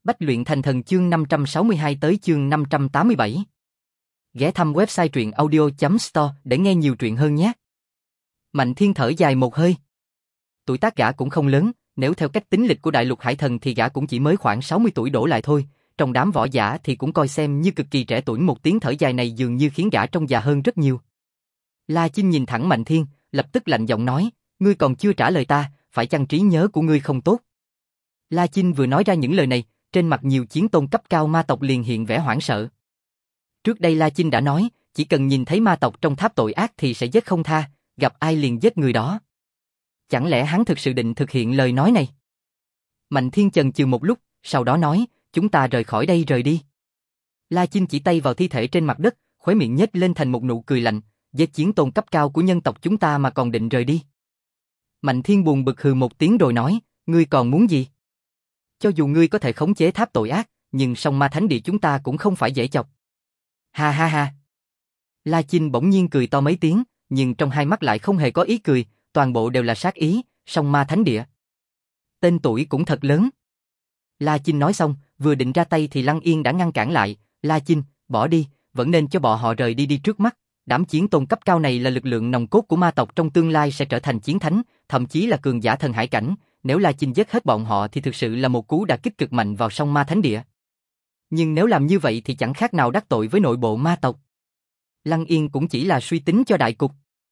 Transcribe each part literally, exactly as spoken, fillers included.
Bách luyện thành thần chương năm trăm sáu mươi hai tới chương năm trăm tám mươi bảy. Ghé thăm website truyện audio chấm store để nghe nhiều truyện hơn nhé. Mạnh Thiên thở dài một hơi. Tuổi tác gã cũng không lớn, nếu theo cách tính lịch của Đại Lục Hải Thần thì gã cũng chỉ mới khoảng sáu mươi tuổi đổ lại thôi, trong đám võ giả thì cũng coi xem như cực kỳ trẻ tuổi. Một tiếng thở dài này dường như khiến gã trông già hơn rất nhiều. La Chinh nhìn thẳng Mạnh Thiên, lập tức lạnh giọng nói, ngươi còn chưa trả lời ta, phải chăng trí nhớ của ngươi không tốt? La Chinh vừa nói ra những lời này, trên mặt nhiều chiến tôn cấp cao ma tộc liền hiện vẻ hoảng sợ. Trước đây La Chinh đã nói, chỉ cần nhìn thấy ma tộc trong tháp tội ác thì sẽ giết không tha, gặp ai liền giết người đó. Chẳng lẽ hắn thực sự định thực hiện lời nói này? Mạnh Thiên chần chừ một lúc, sau đó nói, chúng ta rời khỏi đây rời đi. La Chinh chỉ tay vào thi thể trên mặt đất, khóe miệng nhếch lên thành một nụ cười lạnh, giết chiến tôn cấp cao của nhân tộc chúng ta mà còn định rời đi. Mạnh Thiên buồn bực hừ một tiếng rồi nói, ngươi còn muốn gì? Cho dù ngươi có thể khống chế tháp tội ác, nhưng song ma thánh địa chúng ta cũng không phải dễ chọc. Ha ha ha. La Chinh bỗng nhiên cười to mấy tiếng, nhưng trong hai mắt lại không hề có ý cười, toàn bộ đều là sát ý, song ma thánh địa. Tên tuổi cũng thật lớn. La Chinh nói xong, vừa định ra tay thì Lăng Yên đã ngăn cản lại, La Chinh, bỏ đi, vẫn nên cho bọn họ rời đi đi trước mắt. Đám chiến tôn cấp cao này là lực lượng nòng cốt của ma tộc, trong tương lai sẽ trở thành chiến thánh, thậm chí là cường giả thần hải cảnh. Nếu La Chinh giết hết bọn họ thì thực sự là một cú đả kích cực mạnh vào song ma thánh địa. Nhưng nếu làm như vậy thì chẳng khác nào đắc tội với nội bộ ma tộc. Lăng Yên cũng chỉ là suy tính cho đại cục.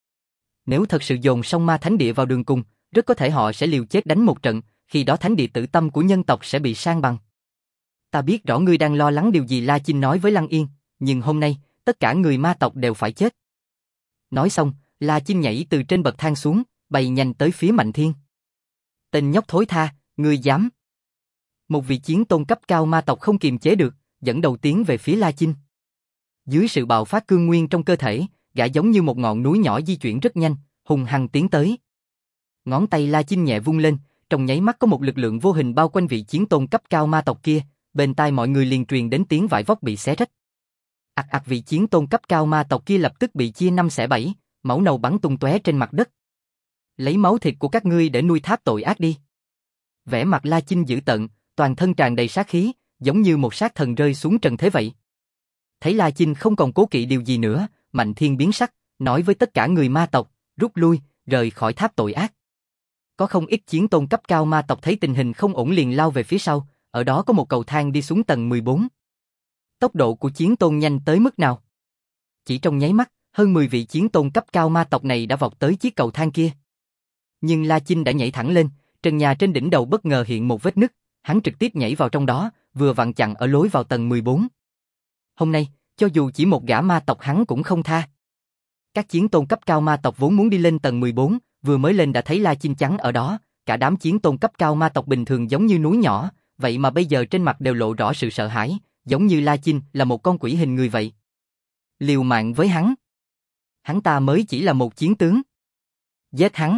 Nếu thật sự dồn song ma thánh địa vào đường cùng, rất có thể họ sẽ liều chết đánh một trận, khi đó thánh địa tử tâm của nhân tộc sẽ bị san bằng. Ta biết rõ ngươi đang lo lắng điều gì, La Chinh nói với Lăng Yên, nhưng hôm nay, tất cả người ma tộc đều phải chết. Nói xong, La Chinh nhảy từ trên bậc thang xuống, bay nhanh tới phía Mạnh Thiên. Tên nhóc thối tha, ngươi dám? Một vị chiến tôn cấp cao ma tộc không kiềm chế được, dẫn đầu tiến về phía La Chinh. Dưới sự bạo phát cương nguyên trong cơ thể, gã giống như một ngọn núi nhỏ di chuyển rất nhanh, hùng hăng tiến tới. Ngón tay La Chinh nhẹ vung lên, trong nháy mắt có một lực lượng vô hình bao quanh vị chiến tôn cấp cao ma tộc kia, bên tai mọi người liền truyền đến tiếng vải vóc bị xé rách. Ặc ặc, vị chiến tôn cấp cao ma tộc kia lập tức bị chia năm xẻ bảy, máu nâu bắn tung tóe trên mặt đất. Lấy máu thịt của các ngươi để nuôi tháp tội ác đi. Vẻ mặt La Chinh dữ tợn, toàn thân tràn đầy sát khí, giống như một sát thần rơi xuống trần thế vậy. Thấy La Chinh không còn cố kỵ điều gì nữa, Mạnh Thiên biến sắc, nói với tất cả người ma tộc, rút lui, rời khỏi tháp tội ác. Có không ít chiến tôn cấp cao ma tộc thấy tình hình không ổn liền lao về phía sau, ở đó có một cầu thang đi xuống tầng mười bốn. Tốc độ của chiến tôn nhanh tới mức nào? Chỉ trong nháy mắt, hơn mười vị chiến tôn cấp cao ma tộc này đã vọt tới chiếc cầu thang kia. Nhưng La Chinh đã nhảy thẳng lên, trần nhà trên đỉnh đầu bất ngờ hiện một vết nứt, hắn trực tiếp nhảy vào trong đó, vừa vặn chặn ở lối vào tầng mười bốn. Hôm nay, cho dù chỉ một gã ma tộc hắn cũng không tha. Các chiến tôn cấp cao ma tộc vốn muốn đi lên tầng mười bốn, vừa mới lên đã thấy La Chinh chắn ở đó, cả đám chiến tôn cấp cao ma tộc bình thường giống như núi nhỏ, vậy mà bây giờ trên mặt đều lộ rõ sự sợ hãi, giống như La Chinh là một con quỷ hình người vậy. Liều mạng với hắn. Hắn ta mới chỉ là một chiến tướng. Giết hắn.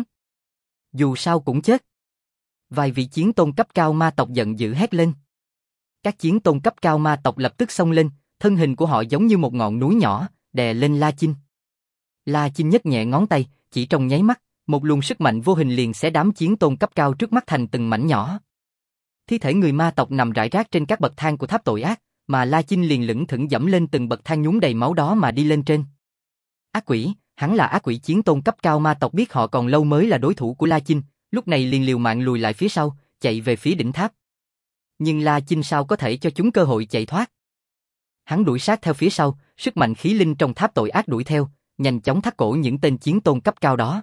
Dù sao cũng chết. Vài vị chiến tôn cấp cao ma tộc giận dữ hét lên. Các chiến tôn cấp cao ma tộc lập tức xông lên, thân hình của họ giống như một ngọn núi nhỏ, đè lên La Chinh. La Chinh nhấc nhẹ ngón tay, chỉ trong nháy mắt, một luồng sức mạnh vô hình liền xé đám chiến tôn cấp cao trước mắt thành từng mảnh nhỏ. Thi thể người ma tộc nằm rải rác trên các bậc thang của tháp tội ác, mà La Chinh liền lững thững dẫm lên từng bậc thang nhúng đầy máu đó mà đi lên trên. Ác quỷ, hắn là ác quỷ. Chiến tôn cấp cao ma tộc biết họ còn lâu mới là đối thủ của La Chinh, lúc này liền liều mạng lùi lại phía sau, chạy về phía đỉnh tháp. Nhưng La Chinh sao có thể cho chúng cơ hội chạy thoát? Hắn đuổi sát theo phía sau, sức mạnh khí linh trong tháp tội ác đuổi theo, nhanh chóng thắt cổ những tên chiến tôn cấp cao đó.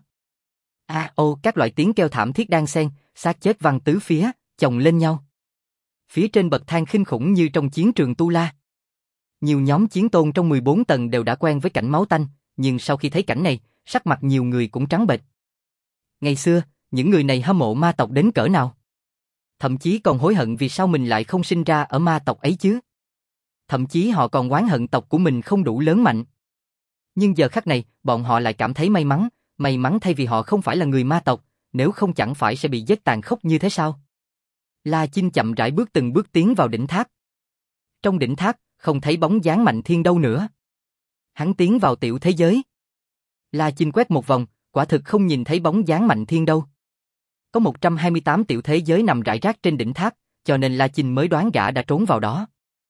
A ô, các loại tiếng kêu thảm thiết đan xen, xác chết văng tứ phía, chồng lên nhau. Phía trên bậc thang kinh khủng như trong chiến trường Tu La. Nhiều nhóm chiến tôn trong mười bốn tầng đều đã quen với cảnh máu tanh, nhưng sau khi thấy cảnh này, sắc mặt nhiều người cũng trắng bệch. Ngày xưa, những người này hâm mộ ma tộc đến cỡ nào? Thậm chí còn hối hận vì sao mình lại không sinh ra ở ma tộc ấy chứ. Thậm chí họ còn oán hận tộc của mình không đủ lớn mạnh. Nhưng giờ khắc này, bọn họ lại cảm thấy may mắn, may mắn thay vì họ không phải là người ma tộc, nếu không chẳng phải sẽ bị giết tàn khốc như thế sao? La Chinh chậm rãi bước từng bước tiến vào đỉnh tháp. Trong đỉnh tháp, không thấy bóng dáng Mạnh Thiên đâu nữa. Hắn tiến vào tiểu thế giới. La Chinh quét một vòng, quả thực không nhìn thấy bóng dáng Mạnh Thiên đâu. Có một trăm hai mươi tám tiểu thế giới nằm rải rác trên đỉnh tháp, cho nên La Chinh mới đoán gã đã trốn vào đó.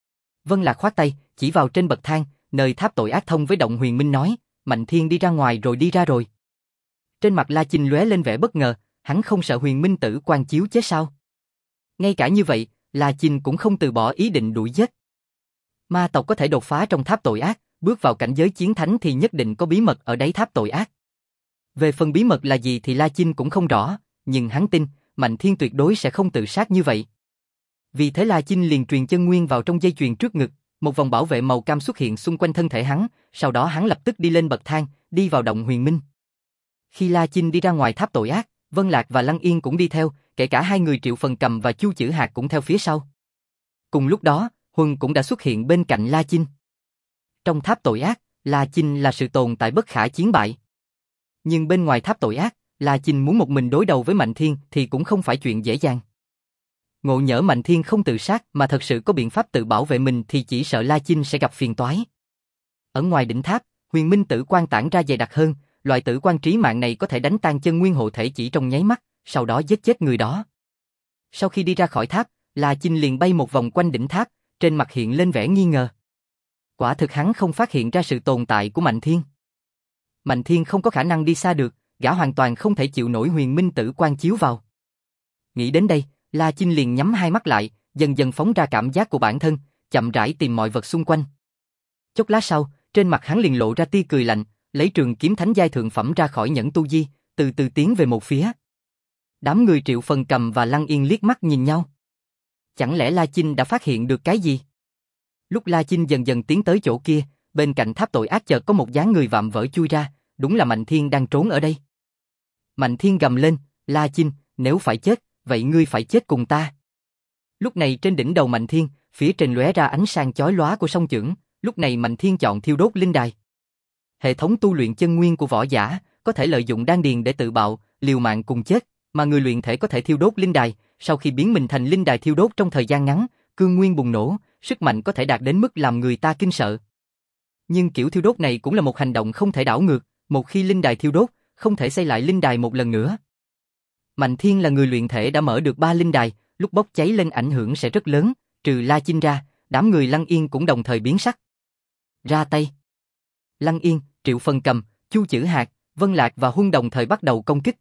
Vân Lạc khoát tay, chỉ vào trên bậc thang, nơi tháp tội ác thông với động huyền minh nói, Mạnh Thiên đi ra ngoài rồi đi ra rồi. Trên mặt La Chinh lóe lên vẻ bất ngờ, hắn không sợ huyền minh tử quan chiếu chết sao? Ngay cả như vậy, La Chinh cũng không từ bỏ ý định đuổi giết. Ma tộc có thể đột phá trong tháp tội ác, bước vào cảnh giới chiến thánh thì nhất định có bí mật ở đáy tháp tội ác. Về phần bí mật là gì thì La Chinh cũng không rõ, nhưng hắn tin, Mạnh Thiên tuyệt đối sẽ không tự sát như vậy. Vì thế La Chinh liền truyền chân nguyên vào trong dây chuyền trước ngực, một vòng bảo vệ màu cam xuất hiện xung quanh thân thể hắn, sau đó hắn lập tức đi lên bậc thang, đi vào động huyền minh. Khi La Chinh đi ra ngoài tháp tội ác, Vân Lạc và Lăng Yên cũng đi theo, kể cả hai người Triệu Phần Cầm và Chu Chử Hạc cũng theo phía sau. Cùng lúc đó, Huân cũng đã xuất hiện bên cạnh La Chinh. Trong tháp tội ác, La Chinh là sự tồn tại bất khả chiến bại. Nhưng bên ngoài tháp tội ác, La Chinh muốn một mình đối đầu với Mạnh Thiên thì cũng không phải chuyện dễ dàng. Ngộ nhỡ Mạnh Thiên không tự sát mà thật sự có biện pháp tự bảo vệ mình thì chỉ sợ La Chinh sẽ gặp phiền toái. Ở ngoài đỉnh tháp, huyền minh tử quang tản ra dày đặc hơn, loại tử quang trí mạng này có thể đánh tan chân nguyên hộ thể chỉ trong nháy mắt, sau đó giết chết người đó. Sau khi đi ra khỏi tháp, La Chinh liền bay một vòng quanh đỉnh tháp, trên mặt hiện lên vẻ nghi ngờ. Quả thực hắn không phát hiện ra sự tồn tại của Mạnh Thiên. Mạnh Thiên không có khả năng đi xa được, gã hoàn toàn không thể chịu nổi huyền minh tử quang chiếu vào. Nghĩ đến đây, La Chinh liền nhắm hai mắt lại, dần dần phóng ra cảm giác của bản thân, chậm rãi tìm mọi vật xung quanh. Chốc lát sau, trên mặt hắn liền lộ ra tia cười lạnh, lấy trường kiếm thánh giai thượng phẩm ra khỏi nhẫn tu di, từ từ tiến về một phía. Đám người Triệu Phần Cầm và Lăng Yên liếc mắt nhìn nhau. Chẳng lẽ La Chinh đã phát hiện được cái gì? Lúc La Chinh dần dần tiến tới chỗ kia, bên cạnh tháp tội ác chợt có một dáng người vạm vỡ chui ra, đúng là Mạnh Thiên đang trốn ở đây. Mạnh Thiên gầm lên, La Chinh, nếu phải chết, vậy ngươi phải chết cùng ta. Lúc này trên đỉnh đầu Mạnh Thiên, phía trên lóe ra ánh sáng chói lóa của song chưởng, lúc này Mạnh Thiên chọn thiêu đốt linh đài. Hệ thống tu luyện chân nguyên của võ giả, có thể lợi dụng đan điền để tự bạo, liều mạng cùng chết, mà người luyện thể có thể thiêu đốt linh đài, sau khi biến mình thành linh đài thiêu đốt trong thời gian ngắn, cương nguyên bùng nổ, sức mạnh có thể đạt đến mức làm người ta kinh sợ. Nhưng kiểu thiêu đốt này cũng là một hành động không thể đảo ngược, một khi linh đài thiêu đốt, không thể xây lại linh đài một lần nữa. Mạnh Thiên là người luyện thể đã mở được ba linh đài, lúc bốc cháy lên ảnh hưởng sẽ rất lớn, trừ La Chinh ra, đám người Lăng Yên cũng đồng thời biến sắc. Ra tay. Lăng Yên, Triệu Phần Cầm, Chu Chử Hạc, Vân Lạc và Huân đồng thời bắt đầu công kích.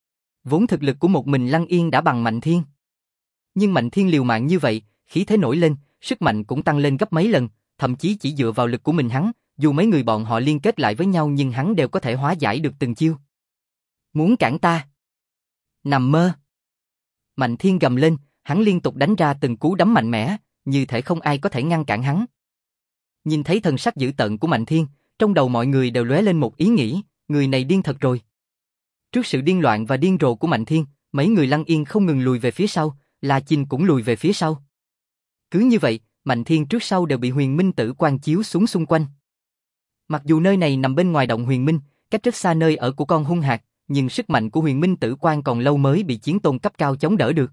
Vốn thực lực của một mình Lăng Yên đã bằng Mạnh Thiên. Nhưng Mạnh Thiên liều mạng như vậy, khí thế nổi lên, sức mạnh cũng tăng lên gấp mấy lần, thậm chí chỉ dựa vào lực của mình hắn, dù mấy người bọn họ liên kết lại với nhau nhưng hắn đều có thể hóa giải được từng chiêu. Muốn cản ta? Nằm mơ. Mạnh Thiên gầm lên, hắn liên tục đánh ra từng cú đấm mạnh mẽ, như thể không ai có thể ngăn cản hắn. Nhìn thấy thần sắc dữ tợn của Mạnh Thiên, trong đầu mọi người đều lóe lên một ý nghĩ, người này điên thật rồi. Trước sự điên loạn và điên rồ của Mạnh Thiên, mấy người Lăng Yên không ngừng lùi về phía sau, La Chinh cũng lùi về phía sau. Cứ như vậy, Mạnh Thiên trước sau đều bị huyền minh tử quang chiếu xuống xung quanh. Mặc dù nơi này nằm bên ngoài động huyền minh, cách rất xa nơi ở của con hung hạc, nhưng sức mạnh của huyền minh tử quang còn lâu mới bị chiến tôn cấp cao chống đỡ được.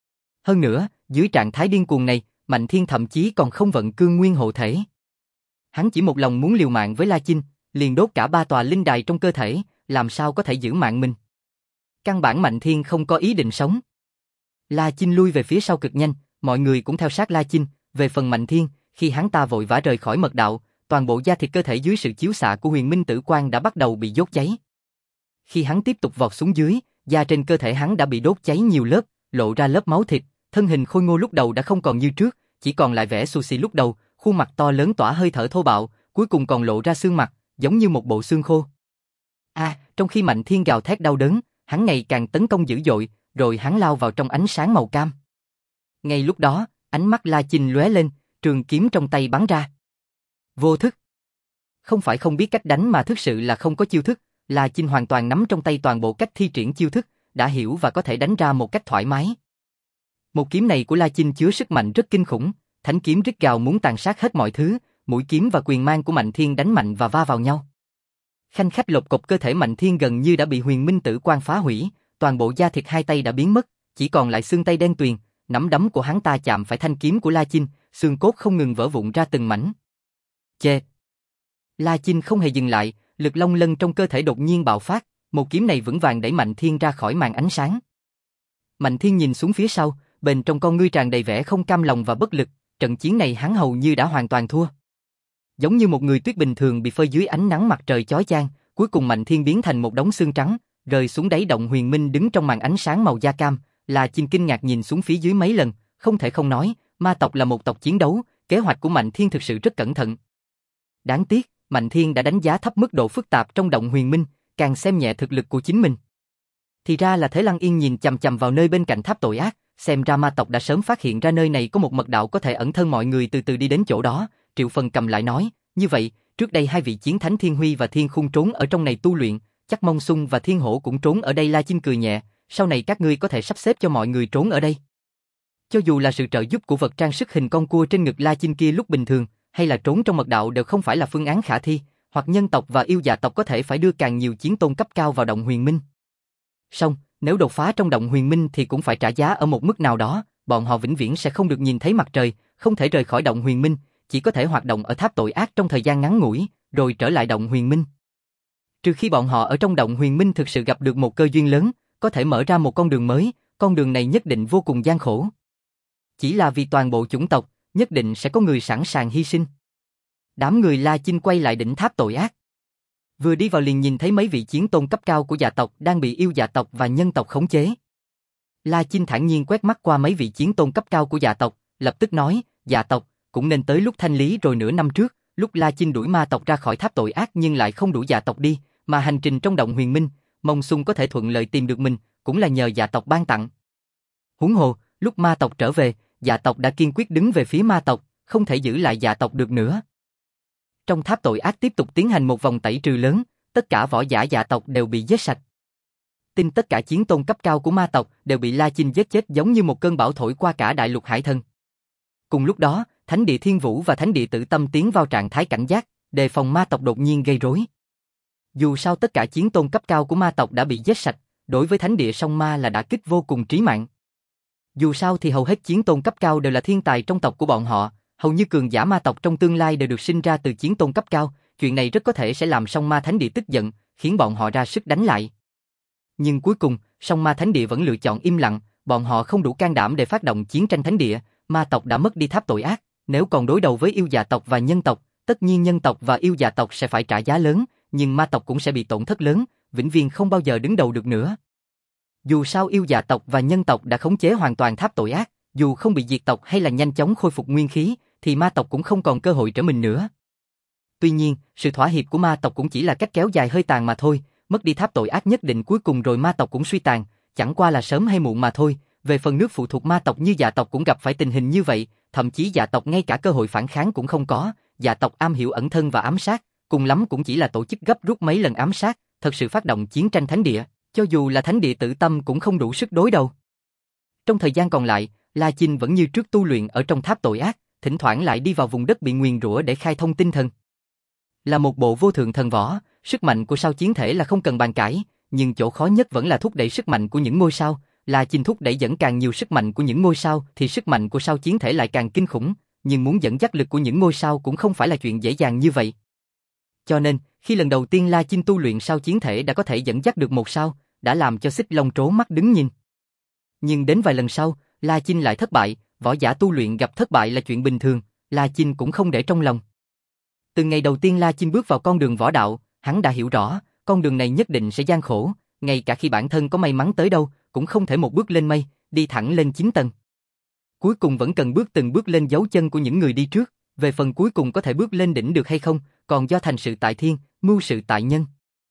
Hơn nữa, dưới trạng thái điên cuồng này, Mạnh Thiên thậm chí còn không vận cương nguyên hộ thể. Hắn chỉ một lòng muốn liều mạng với La Chinh, liền đốt cả ba tòa linh đài trong cơ thể, làm sao có thể giữ mạng mình. Căn bản Mạnh Thiên không có ý định sống. La Chinh lui về phía sau cực nhanh, mọi người cũng theo sát La Chinh. Về phần Mạnh Thiên, khi hắn ta vội vã rời khỏi mật đạo, toàn bộ da thịt cơ thể dưới sự chiếu xạ của huyền minh tử quang đã bắt đầu bị đốt cháy. Khi hắn tiếp tục vọt xuống dưới, da trên cơ thể hắn đã bị đốt cháy nhiều lớp, lộ ra lớp máu thịt, thân hình khôi ngô lúc đầu đã không còn như trước, chỉ còn lại vẻ xù xì lúc đầu, khuôn mặt to lớn tỏa hơi thở thô bạo, cuối cùng còn lộ ra xương mặt, giống như một bộ xương khô. A, à, trong khi Mạnh Thiên gào thét đau đớn, hắn ngày càng tấn công dữ dội, rồi hắn lao vào trong ánh sáng màu cam. Ngay lúc đó, ánh mắt La Chinh lóe lên, trường kiếm trong tay bắn ra. Vô thức. Không phải không biết cách đánh mà thực sự là không có chiêu thức, La Chinh hoàn toàn nắm trong tay toàn bộ cách thi triển chiêu thức, đã hiểu và có thể đánh ra một cách thoải mái. Một kiếm này của La Chinh chứa sức mạnh rất kinh khủng, thánh kiếm rít gào muốn tàn sát hết mọi thứ, mũi kiếm và quyền mang của Mạnh Thiên đánh mạnh và va vào nhau. Khanh khách lột cột cơ thể Mạnh Thiên gần như đã bị huyền minh tử quang phá hủy, toàn bộ da thịt hai tay đã biến mất, chỉ còn lại xương tay đen tuyền, nắm đấm của hắn ta chạm phải thanh kiếm của La Chinh, xương cốt không ngừng vỡ vụn ra từng mảnh. Chê! La Chinh không hề dừng lại, lực long lân trong cơ thể đột nhiên bạo phát, một kiếm này vững vàng đẩy Mạnh Thiên ra khỏi màn ánh sáng. Mạnh Thiên nhìn xuống phía sau, bên trong con ngươi tràn đầy vẻ không cam lòng và bất lực, trận chiến này hắn hầu như đã hoàn toàn thua. Giống như một người tuyết bình thường bị phơi dưới ánh nắng mặt trời chói chang, cuối cùng Mạnh Thiên biến thành một đống xương trắng, rơi xuống đáy động huyền minh đứng trong màn ánh sáng màu da cam. La Chinh kinh ngạc nhìn xuống phía dưới mấy lần, không thể không nói, ma tộc là một tộc chiến đấu, kế hoạch của Mạnh Thiên thực sự rất cẩn thận. Đáng tiếc, Mạnh Thiên đã đánh giá thấp mức độ phức tạp trong động huyền minh, càng xem nhẹ thực lực của chính mình. Thì ra là Thế Lăng Yên nhìn chằm chằm vào nơi bên cạnh tháp tội ác, xem ra ma tộc đã sớm phát hiện ra nơi này có một mật đạo có thể ẩn thân, mọi người từ từ đi đến chỗ đó. Triệu Phần cầm lại nói, như vậy, trước đây hai vị chiến thánh Thiên Huy và Thiên Khung trốn ở trong này tu luyện, chắc Mông Xung và Thiên Hổ cũng trốn ở đây. La Chinh cười nhẹ, sau này các ngươi có thể sắp xếp cho mọi người trốn ở đây. Cho dù là sự trợ giúp của vật trang sức hình con cua trên ngực La Chinh kia lúc bình thường, hay là trốn trong mật đạo đều không phải là phương án khả thi, hoặc nhân tộc và yêu dạ tộc có thể phải đưa càng nhiều chiến tôn cấp cao vào động huyền minh. Song, nếu đột phá trong động huyền minh thì cũng phải trả giá ở một mức nào đó, bọn họ vĩnh viễn sẽ không được nhìn thấy mặt trời, không thể rời khỏi động huyền minh, chỉ có thể hoạt động ở tháp tội ác trong thời gian ngắn ngủi, rồi trở lại động huyền minh. Trừ khi bọn họ ở trong động huyền minh thực sự gặp được một cơ duyên lớn, có thể mở ra một con đường mới, con đường này nhất định vô cùng gian khổ. Chỉ là vì toàn bộ chủng tộc, nhất định sẽ có người sẵn sàng hy sinh. Đám người La Chinh quay lại đỉnh tháp tội ác. Vừa đi vào liền nhìn thấy mấy vị chiến tôn cấp cao của dạ tộc đang bị yêu dạ tộc và nhân tộc khống chế. La Chinh thản nhiên quét mắt qua mấy vị chiến tôn cấp cao của dạ tộc, lập tức nói, dạ tộc, cũng nên tới lúc thanh lý rồi. Nửa năm trước, lúc La Chinh đuổi ma tộc ra khỏi tháp tội ác nhưng lại không đuổi dạ tộc đi, mà hành trình trong động huyền minh, Mông Xung có thể thuận lợi tìm được mình, cũng là nhờ dạ tộc ban tặng. Huống hồ, lúc ma tộc trở về, dạ tộc đã kiên quyết đứng về phía ma tộc, không thể giữ lại dạ tộc được nữa. Trong tháp tội ác tiếp tục tiến hành một vòng tẩy trừ lớn, tất cả võ giả dạ tộc đều bị giết sạch. Tin tất cả chiến tôn cấp cao của ma tộc đều bị La Chinh giết chết giống như một cơn bão thổi qua cả đại lục hải thần. Cùng lúc đó, Thánh địa Thiên Vũ và Thánh địa Tử Tâm tiến vào trạng thái cảnh giác, đề phòng ma tộc đột nhiên gây rối. Dù sao tất cả chiến tôn cấp cao của ma tộc đã bị giết sạch, đối với Thánh địa Song Ma là đả kích vô cùng trí mạng. Dù sao thì hầu hết chiến tôn cấp cao đều là thiên tài trong tộc của bọn họ, hầu như cường giả ma tộc trong tương lai đều được sinh ra từ chiến tôn cấp cao, chuyện này rất có thể sẽ làm Song Ma Thánh địa tức giận, khiến bọn họ ra sức đánh lại. Nhưng cuối cùng, Song Ma Thánh địa vẫn lựa chọn im lặng, bọn họ không đủ can đảm để phát động chiến tranh thánh địa, ma tộc đã mất đi tháp tội ác, nếu còn đối đầu với yêu dạ tộc và nhân tộc, tất nhiên nhân tộc và yêu dạ tộc sẽ phải trả giá lớn, nhưng ma tộc cũng sẽ bị tổn thất lớn, vĩnh viễn không bao giờ đứng đầu được nữa. Dù sao yêu dạ tộc và nhân tộc đã khống chế hoàn toàn tháp tội ác, dù không bị diệt tộc hay là nhanh chóng khôi phục nguyên khí, thì ma tộc cũng không còn cơ hội trở mình nữa. Tuy nhiên, sự thỏa hiệp của ma tộc cũng chỉ là cách kéo dài hơi tàn mà thôi, mất đi tháp tội ác nhất định cuối cùng rồi ma tộc cũng suy tàn, chẳng qua là sớm hay muộn mà thôi. Về phần nước phụ thuộc ma tộc như dạ tộc cũng gặp phải tình hình như vậy, thậm chí dạ tộc ngay cả cơ hội phản kháng cũng không có, dạ tộc am hiểu ẩn thân và ám sát, cùng lắm cũng chỉ là tổ chức gấp rút mấy lần ám sát, thật sự phát động chiến tranh thánh địa, cho dù là Thánh địa Tử Tâm cũng không đủ sức đối đầu. Trong thời gian còn lại, La Chinh vẫn như trước tu luyện ở trong tháp tội ác, thỉnh thoảng lại đi vào vùng đất bị nguyền rủa để khai thông tinh thần. Là một bộ vô thượng thần võ, sức mạnh của sao chiến thể là không cần bàn cãi, nhưng chỗ khó nhất vẫn là thúc đẩy sức mạnh của những ngôi sao. La Chinh thúc đẩy dẫn càng nhiều sức mạnh của những ngôi sao thì sức mạnh của sao chiến thể lại càng kinh khủng, nhưng muốn dẫn dắt lực của những ngôi sao cũng không phải là chuyện dễ dàng như vậy. Cho nên, khi lần đầu tiên La Chinh tu luyện sao chiến thể đã có thể dẫn dắt được một sao, đã làm cho Xích Long trố mắt đứng nhìn. Nhưng đến vài lần sau, La Chinh lại thất bại, võ giả tu luyện gặp thất bại là chuyện bình thường, La Chinh cũng không để trong lòng. Từ ngày đầu tiên La Chinh bước vào con đường võ đạo, hắn đã hiểu rõ, con đường này nhất định sẽ gian khổ, ngay cả khi bản thân có may mắn tới đâu, cũng không thể một bước lên mây, đi thẳng lên chín tầng. Cuối cùng vẫn cần bước từng bước lên dấu chân của những người đi trước, về phần cuối cùng có thể bước lên đỉnh được hay không, còn do thành sự tại thiên, mưu sự tại nhân.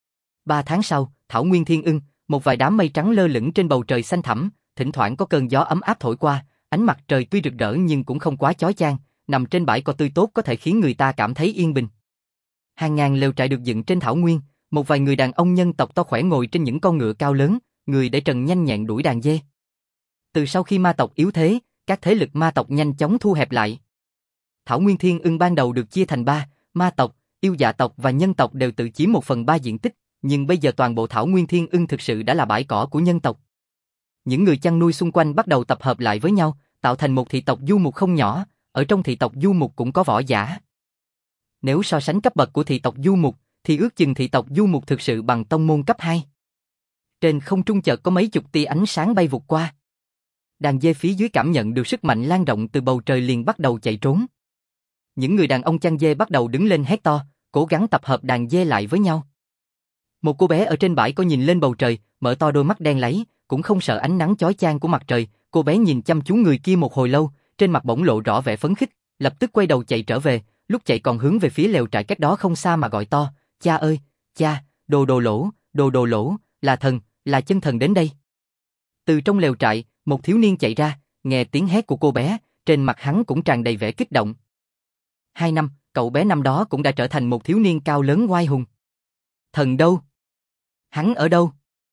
Ba tháng sau, Thảo Nguyên Thiên Ưng, một vài đám mây trắng lơ lửng trên bầu trời xanh thẳm, thỉnh thoảng có cơn gió ấm áp thổi qua, ánh mặt trời tuy rực rỡ nhưng cũng không quá chói chang, nằm trên bãi cỏ tươi tốt có thể khiến người ta cảm thấy yên bình. Hàng ngàn lều trại được dựng trên thảo nguyên, một vài người đàn ông nhân tộc to khỏe ngồi trên những con ngựa cao lớn, người để trần nhanh nhẹn đuổi đàn dê. Từ sau khi ma tộc yếu thế, các thế lực ma tộc nhanh chóng thu hẹp lại. Thảo Nguyên Thiên Ưng ban đầu được chia thành ba, ma tộc, yêu dạ tộc và nhân tộc đều tự chiếm một phần ba diện tích, nhưng bây giờ toàn bộ Thảo Nguyên Thiên Ưng thực sự đã là bãi cỏ của nhân tộc. Những người chăn nuôi xung quanh bắt đầu tập hợp lại với nhau, tạo thành một thị tộc du mục không nhỏ, ở trong thị tộc du mục cũng có võ giả. Nếu so sánh cấp bậc của thị tộc du mục, thì ước chừng thị tộc du mục thực sự bằng tông môn cấp hai. Trên không trung chợt có mấy chục tia ánh sáng bay vụt qua. Đàn dê phía dưới cảm nhận được sức mạnh lan rộng từ bầu trời liền bắt đầu chạy trốn. Những người đàn ông chăn dê bắt đầu đứng lên hét to, cố gắng tập hợp đàn dê lại với nhau. Một cô bé ở trên bãi có nhìn lên bầu trời, mở to đôi mắt đen láy, cũng không sợ ánh nắng chói chang của mặt trời. Cô bé nhìn chăm chú người kia một hồi lâu, trên mặt bỗng lộ rõ vẻ phấn khích, lập tức quay đầu chạy trở về, lúc chạy còn hướng về phía lều trại cách đó không xa mà gọi to, cha ơi, cha, đồ đồ lỗ, đồ đồ lỗ, là thần, là chân thần đến đây. Từ trong lều trại, một thiếu niên chạy ra, nghe tiếng hét của cô bé, trên mặt hắn cũng tràn đầy vẻ kích động. Hai năm, cậu bé năm đó cũng đã trở thành một thiếu niên cao lớn oai hùng. Thần đâu? Hắn ở đâu?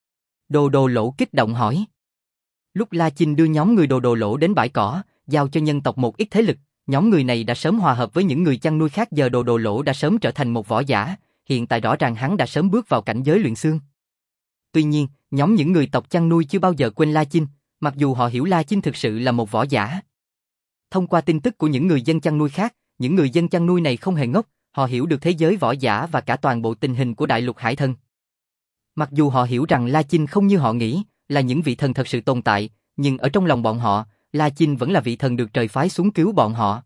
Đồ đồ lỗ kích động hỏi. Lúc La Chinh đưa nhóm người đồ đồ lỗ đến bãi cỏ, giao cho nhân tộc một ít thế lực, nhóm người này đã sớm hòa hợp với những người chăn nuôi khác. Giờ đồ đồ lỗ đã sớm trở thành một võ giả, hiện tại rõ ràng hắn đã sớm bước vào cảnh giới luyện xương. Tuy nhiên, nhóm những người tộc chăn nuôi chưa bao giờ quên La Chinh, mặc dù họ hiểu La Chinh thực sự là một võ giả. Thông qua tin tức của những người dân chăn nuôi khác, những người dân chăn nuôi này không hề ngốc, họ hiểu được thế giới võ giả và cả toàn bộ tình hình của đại lục hải thần. Mặc dù họ hiểu rằng La Chinh không như họ nghĩ, là những vị thần thật sự tồn tại, nhưng ở trong lòng bọn họ, La Chinh vẫn là vị thần được trời phái xuống cứu bọn họ.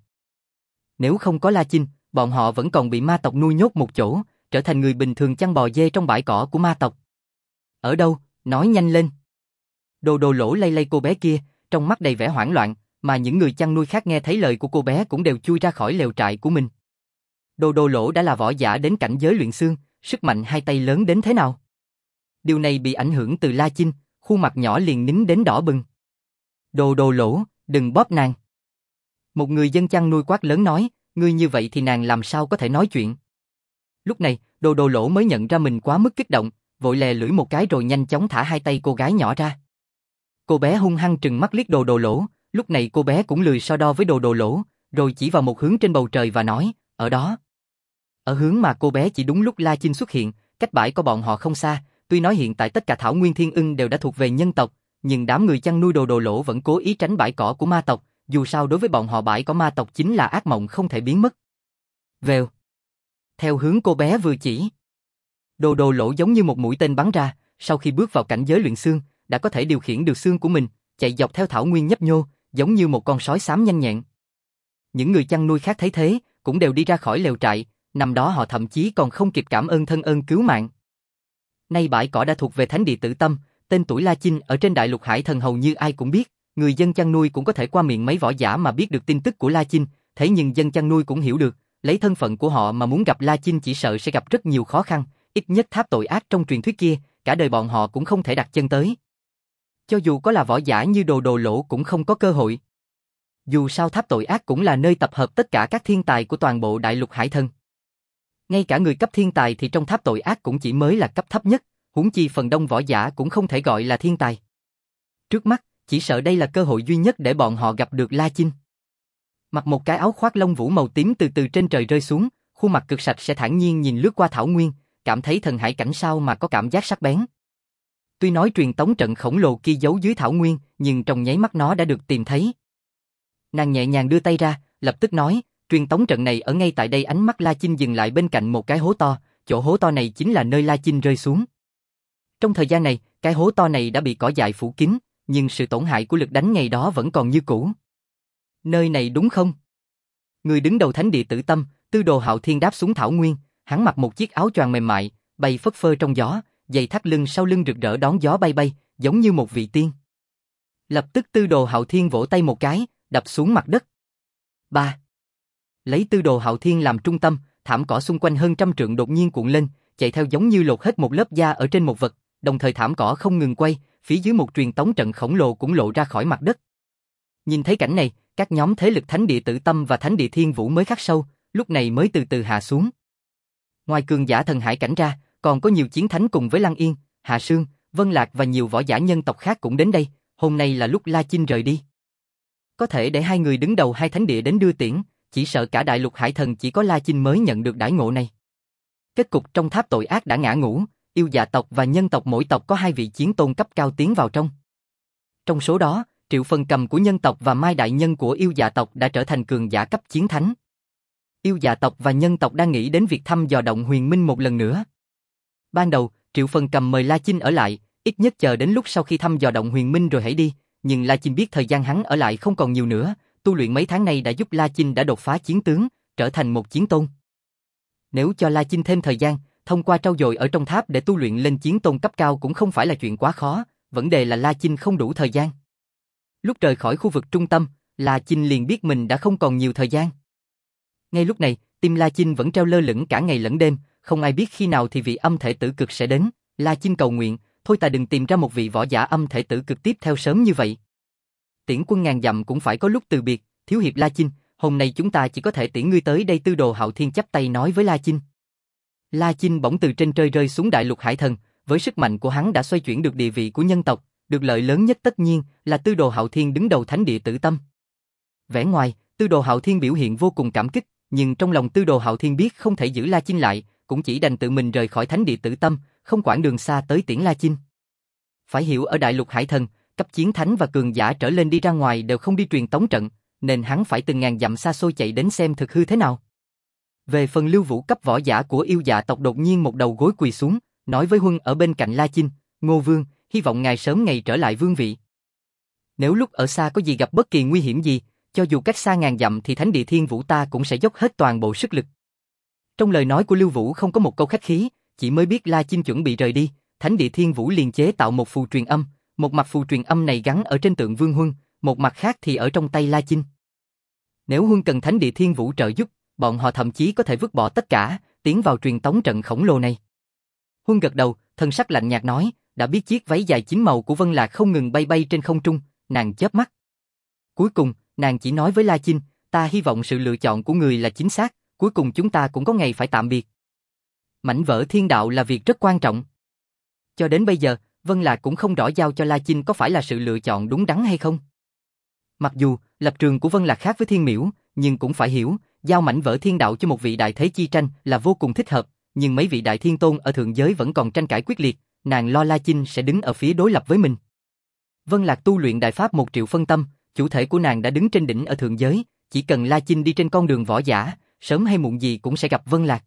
Nếu không có La Chinh, bọn họ vẫn còn bị ma tộc nuôi nhốt một chỗ, trở thành người bình thường chăn bò dê trong bãi cỏ của ma tộc. Ở đâu? Nói nhanh lên. Đồ đồ lỗ lay lay cô bé kia, trong mắt đầy vẻ hoảng loạn, mà những người chăn nuôi khác nghe thấy lời của cô bé cũng đều chui ra khỏi lều trại của mình. Đồ đồ lỗ đã là võ giả đến cảnh giới luyện xương, sức mạnh hai tay lớn đến thế nào? Điều này bị ảnh hưởng từ La Chinh, khuôn mặt nhỏ liền nín đến đỏ bừng. Đồ đồ lỗ, đừng bóp nàng. Một người dân chăn nuôi quát lớn nói, ngươi như vậy thì nàng làm sao có thể nói chuyện. Lúc này, đồ đồ lỗ mới nhận ra mình quá mức kích động, vội lè lưỡi một cái rồi nhanh chóng thả hai tay cô gái nhỏ ra. Cô bé hung hăng trừng mắt liếc đồ đồ lỗ, lúc này cô bé cũng lười so đo với đồ đồ lỗ, rồi chỉ vào một hướng trên bầu trời và nói, ở đó. Ở hướng mà cô bé chỉ đúng lúc La Chinh xuất hiện, cách bãi của bọn họ không xa, tuy nói hiện tại tất cả thảo nguyên thiên ưng đều đã thuộc về nhân tộc, nhưng đám người chăn nuôi đồ đồ lỗ vẫn cố ý tránh bãi cỏ của ma tộc, dù sao đối với bọn họ bãi cỏ ma tộc chính là ác mộng không thể biến mất. Vèo. Theo hướng cô bé vừa chỉ, đồ đồ lỗ giống như một mũi tên bắn ra, sau khi bước vào cảnh giới luyện xương, đã có thể điều khiển được xương của mình, chạy dọc theo thảo nguyên nhấp nhô, giống như một con sói xám nhanh nhẹn. Những người chăn nuôi khác thấy thế, cũng đều đi ra khỏi lều trại, năm đó họ thậm chí còn không kịp cảm ơn thân ơn cứu mạng. Nay bãi cỏ đã thuộc về thánh địa Tử Tâm, tên tuổi La Chinh ở trên đại lục hải thần hầu như ai cũng biết, người dân chăn nuôi cũng có thể qua miệng mấy võ giả mà biết được tin tức của La Chinh, thế nhưng dân chăn nuôi cũng hiểu được, lấy thân phận của họ mà muốn gặp La Chinh chỉ sợ sẽ gặp rất nhiều khó khăn, ít nhất tháp tội ác trong truyền thuyết kia, cả đời bọn họ cũng không thể đặt chân tới. Cho dù có là võ giả như đồ đồ lỗ cũng không có cơ hội. Dù sao tháp tội ác cũng là nơi tập hợp tất cả các thiên tài của toàn bộ đại lục hải thần. Ngay cả người cấp thiên tài thì trong tháp tội ác cũng chỉ mới là cấp thấp nhất, huống chi phần đông võ giả cũng không thể gọi là thiên tài. Trước mắt, chỉ sợ đây là cơ hội duy nhất để bọn họ gặp được La Chinh. Mặc một cái áo khoác lông vũ màu tím từ từ trên trời rơi xuống, khuôn mặt cực sạch sẽ thản nhiên nhìn lướt qua thảo nguyên, cảm thấy thần hải cảnh sao mà có cảm giác sắc bén. Tuy nói truyền tống trận khổng lồ kia giấu dưới thảo nguyên, nhưng trong nháy mắt nó đã được tìm thấy. Nàng nhẹ nhàng đưa tay ra, lập tức nói, truyền tống trận này ở ngay tại đây. Ánh mắt La Chinh dừng lại bên cạnh một cái hố to, chỗ hố to này chính là nơi La Chinh rơi xuống. Trong thời gian này, cái hố to này đã bị cỏ dại phủ kín, nhưng sự tổn hại của lực đánh ngày đó vẫn còn như cũ. Nơi này đúng không? Người đứng đầu thánh địa Tử Tâm, Tư Đồ Hạo Thiên đáp xuống thảo nguyên, hắn mặc một chiếc áo choàng mềm mại, bay phất phơ trong gió, giày thắt lưng sau lưng rực rỡ đón gió bay bay, giống như một vị tiên. Lập tức Tư Đồ Hạo Thiên vỗ tay một cái, đập xuống mặt đất. Ba. Lấy Tư Đồ Hạo Thiên làm trung tâm, thảm cỏ xung quanh hơn trăm trượng đột nhiên cuộn lên, chạy theo giống như lột hết một lớp da ở trên một vật, đồng thời thảm cỏ không ngừng quay, phía dưới một truyền tống trận khổng lồ cũng lộ ra khỏi mặt đất. Nhìn thấy cảnh này, các nhóm thế lực thánh địa Tử Tâm và thánh địa Thiên Vũ mới khắc sâu, lúc này mới từ từ hạ xuống. Ngoài cường giả thần hải cảnh ra, còn có nhiều chiến thánh cùng với Lăng Yên, Hạ Sương, Vân Lạc và nhiều võ giả nhân tộc khác cũng đến đây, hôm nay là lúc La Chinh rời đi. Có thể để hai người đứng đầu hai thánh địa đến đưa tiễn, chỉ sợ cả đại lục hải thần chỉ có La Chinh mới nhận được đãi ngộ này. Kết cục trong tháp tội ác đã ngã ngũ, yêu dạ tộc và nhân tộc mỗi tộc có hai vị chiến tôn cấp cao tiến vào trong. Trong số đó, Triệu Phần Cầm của nhân tộc và Mai Đại Nhân của yêu dạ tộc đã trở thành cường giả cấp chiến thánh. Yêu dạ tộc và nhân tộc đang nghĩ đến việc thăm dò động huyền minh một lần nữa. Ban đầu, Triệu Phần Cầm mời La Chinh ở lại, ít nhất chờ đến lúc sau khi thăm dò động huyền minh rồi hãy đi, nhưng La Chinh biết thời gian hắn ở lại không còn nhiều nữa, tu luyện mấy tháng này đã giúp La Chinh đã đột phá chiến tướng, trở thành một chiến tôn. Nếu cho La Chinh thêm thời gian, thông qua trau dồi ở trong tháp để tu luyện lên chiến tôn cấp cao cũng không phải là chuyện quá khó, vấn đề là La Chinh không đủ thời gian. Lúc rời khỏi khu vực trung tâm, La Chinh liền biết mình đã không còn nhiều thời gian. Ngay lúc này, tim La Chinh vẫn treo lơ lửng cả ngày lẫn đêm, không ai biết khi nào thì vị âm thể tử cực sẽ đến. La Chinh cầu nguyện, thôi ta đừng tìm ra một vị võ giả âm thể tử cực tiếp theo sớm như vậy. Tiễn quân ngàn dặm cũng phải có lúc từ biệt, thiếu hiệp La Chinh, hôm nay chúng ta chỉ có thể tiễn ngươi tới đây. Tư Đồ Hạo Thiên chắp tay nói với La Chinh. La Chinh bỗng từ trên trời rơi xuống đại lục hải thần, với sức mạnh của hắn đã xoay chuyển được địa vị của nhân tộc, được lợi lớn nhất tất nhiên là Tư Đồ Hạo Thiên đứng đầu thánh địa Tử Tâm. Vẻ ngoài, Tư Đồ Hạo Thiên biểu hiện vô cùng cảm kích, nhưng trong lòng Tư Đồ Hạo Thiên biết không thể giữ La Chinh lại, cũng chỉ đành tự mình rời khỏi thánh địa Tử Tâm, không quản đường xa tới tiễn La Chinh. Phải hiểu ở đại lục hải thần, cấp chiến thánh và cường giả trở lên đi ra ngoài đều không đi truyền tống trận, nên hắn phải từng ngàn dặm xa xôi chạy đến xem thực hư thế nào. Về phần Lưu Vũ cấp võ giả của yêu dạ tộc đột nhiên một đầu gối quỳ xuống, nói với Huân ở bên cạnh La Chinh, Ngô Vương, hy vọng ngài sớm ngày trở lại vương vị. Nếu lúc ở xa có gì gặp bất kỳ nguy hiểm gì, cho dù cách xa ngàn dặm thì thánh địa Thiên Vũ ta cũng sẽ dốc hết toàn bộ sức lực. Trong lời nói của Lưu Vũ không có một câu khách khí, chỉ mới biết La Chinh chuẩn bị rời đi, thánh địa Thiên Vũ liền chế tạo một phù truyền âm, một mặt phù truyền âm này gắn ở trên tượng Vương Huân, một mặt khác thì ở trong tay La Chinh. Nếu Huân cần thánh địa Thiên Vũ trợ giúp, bọn họ thậm chí có thể vứt bỏ tất cả, tiến vào truyền tống trận khổng lồ này. Huân gật đầu, thân sắc lạnh nhạt nói, đã biết chiếc váy dài chín màu của Vân Lạc không ngừng bay bay trên không trung, nàng chớp mắt. Cuối cùng, nàng chỉ nói với La Chinh, ta hy vọng sự lựa chọn của người là chính xác, cuối cùng chúng ta cũng có ngày phải tạm biệt. Mảnh vỡ thiên đạo là việc rất quan trọng. Cho đến bây giờ, Vân Lạc cũng không rõ giao cho La Chinh có phải là sự lựa chọn đúng đắn hay không. Mặc dù, lập trường của Vân Lạc khác với Thiên Miểu, nhưng cũng phải hiểu, giao mảnh vỡ thiên đạo cho một vị đại thế chi tranh là vô cùng thích hợp, nhưng mấy vị đại thiên tôn ở thượng giới vẫn còn tranh cãi quyết liệt, nàng lo La Chinh sẽ đứng ở phía đối lập với mình. Vân Lạc tu luyện đại pháp một triệu phân tâm, chủ thể của nàng đã đứng trên đỉnh ở thượng giới, chỉ cần La Chinh đi trên con đường võ giả, sớm hay muộn gì cũng sẽ gặp Vân Lạc.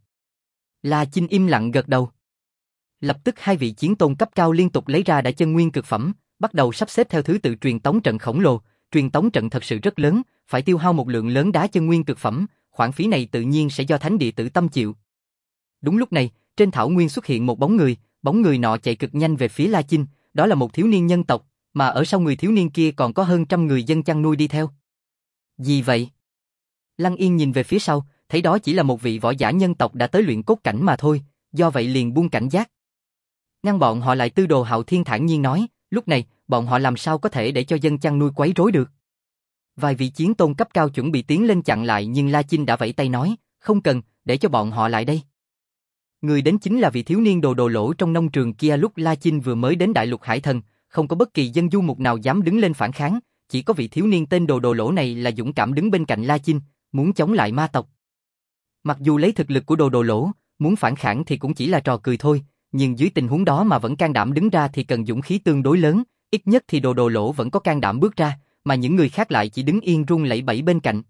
La Chinh im lặng gật đầu. Lập tức hai vị chiến tôn cấp cao liên tục lấy ra đã chân nguyên cực phẩm, bắt đầu sắp xếp theo thứ tự truyền tống trận khổng lồ, truyền tống trận thật sự rất lớn, phải tiêu hao một lượng lớn đá chân nguyên cực phẩm, khoản phí này tự nhiên sẽ do thánh địa Tử Tâm chịu. Đúng lúc này, trên thảo nguyên xuất hiện một bóng người, bóng người nọ chạy cực nhanh về phía La Chinh, đó là một thiếu niên nhân tộc, mà ở sau người thiếu niên kia còn có hơn trăm người dân chăn nuôi đi theo. Gì vậy? Lăng Yên nhìn về phía sau, thấy đó chỉ là một vị võ giả nhân tộc đã tới luyện cốt cảnh mà thôi, do vậy liền buông cảnh giác. Ngăn bọn họ lại. Tư Đồ Hạo Thiên thản nhiên nói, lúc này, bọn họ làm sao có thể để cho dân chăn nuôi quấy rối được. Vài vị chiến tôn cấp cao chuẩn bị tiến lên chặn lại nhưng La Chinh đã vẫy tay nói, không cần, để cho bọn họ lại đây. Người đến chính là vị thiếu niên đồ đồ lỗ trong nông trường kia. Lúc La Chinh vừa mới đến đại lục hải thần, không có bất kỳ dân du mục nào dám đứng lên phản kháng, chỉ có vị thiếu niên tên đồ đồ lỗ này là dũng cảm đứng bên cạnh La Chinh, muốn chống lại ma tộc. Mặc dù lấy thực lực của đồ đồ lỗ, muốn phản kháng thì cũng chỉ là trò cười thôi, nhưng dưới tình huống đó mà vẫn can đảm đứng ra thì cần dũng khí tương đối lớn, ít nhất thì đồ đồ lỗ vẫn có can đảm bước ra, mà những người khác lại chỉ đứng yên run lẩy bẩy bên cạnh.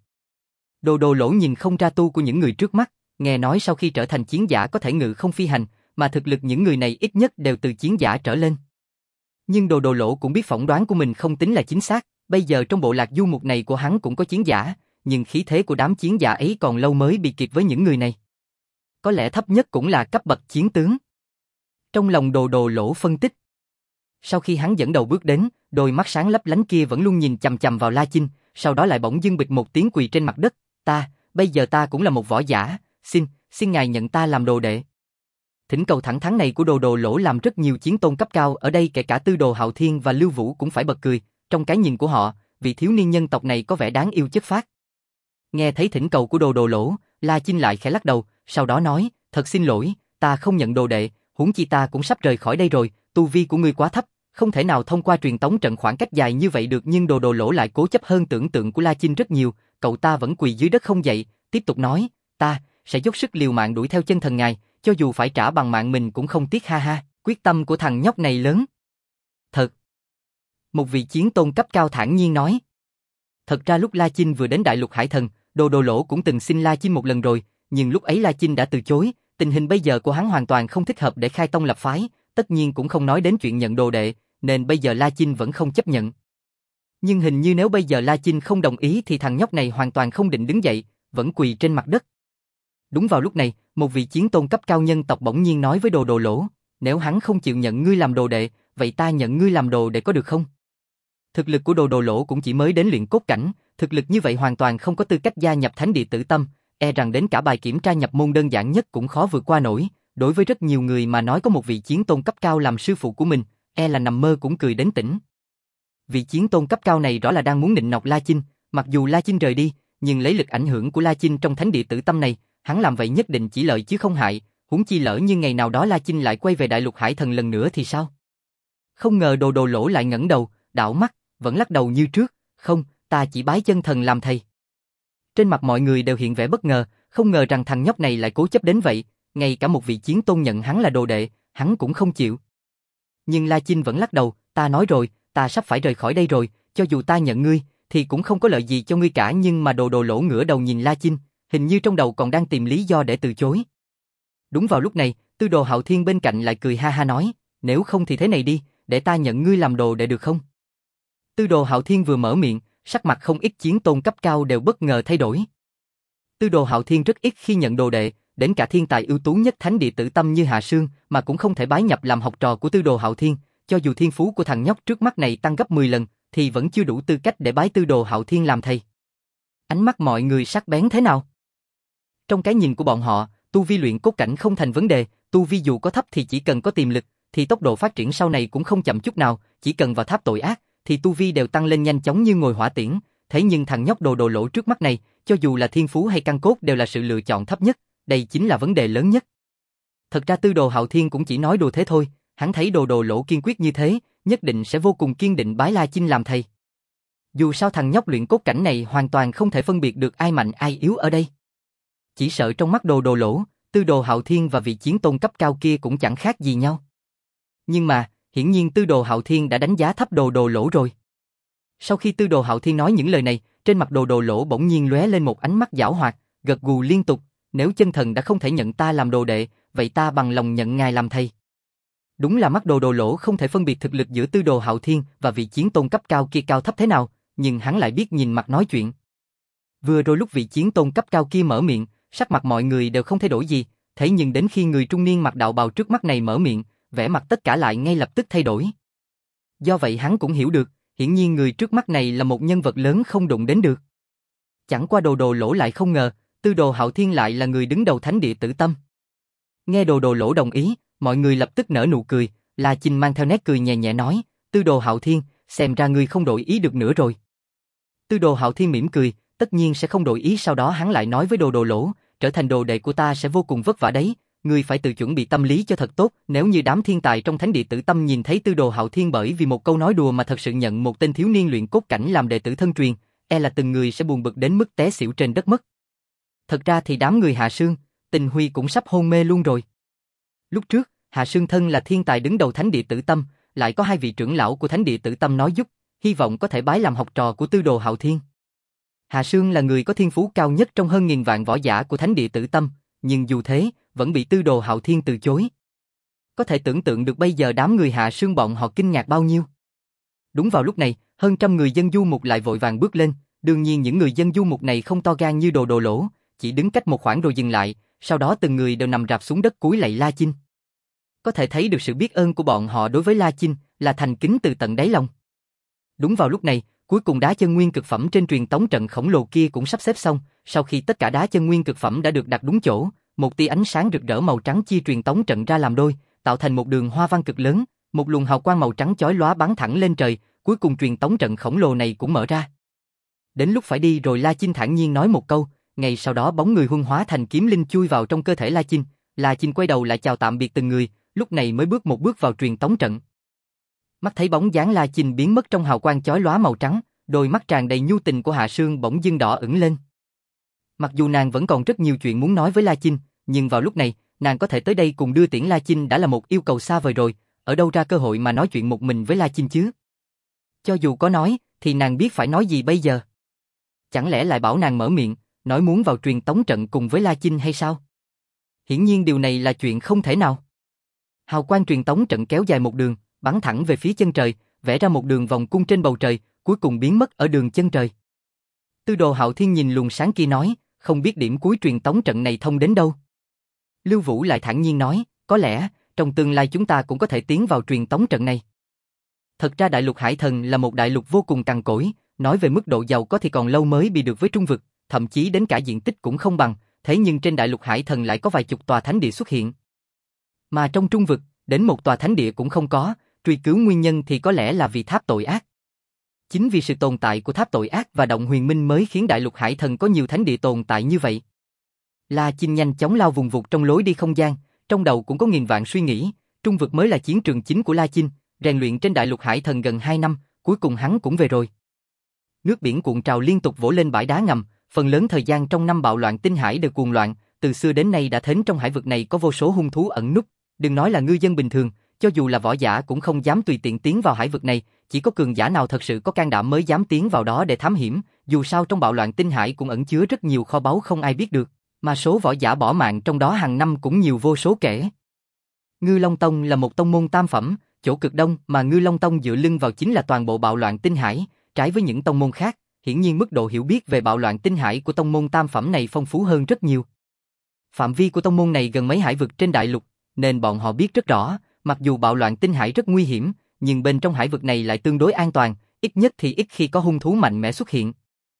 Đồ đồ lỗ nhìn không ra tu của những người trước mắt, nghe nói sau khi trở thành chiến giả có thể ngự không phi hành, mà thực lực những người này ít nhất đều từ chiến giả trở lên. Nhưng đồ đồ lỗ cũng biết phỏng đoán của mình không tính là chính xác, bây giờ trong bộ lạc du mục này của hắn cũng có chiến giả, nhưng khí thế của đám chiến giả ấy còn lâu mới bị kịp với những người này. Có lẽ thấp nhất cũng là cấp bậc chiến tướng. Trong lòng đồ đồ lỗ phân tích. Sau khi hắn dẫn đầu bước đến, đôi mắt sáng lấp lánh kia vẫn luôn nhìn chằm chằm vào La Chinh, sau đó lại bỗng dưng bịch một tiếng quỳ trên mặt đất, ta, bây giờ ta cũng là một võ giả, xin, xin ngài nhận ta làm đồ đệ. Thỉnh cầu thẳng thắn này của đồ đồ lỗ làm rất nhiều chiến tôn cấp cao ở đây kể cả Tư Đồ Hạo Thiên và Lưu Vũ cũng phải bật cười, trong cái nhìn của họ, vị thiếu niên nhân tộc này có vẻ đáng yêu chất phác. Nghe thấy thỉnh cầu của đồ đồ lỗ, La Chinh lại khẽ lắc đầu, sau đó nói, thật xin lỗi, ta không nhận đồ đệ, huống chi ta cũng sắp rời khỏi đây rồi, tu vi của ngươi quá thấp, không thể nào thông qua truyền tống trận khoảng cách dài như vậy được. Nhưng đồ đồ lỗ lại cố chấp hơn tưởng tượng của La Chinh rất nhiều, cậu ta vẫn quỳ dưới đất không dậy, tiếp tục nói, ta sẽ dốc sức liều mạng đuổi theo chân thần ngài, cho dù phải trả bằng mạng mình cũng không tiếc, ha ha. Quyết tâm của thằng nhóc này lớn. Thật. Một vị chiến tôn cấp cao thản nhiên nói. Thật ra lúc La Chinh vừa đến đại lục hải thần, đồ đồ lỗ cũng từng xin La Chinh một lần rồi, nhưng lúc ấy La Chinh đã từ chối, tình hình bây giờ của hắn hoàn toàn không thích hợp để khai tông lập phái, tất nhiên cũng không nói đến chuyện nhận đồ đệ, nên bây giờ La Chinh vẫn không chấp nhận. Nhưng hình như nếu bây giờ La Chinh không đồng ý thì thằng nhóc này hoàn toàn không định đứng dậy, vẫn quỳ trên mặt đất. Đúng vào lúc này, một vị chiến tôn cấp cao nhân tộc bỗng nhiên nói với Đồ Đồ Lỗ, nếu hắn không chịu nhận ngươi làm đồ đệ, vậy ta nhận ngươi làm đồ đệ có được không? Thực lực của Đồ Đồ Lỗ cũng chỉ mới đến luyện cốt cảnh, thực lực như vậy hoàn toàn không có tư cách gia nhập Thánh Địa Tử Tâm, e rằng đến cả bài kiểm tra nhập môn đơn giản nhất cũng khó vượt qua nổi. Đối với rất nhiều người mà nói có một vị chiến tôn cấp cao làm sư phụ của mình, e là nằm mơ cũng cười đến tỉnh. Vị chiến tôn cấp cao này rõ là đang muốn nịnh nọt La Chinh, mặc dù La Chinh rời đi, nhưng lấy lực ảnh hưởng của La Chinh trong Thánh Địa Tử Tâm này, hắn làm vậy nhất định chỉ lợi chứ không hại, huống chi lỡ như ngày nào đó La Chinh lại quay về Đại Lục Hải Thần lần nữa thì sao? Không ngờ Đồ Đồ Lỗ lại ngẩng đầu, đảo mắt, vẫn lắc đầu như trước, không, ta chỉ bái chân thần làm thầy. Trên mặt mọi người đều hiện vẻ bất ngờ, không ngờ rằng thằng nhóc này lại cố chấp đến vậy, ngay cả một vị chiến tôn nhận hắn là đồ đệ, hắn cũng không chịu. Nhưng La Chinh vẫn lắc đầu, ta nói rồi, ta sắp phải rời khỏi đây rồi, cho dù ta nhận ngươi, thì cũng không có lợi gì cho ngươi cả. Nhưng mà Đồ Đồ Lỗ ngửa đầu nhìn La Chinh, hình như trong đầu còn đang tìm lý do để từ chối. Đúng vào lúc này, Tư Đồ Hạo Thiên bên cạnh lại cười ha ha nói, nếu không thì thế này đi, để ta nhận ngươi làm đồ đệ được không? Tư Đồ Hạo Thiên vừa mở miệng, sắc mặt không ít chiến tôn cấp cao đều bất ngờ thay đổi. Tư Đồ Hạo Thiên rất ít khi nhận đồ đệ, đến cả thiên tài ưu tú nhất Thánh Địa Tử Tâm như Hạ Sương mà cũng không thể bái nhập làm học trò của Tư Đồ Hạo Thiên, cho dù thiên phú của thằng nhóc trước mắt này tăng gấp mười lần, thì vẫn chưa đủ tư cách để bái Tư Đồ Hạo Thiên làm thầy. Ánh mắt mọi người sắc bén thế nào? Trong cái nhìn của bọn họ, tu vi luyện cốt cảnh không thành vấn đề, tu vi dù có thấp thì chỉ cần có tiềm lực, thì tốc độ phát triển sau này cũng không chậm chút nào, chỉ cần vào tháp tội ác, thì tu vi đều tăng lên nhanh chóng như ngồi hỏa tiễn. Thế nhưng thằng nhóc Đồ Đồ Lỗ trước mắt này, cho dù là thiên phú hay căn cốt đều là sự lựa chọn thấp nhất, đây chính là vấn đề lớn nhất. Thật ra Tư Đồ Hạo Thiên cũng chỉ nói đùa thế thôi, hắn thấy Đồ Đồ Lỗ kiên quyết như thế, nhất định sẽ vô cùng kiên định bái La Chinh làm thầy. Dù sao thằng nhóc luyện cốt cảnh này hoàn toàn không thể phân biệt được ai mạnh ai yếu ở đây. Chỉ sợ trong mắt Đồ Đồ Lỗ, Tư Đồ Hạo Thiên và vị chiến tôn cấp cao kia cũng chẳng khác gì nhau. Nhưng mà, hiển nhiên Tư Đồ Hạo Thiên đã đánh giá thấp Đồ Đồ Lỗ rồi. Sau khi Tư Đồ Hạo Thiên nói những lời này, trên mặt Đồ Đồ Lỗ bỗng nhiên lóe lên một ánh mắt giảo hoạt, gật gù liên tục, nếu chân thần đã không thể nhận ta làm đồ đệ, vậy ta bằng lòng nhận ngài làm thầy. Đúng là mắt Đồ Đồ Lỗ không thể phân biệt thực lực giữa Tư Đồ Hạo Thiên và vị chiến tôn cấp cao kia cao thấp thế nào, nhưng hắn lại biết nhìn mặt nói chuyện. Vừa rồi lúc vị chiến tôn cấp cao kia mở miệng, sắc mặt mọi người đều không thay đổi gì, thế nhưng đến khi người trung niên mặc đạo bào trước mắt này mở miệng, vẻ mặt tất cả lại ngay lập tức thay đổi. Do vậy hắn cũng hiểu được, hiển nhiên người trước mắt này là một nhân vật lớn không đụng đến được. Chẳng qua Đồ Đồ Lỗ lại không ngờ, Tư Đồ Hạo Thiên lại là người đứng đầu Thánh Địa Tử Tâm. Nghe Đồ Đồ Lỗ đồng ý, mọi người lập tức nở nụ cười, La Chinh mang theo nét cười nhẹ nhẹ nói, Tư Đồ Hạo Thiên, xem ra ngươi không đổi ý được nữa rồi. Tư Đồ Hạo Thiên mỉm cười, tất nhiên sẽ không đổi ý. Sau đó hắn lại nói với Đồ Đồ Lỗ, trở thành đồ đệ của ta sẽ vô cùng vất vả đấy, ngươi phải tự chuẩn bị tâm lý cho thật tốt. Nếu như đám thiên tài trong Thánh Địa Tử Tâm nhìn thấy Tư Đồ Hạo Thiên bởi vì một câu nói đùa mà thật sự nhận một tên thiếu niên luyện cốt cảnh làm đệ tử thân truyền, e là từng người sẽ buồn bực đến mức té xỉu trên đất mất. Thật ra thì đám người Hạ Sương, Tình Huy cũng sắp hôn mê luôn rồi. Lúc trước, Hạ Sương thân là thiên tài đứng đầu Thánh Địa Tử Tâm, lại có hai vị trưởng lão của Thánh Địa Tử Tâm nói giúp, hy vọng có thể bái làm học trò của Tư Đồ Hạo Thiên. Hạ Sương là người có thiên phú cao nhất trong hơn nghìn vạn võ giả của Thánh Địa Tử Tâm, nhưng dù thế, vẫn bị Tư Đồ Hạo Thiên từ chối. Có thể tưởng tượng được bây giờ đám người Hạ Sương bọn họ kinh ngạc bao nhiêu. Đúng vào lúc này, hơn trăm người dân du mục lại vội vàng bước lên, đương nhiên những người dân du mục này không to gan như Đồ Đồ Lỗ, chỉ đứng cách một khoảng rồi dừng lại, sau đó từng người đều nằm rạp xuống đất cúi lạy La Chinh. Có thể thấy được sự biết ơn của bọn họ đối với La Chinh là thành kính từ tận đáy lòng. Đúng vào lúc này, cuối cùng đá chân nguyên cực phẩm trên truyền tống trận khổng lồ kia cũng sắp xếp xong, sau khi tất cả đá chân nguyên cực phẩm đã được đặt đúng chỗ, một tia ánh sáng rực rỡ màu trắng chia truyền tống trận ra làm đôi, tạo thành một đường hoa văn cực lớn, một luồng hào quang màu trắng chói lóa bắn thẳng lên trời, cuối cùng truyền tống trận khổng lồ này cũng mở ra. Đến lúc phải đi rồi La Chinh thản nhiên nói một câu, ngay sau đó bóng người huân hóa thành kiếm linh chui vào trong cơ thể La Chinh, La Chinh quay đầu lại chào tạm biệt từng người, lúc này mới bước một bước vào truyền tống trận. Mắt thấy bóng dáng La Chinh biến mất trong hào quang chói lóa màu trắng, đôi mắt tràn đầy nhu tình của Hạ Sương bỗng dưng đỏ ửng lên. Mặc dù nàng vẫn còn rất nhiều chuyện muốn nói với La Chinh, nhưng vào lúc này, nàng có thể tới đây cùng đưa tiễn La Chinh đã là một yêu cầu xa vời rồi, ở đâu ra cơ hội mà nói chuyện một mình với La Chinh chứ? Cho dù có nói, thì nàng biết phải nói gì bây giờ? Chẳng lẽ lại bảo nàng mở miệng, nói muốn vào truyền tống trận cùng với La Chinh hay sao? Hiển nhiên điều này là chuyện không thể nào. Hào quang truyền tống trận kéo dài một đường, bắn thẳng về phía chân trời, vẽ ra một đường vòng cung trên bầu trời, cuối cùng biến mất ở đường chân trời. Tư Đồ Hạo Thiên nhìn luồng sáng kia nói, không biết điểm cuối truyền tống trận này thông đến đâu. Lưu Vũ lại thản nhiên nói, có lẽ, trong tương lai chúng ta cũng có thể tiến vào truyền tống trận này. Thật ra đại lục Hải Thần là một đại lục vô cùng cằn cỗi, nói về mức độ giàu có thì còn lâu mới bị được với Trung Vực, thậm chí đến cả diện tích cũng không bằng, thế nhưng trên đại lục Hải Thần lại có vài chục tòa thánh địa xuất hiện. Mà trong Trung Vực, đến một tòa thánh địa cũng không có, truy cứu nguyên nhân thì có lẽ là vì tháp tội ác. Chính vì sự tồn tại của tháp tội ác và động huyền minh mới khiến đại lục Hải Thần có nhiều thánh địa tồn tại như vậy. La Chinh nhanh chóng lao vùng vụt trong lối đi không gian, trong đầu cũng có nghìn vạn suy nghĩ, Trung Vực mới là chiến trường chính của La Chinh, rèn luyện trên đại lục Hải Thần gần hai năm, cuối cùng hắn cũng về rồi. Nước biển cuộn trào liên tục vỗ lên bãi đá ngầm, phần lớn thời gian trong năm bạo loạn tinh hải đều cuồng loạn, từ xưa đến nay đã thến trong hải vực này có vô số hung thú ẩn núp, đừng nói là ngư dân bình thường, cho dù là võ giả cũng không dám tùy tiện tiến vào hải vực này, chỉ có cường giả nào thật sự có can đảm mới dám tiến vào đó để thám hiểm, dù sao trong bạo loạn tinh hải cũng ẩn chứa rất nhiều kho báu không ai biết được, mà số võ giả bỏ mạng trong đó hàng năm cũng nhiều vô số kể. Ngư Long Tông là một tông môn tam phẩm, chỗ cực đông mà Ngư Long Tông dựa lưng vào chính là toàn bộ bạo loạn tinh hải, trái với những tông môn khác, hiển nhiên mức độ hiểu biết về bạo loạn tinh hải của tông môn tam phẩm này phong phú hơn rất nhiều. Phạm vi của tông môn này gần mấy hải vực trên đại lục, nên bọn họ biết rất rõ, mặc dù bạo loạn tinh hải rất nguy hiểm, nhưng bên trong hải vực này lại tương đối an toàn, ít nhất thì ít khi có hung thú mạnh mẽ xuất hiện.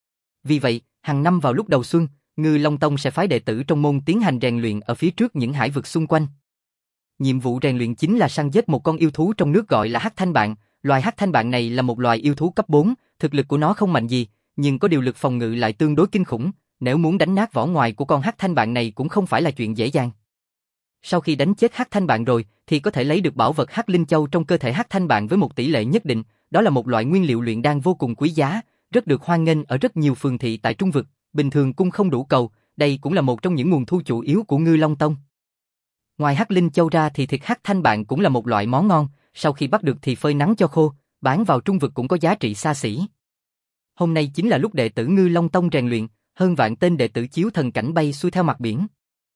Vì vậy, hàng năm vào lúc đầu xuân, Ngư Long Tông sẽ phái đệ tử trong môn tiến hành rèn luyện ở phía trước những hải vực xung quanh. Nhiệm vụ rèn luyện chính là săn giết một con yêu thú trong nước gọi là Hắc Thanh Bạn. Loài Hắc Thanh Bạn này là một loài yêu thú cấp bốn, thực lực của nó không mạnh gì, nhưng có điều lực phòng ngự lại tương đối kinh khủng, nếu muốn đánh nát vỏ ngoài của con Hắc Thanh Bạn này cũng không phải là chuyện dễ dàng. Sau khi đánh chết Hắc Thanh Bạn rồi, thì có thể lấy được bảo vật Hắc Linh Châu trong cơ thể Hắc Thanh Bạn với một tỷ lệ nhất định, đó là một loại nguyên liệu luyện đan vô cùng quý giá, rất được hoan nghênh ở rất nhiều phường thị tại Trung Vực, bình thường cung không đủ cầu, đây cũng là một trong những nguồn thu chủ yếu của Ngư Long Tông. Ngoài Hắc Linh Châu ra thì thịt Hắc Thanh Bạn cũng là một loại món ngon, sau khi bắt được thì phơi nắng cho khô, bán vào Trung Vực cũng có giá trị xa xỉ. Hôm nay chính là lúc đệ tử Ngư Long Tông rèn luyện, hơn vạn tên đệ tử chiếu thần cảnh bay xuôi theo mặt biển.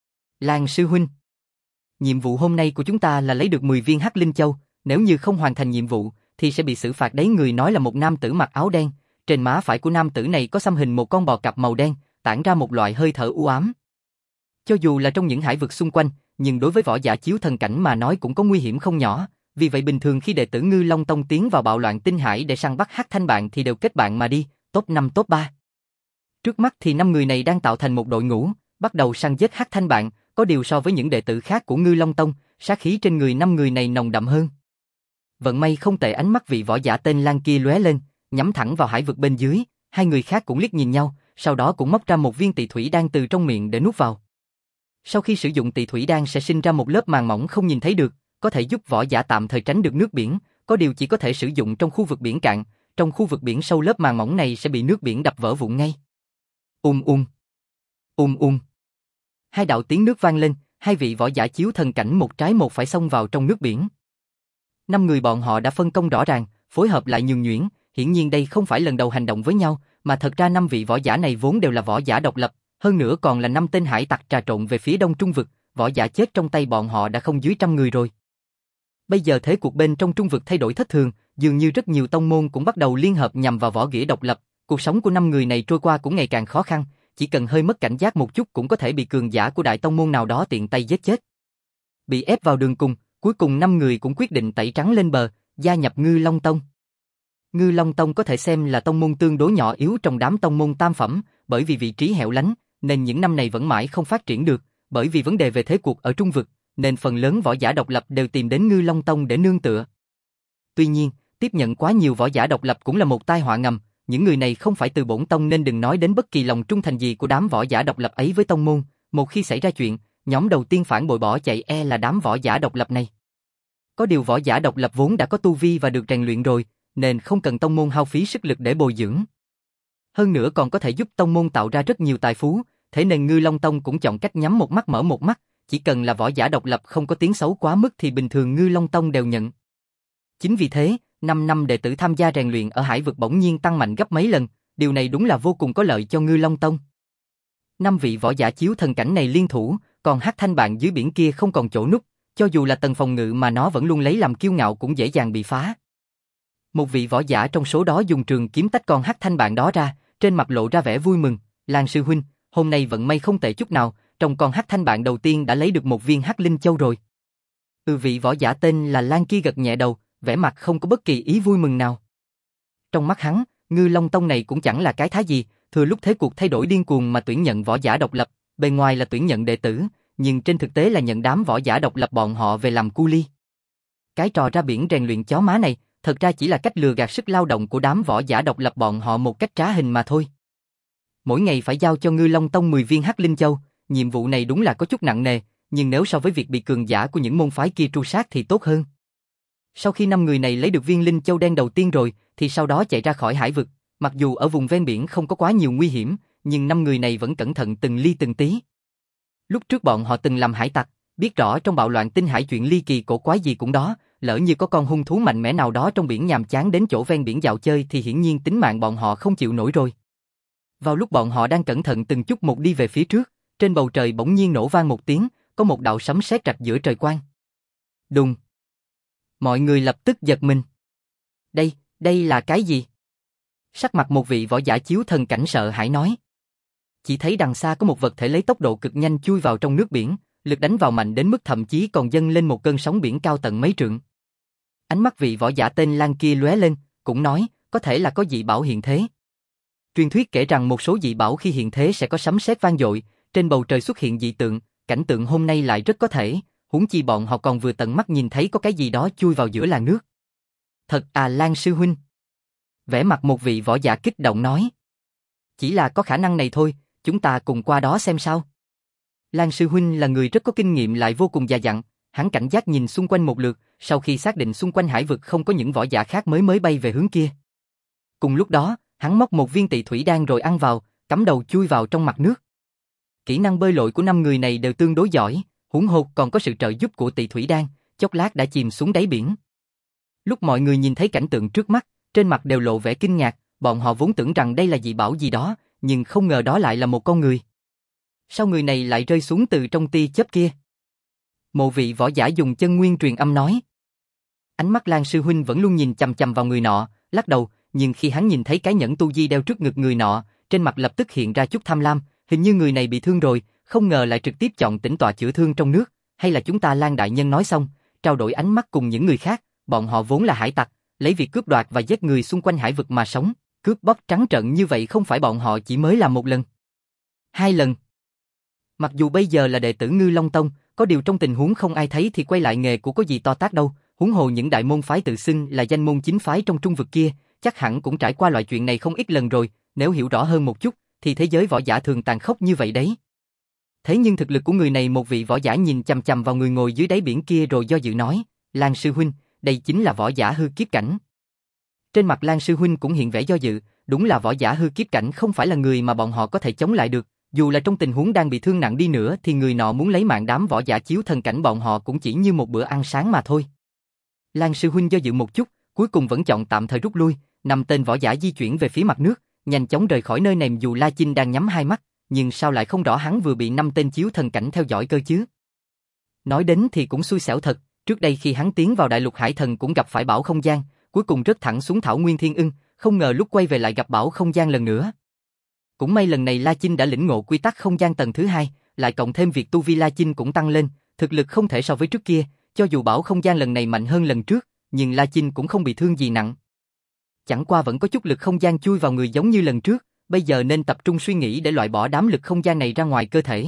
Lan sư huynh, nhiệm vụ hôm nay của chúng ta là lấy được mười viên Hắc Linh Châu, nếu như không hoàn thành nhiệm vụ thì sẽ bị xử phạt đấy. Người nói là một nam tử mặc áo đen, trên má phải của nam tử này có xăm hình một con bò cạp màu đen, tản ra một loại hơi thở u ám. Cho dù là trong những hải vực xung quanh, nhưng đối với võ giả chiếu thần cảnh mà nói cũng có nguy hiểm không nhỏ, vì vậy bình thường khi đệ tử Ngư Long Tông tiến vào bạo loạn tinh hải để săn bắt Hắc Thanh Bạn thì đều kết bạn mà đi, top năm top ba. Trước mắt thì năm người này đang tạo thành một đội ngũ, bắt đầu săn giết Hắc Thanh Bạn, có điều so với những đệ tử khác của Ngư Long Tông, sát khí trên người năm người này nồng đậm hơn. Vận may không tệ, ánh mắt vị võ giả tên Lan kia lóe lên, nhắm thẳng vào hải vực bên dưới, hai người khác cũng liếc nhìn nhau, sau đó cũng móc ra một viên tị thủy đan từ trong miệng để nuốt vào. Sau khi sử dụng tị thủy đan sẽ sinh ra một lớp màng mỏng không nhìn thấy được, có thể giúp võ giả tạm thời tránh được nước biển, có điều chỉ có thể sử dụng trong khu vực biển cạn, trong khu vực biển sâu lớp màng mỏng này sẽ bị nước biển đập vỡ vụn ngay. Um um, um um. Hai đạo tiếng nước vang lên, hai vị võ giả chiếu thần cảnh một trái một phải xông vào trong nước biển. Năm người bọn họ đã phân công rõ ràng, phối hợp lại nhuần nhuyễn, hiển nhiên đây không phải lần đầu hành động với nhau, mà thật ra năm vị võ giả này vốn đều là võ giả độc lập, hơn nữa còn là năm tên hải tặc trà trộn về phía đông Trung Vực, võ giả chết trong tay bọn họ đã không dưới trăm người rồi. Bây giờ thế cuộc bên trong Trung Vực thay đổi thất thường, dường như rất nhiều tông môn cũng bắt đầu liên hợp nhằm vào võ nghĩa độc lập, cuộc sống của năm người này trôi qua cũng ngày càng khó khăn, chỉ cần hơi mất cảnh giác một chút cũng có thể bị cường giả của đại tông môn nào đó tiện tay giết chết. Bị ép vào đường cùng, cuối cùng năm người cũng quyết định tẩy trắng lên bờ, gia nhập Ngư Long Tông. Ngư Long Tông có thể xem là tông môn tương đối nhỏ yếu trong đám tông môn tam phẩm, bởi vì vị trí hẻo lánh, nên những năm này vẫn mãi không phát triển được, bởi vì vấn đề về thế cuộc ở Trung Vực, nên phần lớn võ giả độc lập đều tìm đến Ngư Long Tông để nương tựa. Tuy nhiên, tiếp nhận quá nhiều võ giả độc lập cũng là một tai họa ngầm, những người này không phải từ bổn tông nên đừng nói đến bất kỳ lòng trung thành gì của đám võ giả độc lập ấy với tông môn, một khi xảy ra chuyện, nhóm đầu tiên phản bội bỏ chạy e là đám võ giả độc lập này. Có điều võ giả độc lập vốn đã có tu vi và được rèn luyện rồi, nên không cần tông môn hao phí sức lực để bồi dưỡng. Hơn nữa còn có thể giúp tông môn tạo ra rất nhiều tài phú, thế nên Ngư Long Tông cũng chọn cách nhắm một mắt mở một mắt, chỉ cần là võ giả độc lập không có tiếng xấu quá mức thì bình thường Ngư Long Tông đều nhận. Chính vì thế, năm năm đệ tử tham gia rèn luyện ở hải vực bỗng nhiên tăng mạnh gấp mấy lần, điều này đúng là vô cùng có lợi cho Ngư Long Tông. Năm vị võ giả chiếu thần cảnh này liên thủ, còn Hắc Thanh Bạn dưới biển kia không còn chỗ núp, cho dù là tầng phòng ngự mà nó vẫn luôn lấy làm kiêu ngạo cũng dễ dàng bị phá. Một vị võ giả trong số đó dùng trường kiếm tách con hắc thanh bạn đó ra, trên mặt lộ ra vẻ vui mừng. Lan sư huynh, hôm nay vận may không tệ chút nào, trong con hắc thanh bạn đầu tiên đã lấy được một viên hắc linh châu rồi. Ừ, vị võ giả tên là Lan kia gật nhẹ đầu, vẻ mặt không có bất kỳ ý vui mừng nào. Trong mắt hắn, Ngư Long Tông này cũng chẳng là cái thá gì, thừa lúc thế cuộc thay đổi điên cuồng mà tuyển nhận võ giả độc lập, bề ngoài là tuyển nhận đệ tử, nhưng trên thực tế là nhận đám võ giả độc lập bọn họ về làm cu li. Cái trò ra biển rèn luyện chó má này, thật ra chỉ là cách lừa gạt sức lao động của đám võ giả độc lập bọn họ một cách trá hình mà thôi. Mỗi ngày phải giao cho Ngư Long Tông mười viên hắc linh châu, nhiệm vụ này đúng là có chút nặng nề, nhưng nếu so với việc bị cường giả của những môn phái kia tru sát thì tốt hơn. Sau khi năm người này lấy được viên linh châu đen đầu tiên rồi, thì sau đó chạy ra khỏi hải vực, mặc dù ở vùng ven biển không có quá nhiều nguy hiểm, nhưng năm người này vẫn cẩn thận từng ly từng tí. Lúc trước bọn họ từng làm hải tặc, biết rõ trong bạo loạn tinh hải chuyện ly kỳ cổ quái gì cũng đó, lỡ như có con hung thú mạnh mẽ nào đó trong biển nhàm chán đến chỗ ven biển dạo chơi thì hiển nhiên tính mạng bọn họ không chịu nổi rồi. Vào lúc bọn họ đang cẩn thận từng chút một đi về phía trước, trên bầu trời bỗng nhiên nổ vang một tiếng, có một đạo sấm sét rạch giữa trời quang. Đùng! Mọi người lập tức giật mình. Đây, đây là cái gì? Sắc mặt một vị võ giả chiếu thần cảnh sợ hãi nói. Chỉ thấy đằng xa có một vật thể lấy tốc độ cực nhanh chui vào trong nước biển, lực đánh vào mạnh đến mức thậm chí còn dâng lên một cơn sóng biển cao tận mấy trượng. Ánh mắt vị võ giả tên Lan kia lóe lên, cũng nói, có thể là có dị bảo hiện thế. Truyền thuyết kể rằng một số dị bảo khi hiện thế sẽ có sấm sét vang dội, trên bầu trời xuất hiện dị tượng, cảnh tượng hôm nay lại rất có thể, huống chi bọn họ còn vừa tận mắt nhìn thấy có cái gì đó chui vào giữa làn nước. Thật à Lan sư huynh. Vẻ mặt một vị võ giả kích động nói. Chỉ là có khả năng này thôi, chúng ta cùng qua đó xem sao. Lan sư huynh là người rất có kinh nghiệm lại vô cùng già dặn, hắn cảnh giác nhìn xung quanh một lượt, sau khi xác định xung quanh hải vực không có những võ giả khác mới mới bay về hướng kia. Cùng lúc đó, hắn móc một viên tị thủy đan rồi ăn vào, cắm đầu chui vào trong mặt nước. Kỹ năng bơi lội của năm người này đều tương đối giỏi, huống hồ còn có sự trợ giúp của tị thủy đan, chốc lát đã chìm xuống đáy biển. Lúc mọi người nhìn thấy cảnh tượng trước mắt, trên mặt đều lộ vẻ kinh ngạc, bọn họ vốn tưởng rằng đây là dị bảo gì đó, nhưng không ngờ đó lại là một con người. Sao người này lại rơi xuống từ trong tia chớp kia? Một vị võ giả dùng chân nguyên truyền âm nói. Ánh mắt Lan sư huynh vẫn luôn nhìn chằm chằm vào người nọ, lắc đầu, nhưng khi hắn nhìn thấy cái nhẫn tu di đeo trước ngực người nọ, trên mặt lập tức hiện ra chút tham lam, hình như người này bị thương rồi, không ngờ lại trực tiếp chọn tĩnh tọa chữa thương trong nước, hay là chúng ta Lan đại nhân nói xong, trao đổi ánh mắt cùng những người khác, bọn họ vốn là hải tặc, lấy việc cướp đoạt và giết người xung quanh hải vực mà sống, cướp bóc trắng trợn như vậy không phải bọn họ chỉ mới làm một lần, hai lần. Mặc dù bây giờ là đệ tử Ngư Long Tông, có điều trong tình huống không ai thấy thì quay lại nghề của có gì to tát đâu, huống hồ những đại môn phái tự xưng là danh môn chính phái trong trung vực kia, chắc hẳn cũng trải qua loại chuyện này không ít lần rồi, nếu hiểu rõ hơn một chút, thì thế giới võ giả thường tàn khốc như vậy đấy. Thế nhưng thực lực của người này, một vị võ giả nhìn chằm chằm vào người ngồi dưới đáy biển kia rồi do dự nói, Lan sư huynh, đây chính là võ giả hư kiếp cảnh. Trên mặt Lan sư huynh cũng hiện vẻ do dự, đúng là võ giả hư kiếp cảnh không phải là người mà bọn họ có thể chống lại được, dù là trong tình huống đang bị thương nặng đi nữa thì người nọ muốn lấy mạng đám võ giả chiếu thần cảnh bọn họ cũng chỉ như một bữa ăn sáng mà thôi. Lan sư huynh do dự một chút, cuối cùng vẫn chọn tạm thời rút lui, năm tên võ giả di chuyển về phía mặt nước, nhanh chóng rời khỏi nơi này. Dù La Chinh đang nhắm hai mắt, nhưng sao lại không rõ hắn vừa bị năm tên chiếu thần cảnh theo dõi cơ chứ? Nói đến thì cũng xui xẻo thật, trước đây khi hắn tiến vào đại lục hải thần cũng gặp phải bảo không gian, cuối cùng rớt thẳng xuống thảo nguyên thiên ưng, không ngờ lúc quay về lại gặp bảo không gian lần nữa. Cũng may lần này La Chinh đã lĩnh ngộ quy tắc không gian tầng thứ hai, lại cộng thêm việc tu vi La Chinh cũng tăng lên, thực lực không thể so với trước kia, cho dù bảo không gian lần này mạnh hơn lần trước, nhưng La Chinh cũng không bị thương gì nặng. Chẳng qua vẫn có chút lực không gian chui vào người giống như lần trước, bây giờ nên tập trung suy nghĩ để loại bỏ đám lực không gian này ra ngoài cơ thể.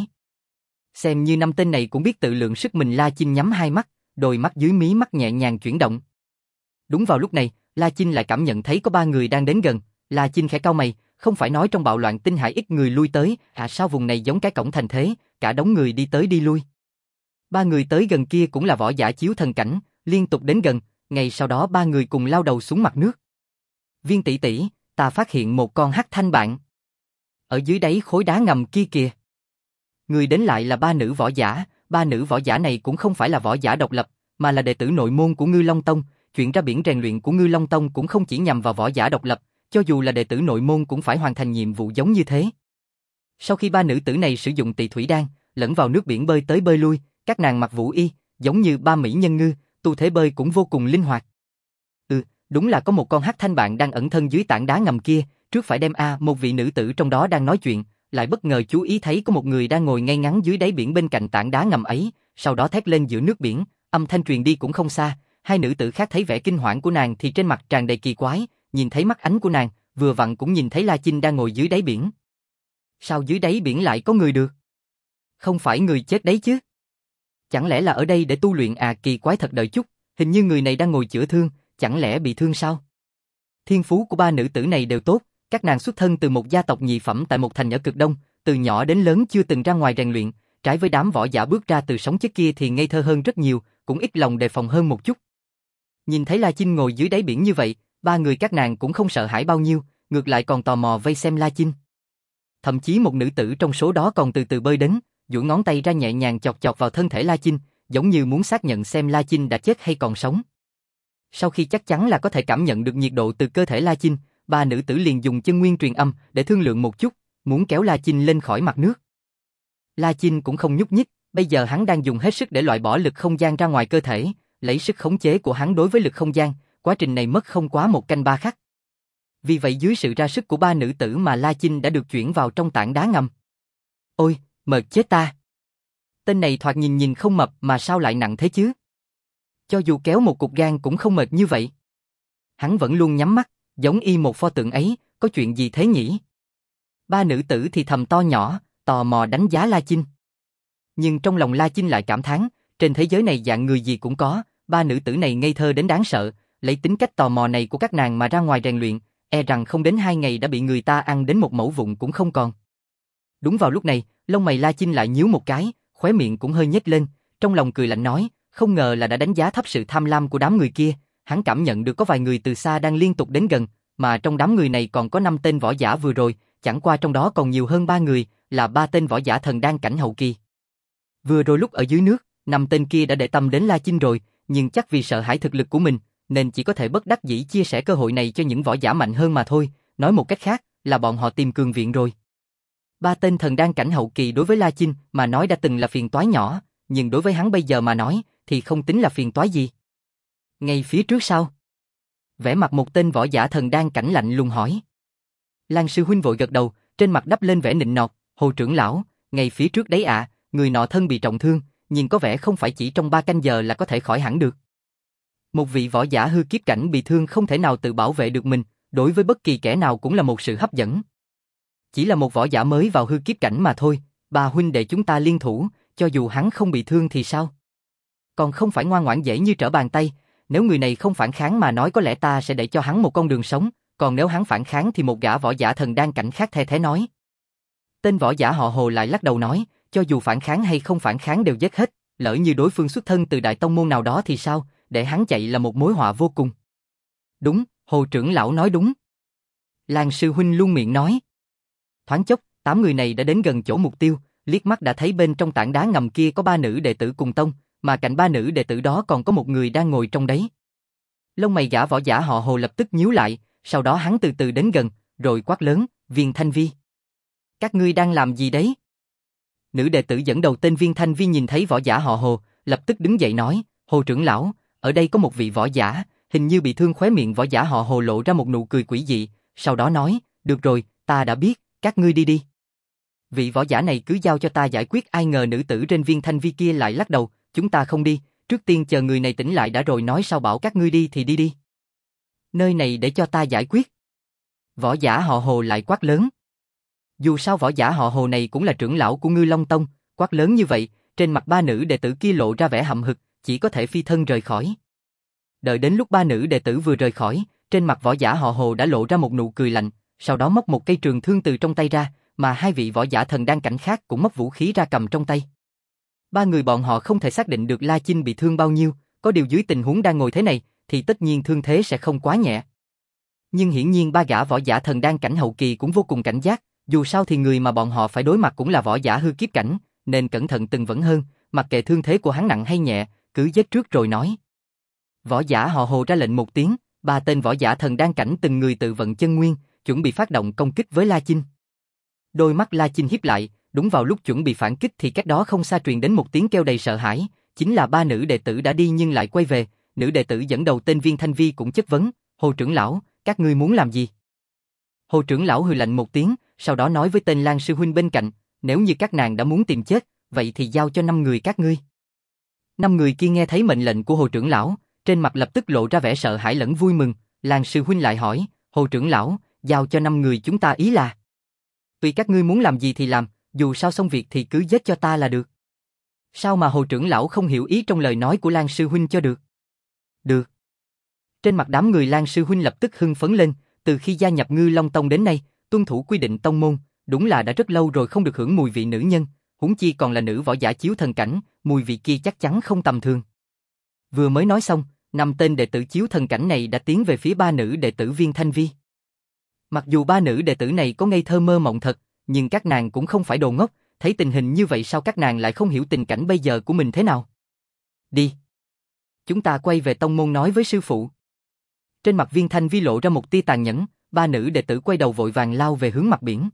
Xem như năm tên này cũng biết tự lượng sức mình. La Chinh nhắm hai mắt, đôi mắt dưới mí mắt nhẹ nhàng chuyển động. Đúng vào lúc này, La Chinh lại cảm nhận thấy có ba người đang đến gần. La Chinh khẽ cau mày, không phải nói trong bạo loạn tinh hải ít người lui tới, à sao vùng này giống cái cổng thành thế, cả đống người đi tới đi lui. Ba người tới gần kia cũng là võ giả chiếu thần cảnh, liên tục đến gần, ngay sau đó ba người cùng lao đầu xuống mặt nước. Viên tỷ tỷ, ta phát hiện một con hắc thanh bạn. Ở dưới đáy khối đá ngầm kia kìa. Người đến lại là ba nữ võ giả, ba nữ võ giả này cũng không phải là võ giả độc lập, mà là đệ tử nội môn của Ngư Long Tông, chuyện ra biển rèn luyện của Ngư Long Tông cũng không chỉ nhằm vào võ giả độc lập, cho dù là đệ tử nội môn cũng phải hoàn thành nhiệm vụ giống như thế. Sau khi ba nữ tử này sử dụng tị thủy đan, lẫn vào nước biển bơi tới bơi lui, các nàng mặc vũ y, giống như ba mỹ nhân ngư, tu thế bơi cũng vô cùng linh hoạt. Ừ, Đúng là có một con hắc thanh bạn đang ẩn thân dưới tảng đá ngầm kia, trước phải đem a, một vị nữ tử trong đó đang nói chuyện, lại bất ngờ chú ý thấy có một người đang ngồi ngay ngắn dưới đáy biển bên cạnh tảng đá ngầm ấy, sau đó thét lên giữa nước biển, âm thanh truyền đi cũng không xa, hai nữ tử khác thấy vẻ kinh hoảng của nàng thì trên mặt tràn đầy kỳ quái, nhìn thấy mắt ánh của nàng, vừa vặn cũng nhìn thấy La Chinh đang ngồi dưới đáy biển. Sao dưới đáy biển lại có người được? Không phải người chết đấy chứ? Chẳng lẽ là ở đây để tu luyện à? Kỳ quái thật, đợi chút, hình như người này đang ngồi chữa thương, chẳng lẽ bị thương sao? Thiên phú của ba nữ tử này đều tốt, các nàng xuất thân từ một gia tộc nhị phẩm tại một thành ở cực đông, từ nhỏ đến lớn chưa từng ra ngoài rèn luyện, trái với đám võ giả bước ra từ sống chết kia thì ngây thơ hơn rất nhiều, cũng ít lòng đề phòng hơn một chút. Nhìn thấy La Chinh ngồi dưới đáy biển như vậy, ba người các nàng cũng không sợ hãi bao nhiêu, ngược lại còn tò mò vây xem La Chinh. Thậm chí một nữ tử trong số đó còn từ từ bơi đến, duỗi ngón tay ra nhẹ nhàng chọc chọc vào thân thể La Chinh, giống như muốn xác nhận xem La Chinh đã chết hay còn sống. Sau khi chắc chắn là có thể cảm nhận được nhiệt độ từ cơ thể La Chinh, ba nữ tử liền dùng chân nguyên truyền âm để thương lượng một chút, muốn kéo La Chinh lên khỏi mặt nước. La Chinh cũng không nhúc nhích, bây giờ hắn đang dùng hết sức để loại bỏ lực không gian ra ngoài cơ thể, lấy sức khống chế của hắn đối với lực không gian, quá trình này mất không quá một canh ba khắc. Vì vậy dưới sự ra sức của ba nữ tử mà La Chinh đã được chuyển vào trong tảng đá ngầm. Ôi, mệt chết ta! Tên này thoạt nhìn nhìn không mập mà sao lại nặng thế chứ? Cho dù kéo một cục gan cũng không mệt như vậy. Hắn vẫn luôn nhắm mắt, giống y một pho tượng ấy, có chuyện gì thế nhỉ? Ba nữ tử thì thầm to nhỏ, tò mò đánh giá La Chinh. Nhưng trong lòng La Chinh lại cảm thán, trên thế giới này dạng người gì cũng có, ba nữ tử này ngây thơ đến đáng sợ, lấy tính cách tò mò này của các nàng mà ra ngoài rèn luyện, e rằng không đến hai ngày đã bị người ta ăn đến một mẩu vụn cũng không còn. Đúng vào lúc này, lông mày La Chinh lại nhíu một cái, khóe miệng cũng hơi nhếch lên, trong lòng cười lạnh nói, không ngờ là đã đánh giá thấp sự tham lam của đám người kia, hắn cảm nhận được có vài người từ xa đang liên tục đến gần, mà trong đám người này còn có năm tên võ giả vừa rồi, chẳng qua trong đó còn nhiều hơn ba người, là ba tên võ giả thần đan cảnh hậu kỳ. Vừa rồi lúc ở dưới nước, năm tên kia đã để tâm đến La Chinh rồi, nhưng chắc vì sợ hãi thực lực của mình, nên chỉ có thể bất đắc dĩ chia sẻ cơ hội này cho những võ giả mạnh hơn mà thôi, nói một cách khác, là bọn họ tìm cường viện rồi. Ba tên thần đan cảnh hậu kỳ đối với La Chinh mà nói đã từng là phiền toái nhỏ, nhưng đối với hắn bây giờ mà nói, thì không tính là phiền toái gì. Ngay phía trước sau, vẻ mặt một tên võ giả thần đan cảnh lạnh lùng hỏi. Lan sư huynh vội gật đầu, trên mặt đắp lên vẻ nịnh nọt, Hồ trưởng lão, ngay phía trước đấy ạ, à, người nọ thân bị trọng thương, nhưng có vẻ không phải chỉ trong ba canh giờ là có thể khỏi hẳn được. Một vị võ giả hư kiếp cảnh bị thương không thể nào tự bảo vệ được mình, đối với bất kỳ kẻ nào cũng là một sự hấp dẫn. Chỉ là một võ giả mới vào hư kiếp cảnh mà thôi, ba huynh đệ chúng ta liên thủ, cho dù hắn không bị thương thì sao? Còn không phải ngoan ngoãn dễ như trở bàn tay, nếu người này không phản kháng mà nói có lẽ ta sẽ để cho hắn một con đường sống, còn nếu hắn phản kháng thì một gã võ giả thần đan cảnh khác the thế nói. Tên võ giả họ Hồ lại lắc đầu nói, cho dù phản kháng hay không phản kháng đều giết hết, lỡ như đối phương xuất thân từ đại tông môn nào đó thì sao, để hắn chạy là một mối họa vô cùng. Đúng, Hồ trưởng lão nói đúng. Lan sư huynh luôn miệng nói. Thoáng chốc, tám người này đã đến gần chỗ mục tiêu, liếc mắt đã thấy bên trong tảng đá ngầm kia có ba nữ đệ tử cùng tông, mà cạnh ba nữ đệ tử đó còn có một người đang ngồi trong đấy. Lông mày gã võ giả họ Hồ lập tức nhíu lại, sau đó hắn từ từ đến gần, rồi quát lớn, Viên Thanh Vi. Các ngươi đang làm gì đấy? Nữ đệ tử dẫn đầu tên Viên Thanh Vi nhìn thấy võ giả họ Hồ, lập tức đứng dậy nói, Hồ trưởng lão, ở đây có một vị võ giả, hình như bị thương. Khóe miệng võ giả họ Hồ lộ ra một nụ cười quỷ dị, sau đó nói, được rồi, ta đã biết, các ngươi đi đi. Vị võ giả này cứ giao cho ta giải quyết. Ai ngờ nữ tử trên Viên Thanh Vi kia lại lắc đầu, chúng ta không đi, trước tiên chờ người này tỉnh lại đã rồi nói sao, bảo các ngươi đi thì đi đi. Nơi này để cho ta giải quyết. Võ giả họ Hồ lại quát lớn. Dù sao võ giả họ Hồ này cũng là trưởng lão của Ngư Long Tông, quát lớn như vậy, trên mặt ba nữ đệ tử kia lộ ra vẻ hậm hực, chỉ có thể phi thân rời khỏi. Đợi đến lúc ba nữ đệ tử vừa rời khỏi, trên mặt võ giả họ Hồ đã lộ ra một nụ cười lạnh, sau đó móc một cây trường thương từ trong tay ra, mà hai vị võ giả thần đan cảnh khác cũng móc vũ khí ra cầm trong tay. Ba người bọn họ không thể xác định được La Chinh bị thương bao nhiêu, có điều dưới tình huống đang ngồi thế này, thì tất nhiên thương thế sẽ không quá nhẹ. Nhưng hiển nhiên ba gã võ giả thần đan cảnh hậu kỳ cũng vô cùng cảnh giác, dù sao thì người mà bọn họ phải đối mặt cũng là võ giả hư kiếp cảnh, nên cẩn thận từng vẫn hơn, mặc kệ thương thế của hắn nặng hay nhẹ, cứ giết trước rồi nói. Võ giả họ Hồ ra lệnh một tiếng, ba tên võ giả thần đan cảnh từng người tự vận chân nguyên, chuẩn bị phát động công kích với La Chinh. Đôi mắt La Chinh híp lại, đúng vào lúc chuẩn bị phản kích thì cách đó không xa truyền đến một tiếng kêu đầy sợ hãi, chính là ba nữ đệ tử đã đi nhưng lại quay về. Nữ đệ tử dẫn đầu tên Viên Thanh Vi cũng chất vấn, Hồ trưởng lão, các ngươi muốn làm gì? Hồ trưởng lão hừ lạnh một tiếng, sau đó nói với tên Lan sư huynh bên cạnh, nếu như các nàng đã muốn tìm chết, vậy thì giao cho năm người các ngươi. Năm người kia nghe thấy mệnh lệnh của Hồ trưởng lão, trên mặt lập tức lộ ra vẻ sợ hãi lẫn vui mừng. Lan sư huynh lại hỏi, Hồ trưởng lão, giao cho năm người chúng ta ý là? Tùy các ngươi muốn làm gì thì làm, dù sao xong việc thì cứ giết cho ta là được. Sao mà Hồ trưởng lão không hiểu ý trong lời nói của Lan sư huynh cho được? Được. Trên mặt đám người Lan sư huynh lập tức hưng phấn lên, từ khi gia nhập Ngư Long Tông đến nay, tuân thủ quy định tông môn, đúng là đã rất lâu rồi không được hưởng mùi vị nữ nhân, huống chi còn là nữ võ giả chiếu thần cảnh, mùi vị kia chắc chắn không tầm thường. Vừa mới nói xong, năm tên đệ tử chiếu thần cảnh này đã tiến về phía ba nữ đệ tử Viên Thanh Vi. Mặc dù ba nữ đệ tử này có ngây thơ mơ mộng thật, nhưng các nàng cũng không phải đồ ngốc, thấy tình hình như vậy sao các nàng lại không hiểu tình cảnh bây giờ của mình thế nào. Đi. Chúng ta quay về tông môn nói với sư phụ. Trên mặt Viên Thanh Vi lộ ra một tia tàn nhẫn, ba nữ đệ tử quay đầu vội vàng lao về hướng mặt biển.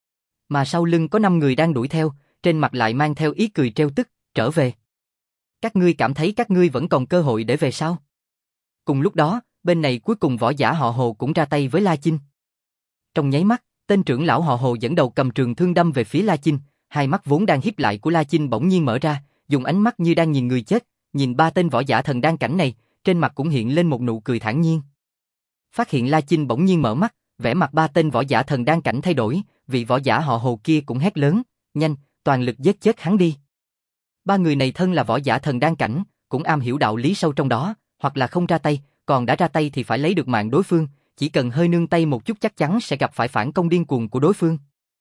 Mà sau lưng có năm người đang đuổi theo, trên mặt lại mang theo ý cười trêu tức, trở về. Các ngươi cảm thấy các ngươi vẫn còn cơ hội để về sao? Cùng lúc đó, bên này cuối cùng võ giả họ Hồ cũng ra tay với La Chinh. Trong nháy mắt, tên trưởng lão họ Hồ dẫn đầu cầm trường thương đâm về phía La Chinh, hai mắt vốn đang híp lại của La Chinh bỗng nhiên mở ra, dùng ánh mắt như đang nhìn người chết, nhìn ba tên võ giả thần đan cảnh này, trên mặt cũng hiện lên một nụ cười thản nhiên. Phát hiện La Chinh bỗng nhiên mở mắt, vẻ mặt ba tên võ giả thần đan cảnh thay đổi, vị võ giả họ Hồ kia cũng hét lớn, nhanh, toàn lực giết chết hắn đi. Ba người này thân là võ giả thần đan cảnh, cũng am hiểu đạo lý sâu trong đó, hoặc là không ra tay, còn đã ra tay thì phải lấy được mạng đối phương, chỉ cần hơi nương tay một chút chắc chắn sẽ gặp phải phản công điên cuồng của đối phương.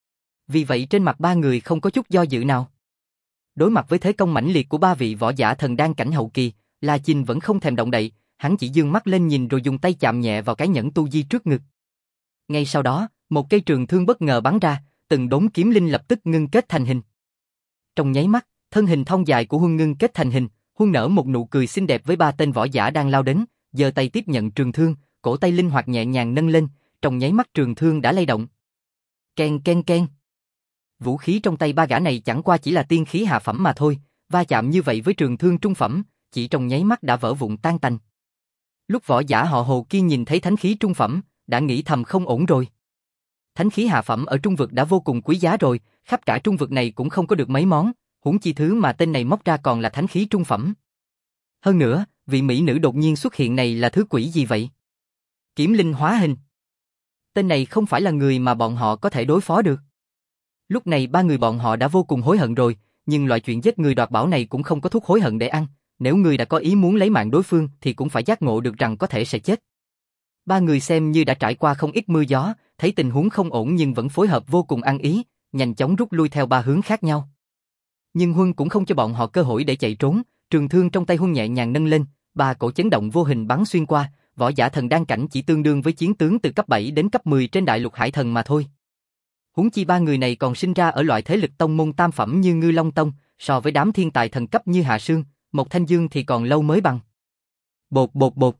Vì vậy trên mặt ba người không có chút do dự nào. Đối mặt với thế công mãnh liệt của ba vị võ giả thần đan cảnh hậu kỳ, La Chinh vẫn không thèm động đậy, hắn chỉ dương mắt lên nhìn rồi dùng tay chạm nhẹ vào cái nhẫn tu di trước ngực. Ngay sau đó, một cây trường thương bất ngờ bắn ra, từng đốm kiếm linh lập tức ngưng kết thành hình. Trong nháy mắt, thân hình thon dài của Huân ngưng kết thành hình, Huân nở một nụ cười xinh đẹp với ba tên võ giả đang lao đến, giơ tay tiếp nhận trường thương, cổ tay linh hoạt nhẹ nhàng nâng lên, trong nháy mắt trường thương đã lay động. Ken ken ken. Vũ khí trong tay ba gã này chẳng qua chỉ là tiên khí hạ phẩm mà thôi, va chạm như vậy với trường thương trung phẩm, chỉ trong nháy mắt đã vỡ vụn tan tành. Lúc võ giả họ Hồ kia nhìn thấy thánh khí trung phẩm, đã nghĩ thầm không ổn rồi. Thánh khí hạ phẩm ở trung vực đã vô cùng quý giá rồi, khắp cả trung vực này cũng không có được mấy món, huống chi thứ mà tên này móc ra còn là thánh khí trung phẩm. Hơn nữa, vị mỹ nữ đột nhiên xuất hiện này là thứ quỷ gì vậy? Kiếm linh hóa hình. Tên này không phải là người mà bọn họ có thể đối phó được. Lúc này ba người bọn họ đã vô cùng hối hận rồi, nhưng loại chuyện giết người đoạt bảo này cũng không có thuốc hối hận để ăn, nếu người đã có ý muốn lấy mạng đối phương thì cũng phải giác ngộ được rằng có thể sẽ chết. Ba người xem như đã trải qua không ít mưa gió, thấy tình huống không ổn nhưng vẫn phối hợp vô cùng ăn ý, nhanh chóng rút lui theo ba hướng khác nhau. Nhưng Huân cũng không cho bọn họ cơ hội để chạy trốn, trường thương trong tay Huân nhẹ nhàng nâng lên, ba cổ chấn động vô hình bắn xuyên qua, võ giả thần đan cảnh chỉ tương đương với chiến tướng từ cấp bảy đến cấp mười trên đại lục hải thần mà thôi. Huống chi ba người này còn sinh ra ở loại thế lực tông môn tam phẩm như Ngư Long Tông, so với đám thiên tài thần cấp như Hạ Sương, Mộc Thanh Dương thì còn lâu mới bằng. Bột bột bột.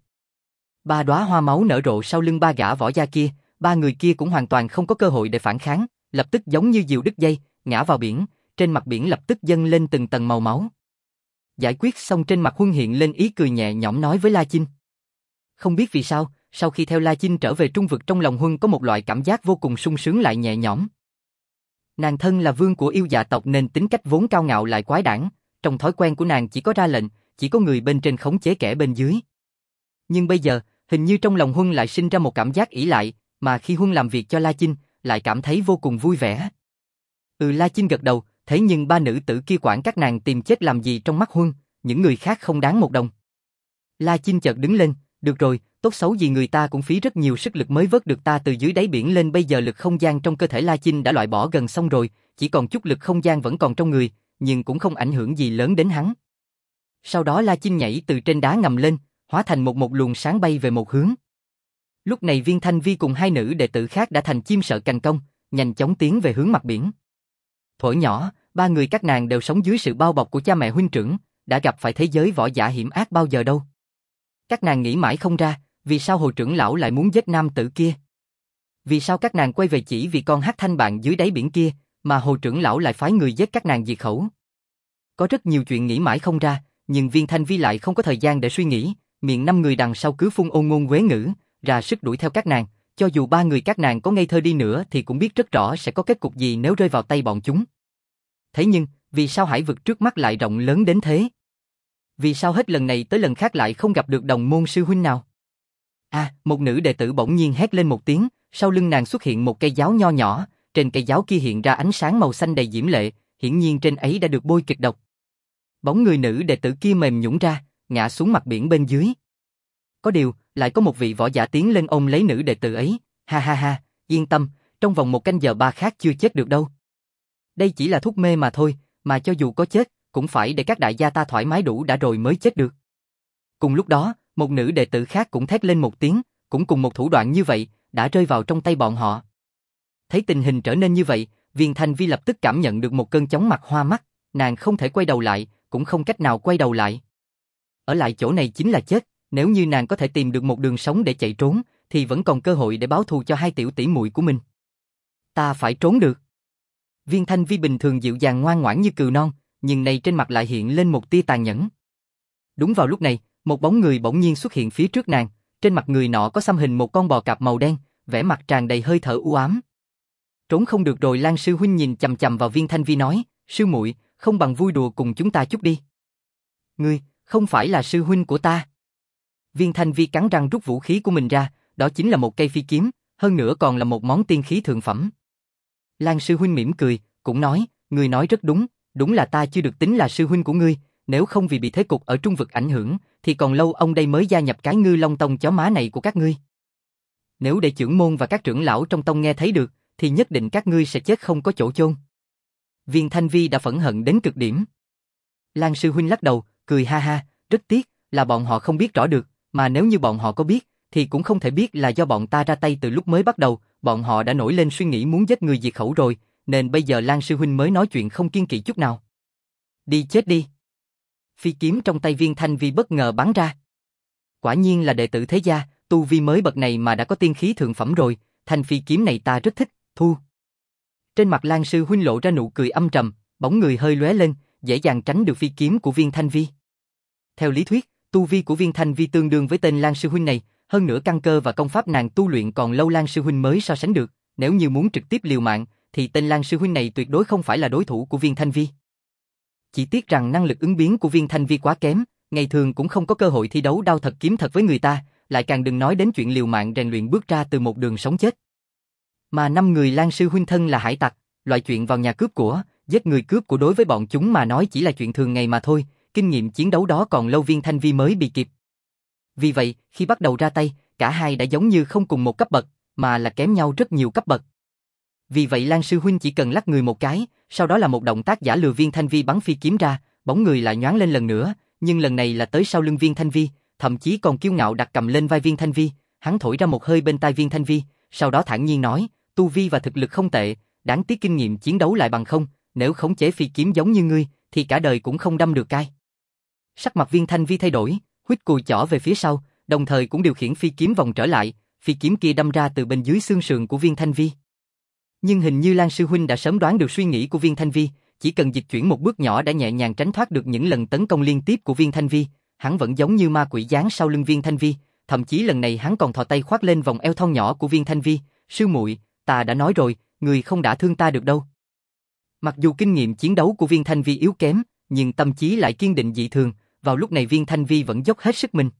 Ba đóa hoa máu nở rộ sau lưng ba gã võ gia kia, ba người kia cũng hoàn toàn không có cơ hội để phản kháng, lập tức giống như diều đứt dây, ngã vào biển, trên mặt biển lập tức dâng lên từng tầng màu máu. Giải quyết xong trên mặt Huân hiện lên ý cười nhẹ nhõm nói với La Chinh. Không biết vì sao, sau khi theo La Chinh trở về trung vực trong lòng Huân có một loại cảm giác vô cùng sung sướng lại nhẹ nhõm. Nàng thân là vương của yêu dạ tộc nên tính cách vốn cao ngạo lại quái đản, trong thói quen của nàng chỉ có ra lệnh, chỉ có người bên trên khống chế kẻ bên dưới. Nhưng bây giờ, hình như trong lòng Huân lại sinh ra một cảm giác ỷ lại, mà khi Huân làm việc cho La Chinh, lại cảm thấy vô cùng vui vẻ. Ừ, La Chinh gật đầu, thế nhưng ba nữ tử kia quản các nàng tìm chết làm gì trong mắt Huân, những người khác không đáng một đồng. La Chinh chợt đứng lên, được rồi, tốt xấu gì người ta cũng phí rất nhiều sức lực mới vớt được ta từ dưới đáy biển lên, bây giờ lực không gian trong cơ thể La Chinh đã loại bỏ gần xong rồi, chỉ còn chút lực không gian vẫn còn trong người, nhưng cũng không ảnh hưởng gì lớn đến hắn. Sau đó La Chinh nhảy từ trên đá ngầm lên, hóa thành một một luồng sáng bay về một hướng. Lúc này Viên Thanh Vi cùng hai nữ đệ tử khác đã thành chim sợ cành công, nhanh chóng tiến về hướng mặt biển. Thuở nhỏ, ba người các nàng đều sống dưới sự bao bọc của cha mẹ huynh trưởng, đã gặp phải thế giới võ giả hiểm ác bao giờ đâu. Các nàng nghĩ mãi không ra, vì sao Hồ trưởng lão lại muốn giết nam tử kia? Vì sao các nàng quay về chỉ vì con hắc thanh bạn dưới đáy biển kia, mà Hồ trưởng lão lại phái người giết các nàng diệt khẩu? Có rất nhiều chuyện nghĩ mãi không ra, nhưng Viên Thanh Vi lại không có thời gian để suy nghĩ, miệng năm người đằng sau cứ phun ôn ngôn quế ngữ, ra sức đuổi theo các nàng, cho dù ba người các nàng có ngây thơ đi nữa thì cũng biết rất rõ sẽ có kết cục gì nếu rơi vào tay bọn chúng. Thế nhưng, vì sao hải vực trước mắt lại rộng lớn đến thế? Vì sao hết lần này tới lần khác lại không gặp được đồng môn sư huynh nào? À, một nữ đệ tử bỗng nhiên hét lên một tiếng, sau lưng nàng xuất hiện một cây giáo nho nhỏ, trên cây giáo kia hiện ra ánh sáng màu xanh đầy diễm lệ, hiển nhiên trên ấy đã được bôi kịch độc. Bóng người nữ đệ tử kia mềm nhũn ra, ngã xuống mặt biển bên dưới. Có điều, lại có một vị võ giả tiến lên ôm lấy nữ đệ tử ấy, ha ha ha, yên tâm, trong vòng một canh giờ ba khác chưa chết được đâu. Đây chỉ là thuốc mê mà thôi, mà cho dù có chết, cũng phải để các đại gia ta thoải mái đủ đã rồi mới chết được. Cùng lúc đó, một nữ đệ tử khác cũng thét lên một tiếng, cũng cùng một thủ đoạn như vậy, đã rơi vào trong tay bọn họ. Thấy tình hình trở nên như vậy, Viên Thanh Vi lập tức cảm nhận được một cơn chóng mặt hoa mắt, nàng không thể quay đầu lại, cũng không cách nào quay đầu lại. Ở lại chỗ này chính là chết, nếu như nàng có thể tìm được một đường sống để chạy trốn, thì vẫn còn cơ hội để báo thù cho hai tiểu tỷ muội của mình. Ta phải trốn được. Viên Thanh Vi bình thường dịu dàng ngoan ngoãn như cừu non, nhưng nay trên mặt lại hiện lên một tia tàn nhẫn. Đúng vào lúc này, một bóng người bỗng nhiên xuất hiện phía trước nàng, trên mặt người nọ có xăm hình một con bò cạp màu đen, vẻ mặt tràn đầy hơi thở u ám. Trốn không được rồi. Lan sư huynh nhìn chằm chằm vào Viên Thanh Vi nói, sư muội, không bằng vui đùa cùng chúng ta chút đi. Ngươi, không phải là sư huynh của ta. Viên Thanh Vi cắn răng rút vũ khí của mình ra, đó chính là một cây phi kiếm, hơn nữa còn là một món tiên khí thượng phẩm. Lan sư huynh mỉm cười, cũng nói, ngươi nói rất đúng, đúng là ta chưa được tính là sư huynh của ngươi, nếu không vì bị thế cục ở trung vực ảnh hưởng, thì còn lâu ông đây mới gia nhập cái Ngư Long Tông chó má này của các ngươi. Nếu để trưởng môn và các trưởng lão trong tông nghe thấy được, thì nhất định các ngươi sẽ chết không có chỗ chôn. Viên Thanh Vi đã phẫn hận đến cực điểm. Lan sư huynh lắc đầu, cười ha ha, rất tiếc là bọn họ không biết rõ được, mà nếu như bọn họ có biết, thì cũng không thể biết là do bọn ta ra tay từ lúc mới bắt đầu, bọn họ đã nổi lên suy nghĩ muốn giết người diệt khẩu rồi, nên bây giờ Lan sư huynh mới nói chuyện không kiêng kỵ chút nào. Đi chết đi. Phi kiếm trong tay Viên Thanh Vi bất ngờ bắn ra. Quả nhiên là đệ tử thế gia, tu vi mới bậc này mà đã có tiên khí thượng phẩm rồi, thanh phi kiếm này ta rất thích, thu. Trên mặt Lan sư huynh lộ ra nụ cười âm trầm, bóng người hơi lóe lên, dễ dàng tránh được phi kiếm của Viên Thanh Vi. Theo lý thuyết, tu vi của Viên Thanh Vi tương đương với tên Lan sư huynh này, hơn nữa căn cơ và công pháp nàng tu luyện còn lâu Lan sư huynh mới so sánh được, nếu như muốn trực tiếp liều mạng, thì tên Lan sư huynh này tuyệt đối không phải là đối thủ của Viên Thanh Vi. Chỉ tiếc rằng năng lực ứng biến của Viên Thanh Vi quá kém, ngày thường cũng không có cơ hội thi đấu đao thật kiếm thật với người ta, lại càng đừng nói đến chuyện liều mạng rèn luyện bước ra từ một đường sống chết. Mà năm người Lan sư huynh thân là hải tặc, loại chuyện vào nhà cướp của, giết người cướp của đối với bọn chúng mà nói chỉ là chuyện thường ngày mà thôi, kinh nghiệm chiến đấu đó còn lâu Viên Thanh Vi mới bị kịp. Vì vậy, khi bắt đầu ra tay, cả hai đã giống như không cùng một cấp bậc, mà là kém nhau rất nhiều cấp bậc. Vì vậy Lan sư huynh chỉ cần lắc người một cái, sau đó là một động tác giả lừa Viên Thanh Vi bắn phi kiếm ra, bóng người lại nhoáng lên lần nữa, nhưng lần này là tới sau lưng Viên Thanh Vi, thậm chí còn kiêu ngạo đặt cầm lên vai Viên Thanh Vi, hắn thổi ra một hơi bên tai Viên Thanh Vi, sau đó thản nhiên nói, tu vi và thực lực không tệ, đáng tiếc kinh nghiệm chiến đấu lại bằng không, nếu khống chế phi kiếm giống như ngươi, thì cả đời cũng không đâm được cai. Sắc mặt Viên Thanh Vi thay đổi, huýt cùi chỏ về phía sau, đồng thời cũng điều khiển phi kiếm vòng trở lại, phi kiếm kia đâm ra từ bên dưới xương sườn của Viên Thanh Vi. Nhưng hình như Lan sư huynh đã sớm đoán được suy nghĩ của Viên Thanh Vi, chỉ cần dịch chuyển một bước nhỏ đã nhẹ nhàng tránh thoát được những lần tấn công liên tiếp của Viên Thanh Vi, hắn vẫn giống như ma quỷ giáng sau lưng Viên Thanh Vi, thậm chí lần này hắn còn thò tay khoác lên vòng eo thon nhỏ của Viên Thanh Vi, sư muội, ta đã nói rồi, người không đả thương ta được đâu. Mặc dù kinh nghiệm chiến đấu của Viên Thanh Vi yếu kém, nhưng tâm trí lại kiên định dị thường, vào lúc này Viên Thanh Vi vẫn dốc hết sức mình.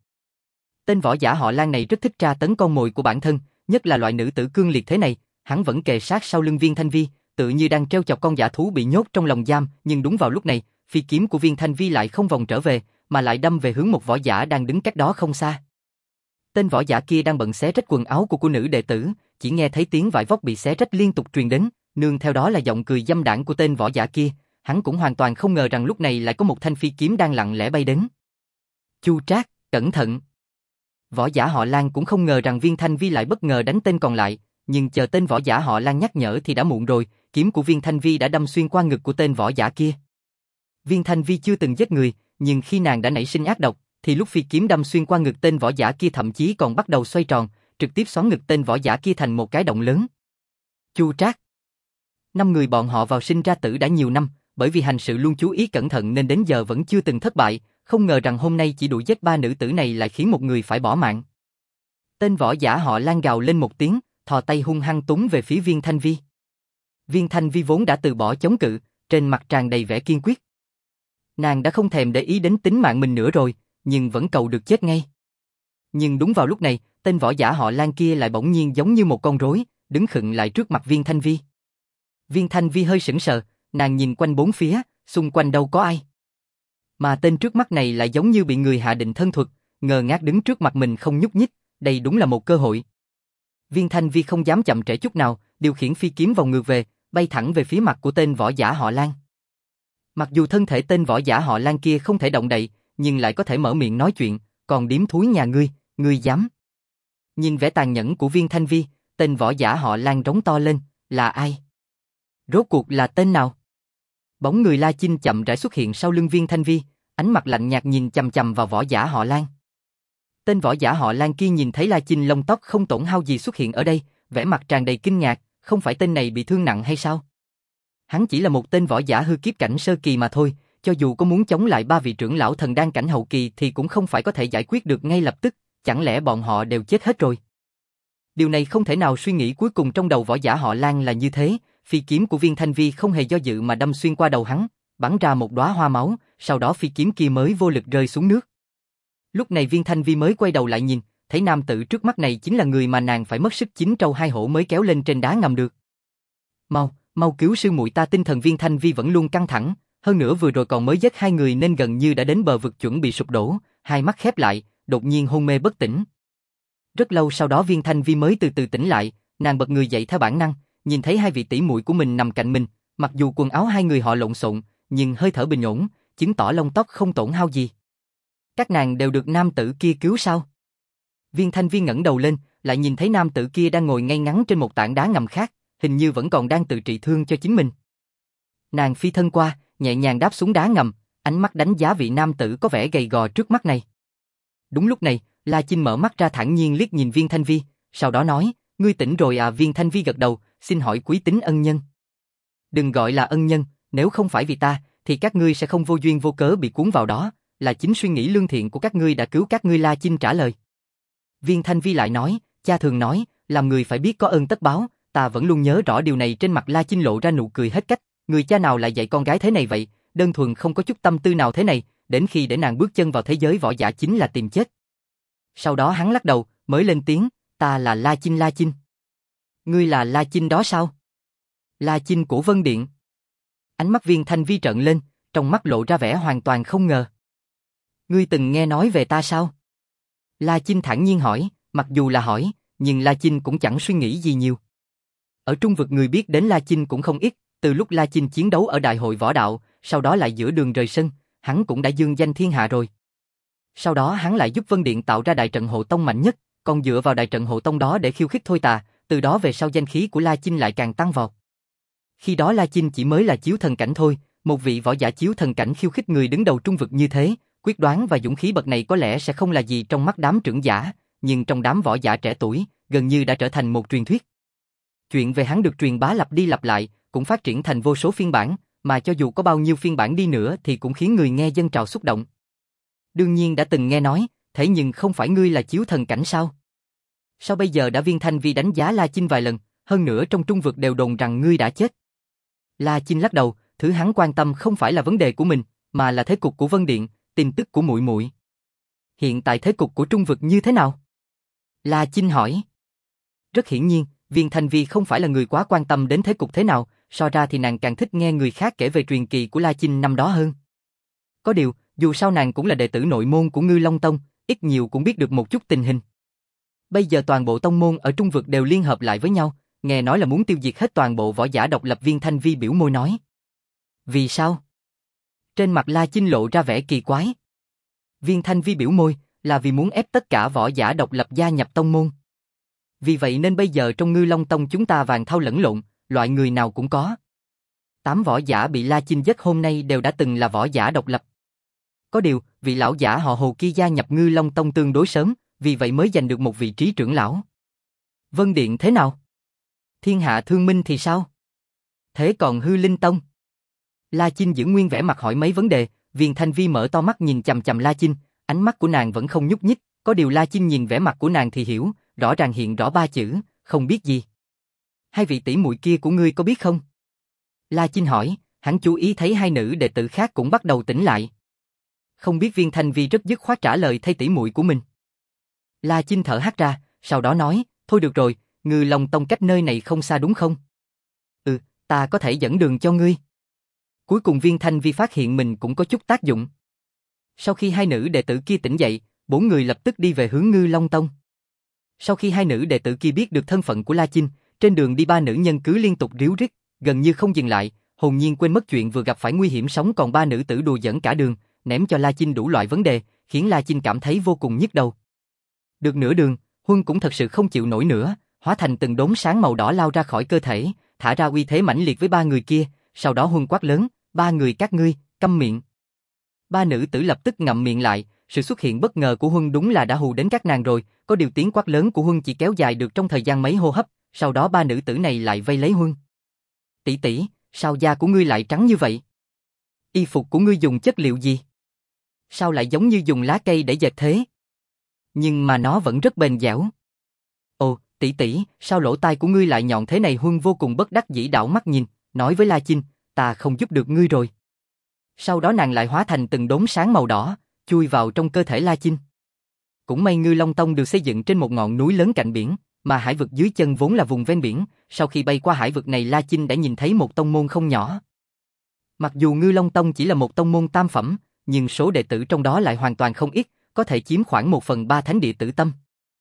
Tên võ giả họ Lan này rất thích tra tấn con mồi của bản thân, nhất là loại nữ tử cương liệt thế này, hắn vẫn kề sát sau lưng Viên Thanh Vi, tự như đang treo chọc con dã thú bị nhốt trong lồng giam, nhưng đúng vào lúc này, phi kiếm của Viên Thanh Vi lại không vòng trở về, mà lại đâm về hướng một võ giả đang đứng cách đó không xa. Tên võ giả kia đang bận xé rách quần áo của cô nữ đệ tử, chỉ nghe thấy tiếng vải vóc bị xé rách liên tục truyền đến, nương theo đó là giọng cười dâm đãng của tên võ giả kia, hắn cũng hoàn toàn không ngờ rằng lúc này lại có một thanh phi kiếm đang lặng lẽ bay đến. Chu Trác, cẩn thận! Võ giả họ Lan cũng không ngờ rằng Viên Thanh Vi lại bất ngờ đánh tên còn lại, nhưng chờ tên võ giả họ Lan nhắc nhở thì đã muộn rồi, kiếm của Viên Thanh Vi đã đâm xuyên qua ngực của tên võ giả kia. Viên Thanh Vi chưa từng giết người, nhưng khi nàng đã nảy sinh ác độc, thì lúc phi kiếm đâm xuyên qua ngực tên võ giả kia thậm chí còn bắt đầu xoay tròn, trực tiếp xoắn ngực tên võ giả kia thành một cái động lớn. Chu Trác. Năm người bọn họ vào sinh ra tử đã nhiều năm, bởi vì hành sự luôn chú ý cẩn thận nên đến giờ vẫn chưa từng thất bại, không ngờ rằng hôm nay chỉ đuổi giết ba nữ tử này lại khiến một người phải bỏ mạng. Tên võ giả họ Lan gào lên một tiếng, thò tay hung hăng túng về phía Viên Thanh Vi. Viên Thanh Vi vốn đã từ bỏ chống cự, trên mặt tràn đầy vẻ kiên quyết. Nàng đã không thèm để ý đến tính mạng mình nữa rồi, nhưng vẫn cầu được chết ngay. Nhưng đúng vào lúc này, tên võ giả họ Lan kia lại bỗng nhiên giống như một con rối, đứng khựng lại trước mặt Viên Thanh Vi. Viên Thanh Vi hơi sững sờ, nàng nhìn quanh bốn phía, xung quanh đâu có ai. Mà tên trước mắt này lại giống như bị người hạ định thân thuật, ngơ ngác đứng trước mặt mình không nhúc nhích, đây đúng là một cơ hội. Viên Thanh Vi không dám chậm trễ chút nào, điều khiển phi kiếm vòng ngược về, bay thẳng về phía mặt của tên võ giả họ Lan. Mặc dù thân thể tên võ giả họ Lan kia không thể động đậy, nhưng lại có thể mở miệng nói chuyện, còn điếm thúi nhà ngươi, ngươi dám. Nhìn vẻ tàn nhẫn của Viên Thanh Vi, tên võ giả họ Lan rống to lên, là ai? Rốt cuộc là tên nào? Bóng người La Chinh chậm rãi xuất hiện sau lưng Viên Thanh Vi, ánh mặt lạnh nhạt nhìn chằm chằm vào võ giả họ Lan. Tên võ giả họ Lan kia nhìn thấy La Chinh lông tóc không tổn hao gì xuất hiện ở đây, vẻ mặt tràn đầy kinh ngạc, không phải tên này bị thương nặng hay sao? Hắn chỉ là một tên võ giả hư kiếp cảnh sơ kỳ mà thôi, cho dù có muốn chống lại ba vị trưởng lão thần đan cảnh hậu kỳ thì cũng không phải có thể giải quyết được ngay lập tức, chẳng lẽ bọn họ đều chết hết rồi? Điều này không thể nào suy nghĩ cuối cùng trong đầu võ giả họ Lan là như thế, phi kiếm của Viên Thanh Vi không hề do dự mà đâm xuyên qua đầu hắn, bắn ra một đóa hoa máu, sau đó phi kiếm kia mới vô lực rơi xuống nước. Lúc này Viên Thanh Vi mới quay đầu lại nhìn, thấy nam tử trước mắt này chính là người mà nàng phải mất sức chín trâu hai hổ mới kéo lên trên đá ngầm được. Mau, mau cứu sư muội ta. Tinh thần Viên Thanh Vi vẫn luôn căng thẳng, hơn nữa vừa rồi còn mới giết hai người nên gần như đã đến bờ vực chuẩn bị sụp đổ, hai mắt khép lại, đột nhiên hôn mê bất tỉnh. Rất lâu sau đó Viên Thanh Vi mới từ từ tỉnh lại, nàng bật người dậy theo bản năng, nhìn thấy hai vị tỷ muội của mình nằm cạnh mình, mặc dù quần áo hai người họ lộn xộn, nhưng hơi thở bình ổn, chứng tỏ lông tóc không tổn hao gì. Các nàng đều được nam tử kia cứu sao? Viên Thanh Vi ngẩng đầu lên, lại nhìn thấy nam tử kia đang ngồi ngay ngắn trên một tảng đá ngầm khác, hình như vẫn còn đang tự trị thương cho chính mình. Nàng phi thân qua, nhẹ nhàng đáp xuống đá ngầm, ánh mắt đánh giá vị nam tử có vẻ gầy gò trước mắt này. Đúng lúc này, La Chinh mở mắt ra thản nhiên liếc nhìn Viên Thanh Vi, sau đó nói, ngươi tỉnh rồi à? Viên Thanh Vi gật đầu, xin hỏi quý tính ân nhân. Đừng gọi là ân nhân, nếu không phải vì ta, thì các ngươi sẽ không vô duyên vô cớ bị cuốn vào đó, là chính suy nghĩ lương thiện của các ngươi đã cứu các ngươi. La Chinh trả lời. Viên Thanh Vi lại nói, cha thường nói, làm người phải biết có ơn tất báo, ta vẫn luôn nhớ rõ điều này. Trên mặt La Chinh lộ ra nụ cười hết cách, người cha nào lại dạy con gái thế này vậy, đơn thuần không có chút tâm tư nào thế này, đến khi để nàng bước chân vào thế giới võ giả chính là tìm chết. Sau đó hắn lắc đầu, mới lên tiếng, ta là La Chinh. La Chinh. Ngươi là La Chinh đó sao? La Chinh của Vân Điện. Ánh mắt Viên Thanh Vi trợn lên, trong mắt lộ ra vẻ hoàn toàn không ngờ. Ngươi từng nghe nói về ta sao? La Chinh thản nhiên hỏi, mặc dù là hỏi, nhưng La Chinh cũng chẳng suy nghĩ gì nhiều. Ở Trung vực người biết đến La Chinh cũng không ít, từ lúc La Chinh chiến đấu ở đại hội võ đạo, sau đó lại giữa đường rời sân, hắn cũng đã dương danh thiên hạ rồi. Sau đó hắn lại giúp Vân Điện tạo ra đại trận hộ tông mạnh nhất, còn dựa vào đại trận hộ tông đó để khiêu khích Thôi Tà, từ đó về sau danh khí của La Chinh lại càng tăng vọt. Khi đó La Chinh chỉ mới là chiếu thần cảnh thôi, một vị võ giả chiếu thần cảnh khiêu khích người đứng đầu Trung vực như thế, quyết đoán và dũng khí bậc này có lẽ sẽ không là gì trong mắt đám trưởng giả, nhưng trong đám võ giả trẻ tuổi, gần như đã trở thành một truyền thuyết. Chuyện về hắn được truyền bá lặp đi lặp lại, cũng phát triển thành vô số phiên bản, mà cho dù có bao nhiêu phiên bản đi nữa thì cũng khiến người nghe dâng trào xúc động. Đương nhiên đã từng nghe nói, thế nhưng không phải ngươi là chiếu thần cảnh sao? Sao bây giờ đã? Viên Thanh Vi đánh giá La Chinh vài lần, hơn nữa trong Trung vực đều đồn rằng ngươi đã chết. La Chinh lắc đầu, thứ hắn quan tâm không phải là vấn đề của mình, mà là thế cục của Vân Điện, tin tức của muội muội. Hiện tại thế cục của Trung vực như thế nào? La Chinh hỏi. Rất hiển nhiên, Viên Thanh Vi không phải là người quá quan tâm đến thế cục thế nào, so ra thì nàng càng thích nghe người khác kể về truyền kỳ của La Chinh năm đó hơn. Có điều, dù sao nàng cũng là đệ tử nội môn của Ngư Long Tông, ít nhiều cũng biết được một chút tình hình. Bây giờ toàn bộ tông môn ở Trung vực đều liên hợp lại với nhau, nghe nói là muốn tiêu diệt hết toàn bộ võ giả độc lập. Viên Thanh Vi biểu môi nói. Vì sao? Trên mặt La Chinh lộ ra vẻ kỳ quái. Viên Thanh Vi biểu môi, là vì muốn ép tất cả võ giả độc lập gia nhập tông môn. Vì vậy nên bây giờ trong Ngư Long Tông chúng ta vàng thau lẫn lộn, loại người nào cũng có. Tám võ giả bị La Chinh giết hôm nay đều đã từng là võ giả độc lập. Có điều, vị lão giả họ Hồ kia gia nhập Ngư Long Tông tương đối sớm, vì vậy mới giành được một vị trí trưởng lão. Vân Điện thế nào? Thiên Hạ Thương Minh thì sao? Thế còn Hư Linh Tông? La Chinh giữ nguyên vẻ mặt hỏi mấy vấn đề. Viên Thanh Vi mở to mắt nhìn chằm chằm La Chinh, ánh mắt của nàng vẫn không nhúc nhích, có điều La Chinh nhìn vẻ mặt của nàng thì hiểu, rõ ràng hiện rõ ba chữ, không biết gì. Hai vị tỷ muội kia của ngươi có biết không? La Chinh hỏi, hắn chú ý thấy hai nữ đệ tử khác cũng bắt đầu tỉnh lại. Không biết Viên Thanh Vi rất dứt khoát trả lời thay tỷ muội của mình. La Chinh thở hắt ra, sau đó nói, thôi được rồi, Ngư Long Tông cách nơi này không xa đúng không? Ừ, ta có thể dẫn đường cho ngươi. Cuối cùng Viên Thanh Vi phát hiện mình cũng có chút tác dụng. Sau khi hai nữ đệ tử kia tỉnh dậy, bốn người lập tức đi về hướng Ngư Long Tông. Sau khi hai nữ đệ tử kia biết được thân phận của La Chinh, trên đường đi ba nữ nhân cứ liên tục ríu rít, gần như không dừng lại, hồn nhiên quên mất chuyện vừa gặp phải nguy hiểm sống còn ba nữ tử đùa giỡn cả đường, ném cho La Chinh đủ loại vấn đề, khiến La Chinh cảm thấy vô cùng nhức đầu. Được nửa đường, Huân cũng thật sự không chịu nổi nữa, hóa thành từng đốm sáng màu đỏ lao ra khỏi cơ thể, thả ra uy thế mãnh liệt với ba người kia, sau đó Huân quát lớn, ba người các ngươi, câm miệng. Ba nữ tử lập tức ngậm miệng lại, sự xuất hiện bất ngờ của Huân đúng là đã hù đến các nàng rồi, có điều tiếng quát lớn của Huân chỉ kéo dài được trong thời gian mấy hô hấp, sau đó ba nữ tử này lại vây lấy Huân. Tỷ tỷ, sao da của ngươi lại trắng như vậy? Y phục của ngươi dùng chất liệu gì? Sao lại giống như dùng lá cây để dệt thế? Nhưng mà nó vẫn rất bền dẻo. Ồ, tỷ tỷ, sao lỗ tai của ngươi lại nhọn thế này? Huân vô cùng bất đắc dĩ đảo mắt nhìn, nói với La Chinh, ta không giúp được ngươi rồi. Sau đó nàng lại hóa thành từng đốm sáng màu đỏ, chui vào trong cơ thể La Chinh. Cũng may Ngư Long Tông được xây dựng trên một ngọn núi lớn cạnh biển, mà hải vực dưới chân vốn là vùng ven biển, sau khi bay qua hải vực này La Chinh đã nhìn thấy một tông môn không nhỏ. Mặc dù Ngư Long Tông chỉ là một tông môn tam phẩm, nhưng số đệ tử trong đó lại hoàn toàn không ít, có thể chiếm khoảng một phần ba thánh địa tử tâm.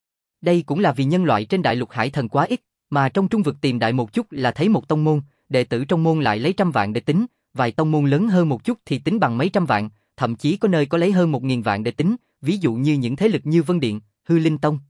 Đây cũng là vì nhân loại trên đại lục hải thần quá ít, mà trong trung vực tìm đại một chút là thấy một tông môn, đệ tử trong môn lại lấy trăm vạn để tính, vài tông môn lớn hơn một chút thì tính bằng mấy trăm vạn, thậm chí có nơi có lấy hơn một nghìn vạn để tính, ví dụ như những thế lực như Vân Điện, Hư Linh Tông.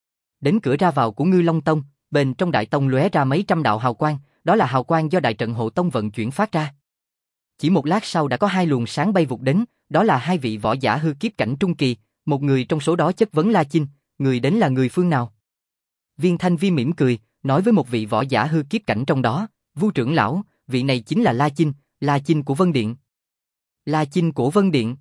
Đến cửa ra vào của Ngư Long Tông, bên trong đại tông lóe ra mấy trăm đạo hào quang, đó là hào quang do đại trận hộ tông vận chuyển phát ra. Chỉ một lát sau đã có hai luồng sáng bay vụt đến, đó là hai vị võ giả hư kiếp cảnh trung kỳ, một người trong số đó chất vấn La Chinh, người đến là người phương nào? Viên Thanh Vi mỉm cười, nói với một vị võ giả hư kiếp cảnh trong đó, Vu trưởng lão, vị này chính là La Chinh, La Chinh của Vân Điện. La Chinh của Vân Điện.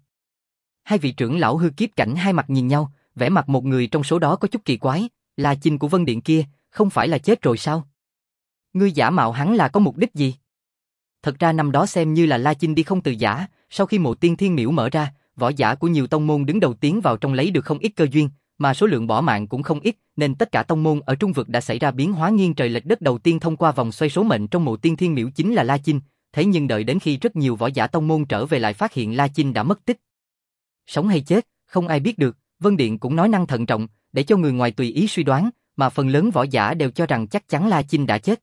Hai vị trưởng lão hư kiếp cảnh hai mặt nhìn nhau, vẻ mặt một người trong số đó có chút kỳ quái, La Chinh của Vân Điện kia, không phải là chết rồi sao? Ngươi giả mạo hắn là có mục đích gì? Thật ra năm đó xem như là La Chinh đi không từ giả, sau khi mộ tiên thiên miễu mở ra, võ giả của nhiều tông môn đứng đầu tiến vào trong lấy được không ít cơ duyên, mà số lượng bỏ mạng cũng không ít, nên tất cả tông môn ở trung vực đã xảy ra biến hóa nghiêng trời lệch đất. Đầu tiên thông qua vòng xoay số mệnh trong mộ tiên thiên miễu chính là La Chinh, thế nhưng đợi đến khi rất nhiều võ giả tông môn trở về lại phát hiện La Chinh đã mất tích. Sống hay chết, không ai biết được, Vân Điện cũng nói năng thận trọng, để cho người ngoài tùy ý suy đoán, mà phần lớn võ giả đều cho rằng chắc chắn La Chinh đã chết.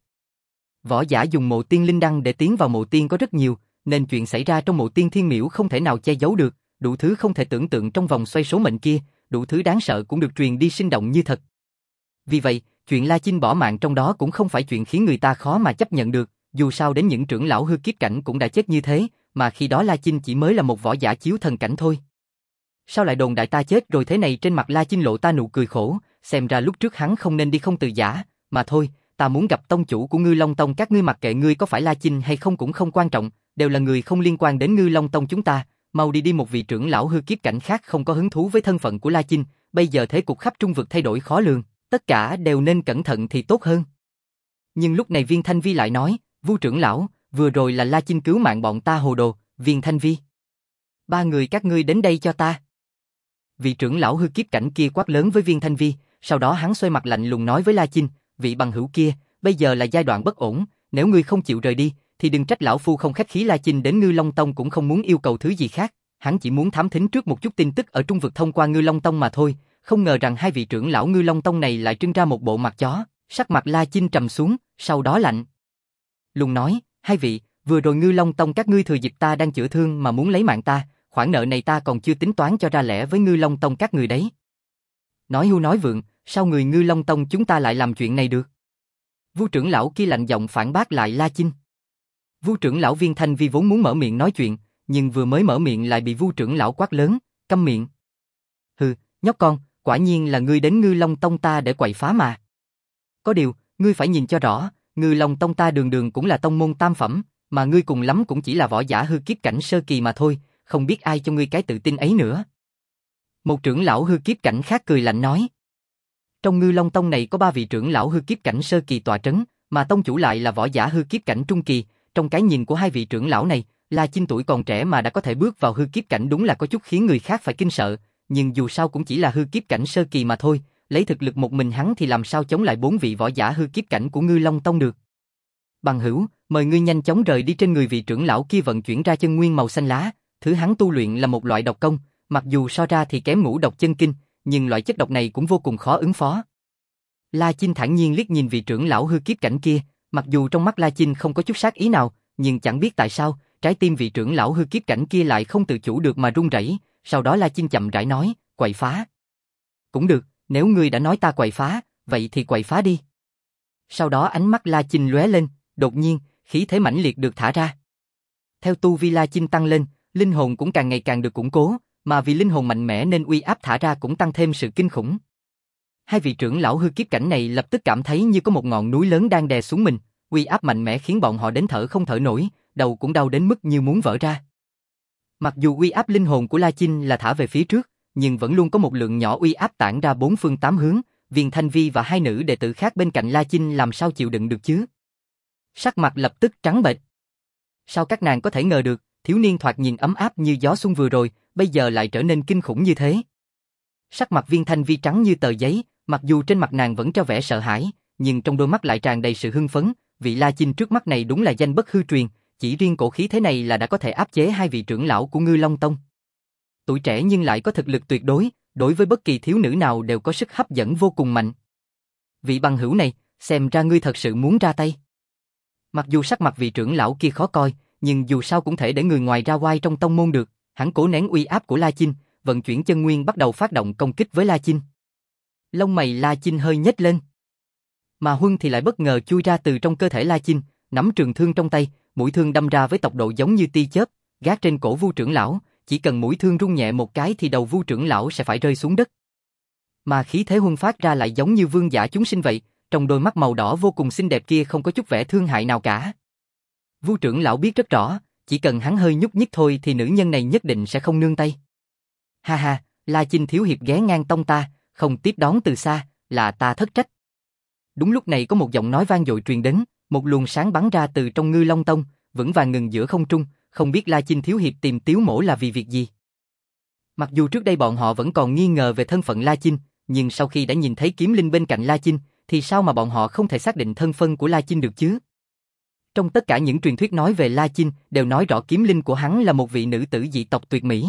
Võ giả dùng mộ tiên linh đăng để tiến vào mộ tiên có rất nhiều, nên chuyện xảy ra trong mộ tiên thiên miễu không thể nào che giấu được, đủ thứ không thể tưởng tượng trong vòng xoay số mệnh kia, đủ thứ đáng sợ cũng được truyền đi sinh động như thật. Vì vậy, chuyện La Chinh bỏ mạng trong đó cũng không phải chuyện khiến người ta khó mà chấp nhận được, dù sao đến những trưởng lão hư kiếp cảnh cũng đã chết như thế, mà khi đó La Chinh chỉ mới là một võ giả chiếu thần cảnh thôi. Sao lại đồn đại ta chết rồi thế này? Trên mặt La Chinh lộ ta nụ cười khổ, xem ra lúc trước hắn không nên đi không từ giả, mà thôi, ta muốn gặp tông chủ của Ngư Long Tông. Các ngươi mặc kệ ngươi có phải La Chinh hay không cũng không quan trọng, đều là người không liên quan đến Ngư Long Tông chúng ta, mau đi đi. Một vị trưởng lão hư kiếp cảnh khác không có hứng thú với thân phận của La Chinh, bây giờ thế cục khắp trung vực thay đổi khó lường, tất cả đều nên cẩn thận thì tốt hơn. Nhưng lúc này Viên Thanh Vi lại nói, Vu trưởng lão, vừa rồi là La Chinh cứu mạng bọn ta hồ đồ. Viên Thanh Vi, ba người các ngươi đến đây cho ta. Vị trưởng lão hư kiếp cảnh kia quát lớn với Viên Thanh Vi, sau đó hắn xoay mặt lạnh lùng nói với La Chinh, vị bằng hữu kia, bây giờ là giai đoạn bất ổn, nếu ngươi không chịu rời đi, thì đừng trách lão phu không khách khí. La Chinh đến Ngư Long Tông cũng không muốn yêu cầu thứ gì khác, hắn chỉ muốn thám thính trước một chút tin tức ở trung vực thông qua Ngư Long Tông mà thôi, không ngờ rằng hai vị trưởng lão Ngư Long Tông này lại trưng ra một bộ mặt chó. Sắc mặt La Chinh trầm xuống, sau đó lạnh lùng nói, hai vị, vừa rồi Ngư Long Tông các ngươi thừa dịp ta đang chữa thương mà muốn lấy mạng ta, khoản nợ này ta còn chưa tính toán cho ra lẽ với Ngư Long Tông các người đấy. Nói hưu nói vượng, sao người Ngư Long Tông chúng ta lại làm chuyện này được? Vu trưởng lão kia lạnh giọng phản bác lại La Chinh. Vu trưởng lão Viên Thanh Vi vốn muốn mở miệng nói chuyện, nhưng vừa mới mở miệng lại bị Vu trưởng lão quát lớn, câm miệng. Hừ, nhóc con, quả nhiên là ngươi đến Ngư Long Tông ta để quậy phá mà. Có điều, ngươi phải nhìn cho rõ, Ngư Long Tông ta đường đường cũng là tông môn tam phẩm, mà ngươi cùng lắm cũng chỉ là võ giả hư kiếp cảnh sơ kỳ mà thôi, không biết ai cho ngươi cái tự tin ấy nữa. Một trưởng lão hư kiếp cảnh khác cười lạnh nói. Trong Ngư Long Tông này có ba vị trưởng lão hư kiếp cảnh sơ kỳ tọa trấn, mà tông chủ lại là võ giả hư kiếp cảnh trung kỳ. Trong cái nhìn của hai vị trưởng lão này, La Chinh tuổi còn trẻ mà đã có thể bước vào hư kiếp cảnh đúng là có chút khiến người khác phải kinh sợ, nhưng dù sao cũng chỉ là hư kiếp cảnh sơ kỳ mà thôi, lấy thực lực một mình hắn thì làm sao chống lại bốn vị võ giả hư kiếp cảnh của Ngư Long Tông được. Bằng hữu, mời ngươi nhanh chóng rời đi. Trên người vị trưởng lão kia vận chuyển ra chân nguyên màu xanh lá, thứ hắn tu luyện là một loại độc công, mặc dù so ra thì kém Ngũ Độc Chân Kinh, nhưng loại chất độc này cũng vô cùng khó ứng phó. La Chinh thản nhiên liếc nhìn vị trưởng lão hư kiếp cảnh kia, mặc dù trong mắt La Chinh không có chút sát ý nào, nhưng chẳng biết tại sao, trái tim vị trưởng lão hư kiếp cảnh kia lại không tự chủ được mà run rẩy. Sau đó La Chinh chậm rãi nói, quậy phá. Cũng được, nếu ngươi đã nói ta quậy phá, vậy thì quậy phá đi. Sau đó ánh mắt La Chinh lóe lên, đột nhiên, khí thế mãnh liệt được thả ra. Theo tu vi La Chinh tăng lên, linh hồn cũng càng ngày càng được củng cố, mà vì linh hồn mạnh mẽ nên uy áp thả ra cũng tăng thêm sự kinh khủng. Hai vị trưởng lão hư kiếp cảnh này lập tức cảm thấy như có một ngọn núi lớn đang đè xuống mình, uy áp mạnh mẽ khiến bọn họ đến thở không thở nổi, đầu cũng đau đến mức như muốn vỡ ra. Mặc dù uy áp linh hồn của La Chinh là thả về phía trước, nhưng vẫn luôn có một lượng nhỏ uy áp tản ra bốn phương tám hướng, Viên Thanh Vi và hai nữ đệ tử khác bên cạnh La Chinh làm sao chịu đựng được chứ? Sắc mặt lập tức trắng bệch. Sao các nàng có thể ngờ được, thiếu niên thoạt nhìn ấm áp như gió xuân vừa rồi, bây giờ lại trở nên kinh khủng như thế? Sắc mặt Viên Thanh Vi trắng như tờ giấy, mặc dù trên mặt nàng vẫn treo vẻ sợ hãi, nhưng trong đôi mắt lại tràn đầy sự hưng phấn, vị La Chinh trước mắt này đúng là danh bất hư truyền, chỉ riêng cổ khí thế này là đã có thể áp chế hai vị trưởng lão của Ngư Long Tông. Tuổi trẻ nhưng lại có thực lực tuyệt đối, đối với bất kỳ thiếu nữ nào đều có sức hấp dẫn vô cùng mạnh. Vị bằng hữu này, xem ra ngươi thật sự muốn ra tay. Mặc dù sắc mặt vị trưởng lão kia khó coi, nhưng dù sao cũng thể để người ngoài ra oai trong tông môn được, hắn cố nén uy áp của La Chinh, vận chuyển chân nguyên bắt đầu phát động công kích với La Chinh. Lông mày La Chinh hơi nhếch lên. Mà Huân thì lại bất ngờ chui ra từ trong cơ thể La Chinh, nắm trường thương trong tay, mũi thương đâm ra với tốc độ giống như tia chớp, gác trên cổ Vu trưởng lão, chỉ cần mũi thương rung nhẹ một cái thì đầu Vu trưởng lão sẽ phải rơi xuống đất. Mà khí thế Huân phát ra lại giống như vương giả chúng sinh vậy, trong đôi mắt màu đỏ vô cùng xinh đẹp kia không có chút vẻ thương hại nào cả. Vu trưởng lão biết rất rõ, chỉ cần hắn hơi nhúc nhích thôi thì nữ nhân này nhất định sẽ không nương tay. Ha ha, La Chinh thiếu hiệp ghé ngang tông ta, không tiếp đón từ xa, là ta thất trách. Đúng lúc này có một giọng nói vang dội truyền đến, một luồng sáng bắn ra từ trong Ngư Long Tông, vững vàng ngừng giữa không trung, không biết La Chinh thiếu hiệp tìm Tiếu Mỗ là vì việc gì. Mặc dù trước đây bọn họ vẫn còn nghi ngờ về thân phận La Chinh, nhưng sau khi đã nhìn thấy kiếm linh bên cạnh La Chinh, thì sao mà bọn họ không thể xác định thân phận của La Chinh được chứ? Trong tất cả những truyền thuyết nói về La Chinh đều nói rõ kiếm linh của hắn là một vị nữ tử dị tộc tuyệt mỹ.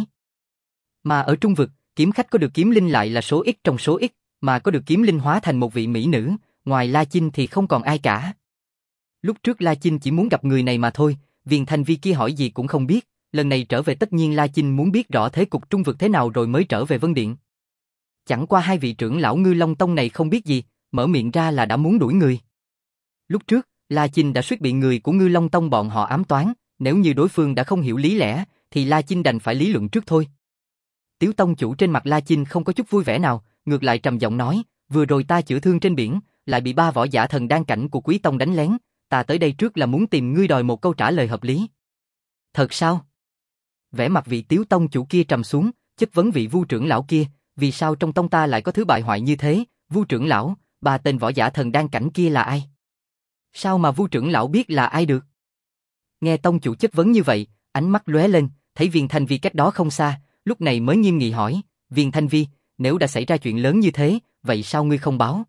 Mà ở Trung Vực, kiếm khách có được kiếm linh lại là số ít trong số ít, mà có được kiếm linh hóa thành một vị mỹ nữ, ngoài La Chinh thì không còn ai cả. Lúc trước La Chinh chỉ muốn gặp người này mà thôi, Viên Thanh Vi kia hỏi gì cũng không biết, lần này trở về tất nhiên La Chinh muốn biết rõ thế cục Trung Vực thế nào rồi mới trở về Vân Điện. Chẳng qua hai vị trưởng lão Ngư Long Tông này không biết gì, mở miệng ra là đã muốn đuổi người. Lúc trước, La Chinh đã suýt bị người của Ngư Long Tông bọn họ ám toán, nếu như đối phương đã không hiểu lý lẽ, thì La Chinh đành phải lý luận trước thôi. Tiếu tông chủ trên mặt La Chinh không có chút vui vẻ nào, ngược lại trầm giọng nói, vừa rồi ta chữa thương trên biển, lại bị ba võ giả thần đan cảnh của Quý Tông đánh lén, ta tới đây trước là muốn tìm ngươi đòi một câu trả lời hợp lý. Thật sao? Vẻ mặt vị Tiếu tông chủ kia trầm xuống, chất vấn vị Vu trưởng lão kia, vì sao trong tông ta lại có thứ bại hoại như thế? Vu trưởng lão, ba tên võ giả thần đan cảnh kia là ai? Sao mà Vu trưởng lão biết là ai được? Nghe tông chủ chất vấn như vậy, ánh mắt lóe lên, thấy Viên Thanh Vi cách đó không xa, lúc này mới nghiêm nghị hỏi, Viên Thanh Vi, nếu đã xảy ra chuyện lớn như thế, vậy sao ngươi không báo?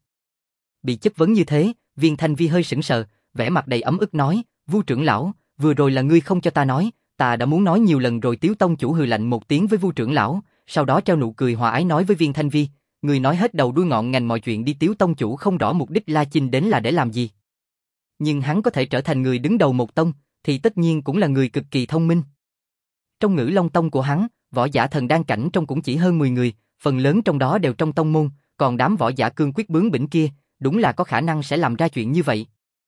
Bị chất vấn như thế, Viên Thanh Vi hơi sững sờ, vẻ mặt đầy ấm ức nói, Vu trưởng lão, vừa rồi là ngươi không cho ta nói, ta đã muốn nói nhiều lần rồi. Tiếu tông chủ hừ lạnh một tiếng với Vu trưởng lão, sau đó treo nụ cười hòa ái nói với Viên Thanh Vi, ngươi nói hết đầu đuôi ngọn ngành mọi chuyện đi. Tiếu tông chủ không rõ mục đích La Chinh đến là để làm gì. Nhưng hắn có thể trở thành người đứng đầu một tông, thì tất nhiên cũng là người cực kỳ thông minh. Trong Ngữ Long Tông của hắn, võ giả thần đan cảnh trong cũng chỉ hơn mười người, phần lớn trong đó đều trong tông môn, còn đám võ giả cương quyết bướng bỉnh kia, đúng là có khả năng sẽ làm ra chuyện như vậy.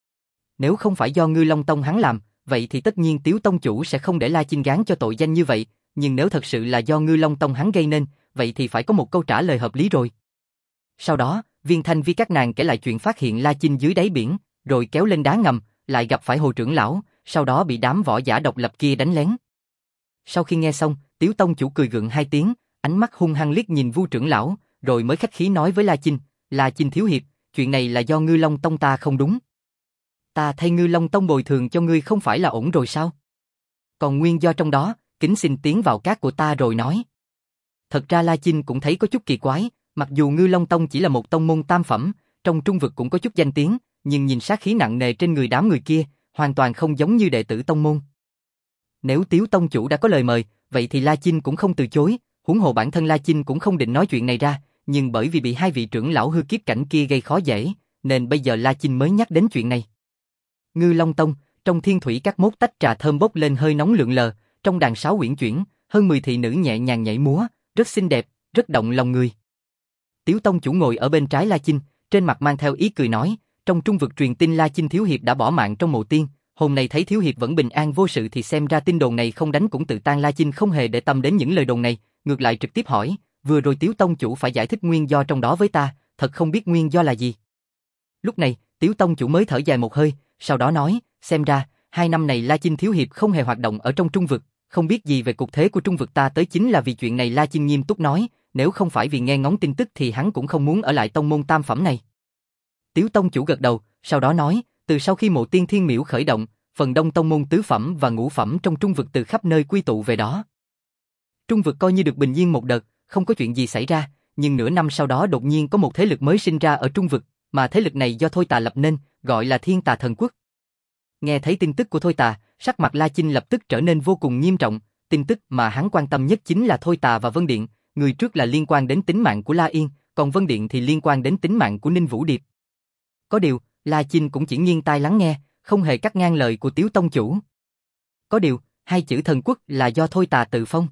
Nếu không phải do Ngư Long Tông hắn làm, vậy thì tất nhiên Tiếu tông chủ sẽ không để La Chinh gán cho tội danh như vậy, nhưng nếu thật sự là do Ngư Long Tông hắn gây nên, vậy thì phải có một câu trả lời hợp lý rồi. Sau đó, Viên Thanh Vi các nàng kể lại chuyện phát hiện La Chinh dưới đáy biển, rồi kéo lên đá ngầm, lại gặp phải Hồ trưởng lão, sau đó bị đám võ giả độc lập kia đánh lén. Sau khi nghe xong, Tiếu tông chủ cười gượng hai tiếng, ánh mắt hung hăng liếc nhìn Vu trưởng lão, rồi mới khách khí nói với La Chinh, La Chinh thiếu hiệp, chuyện này là do Ngư Long Tông ta không đúng. Ta thay Ngư Long Tông bồi thường cho ngươi không phải là ổn rồi sao? Còn nguyên do trong đó, kính xin tiến vào cát của ta rồi nói. Thật ra La Chinh cũng thấy có chút kỳ quái, mặc dù Ngư Long Tông chỉ là một tông môn tam phẩm, trong trung vực cũng có chút danh tiếng, nhưng nhìn sát khí nặng nề trên người đám người kia, hoàn toàn không giống như đệ tử tông môn. Nếu Tiếu tông chủ đã có lời mời, vậy thì La Chinh cũng không từ chối, huống hồ bản thân La Chinh cũng không định nói chuyện này ra, nhưng bởi vì bị hai vị trưởng lão hư kiếp cảnh kia gây khó dễ, nên bây giờ La Chinh mới nhắc đến chuyện này. Ngư Long Tông, trong thiên thủy các mốt tách trà thơm bốc lên hơi nóng lượn lờ, trong đàn sáo uyển chuyển, hơn mười thị nữ nhẹ nhàng nhảy múa, rất xinh đẹp, rất động lòng người. Tiếu tông chủ ngồi ở bên trái La Chinh, trên mặt mang theo ý cười nói, trong trung vực truyền tin La Chinh thiếu hiệp đã bỏ mạng trong mộ tiên, hôm nay thấy thiếu hiệp vẫn bình an vô sự thì xem ra tin đồn này không đánh cũng tự tan. La Chinh không hề để tâm đến những lời đồn này, ngược lại trực tiếp hỏi, vừa rồi Tiếu tông chủ phải giải thích nguyên do trong đó với ta, thật không biết nguyên do là gì. Lúc này, Tiếu tông chủ mới thở dài một hơi, sau đó nói, xem ra, hai năm này La Chinh thiếu hiệp không hề hoạt động ở trong trung vực, không biết gì về cục thế của trung vực ta tới chính là vì chuyện này. La Chinh nghiêm túc nói, nếu không phải vì nghe ngóng tin tức thì hắn cũng không muốn ở lại tông môn tam phẩm này. Tiếu tông chủ gật đầu, sau đó nói, từ sau khi mộ tiên thiên miễu khởi động, phần đông tông môn tứ phẩm và ngũ phẩm trong trung vực từ khắp nơi quy tụ về đó. Trung vực coi như được bình yên một đợt, không có chuyện gì xảy ra, nhưng nửa năm sau đó đột nhiên có một thế lực mới sinh ra ở trung vực, mà thế lực này do Thôi Tà lập nên, gọi là Thiên Tà Thần Quốc. Nghe thấy tin tức của Thôi Tà, sắc mặt La Chinh lập tức trở nên vô cùng nghiêm trọng, tin tức mà hắn quan tâm nhất chính là Thôi Tà và Vân Điện, người trước là liên quan đến tính mạng của La Yên, còn Vân Điện thì liên quan đến tính mạng của Ninh Vũ Điệp. Có điều, La Chinh cũng chỉ nghiêng tai lắng nghe, không hề cắt ngang lời của Tiếu tông chủ. Có điều, hai chữ thần quốc là do Thôi Tà tự phong.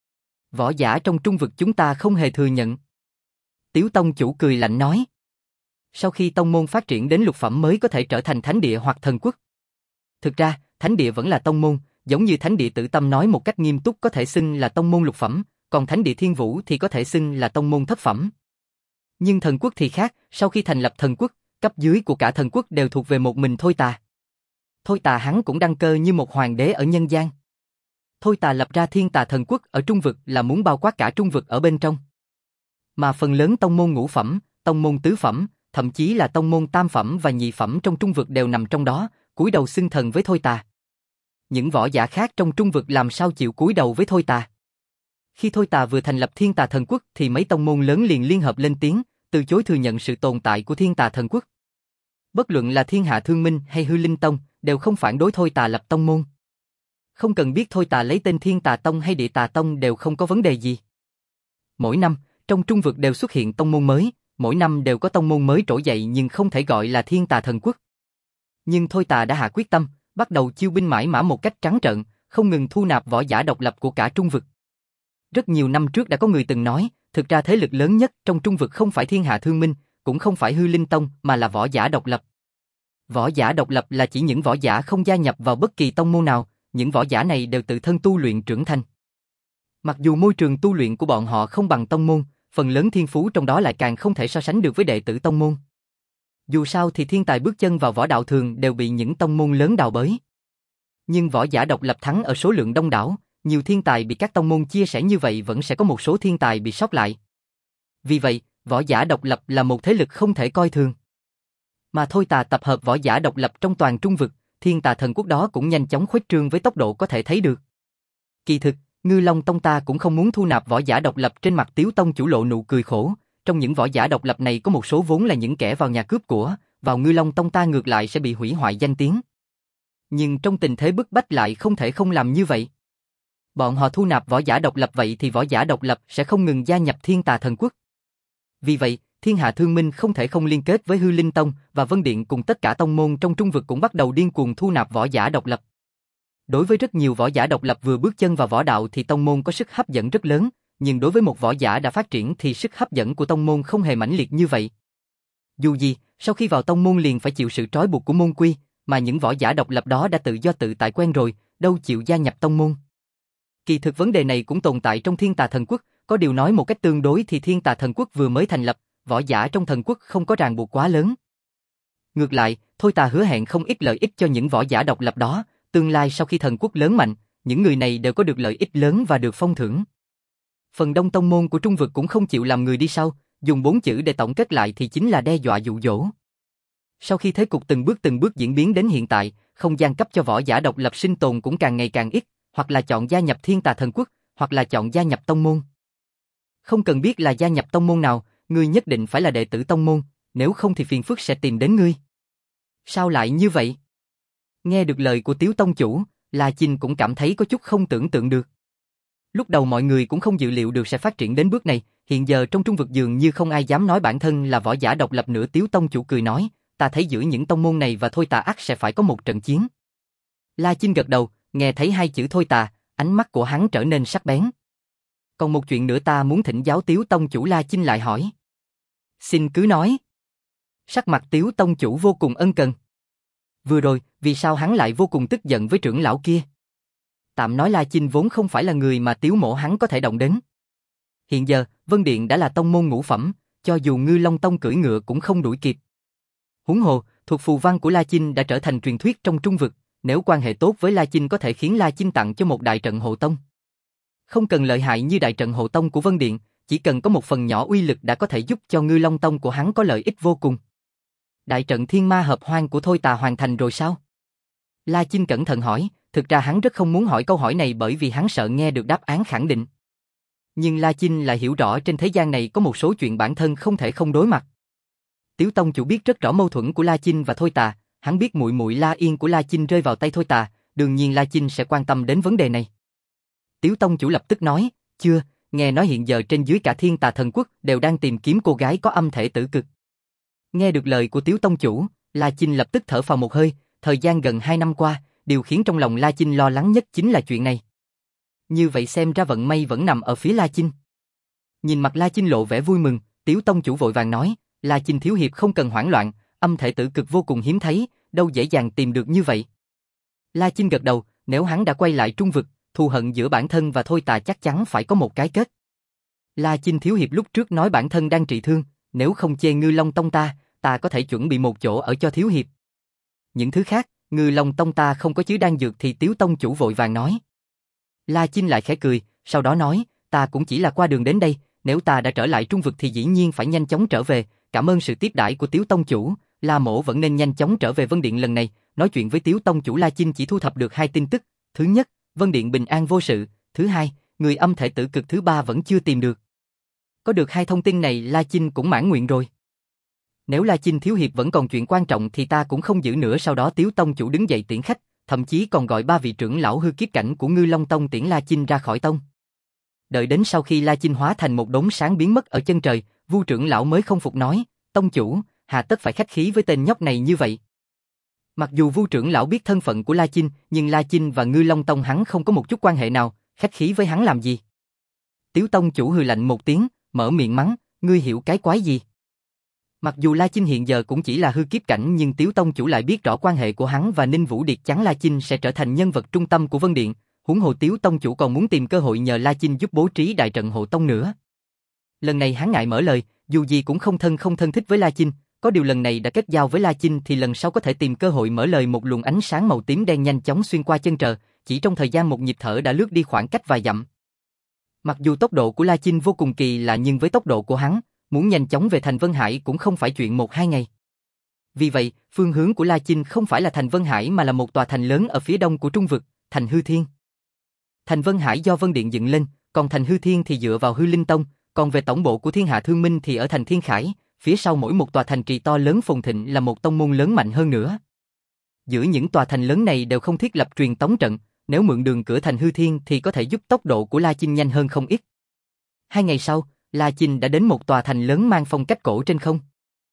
Võ giả trong trung vực chúng ta không hề thừa nhận. Tiếu tông chủ cười lạnh nói. Sau khi tông môn phát triển đến lục phẩm mới có thể trở thành thánh địa hoặc thần quốc. Thực ra, thánh địa vẫn là tông môn, giống như thánh địa Tử Tâm nói một cách nghiêm túc có thể xưng là tông môn lục phẩm, còn thánh địa Thiên Vũ thì có thể xưng là tông môn thất phẩm. Nhưng thần quốc thì khác, sau khi thành lập thần quốc, cấp dưới của cả thần quốc đều thuộc về một mình Thôi Tà. Thôi Tà hắn cũng đăng cơ như một hoàng đế ở nhân gian. Thôi Tà lập ra Thiên Tà Thần Quốc ở trung vực là muốn bao quát cả trung vực ở bên trong. Mà phần lớn tông môn ngũ phẩm, tông môn tứ phẩm, thậm chí là tông môn tam phẩm và nhị phẩm trong trung vực đều nằm trong đó, cúi đầu xưng thần với Thôi Tà. Những võ giả khác trong trung vực làm sao chịu cúi đầu với Thôi Tà. Khi Thôi Tà vừa thành lập Thiên Tà Thần Quốc thì mấy tông môn lớn liền liên hợp lên tiếng, từ chối thừa nhận sự tồn tại của Thiên Tà Thần Quốc. Bất luận là Thiên Hạ Thương Minh hay Hư Linh Tông, đều không phản đối Thôi Tà lập tông môn. Không cần biết Thôi Tà lấy tên Thiên Tà Tông hay Địa Tà Tông đều không có vấn đề gì. Mỗi năm, trong trung vực đều xuất hiện tông môn mới, mỗi năm đều có tông môn mới trỗi dậy nhưng không thể gọi là Thiên Tà Thần Quốc. Nhưng Thôi Tà đã hạ quyết tâm, bắt đầu chiêu binh mãi mã một cách trắng trợn, không ngừng thu nạp võ giả độc lập của cả trung vực. Rất nhiều năm trước đã có người từng nói, thực ra thế lực lớn nhất trong trung vực không phải Thiên Hạ Thương Minh, cũng không phải Hư Linh Tông mà là võ giả độc lập. Võ giả độc lập là chỉ những võ giả không gia nhập vào bất kỳ tông môn nào, những võ giả này đều tự thân tu luyện trưởng thành. Mặc dù môi trường tu luyện của bọn họ không bằng tông môn, phần lớn thiên phú trong đó lại càng không thể so sánh được với đệ tử tông môn. Dù sao thì thiên tài bước chân vào võ đạo thường đều bị những tông môn lớn đào bới. Nhưng võ giả độc lập thắng ở số lượng đông đảo, nhiều thiên tài bị các tông môn chia sẻ như vậy vẫn sẽ có một số thiên tài bị sót lại. Vì vậy, võ giả độc lập là một thế lực không thể coi thường. Mà Thôi Tà tập hợp võ giả độc lập trong toàn trung vực, Thiên Tà Thần Quốc đó cũng nhanh chóng khuếch trương với tốc độ có thể thấy được. Kỳ thực, Ngư Long Tông ta cũng không muốn thu nạp võ giả độc lập. Trên mặt Tiếu tông chủ lộ nụ cười khổ, trong những võ giả độc lập này có một số vốn là những kẻ vào nhà cướp của, vào Ngư Long Tông ta ngược lại sẽ bị hủy hoại danh tiếng. Nhưng trong tình thế bức bách lại không thể không làm như vậy. Bọn họ thu nạp võ giả độc lập vậy thì võ giả độc lập sẽ không ngừng gia nhập Thiên Tà Thần Quốc. Vì vậy, Thiên Hạ Thương Minh không thể không liên kết với Hư Linh Tông và Vân Điện cùng tất cả tông môn trong trung vực cũng bắt đầu điên cuồng thu nạp võ giả độc lập. Đối với rất nhiều võ giả độc lập vừa bước chân vào võ đạo thì tông môn có sức hấp dẫn rất lớn, nhưng đối với một võ giả đã phát triển thì sức hấp dẫn của tông môn không hề mãnh liệt như vậy. Dù gì, sau khi vào tông môn liền phải chịu sự trói buộc của môn quy, mà những võ giả độc lập đó đã tự do tự tại quen rồi, đâu chịu gia nhập tông môn. Kỳ thực vấn đề này cũng tồn tại trong Thiên Tà Thần Quốc, có điều nói một cách tương đối thì Thiên Tà Thần Quốc vừa mới thành lập, võ giả trong thần quốc không có ràng buộc quá lớn. Ngược lại, Thôi Tà hứa hẹn không ít lợi ích cho những võ giả độc lập đó, tương lai sau khi thần quốc lớn mạnh, những người này đều có được lợi ích lớn và được phong thưởng. Phần đông tông môn của trung vực cũng không chịu làm người đi sau, dùng bốn chữ để tổng kết lại thì chính là đe dọa dụ dỗ. Sau khi thế cục từng bước từng bước diễn biến đến hiện tại, không gian cấp cho võ giả độc lập sinh tồn cũng càng ngày càng ít, hoặc là chọn gia nhập Thiên Tà Thần Quốc, hoặc là chọn gia nhập tông môn. Không cần biết là gia nhập tông môn nào, ngươi nhất định phải là đệ tử tông môn, nếu không thì phiền phức sẽ tìm đến ngươi. Sao lại như vậy? Nghe được lời của Tiếu tông chủ, La Chinh cũng cảm thấy có chút không tưởng tượng được. Lúc đầu mọi người cũng không dự liệu được sẽ phát triển đến bước này, hiện giờ trong trung vực dường như không ai dám nói bản thân là võ giả độc lập nữa. Tiếu tông chủ cười nói, ta thấy giữa những tông môn này và Thôi Tà ắt sẽ phải có một trận chiến. La Chinh gật đầu, nghe thấy hai chữ Thôi Tà, ánh mắt của hắn trở nên sắc bén. Còn một chuyện nữa ta muốn thỉnh giáo Tiếu tông chủ. La Chinh lại hỏi. Xin cứ nói. Sắc mặt Tiếu tông chủ vô cùng ân cần. Vừa rồi, vì sao hắn lại vô cùng tức giận với trưởng lão kia? Tạm nói La Chinh vốn không phải là người mà Tiếu mỗ hắn có thể động đến. Hiện giờ, Vân Điện đã là tông môn ngũ phẩm, cho dù Ngư Long Tông cưỡi ngựa cũng không đuổi kịp. Huống hồ, thuộc phù văn của La Chinh đã trở thành truyền thuyết trong trung vực, nếu quan hệ tốt với La Chinh có thể khiến La Chinh tặng cho một đại trận hộ tông. Không cần lợi hại như đại trận hộ tông của Vân Điện, chỉ cần có một phần nhỏ uy lực đã có thể giúp cho Ngư Long Tông của hắn có lợi ích vô cùng. Đại trận Thiên Ma Hợp Hoang của Thôi Tà hoàn thành rồi sao? La Chinh cẩn thận hỏi, thực ra hắn rất không muốn hỏi câu hỏi này bởi vì hắn sợ nghe được đáp án khẳng định. Nhưng La Chinh lại hiểu rõ trên thế gian này có một số chuyện bản thân không thể không đối mặt. Tiếu tông chủ biết rất rõ mâu thuẫn của La Chinh và Thôi Tà, hắn biết muội muội La Yên của La Chinh rơi vào tay Thôi Tà, đương nhiên La Chinh sẽ quan tâm đến vấn đề này. Tiếu tông chủ lập tức nói, chưa, nghe nói hiện giờ trên dưới cả Thiên Tà Thần Quốc đều đang tìm kiếm cô gái có âm thể tử cực. Nghe được lời của Tiếu tông chủ, La Chinh lập tức thở phào một hơi, thời gian gần hai năm qua, điều khiến trong lòng La Chinh lo lắng nhất chính là chuyện này. Như vậy xem ra vận may vẫn nằm ở phía La Chinh. Nhìn mặt La Chinh lộ vẻ vui mừng, Tiếu tông chủ vội vàng nói, La Chinh thiếu hiệp không cần hoảng loạn, âm thể tử cực vô cùng hiếm thấy, đâu dễ dàng tìm được như vậy. La Chinh gật đầu, nếu hắn đã quay lại trung vực, thù hận giữa bản thân và Thôi Tà chắc chắn phải có một cái kết. La Chinh thiếu hiệp lúc trước nói bản thân đang trị thương, nếu không chê Ngư Long Tông ta, ta có thể chuẩn bị một chỗ ở cho thiếu hiệp. Những thứ khác, Ngư Long Tông ta không có chứ đan dược thì Tiếu tông chủ vội vàng nói. La Chinh lại khẽ cười, sau đó nói, ta cũng chỉ là qua đường đến đây, nếu ta đã trở lại trung vực thì dĩ nhiên phải nhanh chóng trở về, cảm ơn sự tiếp đãi của Tiếu tông chủ, La mỗ vẫn nên nhanh chóng trở về Vân Điện lần này. Nói chuyện với Tiếu tông chủ, La Chinh chỉ thu thập được hai tin tức, thứ nhất, Vân Điện bình an vô sự, thứ hai, người âm thể tử cực thứ ba vẫn chưa tìm được. Có được hai thông tin này La Chinh cũng mãn nguyện rồi. Nếu La Chinh thiếu hiệp vẫn còn chuyện quan trọng thì ta cũng không giữ nữa. Sau đó Tiếu tông chủ đứng dậy tiễn khách, thậm chí còn gọi ba vị trưởng lão hư kiếp cảnh của Ngư Long Tông tiễn La Chinh ra khỏi tông. Đợi đến sau khi La Chinh hóa thành một đốm sáng biến mất ở chân trời, Vu trưởng lão mới không phục nói, tông chủ, hà tất phải khách khí với tên nhóc này như vậy. Mặc dù Vu trưởng lão biết thân phận của La Chinh, nhưng La Chinh và Ngư Long Tông hắn không có một chút quan hệ nào, khách khí với hắn làm gì? Tiếu tông chủ hừ lạnh một tiếng, mở miệng mắng, ngươi hiểu cái quái gì? Mặc dù La Chinh hiện giờ cũng chỉ là hư kiếp cảnh nhưng Tiếu tông chủ lại biết rõ quan hệ của hắn và Ninh Vũ Điệt, chắn La Chinh sẽ trở thành nhân vật trung tâm của Vân Điện, huống hồ Tiếu tông chủ còn muốn tìm cơ hội nhờ La Chinh giúp bố trí đại trận hộ tông nữa. Lần này hắn ngại mở lời, dù gì cũng không thân không thân thích với La Chinh, có điều lần này đã kết giao với La Chinh thì lần sau có thể tìm cơ hội mở lời. Một luồng ánh sáng màu tím đen nhanh chóng xuyên qua chân trời, chỉ trong thời gian một nhịp thở đã lướt đi khoảng cách vài dặm. Mặc dù tốc độ của La Chinh vô cùng kỳ lạ nhưng với tốc độ của hắn, muốn nhanh chóng về thành Vân Hải cũng không phải chuyện một hai ngày. Vì vậy, phương hướng của La Chinh không phải là thành Vân Hải mà là một tòa thành lớn ở phía đông của trung vực, thành Hư Thiên. Thành Vân Hải do Vân Điện dựng lên, còn thành Hư Thiên thì dựa vào Hư Linh Tông, còn về tổng bộ của Thiên Hạ Thương Minh thì ở thành Thiên Khải, phía sau mỗi một tòa thành trì to lớn phồn thịnh là một tông môn lớn mạnh hơn nữa. Giữa những tòa thành lớn này đều không thiết lập truyền tống trận, nếu mượn đường cửa thành Hư Thiên thì có thể giúp tốc độ của La Chinh nhanh hơn không ít. Hai ngày sau, La Chinh đã đến một tòa thành lớn mang phong cách cổ trên không.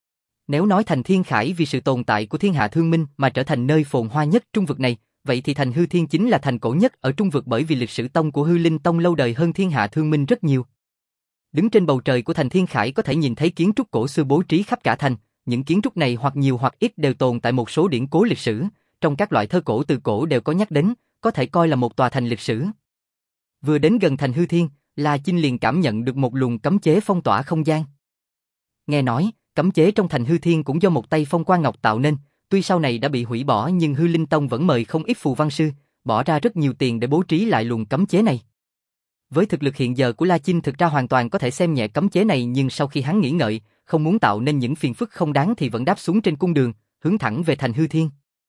Nếu nói thành Thiên Khải vì sự tồn tại của Thiên Hạ Thương Minh mà trở thành nơi phồn hoa nhất trung vực này, vậy thì thành Hư Thiên chính là thành cổ nhất ở trung vực bởi vì lịch sử tông của Hư Linh Tông lâu đời hơn Thiên Hạ Thương Minh rất nhiều. Đứng trên bầu trời của thành Thiên Khải có thể nhìn thấy kiến trúc cổ xưa bố trí khắp cả thành, những kiến trúc này hoặc nhiều hoặc ít đều tồn tại một số điển cố lịch sử, trong các loại thơ cổ từ cổ đều có nhắc đến, có thể coi là một tòa thành lịch sử. Vừa đến gần thành Hư Thiên, La Chinh liền cảm nhận được một luồng cấm chế phong tỏa không gian. Nghe nói, cấm chế trong thành Hư Thiên cũng do một tay Phong Quan Ngọc tạo nên, tuy sau này đã bị hủy bỏ nhưng Hư Linh Tông vẫn mời không ít phù văn sư, bỏ ra rất nhiều tiền để bố trí lại luồng cấm chế này. Với thực lực hiện giờ của La Chinh thực ra hoàn toàn có thể xem nhẹ cấm chế này, nhưng sau khi hắn nghĩ ngợi, không muốn tạo nên những phiền phức không đáng thì vẫn đáp xuống trên cung đường, hướng thẳng về thành Hư Thiên.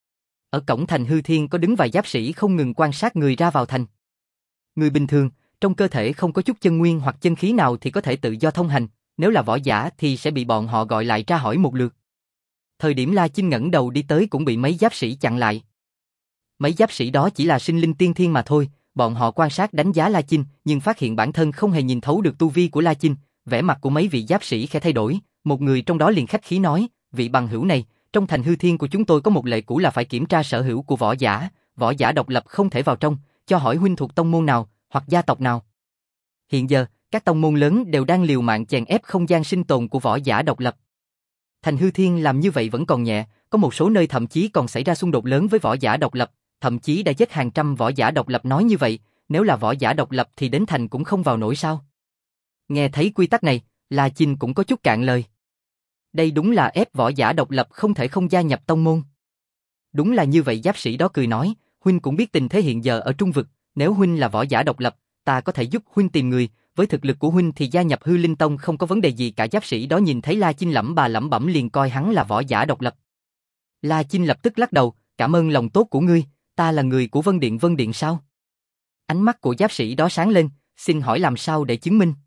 Ở cổng thành Hư Thiên có đứng vài giáp sĩ không ngừng quan sát người ra vào thành. Người bình thường, trong cơ thể không có chút chân nguyên hoặc chân khí nào thì có thể tự do thông hành, nếu là võ giả thì sẽ bị bọn họ gọi lại tra hỏi một lượt. Thời điểm La Chinh ngẩng đầu đi tới cũng bị mấy giáp sĩ chặn lại. Mấy giáp sĩ đó chỉ là sinh linh tiên thiên mà thôi, bọn họ quan sát đánh giá La Chinh, nhưng phát hiện bản thân không hề nhìn thấu được tu vi của La Chinh, vẻ mặt của mấy vị giáp sĩ khẽ thay đổi, một người trong đó liền khách khí nói, vị bằng hữu này, trong thành Hư Thiên của chúng tôi có một lệ cũ là phải kiểm tra sở hữu của võ giả, võ giả độc lập không thể vào trong, cho hỏi huynh thuộc tông môn nào, hoặc gia tộc nào. Hiện giờ, các tông môn lớn đều đang liều mạng chèn ép không gian sinh tồn của võ giả độc lập. Thành Hư Thiên làm như vậy vẫn còn nhẹ, có một số nơi thậm chí còn xảy ra xung đột lớn với võ giả độc lập, thậm chí đã giết hàng trăm võ giả độc lập. Nói như vậy, nếu là võ giả độc lập thì đến thành cũng không vào nổi sao? Nghe thấy quy tắc này, La Chinh cũng có chút cạn lời. Đây đúng là ép võ giả độc lập không thể không gia nhập tông môn. Đúng là như vậy, giáp sĩ đó cười nói, huynh cũng biết tình thế hiện giờ ở Trung Vực, nếu huynh là võ giả độc lập, ta có thể giúp huynh tìm người, với thực lực của huynh thì gia nhập Hư Linh Tông không có vấn đề gì cả. Giáp sĩ đó nhìn thấy La Chinh lẩm bà lẩm bẩm liền coi hắn là võ giả độc lập. La Chinh lập tức lắc đầu, cảm ơn lòng tốt của ngươi, ta là người của Vân Điện. Vân Điện sao? Ánh mắt của giáp sĩ đó sáng lên, xin hỏi làm sao để chứng minh?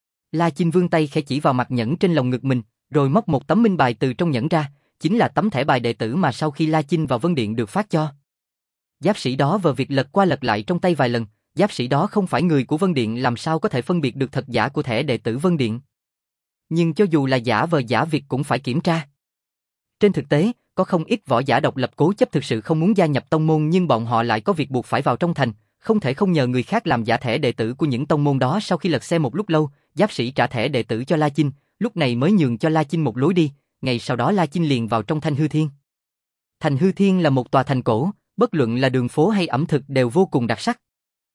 La Chinh vươn tay khẽ chỉ vào mặt nhẫn trên lồng ngực mình, rồi móc một tấm minh bài từ trong nhẫn ra, chính là tấm thẻ bài đệ tử mà sau khi La Chinh vào Vân Điện được phát cho. Giáp sĩ đó vờ việc lật qua lật lại trong tay vài lần, giáp sĩ đó không phải người của Vân Điện làm sao có thể phân biệt được thật giả của thẻ đệ tử Vân Điện. Nhưng cho dù là giả vờ giả việc cũng phải kiểm tra. Trên thực tế, có không ít võ giả độc lập cố chấp thực sự không muốn gia nhập tông môn, nhưng bọn họ lại có việc buộc phải vào trong thành, không thể không nhờ người khác làm giả thẻ đệ tử của những tông môn đó. Sau khi lật xem một lúc lâu, giáp sĩ trả thẻ đệ tử cho La Chinh, lúc này mới nhường cho La Chinh một lối đi. Ngày sau đó La Chinh liền vào trong thành Hư Thiên. Thành Hư Thiên là một tòa thành cổ, bất luận là đường phố hay ẩm thực đều vô cùng đặc sắc.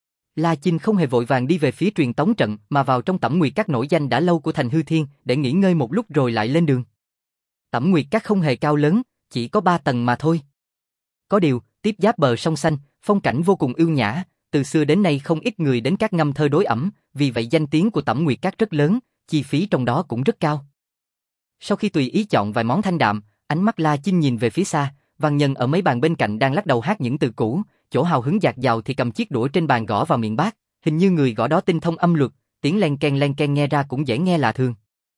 La Chinh không hề vội vàng đi về phía truyền tống trận mà vào trong Tẩm Nguyệt Các nổi danh đã lâu của thành Hư Thiên để nghỉ ngơi một lúc rồi lại lên đường. Tẩm Nguyệt Các không hề cao lớn, chỉ có ba tầng mà thôi. Có điều, tiếp giáp bờ sông xanh, phong cảnh vô cùng ưu nhã, từ xưa đến nay không ít người đến các ngâm thơ đối ẩm, vì vậy danh tiếng của Tẩm Nguyệt Các rất lớn, chi phí trong đó cũng rất cao. Sau khi tùy ý chọn vài món thanh đạm, ánh mắt La Chinh nhìn về phía xa, văn nhân ở mấy bàn bên cạnh đang lắc đầu hát những từ cũ, chỗ hào hứng dạt dào thì cầm chiếc đũa trên bàn gõ vào miệng bát, hình như người gõ đó tinh thông âm luật, tiếng len ken len ken nghe ra cũng dễ nghe lạ thường.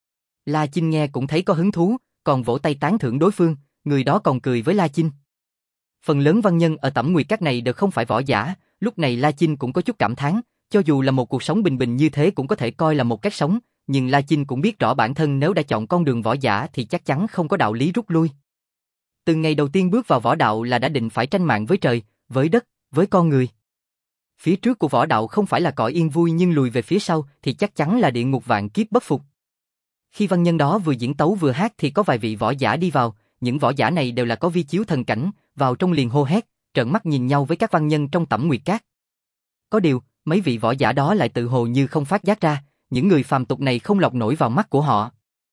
La Chinh nghe cũng thấy có hứng thú, còn vỗ tay tán thưởng đối phương, người đó còn cười với La Chinh. Phần lớn văn nhân ở Tẩm Nguyệt Các này đều không phải võ giả, lúc này La Chinh cũng có chút cảm thán, cho dù là một cuộc sống bình bình như thế cũng có thể coi là một cách sống, nhưng La Chinh cũng biết rõ bản thân nếu đã chọn con đường võ giả thì chắc chắn không có đạo lý rút lui. Từ ngày đầu tiên bước vào võ đạo là đã định phải tranh mạng với trời, với đất, với con người. Phía trước của võ đạo không phải là cõi yên vui, nhưng lùi về phía sau thì chắc chắn là địa ngục vạn kiếp bất phục. Khi văn nhân đó vừa diễn tấu vừa hát thì có vài vị võ giả đi vào, những võ giả này đều là có vi chiếu thần cảnh, vào trong liền hô hét, trợn mắt nhìn nhau với các văn nhân trong Tẩm Nguyệt Các. Có điều, mấy vị võ giả đó lại tự hồ như không phát giác ra, những người phàm tục này không lọt nổi vào mắt của họ.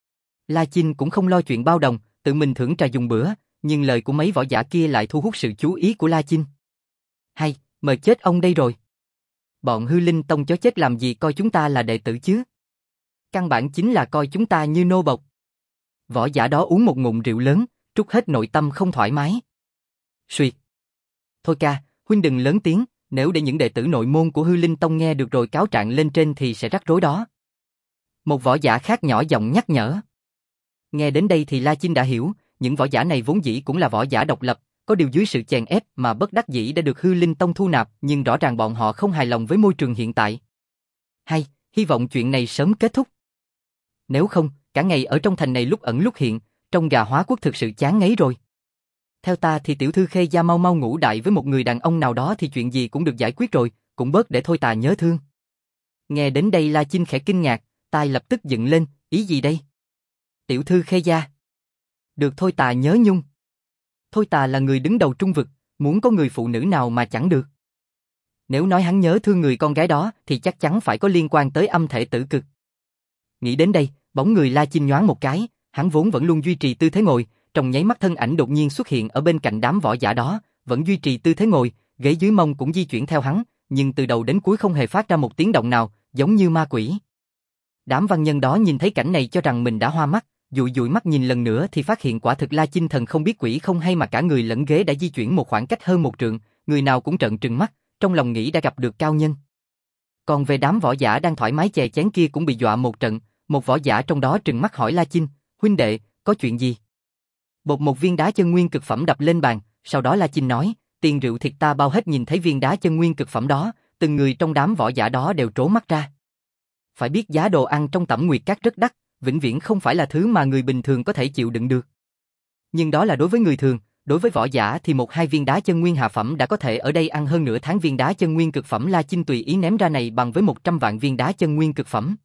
La Chinh cũng không lo chuyện bao đồng, tự mình thưởng trà dùng bữa, nhưng lời của mấy võ giả kia lại thu hút sự chú ý của La Chinh. Hay, mời chết ông đây rồi. Bọn Hư Linh Tông chó chết làm gì coi chúng ta là đệ tử chứ? Căn bản chính là coi chúng ta như nô bộc. Võ giả đó uống một ngụm rượu lớn, trút hết nội tâm không thoải mái. Xuyệt. Thôi ca, huynh đừng lớn tiếng, nếu để những đệ tử nội môn của Hư Linh Tông nghe được rồi cáo trạng lên trên thì sẽ rắc rối đó. Một võ giả khác nhỏ giọng nhắc nhở. Nghe đến đây thì La Chinh đã hiểu, những võ giả này vốn dĩ cũng là võ giả độc lập, có điều dưới sự chèn ép mà bất đắc dĩ đã được Hư Linh Tông thu nạp, nhưng rõ ràng bọn họ không hài lòng với môi trường hiện tại. Hay, hy vọng chuyện này sớm kết thúc. Nếu không, cả ngày ở trong thành này lúc ẩn lúc hiện, trong gà hóa quốc thực sự chán ngấy rồi. Theo ta thì tiểu thư Khê Gia mau mau ngủ đại với một người đàn ông nào đó thì chuyện gì cũng được giải quyết rồi, cũng bớt để thôi tà nhớ thương. Nghe đến đây La Chinh khẽ kinh ngạc, tai lập tức dựng lên, ý gì đây? Tiểu thư Khê Gia. Được thôi tà nhớ nhung. Thôi tà là người đứng đầu Trung Vực, muốn có người phụ nữ nào mà chẳng được. Nếu nói hắn nhớ thương người con gái đó thì chắc chắn phải có liên quan tới âm thể tử cực. Nghĩ đến đây, bóng người La Chinh nhoáng một cái, hắn vốn vẫn luôn duy trì tư thế ngồi, trong nháy mắt thân ảnh đột nhiên xuất hiện ở bên cạnh đám võ giả đó, vẫn duy trì tư thế ngồi, ghế dưới mông cũng di chuyển theo hắn, nhưng từ đầu đến cuối không hề phát ra một tiếng động nào, giống như ma quỷ. Đám văn nhân đó nhìn thấy cảnh này cho rằng mình đã hoa mắt, dụi dụi mắt nhìn lần nữa thì phát hiện quả thực La Chinh Thần không biết quỷ không hay mà cả người lẫn ghế đã di chuyển một khoảng cách hơn một trượng, người nào cũng trợn trừng mắt, trong lòng nghĩ đã gặp được cao nhân. Còn về đám võ giả đang thoải mái chè chén kia cũng bị dọa một trận, một võ giả trong đó trừng mắt hỏi La Chinh, huynh đệ, có chuyện gì? Bột một viên đá chân nguyên cực phẩm đập lên bàn, sau đó La Chinh nói, tiền rượu thịt ta bao hết. Nhìn thấy viên đá chân nguyên cực phẩm đó, từng người trong đám võ giả đó đều trố mắt ra. Phải biết giá đồ ăn trong Tẩm Nguyệt Các rất đắt, vĩnh viễn không phải là thứ mà người bình thường có thể chịu đựng được. Nhưng đó là đối với người thường, đối với võ giả thì một hai viên đá chân nguyên hạ phẩm đã có thể ở đây ăn hơn nửa tháng. Viên đá chân nguyên cực phẩm La Chinh tùy ý ném ra này bằng với một trăm vạn viên đá chân nguyên cực phẩm.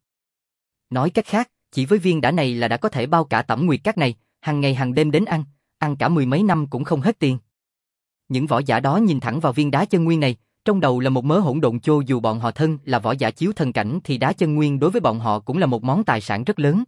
Nói cách khác, chỉ với viên đá này là đã có thể bao cả Tẩm Nguyệt Các này, hàng ngày hàng đêm đến ăn, ăn cả mười mấy năm cũng không hết tiền. Những võ giả đó nhìn thẳng vào viên đá chân nguyên này, trong đầu là một mớ hỗn độn chô. Dù bọn họ thân là võ giả chiếu thần cảnh thì đá chân nguyên đối với bọn họ cũng là một món tài sản rất lớn.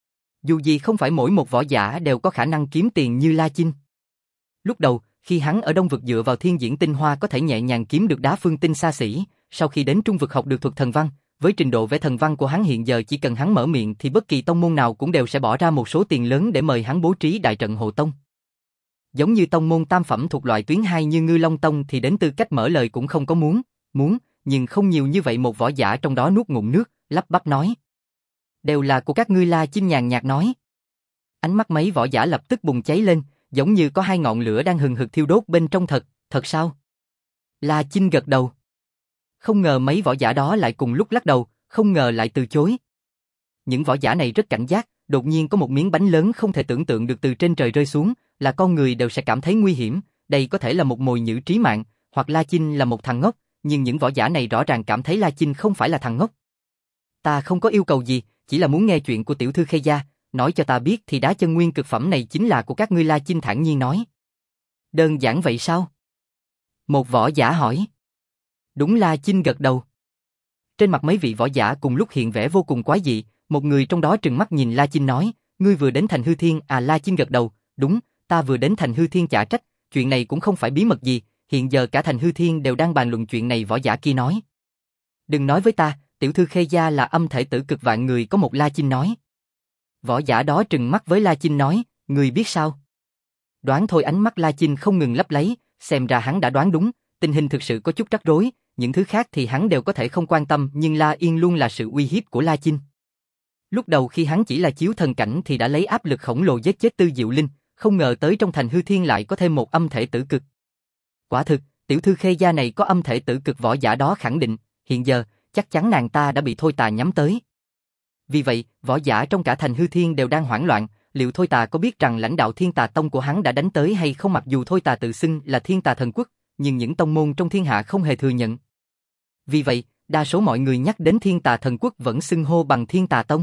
Dù gì không phải mỗi một võ giả đều có khả năng kiếm tiền như La Chinh. Lúc đầu, khi hắn ở Đông Vực dựa vào thiên diễn tinh hoa có thể nhẹ nhàng kiếm được đá phương tinh xa xỉ, sau khi đến Trung Vực học được thuật thần văn, với trình độ vẽ thần văn của hắn hiện giờ chỉ cần hắn mở miệng thì bất kỳ tông môn nào cũng đều sẽ bỏ ra một số tiền lớn để mời hắn bố trí đại trận hộ tông. Giống như tông môn tam phẩm thuộc loại tuyến hai như Ngư Long Tông thì đến tư cách mở lời cũng không có muốn, muốn, nhưng không nhiều như vậy. Một võ giả trong đó nuốt ngụm nước, lắp bắp nói. Đều là của các ngươi. La Chinh nhàn nhạt nói. Ánh mắt mấy võ giả lập tức bùng cháy lên, giống như có hai ngọn lửa đang hừng hực thiêu đốt bên trong. Thật, thật sao? La Chinh gật đầu. Không ngờ mấy võ giả đó lại cùng lúc lắc đầu, không ngờ lại từ chối. Những võ giả này rất cảnh giác, đột nhiên có một miếng bánh lớn không thể tưởng tượng được từ trên trời rơi xuống, là con người đều sẽ cảm thấy nguy hiểm, đây có thể là một mồi nhử trí mạng, hoặc La Chinh là một thằng ngốc, nhưng những võ giả này rõ ràng cảm thấy La Chinh không phải là thằng ngốc. Ta không có yêu cầu gì, chỉ là muốn nghe chuyện của tiểu thư Khê gia, nói cho ta biết thì đá chân nguyên cực phẩm này chính là của các ngươi. La Chinh thản nhiên nói. Đơn giản vậy sao? Một võ giả hỏi. Đúng. La Chinh gật đầu. Trên mặt mấy vị võ giả cùng lúc hiện vẻ vô cùng quái dị, một người trong đó trừng mắt nhìn La Chinh nói, ngươi vừa đến thành Hư Thiên à? La Chinh gật đầu, đúng, ta vừa đến thành Hư Thiên. Chả trách, chuyện này cũng không phải bí mật gì, hiện giờ cả thành Hư Thiên đều đang bàn luận chuyện này. Võ giả kia nói. Đừng nói với ta, tiểu thư Khê gia là âm thể tử cực vạn người có một. La Chinh nói. Võ giả đó trừng mắt với La Chinh nói, ngươi biết sao? Đoán thôi. Ánh mắt La Chinh không ngừng lấp lấy, xem ra hắn đã đoán đúng, tình hình thực sự có chút rắc rối, những thứ khác thì hắn đều có thể không quan tâm, nhưng La Yên luôn là sự uy hiếp của La Chinh. Lúc đầu khi hắn chỉ là chiếu thần cảnh thì đã lấy áp lực khổng lồ giết chết Tư Diệu Linh, không ngờ tới trong thành Hư Thiên lại có thêm một âm thể tử cực. Quả thực, tiểu thư Khê gia này có âm thể tử cực. Võ giả đó khẳng định, hiện giờ, chắc chắn nàng ta đã bị Thôi Tà nhắm tới. Vì vậy, võ giả trong cả thành Hư Thiên đều đang hoảng loạn, liệu Thôi Tà có biết rằng lãnh đạo Thiên Tà Tông của hắn đã đánh tới hay không? Mặc dù Thôi Tà tự xưng là Thiên Tà Thần Quốc, nhưng những tông môn trong thiên hạ không hề thừa nhận. Vì vậy, đa số mọi người nhắc đến Thiên Tà Thần Quốc vẫn xưng hô bằng Thiên Tà Tông.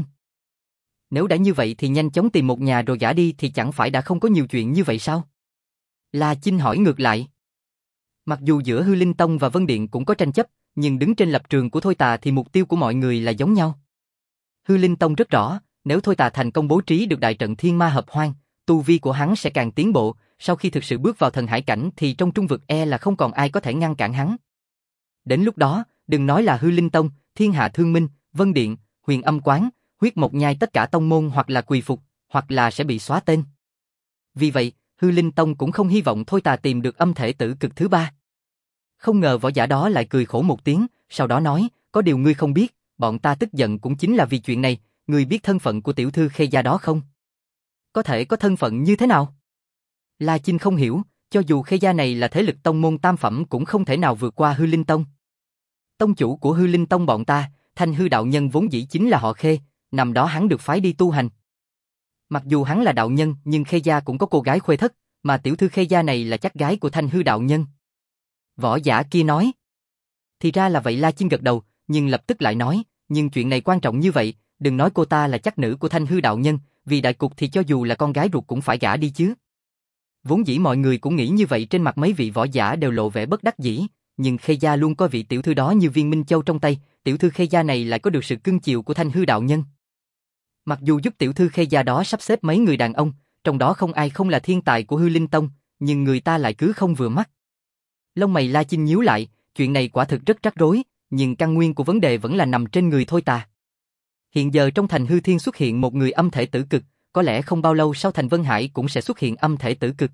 Nếu đã như vậy thì nhanh chóng tìm một nhà rồi gả đi thì chẳng phải đã không có nhiều chuyện như vậy sao? La Chinh hỏi ngược lại. Mặc dù giữa Hư Linh Tông và Vân Điện cũng có tranh chấp, nhưng đứng trên lập trường của Thôi Tà thì mục tiêu của mọi người là giống nhau. Hư Linh Tông rất rõ, nếu Thôi Tà thành công bố trí được đại trận Thiên Ma Hợp Hoang, tu vi của hắn sẽ càng tiến bộ, sau khi thực sự bước vào thần hải cảnh thì trong Trung Vực e là không còn ai có thể ngăn cản hắn. Đến lúc đó, đừng nói là Hư Linh Tông, Thiên Hạ Thương Minh, Vân Điện, Huyền Âm Quán, Huyết Mộc Nhai, tất cả tông môn hoặc là quỳ phục, hoặc là sẽ bị xóa tên. Vì vậy, Hư Linh Tông cũng không hy vọng Thôi Tà tìm được âm thể tử cực thứ ba. Không ngờ võ giả đó lại cười khổ một tiếng, sau đó nói, có điều ngươi không biết, bọn ta tức giận cũng chính là vì chuyện này. Ngươi biết thân phận của tiểu thư Khê gia đó không? Có thể có thân phận như thế nào? La Chinh không hiểu, cho dù Khê gia này là thế lực tông môn tam phẩm cũng không thể nào vượt qua Hư Linh Tông. Tông chủ của Hư Linh Tông bọn ta, Thanh Hư đạo nhân vốn dĩ chính là họ Khê, năm đó hắn được phái đi tu hành. Mặc dù hắn là đạo nhân nhưng Khê gia cũng có cô gái khuê thất, mà tiểu thư Khê gia này là chắc gái của Thanh Hư đạo nhân. Võ giả kia nói. Thì ra là vậy. La Chinh gật đầu, nhưng lập tức lại nói, nhưng chuyện này quan trọng như vậy, đừng nói cô ta là chắc nữ của Thanh Hư đạo nhân, vì đại cục thì cho dù là con gái ruột cũng phải gả đi chứ. Vốn dĩ mọi người cũng nghĩ như vậy. Trên mặt mấy vị võ giả đều lộ vẻ bất đắc dĩ, nhưng Khê gia luôn coi vị tiểu thư đó như viên minh châu trong tay, tiểu thư Khê gia này lại có được sự cưng chiều của Thanh Hư đạo nhân. Mặc dù giúp tiểu thư Khê gia đó sắp xếp mấy người đàn ông, trong đó không ai không là thiên tài của Hư Linh Tông, nhưng người ta lại cứ không vừa mắt. Lông mày La Chinh nhíu lại, chuyện này quả thực rất rắc rối, nhưng căn nguyên của vấn đề vẫn là nằm trên người thôi tà. Hiện giờ trong thành hư thiên xuất hiện một người âm thể tử cực, có lẽ không bao lâu sau thành Vân Hải cũng sẽ xuất hiện âm thể tử cực.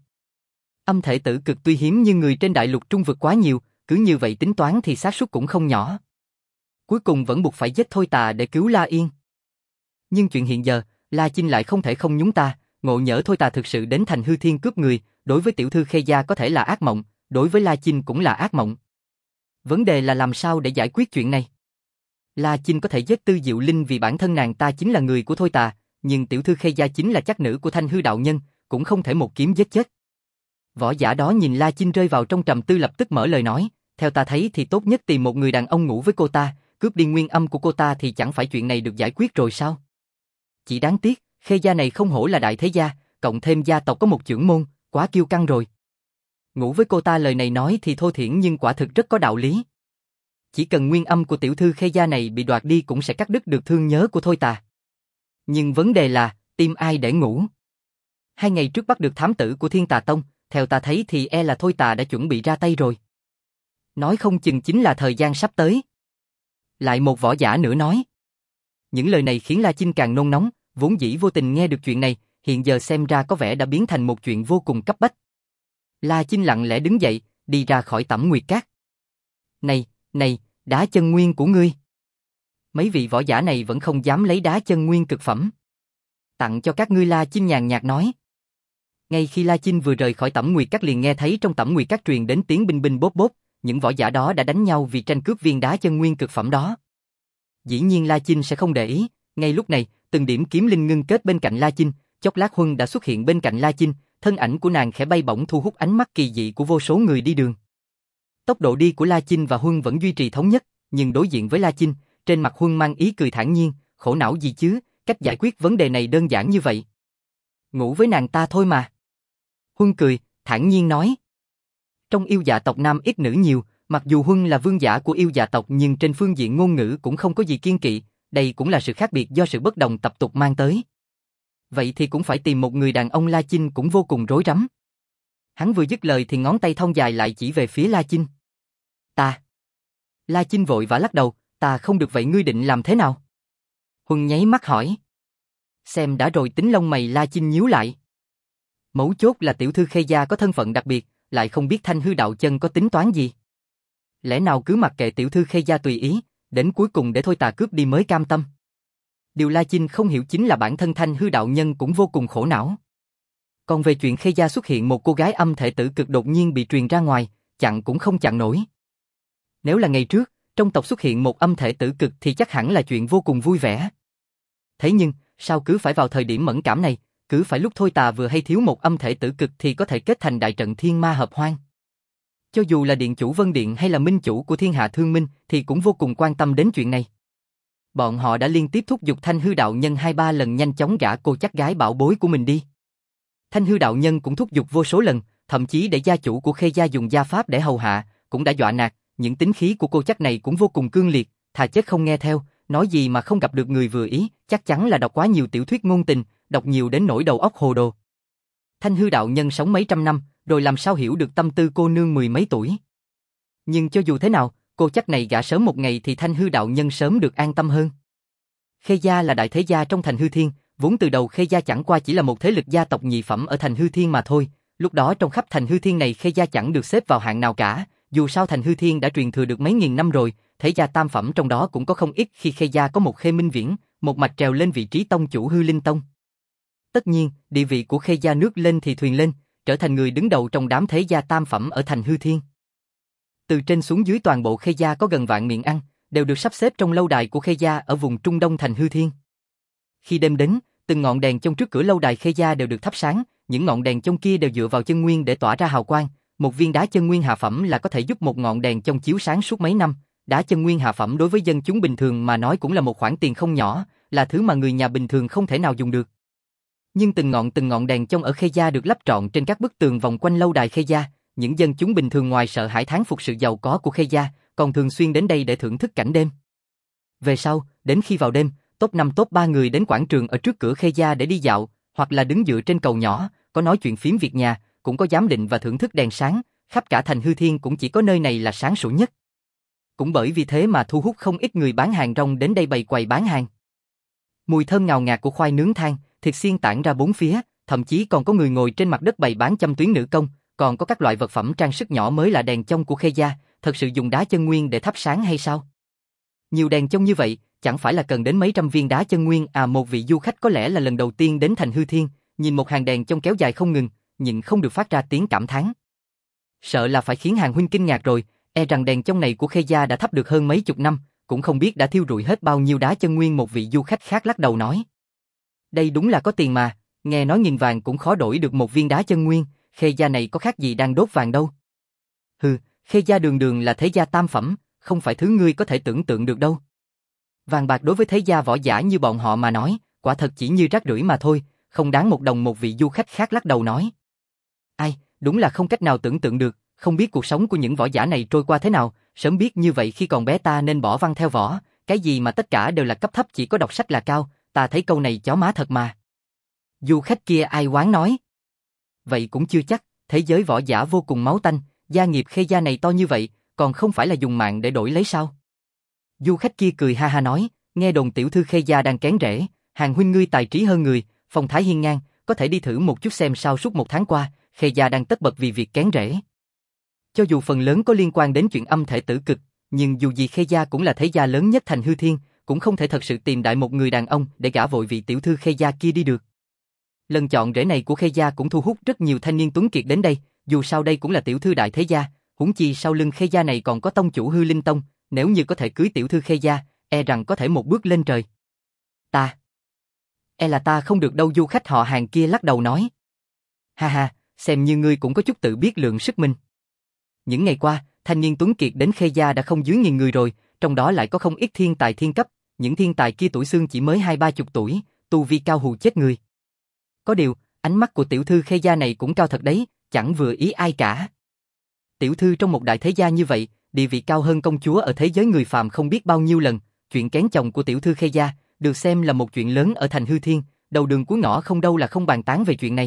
Âm thể tử cực tuy hiếm nhưng người trên đại lục trung vực quá nhiều, cứ như vậy tính toán thì xác suất cũng không nhỏ. Cuối cùng vẫn buộc phải giết thôi tà để cứu La Yên. Nhưng chuyện hiện giờ, La Chinh lại không thể không nhúng ta, ngộ nhỡ thôi tà thực sự đến thành hư thiên cướp người, đối với tiểu thư Khê gia có thể là ác mộng, đối với La Chinh cũng là ác mộng. Vấn đề là làm sao để giải quyết chuyện này? La Chinh có thể giết Tư Diệu Linh vì bản thân nàng ta chính là người của thôi tà, nhưng tiểu thư Khê gia chính là chắc nữ của Thanh Hư đạo nhân, cũng không thể một kiếm giết chết. Võ giả đó nhìn La Chinh rơi vào trong trầm tư lập tức mở lời nói, theo ta thấy thì tốt nhất tìm một người đàn ông ngủ với cô ta, cướp đi nguyên âm của cô ta thì chẳng phải chuyện này được giải quyết rồi sao? Chỉ đáng tiếc, Khê gia này không hổ là đại thế gia, cộng thêm gia tộc có một chưởng môn, quá kiêu căng rồi. Ngủ với cô ta lời này nói thì thô thiển nhưng quả thực rất có đạo lý. Chỉ cần nguyên âm của tiểu thư Khê gia này bị đoạt đi cũng sẽ cắt đứt được thương nhớ của thôi tà. Nhưng vấn đề là, tìm ai để ngủ? Hai ngày trước bắt được thám tử của Thiên Tà Tông, theo ta thấy thì e là thôi tà đã chuẩn bị ra tay rồi. Nói không chừng chính là thời gian sắp tới. Lại một võ giả nữa nói. Những lời này khiến La Chinh càng nôn nóng, vốn dĩ vô tình nghe được chuyện này, hiện giờ xem ra có vẻ đã biến thành một chuyện vô cùng cấp bách. La Chinh lặng lẽ đứng dậy, đi ra khỏi Tẩm Nguyệt Các. Này, này, đá chân nguyên của ngươi. Mấy vị võ giả này vẫn không dám lấy đá chân nguyên cực phẩm. Tặng cho các ngươi, La Chinh nhàn nhạt nói. Ngay khi La Chinh vừa rời khỏi Tẩm Nguyệt Các liền nghe thấy trong Tẩm Nguyệt Các truyền đến tiếng binh binh bốp bốp, những võ giả đó đã đánh nhau vì tranh cướp viên đá chân nguyên cực phẩm đó. Dĩ nhiên La Chinh sẽ không để ý, ngay lúc này, từng điểm kiếm linh ngưng kết bên cạnh La Chinh, chốc lát Huân đã xuất hiện bên cạnh La Chinh, thân ảnh của nàng khẽ bay bổng thu hút ánh mắt kỳ dị của vô số người đi đường. Tốc độ đi của La Chinh và Huân vẫn duy trì thống nhất, nhưng đối diện với La Chinh, trên mặt Huân mang ý cười thản nhiên, khổ não gì chứ, cách giải quyết vấn đề này đơn giản như vậy. Ngủ với nàng ta thôi mà. Huân cười, thản nhiên nói. Trong yêu dạ tộc nam ít nữ nhiều, mặc dù Huân là vương giả của yêu dạ tộc nhưng trên phương diện ngôn ngữ cũng không có gì kiêng kỵ, đây cũng là sự khác biệt do sự bất đồng tập tục mang tới. Vậy thì cũng phải tìm một người đàn ông. La Chinh cũng vô cùng rối rắm. Hắn vừa dứt lời thì ngón tay thon dài lại chỉ về phía La Chinh. Ta. La Chinh vội vã lắc đầu, ta không được vậy ngươi định làm thế nào? Huân nháy mắt hỏi. Xem đã rồi tính lông mày La Chinh nhíu lại. Mấu chốt là tiểu thư Khê gia có thân phận đặc biệt, lại không biết Thanh Hư đạo chân có tính toán gì. Lẽ nào cứ mặc kệ tiểu thư Khê gia tùy ý, đến cuối cùng để thôi tà cướp đi mới cam tâm? Điều La Chinh không hiểu chính là bản thân Thanh Hư đạo nhân cũng vô cùng khổ não. Còn về chuyện Khê gia xuất hiện một cô gái âm thể tử cực đột nhiên bị truyền ra ngoài, chặn cũng không chặn nổi. Nếu là ngày trước, trong tộc xuất hiện một âm thể tử cực thì chắc hẳn là chuyện vô cùng vui vẻ. Thế nhưng, sao cứ phải vào thời điểm mẫn cảm này, cứ phải lúc thôi tà vừa hay thiếu một âm thể tử cực thì có thể kết thành đại trận thiên ma hợp hoang. Cho dù là điện chủ Vân Điện hay là minh chủ của Thiên Hạ Thương Minh thì cũng vô cùng quan tâm đến chuyện này. Bọn họ đã liên tiếp thúc giục Thanh Hư đạo nhân hai ba lần nhanh chóng gả cô chắc gái bảo bối của mình đi. Thanh Hư đạo nhân cũng thúc giục vô số lần, thậm chí để gia chủ của Khê gia dùng gia pháp để hầu hạ, cũng đã dọa nạt, những tính khí của cô chắc này cũng vô cùng cương liệt, thà chết không nghe theo, nói gì mà không gặp được người vừa ý, chắc chắn là đọc quá nhiều tiểu thuyết ngôn tình, đọc nhiều đến nỗi đầu óc hồ đồ. Thanh Hư đạo nhân sống mấy trăm năm, rồi làm sao hiểu được tâm tư cô nương mười mấy tuổi. Nhưng cho dù thế nào, cô chắc này gả sớm một ngày thì Thanh Hư đạo nhân sớm được an tâm hơn. Khê gia là đại thế gia trong thành hư thiên, vốn từ đầu Khê gia chẳng qua chỉ là một thế lực gia tộc nhị phẩm ở thành hư thiên mà thôi, lúc đó trong khắp thành hư thiên này Khê gia chẳng được xếp vào hạng nào cả, dù sao thành hư thiên đã truyền thừa được mấy nghìn năm rồi, thế gia tam phẩm trong đó cũng có không ít khi Khê gia có một Khê Minh Viễn, một mạch trèo lên vị trí tông chủ Hư Linh Tông. Tất nhiên, địa vị của Khê gia nước lên thì thuyền lên, trở thành người đứng đầu trong đám thế gia tam phẩm ở thành hư thiên. Từ trên xuống dưới toàn bộ Khê gia có gần vạn miệng ăn, đều được sắp xếp trong lâu đài của Khê gia ở vùng Trung Đông thành hư thiên. Khi đêm đến, từng ngọn đèn trong trước cửa lâu đài Khê gia đều được thắp sáng, những ngọn đèn trong kia đều dựa vào chân nguyên để tỏa ra hào quang, một viên đá chân nguyên hạ phẩm là có thể giúp một ngọn đèn trong chiếu sáng suốt mấy năm. Đá chân nguyên hạ phẩm đối với dân chúng bình thường mà nói cũng là một khoản tiền không nhỏ, là thứ mà người nhà bình thường không thể nào dùng được. Nhưng từng ngọn từng ngọn đèn trong ở Khê gia được lắp trọn trên các bức tường vòng quanh lâu đài Khê gia, những dân chúng bình thường ngoài sợ hãi thán phục sự giàu có của Khê gia, còn thường xuyên đến đây để thưởng thức cảnh đêm. Về sau, đến khi vào đêm, top năm top ba người đến quảng trường ở trước cửa Khê gia để đi dạo, hoặc là đứng dựa trên cầu nhỏ, có nói chuyện phiếm việc nhà, cũng có giám định và thưởng thức đèn sáng, khắp cả thành hư thiên cũng chỉ có nơi này là sáng sủa nhất. Cũng bởi vì thế mà thu hút không ít người bán hàng rong đến đây bày quầy bán hàng. Mùi thơm ngào ngạt của khoai nướng than, thịt xiên tản ra bốn phía, thậm chí còn có người ngồi trên mặt đất bày bán châm tuyến nữ công, còn có các loại vật phẩm trang sức nhỏ mới là đèn chông của Khê gia, thật sự dùng đá chân nguyên để thắp sáng hay sao? Nhiều đèn chông như vậy, chẳng phải là cần đến mấy trăm viên đá chân nguyên à? Một vị du khách có lẽ là lần đầu tiên đến thành Hư Thiên, nhìn một hàng đèn chông kéo dài không ngừng, nhưng không được phát ra tiếng cảm thán. Sợ là phải khiến Hàng huynh kinh ngạc rồi, e rằng đèn chông này của Khê gia đã thắp được hơn mấy chục năm, cũng không biết đã thiêu rụi hết bao nhiêu đá chân nguyên. Một vị du khách khác lắc đầu nói. Đây đúng là có tiền mà, nghe nói nghìn vàng cũng khó đổi được một viên đá chân nguyên, Khê gia này có khác gì đang đốt vàng đâu. Hừ, Khê gia đường đường là thế gia tam phẩm, không phải thứ ngươi có thể tưởng tượng được đâu. Vàng bạc đối với thế gia võ giả như bọn họ mà nói, quả thật chỉ như rác rưởi mà thôi, không đáng một đồng. Một vị du khách khác lắc đầu nói. Ai, đúng là không cách nào tưởng tượng được, không biết cuộc sống của những võ giả này trôi qua thế nào, sớm biết như vậy khi còn bé ta nên bỏ văn theo võ, cái gì mà tất cả đều là cấp thấp chỉ có đọc sách là cao, ta thấy câu này chó má thật mà. Du khách kia ai oán nói. Vậy cũng chưa chắc, thế giới võ giả vô cùng máu tanh, gia nghiệp Khê gia này to như vậy, còn không phải là dùng mạng để đổi lấy sao? Du khách kia cười ha ha nói, nghe đồn tiểu thư Khê gia đang kén rễ, Hàng huynh ngươi tài trí hơn người, phong thái hiên ngang, có thể đi thử một chút xem sao. Suốt một tháng qua, Khê gia đang tất bật vì việc kén rễ. Cho dù phần lớn có liên quan đến chuyện âm thể tử cực, nhưng dù gì Khê gia cũng là thế gia lớn nhất thành Hư Thiên, cũng không thể thật sự tìm đại một người đàn ông để gả vội vị tiểu thư Khê gia kia đi được. Lần chọn rể này của Khê gia cũng thu hút rất nhiều thanh niên tuấn kiệt đến đây, dù sao đây cũng là tiểu thư đại thế gia, huống chi sau lưng Khê gia này còn có tông chủ Hư Linh Tông, nếu như có thể cưới tiểu thư Khê gia, e rằng có thể một bước lên trời. Ta, e là ta không được đâu. Du khách họ Hàng kia lắc đầu nói. Ha ha, xem như ngươi cũng có chút tự biết lượng sức mình. Những ngày qua, thanh niên tuấn kiệt đến Khê gia đã không dưới nghìn người rồi, trong đó lại có không ít thiên tài thiên cấp, những thiên tài kia tuổi xương chỉ mới hai ba chục tuổi, tu vi cao hù chết người. Có điều, ánh mắt của tiểu thư Khê gia này cũng cao thật đấy, chẳng vừa ý ai cả. Tiểu thư trong một đại thế gia như vậy, địa vị cao hơn công chúa ở thế giới người phàm không biết bao nhiêu lần, chuyện kén chồng của tiểu thư Khê gia được xem là một chuyện lớn ở thành Hư Thiên, đầu đường cuối ngõ không đâu là không bàn tán về chuyện này.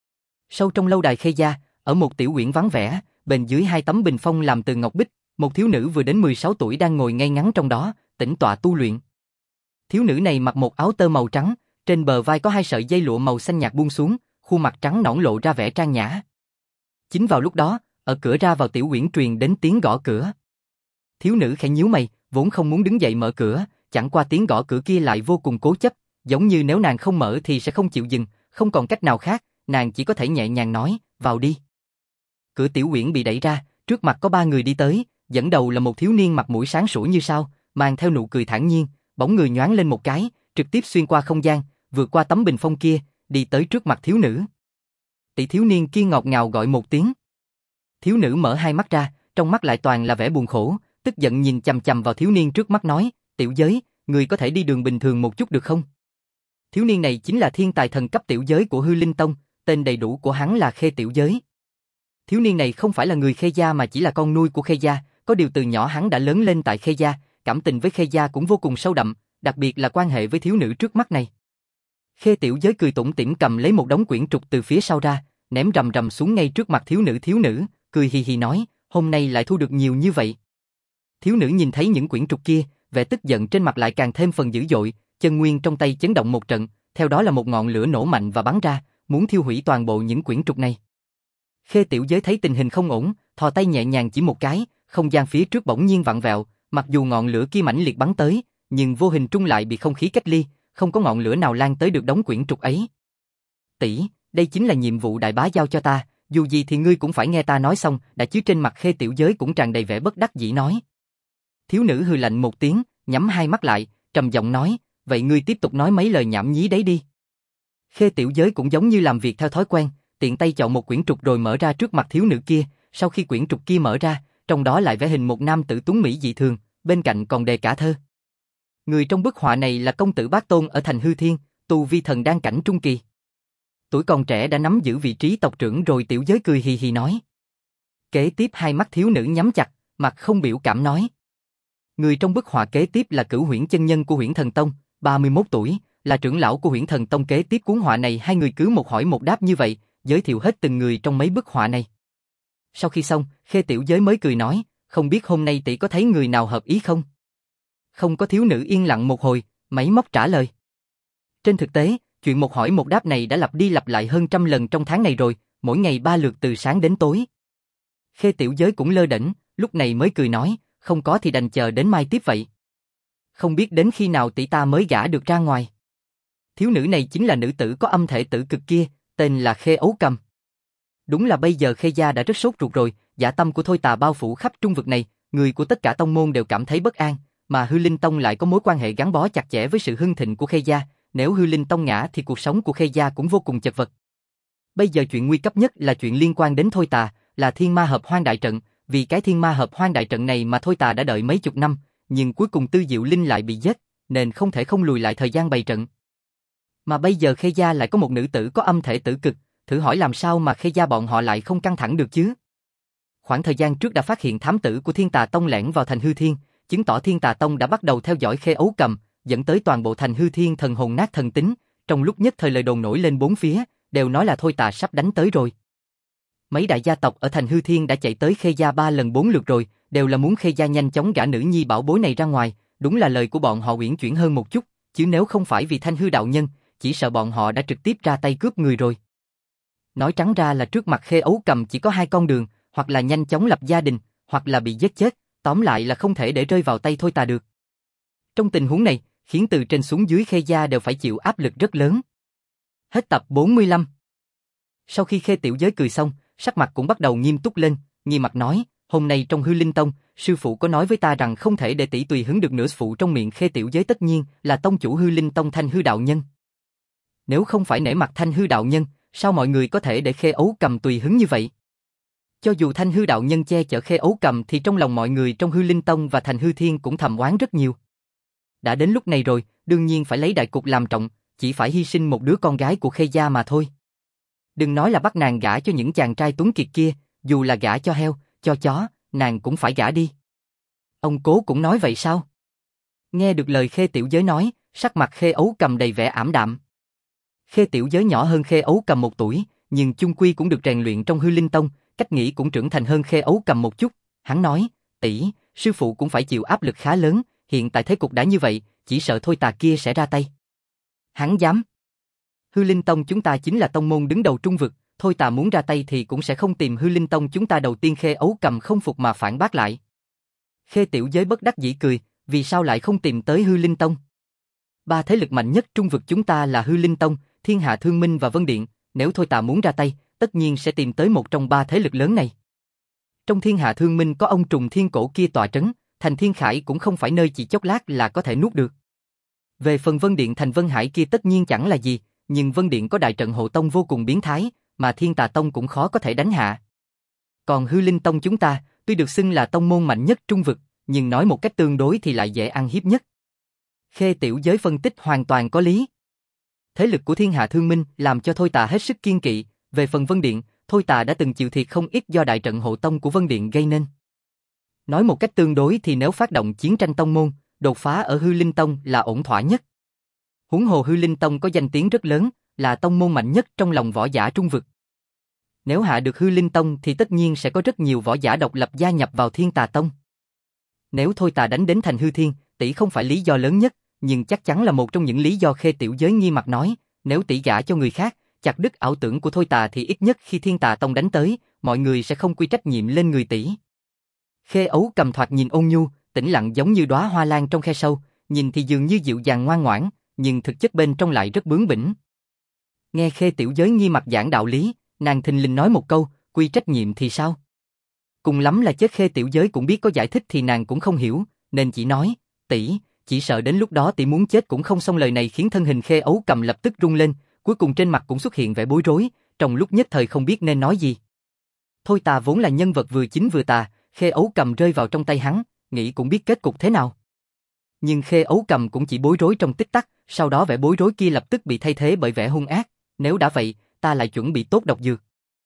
Sâu trong lâu đài Khê gia, ở một tiểu uyển vắng vẻ, bên dưới hai tấm bình phong làm từ ngọc bích, một thiếu nữ vừa đến mười sáu tuổi đang ngồi ngay ngắn trong đó, tĩnh tọa tu luyện. Thiếu nữ này mặc một áo tơ màu trắng, trên bờ vai có hai sợi dây lụa màu xanh nhạt buông xuống, khuôn mặt trắng nõn lộ ra vẻ trang nhã. Chính vào lúc đó, ở cửa ra vào tiểu uyển truyền đến tiếng gõ cửa. Thiếu nữ khẽ nhíu mày, vốn không muốn đứng dậy mở cửa, chẳng qua tiếng gõ cửa kia lại vô cùng cố chấp, giống như nếu nàng không mở thì sẽ không chịu dừng, không còn cách nào khác, nàng chỉ có thể nhẹ nhàng nói, vào đi. Cửa tiểu uyển bị đẩy ra, trước mặt có ba người đi tới, dẫn đầu là một thiếu niên mặt mũi sáng sủa như sao, mang theo nụ cười thản nhiên, bóng người nhoáng lên một cái, trực tiếp xuyên qua không gian, vượt qua tấm bình phong kia, đi tới trước mặt thiếu nữ. Tỷ thiếu niên kia ngọt ngào gọi một tiếng. Thiếu nữ mở hai mắt ra, trong mắt lại toàn là vẻ buồn khổ, tức giận nhìn chằm chằm vào thiếu niên trước mắt nói, tiểu giới, người có thể đi đường bình thường một chút được không? Thiếu niên này chính là thiên tài thần cấp tiểu giới của Hư Linh Tông, tên đầy đủ của hắn là Khê Tiểu Giới. Thiếu niên này không phải là người Khê gia mà chỉ là con nuôi của Khê gia, có điều từ nhỏ hắn đã lớn lên tại Khê gia, cảm tình với Khê gia cũng vô cùng sâu đậm, đặc biệt là quan hệ với thiếu nữ trước mắt này. Khê Tiểu Giới cười tủm tỉm cầm lấy một đống quyển trục từ phía sau ra, ném rầm rầm xuống ngay trước mặt thiếu nữ. Thiếu nữ cười hì hì nói, hôm nay lại thu được nhiều như vậy. Thiếu nữ nhìn thấy những quyển trục kia, vẻ tức giận trên mặt lại càng thêm phần dữ dội, chân nguyên trong tay chấn động một trận, theo đó là một ngọn lửa nổ mạnh và bắn ra, muốn thiêu hủy toàn bộ những quyển trục này. Khê Tiểu Giới thấy tình hình không ổn, thò tay nhẹ nhàng chỉ một cái, không gian phía trước bỗng nhiên vặn vẹo, mặc dù ngọn lửa kia mãnh liệt bắn tới, nhưng vô hình trung lại bị không khí cách ly, không có ngọn lửa nào lan tới được đống quyển trục ấy. Tỷ, đây chính là nhiệm vụ đại bá giao cho ta, dù gì thì ngươi cũng phải nghe ta nói xong, đã chứ. Trên mặt Khê Tiểu Giới cũng tràn đầy vẻ bất đắc dĩ nói. Thiếu nữ hừ lạnh một tiếng, nhắm hai mắt lại, trầm giọng nói, vậy ngươi tiếp tục nói mấy lời nhảm nhí đấy đi. Khê Tiểu Giới cũng giống như làm việc theo thói quen, tiện tay chọn một quyển trục rồi mở ra trước mặt thiếu nữ kia, sau khi quyển trục kia mở ra, trong đó lại vẽ hình một nam tử tuấn mỹ dị thường, bên cạnh còn đề cả thơ. Người trong bức họa này là công tử Bác Tôn ở thành Hư Thiên, tu vi thần đan cảnh trung kỳ. Tuổi còn trẻ đã nắm giữ vị trí tộc trưởng rồi. Tiểu Giới cười hì hì nói. Kế tiếp hai mắt thiếu nữ nhắm chặt, mặt không biểu cảm nói. Người trong bức họa kế tiếp là Cửu Huyễn chân nhân của Huyễn Thần Tông, ba mươi mốt tuổi, là trưởng lão của Huyễn Thần Tông. Kế tiếp cuốn họa này hai người cứ một hỏi một đáp như vậy, giới thiệu hết từng người trong mấy bức họa này. Sau khi xong, Khê Tiểu Giới mới cười nói, Không biết hôm nay tỷ có thấy người nào hợp ý không? Không có thiếu nữ yên lặng một hồi, máy móc trả lời. Trên thực tế, chuyện một hỏi một đáp này đã lặp đi lặp lại hơn trăm lần trong tháng này rồi, mỗi ngày ba lượt từ sáng đến tối. Khê Tiểu Giới cũng lơ đễnh, lúc này mới cười nói, không có thì đành chờ đến mai tiếp vậy. Không biết đến khi nào tỷ ta mới gả được ra ngoài. Thiếu nữ này chính là nữ tử có âm thể tử cực kia, tên là Khê Ấu Cầm. Đúng là bây giờ Khê gia đã rất sốt ruột rồi, dạ tâm của Thôi Tà bao phủ khắp trung vực này, người của tất cả tông môn đều cảm thấy bất an, mà Hư Linh Tông lại có mối quan hệ gắn bó chặt chẽ với sự hưng thịnh của Khê gia, nếu Hư Linh Tông ngã thì cuộc sống của Khê gia cũng vô cùng chật vật. Bây giờ chuyện nguy cấp nhất là chuyện liên quan đến Thôi Tà, là Thiên Ma Hợp Hoang đại trận, vì cái Thiên Ma Hợp Hoang đại trận này mà Thôi Tà đã đợi mấy chục năm, nhưng cuối cùng Tư Diệu Linh lại bị giết, nên không thể không lùi lại thời gian bày trận. Mà bây giờ Khê gia lại có một nữ tử có âm thể tử cực, thử hỏi làm sao mà Khê gia bọn họ lại không căng thẳng được chứ? Khoảng thời gian trước đã phát hiện thám tử của Thiên Tà Tông lẻn vào thành Hư Thiên, chứng tỏ Thiên Tà Tông đã bắt đầu theo dõi Khê Ấu Cầm, dẫn tới toàn bộ thành Hư Thiên thần hồn nát thần tính, trong lúc nhất thời lời đồn nổi lên bốn phía, đều nói là Thôi Tà sắp đánh tới rồi. Mấy đại gia tộc ở thành Hư Thiên đã chạy tới Khê gia ba lần bốn lượt rồi, đều là muốn Khê gia nhanh chóng gả nữ nhi bảo bối này ra ngoài, đúng là lời của bọn họ uyển chuyển hơn một chút, chứ nếu không phải vì Thanh Hư đạo nhân, chỉ sợ bọn họ đã trực tiếp ra tay cướp người rồi. Nói trắng ra là trước mặt Khê Ấu Cầm chỉ có hai con đường, hoặc là nhanh chóng lập gia đình, hoặc là bị giết chết, tóm lại là không thể để rơi vào tay Thôi Tà được. Trong tình huống này, khiến từ trên xuống dưới Khê gia đều phải chịu áp lực rất lớn. Hết tập bốn mươi lăm. Sau khi Khê Tiểu Giới cười xong, sắc mặt cũng bắt đầu nghiêm túc lên, nghiêm mặt nói, hôm nay trong Hư Linh Tông, sư phụ có nói với ta rằng không thể để tỷ tùy hứng được nữa. Phụ trong miệng Khê Tiểu Giới tất nhiên là tông chủ Hư Linh Tông Thanh Hư đạo nhân. Nếu không phải nể mặt Thanh Hư đạo nhân, sao mọi người có thể để Khê Ấu Cầm tùy hứng như vậy? Cho dù Thanh Hư đạo nhân che chở Khê Ấu Cầm thì trong lòng mọi người trong Hư Linh Tông và thành Hư Thiên cũng thầm oán rất nhiều. Đã đến lúc này rồi, đương nhiên phải lấy đại cục làm trọng, chỉ phải hy sinh một đứa con gái của Khê gia mà thôi. Đừng nói là bắt nàng gả cho những chàng trai tuấn kiệt kia, dù là gả cho heo, cho chó, nàng cũng phải gả đi. Ông Cố cũng nói vậy sao? Nghe được lời Khê Tiểu Giới nói, sắc mặt Khê Ấu Cầm đầy vẻ ảm đạm. Khê Tiểu Giới nhỏ hơn Khê Ấu Cầm một tuổi, nhưng chung quy cũng được rèn luyện trong Hư Linh Tông, cách nghĩ cũng trưởng thành hơn Khê Ấu Cầm một chút. Hắn nói, tỷ, sư phụ cũng phải chịu áp lực khá lớn, hiện tại thế cục đã như vậy, chỉ sợ Thôi Tà kia sẽ ra tay. Hắn dám? Hư Linh Tông chúng ta chính là tông môn đứng đầu trung vực, Thôi Tà muốn ra tay thì cũng sẽ không tìm Hư Linh Tông chúng ta đầu tiên. Khê Ấu Cầm không phục mà phản bác lại. Khê Tiểu Giới bất đắc dĩ cười, vì sao lại không tìm tới Hư Linh Tông? Ba thế lực mạnh nhất trung vực chúng ta là Hư Linh Tông, Thiên Hạ Thương Minh và Vân Điện, nếu Thôi Tà muốn ra tay, tất nhiên sẽ tìm tới một trong ba thế lực lớn này. Trong Thiên Hạ Thương Minh có ông trùng thiên cổ kia tọa trấn, thành Thiên Khải cũng không phải nơi chỉ chốc lát là có thể nuốt được. Về phần Vân Điện thành Vân Hải kia tất nhiên chẳng là gì, nhưng Vân Điện có đại trận hộ tông vô cùng biến thái, mà Thiên Tà Tông cũng khó có thể đánh hạ. Còn Hư Linh Tông chúng ta, tuy được xưng là tông môn mạnh nhất trung vực, nhưng nói một cách tương đối thì lại dễ ăn hiếp nhất. Khê Tiểu Giới phân tích hoàn toàn có lý. Thế lực của Thiên Hạ Thương Minh làm cho Thôi Tà hết sức kiên kỵ, về phần Vân Điện, Thôi Tà đã từng chịu thiệt không ít do đại trận hộ tông của Vân Điện gây nên. Nói một cách tương đối thì nếu phát động chiến tranh tông môn, đột phá ở Hư Linh Tông là ổn thỏa nhất. Huống hồ Hư Linh Tông có danh tiếng rất lớn, là tông môn mạnh nhất trong lòng võ giả trung vực. Nếu hạ được Hư Linh Tông thì tất nhiên sẽ có rất nhiều võ giả độc lập gia nhập vào Thiên Tà Tông. Nếu Thôi Tà đánh đến thành Hư Thiên, tỷ không phải lý do lớn nhất, nhưng chắc chắn là một trong những lý do. Khê Tiểu Giới nghiêm mặt nói, nếu tỷ gả cho người khác, chặt đứt ảo tưởng của Thôi Tà thì ít nhất khi Thiên Tà Tông đánh tới, mọi người sẽ không quy trách nhiệm lên người tỷ. Khê Ấu Cầm thoạt nhìn ôn nhu, tĩnh lặng giống như đóa hoa lan trong khe sâu, nhìn thì dường như dịu dàng ngoan ngoãn, nhưng thực chất bên trong lại rất bướng bỉnh. Nghe Khê Tiểu Giới nghiêm mặt giảng đạo lý, nàng thình lình nói một câu, quy trách nhiệm thì sao? Cùng lắm là chết. Khê Tiểu Giới cũng biết có giải thích thì nàng cũng không hiểu, nên chỉ nói, tỷ, chỉ sợ đến lúc đó tỷ muốn chết cũng không xong. Lời này khiến thân hình Khê Ấu Cầm lập tức rung lên, cuối cùng trên mặt cũng xuất hiện vẻ bối rối, trong lúc nhất thời không biết nên nói gì. Thôi Tà vốn là nhân vật vừa chính vừa tà, Khê Ấu Cầm rơi vào trong tay hắn, nghĩ cũng biết kết cục thế nào. Nhưng Khê Ấu Cầm cũng chỉ bối rối trong tích tắc, sau đó vẻ bối rối kia lập tức bị thay thế bởi vẻ hung ác. Nếu đã vậy, ta lại chuẩn bị tốt độc dược.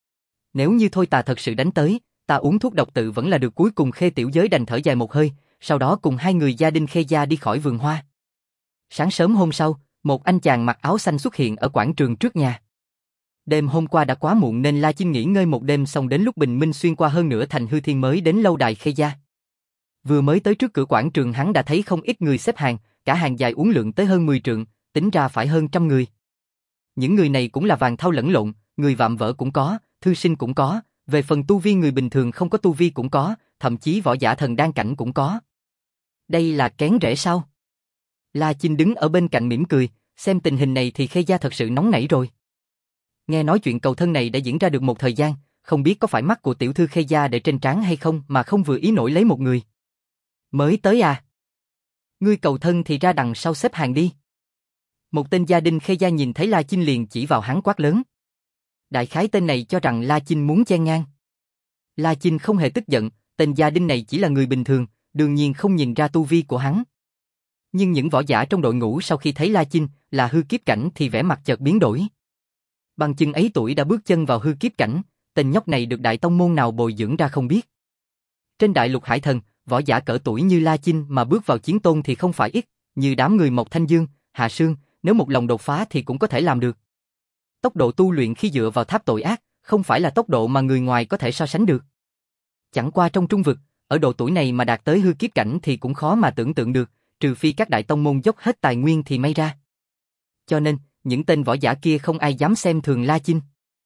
Nếu như Thôi Tà thật sự đánh tới, ta uống thuốc độc tự vẫn là được. Cuối cùng Khê Tiểu Giới đành thở dài một hơi, sau đó cùng hai người gia đình Khê gia đi khỏi vườn hoa. Sáng sớm hôm sau, một anh chàng mặc áo xanh xuất hiện ở quảng trường trước nhà. Đêm hôm qua đã quá muộn nên La Chinh nghỉ ngơi một đêm, xong đến lúc bình minh xuyên qua hơn nửa thành Hư Thiên mới đến lâu đài Khê gia. Vừa mới tới trước cửa quảng trường hắn đã thấy không ít người xếp hàng, cả hàng dài uốn lượn tới hơn mười trượng, tính ra phải hơn trăm người. Những người này cũng là vàng thau lẫn lộn, người vạm vỡ cũng có, thư sinh cũng có, về phần tu vi người bình thường không có tu vi cũng có, thậm chí võ giả thần đan cảnh cũng có. Đây là kén rễ sao? La Chinh đứng ở bên cạnh mỉm cười, xem tình hình này thì Khê gia thật sự nóng nảy rồi. Nghe nói chuyện cầu thân này đã diễn ra được một thời gian, không biết có phải mắt của tiểu thư Khê gia để trên trán hay không mà không vừa ý nổi lấy một người. Mới tới à? Ngươi cầu thân thì ra đằng sau xếp hàng đi. Một tên gia đình Khê gia nhìn thấy La Chinh liền chỉ vào hắn quát lớn. Đại khái tên này cho rằng La Chinh muốn chen ngang. La Chinh không hề tức giận, tên gia đình này chỉ là người bình thường, đương nhiên không nhìn ra tu vi của hắn. Nhưng những võ giả trong đội ngũ sau khi thấy La Chinh là hư kiếp cảnh thì vẻ mặt chợt biến đổi. Bằng chừng ấy tuổi đã bước chân vào hư kiếp cảnh, tên nhóc này được đại tông môn nào bồi dưỡng ra không biết. Trên đại lục hải thần, võ giả cỡ tuổi như La Chinh mà bước vào chiến tôn thì không phải ít, như đám người Mộc Thanh Dương, Hạ Sương, nếu một lòng đột phá thì cũng có thể làm được. Tốc độ tu luyện khi dựa vào tháp tội ác, không phải là tốc độ mà người ngoài có thể so sánh được. Chẳng qua trong trung vực, ở độ tuổi này mà đạt tới hư kiếp cảnh thì cũng khó mà tưởng tượng được, trừ phi các đại tông môn dốc hết tài nguyên thì may ra. Cho nên, những tên võ giả kia không ai dám xem thường La Chinh.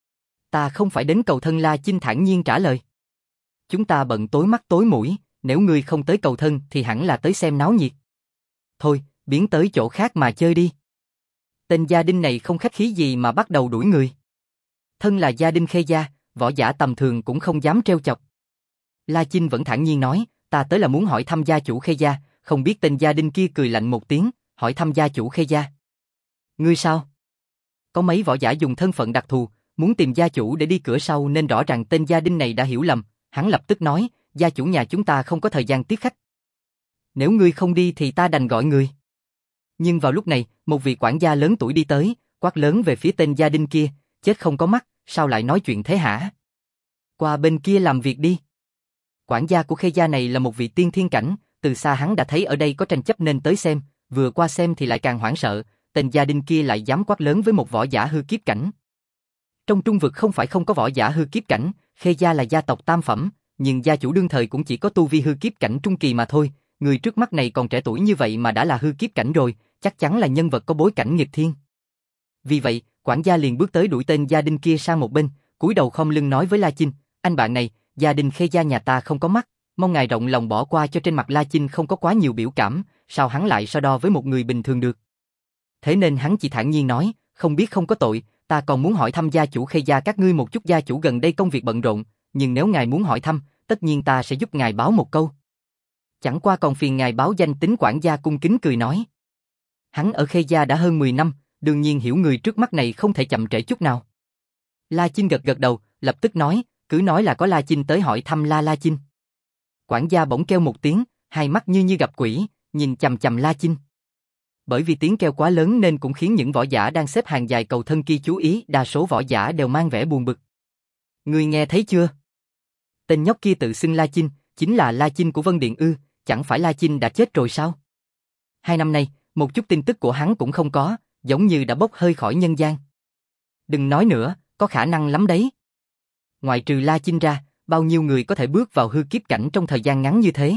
Ta không phải đến cầu thân, La Chinh thản nhiên trả lời. Chúng ta bận tối mắt tối mũi, nếu ngươi không tới cầu thân thì hẳn là tới xem náo nhiệt. Thôi, biến tới chỗ khác mà chơi đi. Tên gia đình này không khách khí gì mà bắt đầu đuổi người. Thân là gia đình Khê gia, võ giả tầm thường cũng không dám trêu chọc. La Chinh vẫn thản nhiên nói, ta tới là muốn hỏi thăm gia chủ Khê gia, không biết tên gia đình kia cười lạnh một tiếng, hỏi thăm gia chủ Khê gia. Ngươi sao? Có mấy võ giả dùng thân phận đặc thù, muốn tìm gia chủ để đi cửa sau nên rõ ràng tên gia đình này đã hiểu lầm, hắn lập tức nói, gia chủ nhà chúng ta không có thời gian tiếp khách. Nếu ngươi không đi thì ta đành gọi người. Nhưng vào lúc này, một vị quản gia lớn tuổi đi tới, quát lớn về phía tên gia đình kia, chết không có mắt, sao lại nói chuyện thế hả? Qua bên kia làm việc đi. Quản gia của Khê gia này là một vị tiên thiên cảnh, từ xa hắn đã thấy ở đây có tranh chấp nên tới xem, vừa qua xem thì lại càng hoảng sợ, tên gia đình kia lại dám quát lớn với một võ giả hư kiếp cảnh. Trong trung vực không phải không có võ giả hư kiếp cảnh, Khê gia là gia tộc tam phẩm, nhưng gia chủ đương thời cũng chỉ có tu vi hư kiếp cảnh trung kỳ mà thôi, người trước mắt này còn trẻ tuổi như vậy mà đã là hư kiếp cảnh rồi, chắc chắn là nhân vật có bối cảnh nghịch thiên. Vì vậy, quản gia liền bước tới đuổi tên gia đình kia sang một bên, cúi đầu khom lưng nói với La Chinh, anh bạn này, gia đình Khê gia nhà ta không có mắt, mong ngài rộng lòng bỏ qua cho. Trên mặt La Chinh không có quá nhiều biểu cảm, sao hắn lại so đo với một người bình thường được. Thế nên hắn chỉ thản nhiên nói, không biết không có tội, ta còn muốn hỏi thăm gia chủ Khê gia các ngươi một chút. Gia chủ gần đây công việc bận rộn, nhưng nếu ngài muốn hỏi thăm, tất nhiên ta sẽ giúp ngài báo một câu. Chẳng qua còn phiền ngài báo danh tính. Quản gia cung kính cười nói. Hắn ở Khê gia đã hơn mười năm, đương nhiên hiểu người trước mắt này không thể chậm trễ chút nào. La Chinh gật gật đầu, lập tức nói, cứ nói là có La Chinh tới hỏi thăm La La Chinh. Quản gia bỗng kêu một tiếng, hai mắt như như gặp quỷ, nhìn chằm chằm La Chinh. Bởi vì tiếng kêu quá lớn nên cũng khiến những võ giả đang xếp hàng dài cầu thân kia chú ý, đa số võ giả đều mang vẻ buồn bực. Ngươi nghe thấy chưa? Tên nhóc kia tự xưng La Chinh, chính là La Chinh của Vân Điện ư, chẳng phải La Chinh đã chết rồi sao? Hai năm nay, một chút tin tức của hắn cũng không có, giống như đã bốc hơi khỏi nhân gian. Đừng nói nữa, có khả năng lắm đấy. Ngoại trừ La Chinh ra, bao nhiêu người có thể bước vào hư kiếp cảnh trong thời gian ngắn như thế?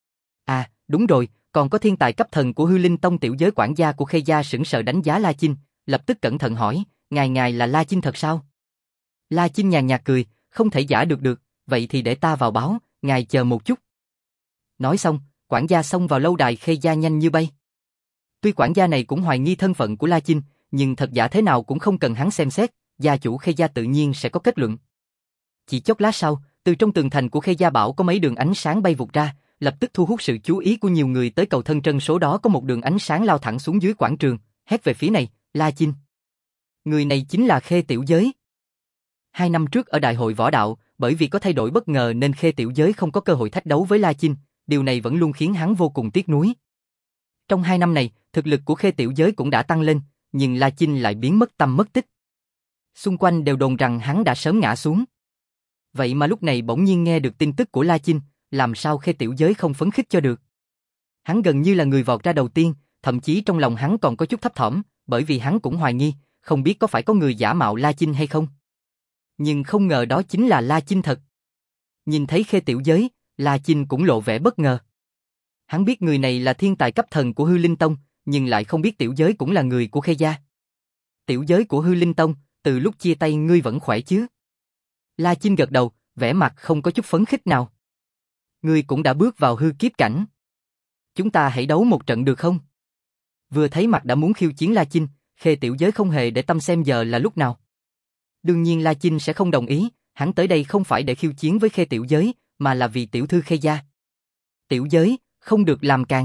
À, đúng rồi, còn có thiên tài cấp thần của Hư Linh Tông. Tiểu giới quản gia của Khê gia sững sờ đánh giá La Chinh, lập tức cẩn thận hỏi, ngài ngài là La Chinh thật sao? La Chinh nhàn nhạt cười, không thể giả được được, vậy thì để ta vào báo, ngài chờ một chút. Nói xong, quản gia xông vào lâu đài Khê gia nhanh như bay. Tuy quản gia này cũng hoài nghi thân phận của La Chinh, nhưng thật giả thế nào cũng không cần hắn xem xét, gia chủ Khê gia tự nhiên sẽ có kết luận. Chỉ chốc lát sau, từ trong tường thành của Khê gia bảo có mấy đường ánh sáng bay vụt ra, lập tức thu hút sự chú ý của nhiều người tới cầu thân. Trân số đó có một đường ánh sáng lao thẳng xuống dưới quảng trường, hét về phía này, La Chinh. Người này chính là Khê Tiểu Giới. Hai năm trước ở đại hội võ đạo, bởi vì có thay đổi bất ngờ nên Khê Tiểu Giới không có cơ hội thách đấu với La Chinh, điều này vẫn luôn khiến hắn vô cùng tiếc nuối. Trong hai năm này, thực lực của Khê Tiểu Giới cũng đã tăng lên, nhưng La Chinh lại biến mất tăm mất tích. Xung quanh đều đồn rằng hắn đã sớm ngã xuống. Vậy mà lúc này bỗng nhiên nghe được tin tức của La Chinh, làm sao Khê Tiểu Giới không phấn khích cho được. Hắn gần như là người vọt ra đầu tiên, thậm chí trong lòng hắn còn có chút thấp thỏm, bởi vì hắn cũng hoài nghi, không biết có phải có người giả mạo La Chinh hay không. Nhưng không ngờ đó chính là La Chinh thật. Nhìn thấy Khê Tiểu Giới, La Chinh cũng lộ vẻ bất ngờ. Hắn biết người này là thiên tài cấp thần của Hư Linh Tông, nhưng lại không biết tiểu giới cũng là người của Khê gia. Tiểu giới của Hư Linh Tông, từ lúc chia tay ngươi vẫn khỏe chứ? La Chinh gật đầu, vẻ mặt không có chút phấn khích nào. Ngươi cũng đã bước vào hư kiếp cảnh. Chúng ta hãy đấu một trận được không? Vừa thấy mặt đã muốn khiêu chiến La Chinh, Khê tiểu giới không hề để tâm xem giờ là lúc nào. Đương nhiên La Chinh sẽ không đồng ý, hắn tới đây không phải để khiêu chiến với Khê tiểu giới, mà là vì tiểu thư Khê gia. Tiểu giới, không được làm càng.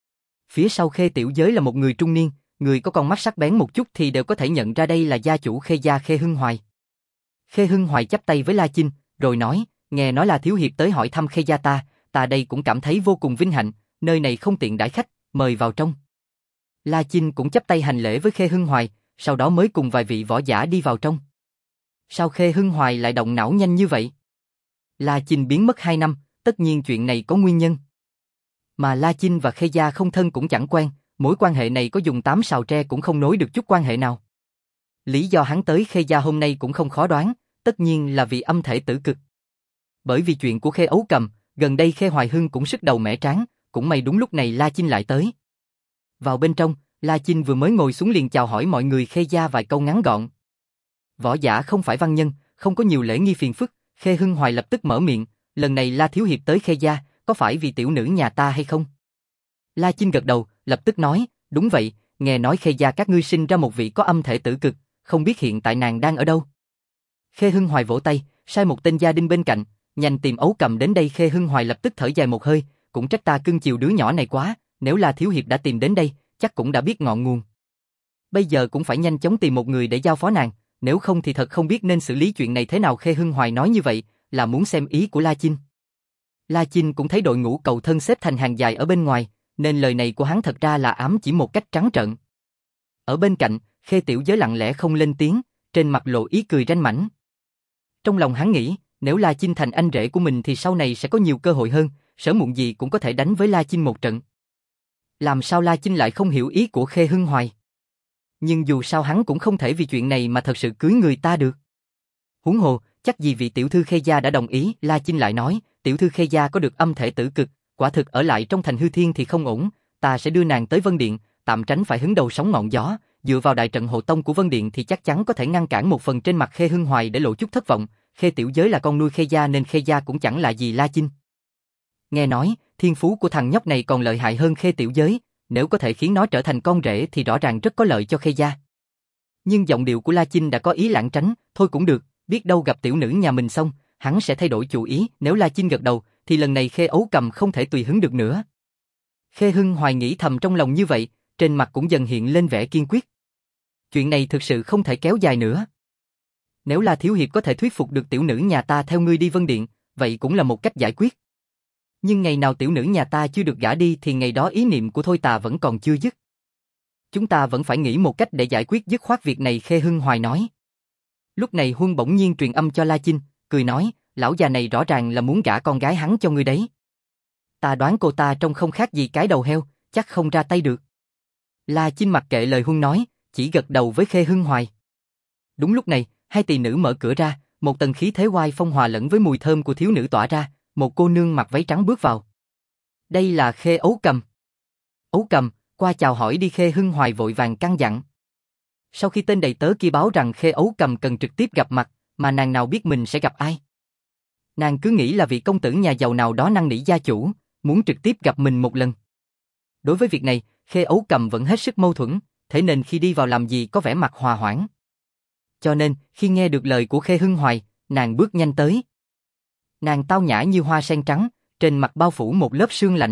Phía sau Khê tiểu giới là một người trung niên, người có con mắt sắc bén một chút thì đều có thể nhận ra đây là gia chủ Khê gia Khê Hưng Hoài. Khê Hưng Hoài chắp tay với La Chinh, rồi nói, nghe nói là thiếu hiệp tới hỏi thăm Khê gia ta, ta đây cũng cảm thấy vô cùng vinh hạnh, nơi này không tiện đãi khách, mời vào trong. La Chinh cũng chắp tay hành lễ với Khê Hưng Hoài, sau đó mới cùng vài vị võ giả đi vào trong. Sao Khê Hưng Hoài lại động não nhanh như vậy? La Chinh biến mất hai năm, tất nhiên chuyện này có nguyên nhân. Mà La Chinh và Khê gia không thân cũng chẳng quen, mối quan hệ này có dùng tám sào tre cũng không nối được chút quan hệ nào. Lý do hắn tới Khê gia hôm nay cũng không khó đoán, tất nhiên là vì âm thể tử cực. Bởi vì chuyện của Khê Ấu Cầm, gần đây Khê Hoài Hưng cũng sức đầu mẻ tráng, cũng may đúng lúc này La Chinh lại tới. Vào bên trong, La Chinh vừa mới ngồi xuống liền chào hỏi mọi người Khê gia vài câu ngắn gọn. Võ giả không phải văn nhân, không có nhiều lễ nghi phiền phức, Khê Hưng Hoài lập tức mở miệng, lần này La thiếu hiệp tới Khê gia, có phải vì tiểu nữ nhà ta hay không? La Chinh gật đầu, lập tức nói, đúng vậy, nghe nói Khê gia các ngươi sinh ra một vị có âm thể tử cực, không biết hiện tại nàng đang ở đâu? Khê Hưng Hoài vỗ tay, sai một tên gia đình bên cạnh, nhanh tìm Ấu Cầm đến đây. Khê Hưng Hoài lập tức thở dài một hơi, cũng trách ta cưng chiều đứa nhỏ này quá, nếu La thiếu hiệp đã tìm đến đây, chắc cũng đã biết ngọn nguồn. Bây giờ cũng phải nhanh chóng tìm một người để giao phó nàng, nếu không thì thật không biết nên xử lý chuyện này thế nào. Khê Hưng Hoài nói như vậy, là muốn xem ý của La Chinh. La Chinh cũng thấy đội ngũ cầu thân xếp thành hàng dài ở bên ngoài, nên lời này của hắn thật ra là ám chỉ một cách trắng trợn. Ở bên cạnh, Khê tiểu giới lặng lẽ không lên tiếng, trên mặt lộ ý cười ranh mãnh. Trong lòng hắn nghĩ, nếu La Chinh thành anh rể của mình thì sau này sẽ có nhiều cơ hội hơn, sớm muộn gì cũng có thể đánh với La Chinh một trận. Làm sao La Chinh lại không hiểu ý của Khê Hưng Hoài? Nhưng dù sao hắn cũng không thể vì chuyện này mà thật sự cưới người ta được. Huống hồ, chắc gì vị tiểu thư Khê gia đã đồng ý. La Chinh lại nói, tiểu thư Khê gia có được âm thể tử cực, quả thực ở lại trong thành Hư Thiên thì không ổn, ta sẽ đưa nàng tới Vân Điện, tạm tránh phải hứng đầu sóng ngọn gió, dựa vào đại trận hộ tông của Vân Điện thì chắc chắn có thể ngăn cản một phần. Trên mặt Khê Hưng Hoài để lộ chút thất vọng, Khê tiểu giới là con nuôi Khê gia nên Khê gia cũng chẳng là gì La Chinh. Nghe nói, thiên phú của thằng nhóc này còn lợi hại hơn Khê tiểu giới, nếu có thể khiến nó trở thành con rể thì rõ ràng rất có lợi cho Khê gia. Nhưng giọng điệu của La Chinh đã có ý lảng tránh, thôi cũng được, biết đâu gặp tiểu nữ nhà mình xong, hắn sẽ thay đổi chủ ý. Nếu La Chinh gật đầu, thì lần này Khê Ấu Cầm không thể tùy hứng được nữa. Khê Hưng Hoài nghĩ thầm trong lòng như vậy, trên mặt cũng dần hiện lên vẻ kiên quyết. Chuyện này thực sự không thể kéo dài nữa. Nếu La thiếu hiệp có thể thuyết phục được tiểu nữ nhà ta theo ngươi đi Vân Điện, vậy cũng là một cách giải quyết. Nhưng ngày nào tiểu nữ nhà ta chưa được gả đi thì ngày đó ý niệm của Thôi Tà vẫn còn chưa dứt. Chúng ta vẫn phải nghĩ một cách để giải quyết dứt khoát việc này. Khê Hưng Hoài nói. Lúc này Huân bỗng nhiên truyền âm cho La Chinh, cười nói, lão già này rõ ràng là muốn gả con gái hắn cho ngươi đấy. Ta đoán cô ta trông không khác gì cái đầu heo, chắc không ra tay được. La Chinh mặc kệ lời Huân nói, chỉ gật đầu với Khê Hưng Hoài. Đúng lúc này, hai tỳ nữ mở cửa ra, một tầng khí thế oai phong hòa lẫn với mùi thơm của thiếu nữ tỏa ra, một cô nương mặc váy trắng bước vào. Đây là Khê Ấu Cầm. Ấu Cầm, qua chào hỏi đi. Khê Hưng Hoài vội vàng căn dặn. Sau khi tên đầy tớ kia báo rằng Khê Ấu Cầm cần trực tiếp gặp mặt, mà nàng nào biết mình sẽ gặp ai. Nàng cứ nghĩ là vị công tử nhà giàu nào đó năn nỉ gia chủ, muốn trực tiếp gặp mình một lần. Đối với việc này, Khê Ấu Cầm vẫn hết sức mâu thuẫn, thế nên khi đi vào làm gì có vẻ mặt hòa hoãn. Cho nên, khi nghe được lời của Khê Hưng Hoài, nàng bước nhanh tới. Nàng tao nhã như hoa sen trắng, trên mặt bao phủ một lớp sương lạnh.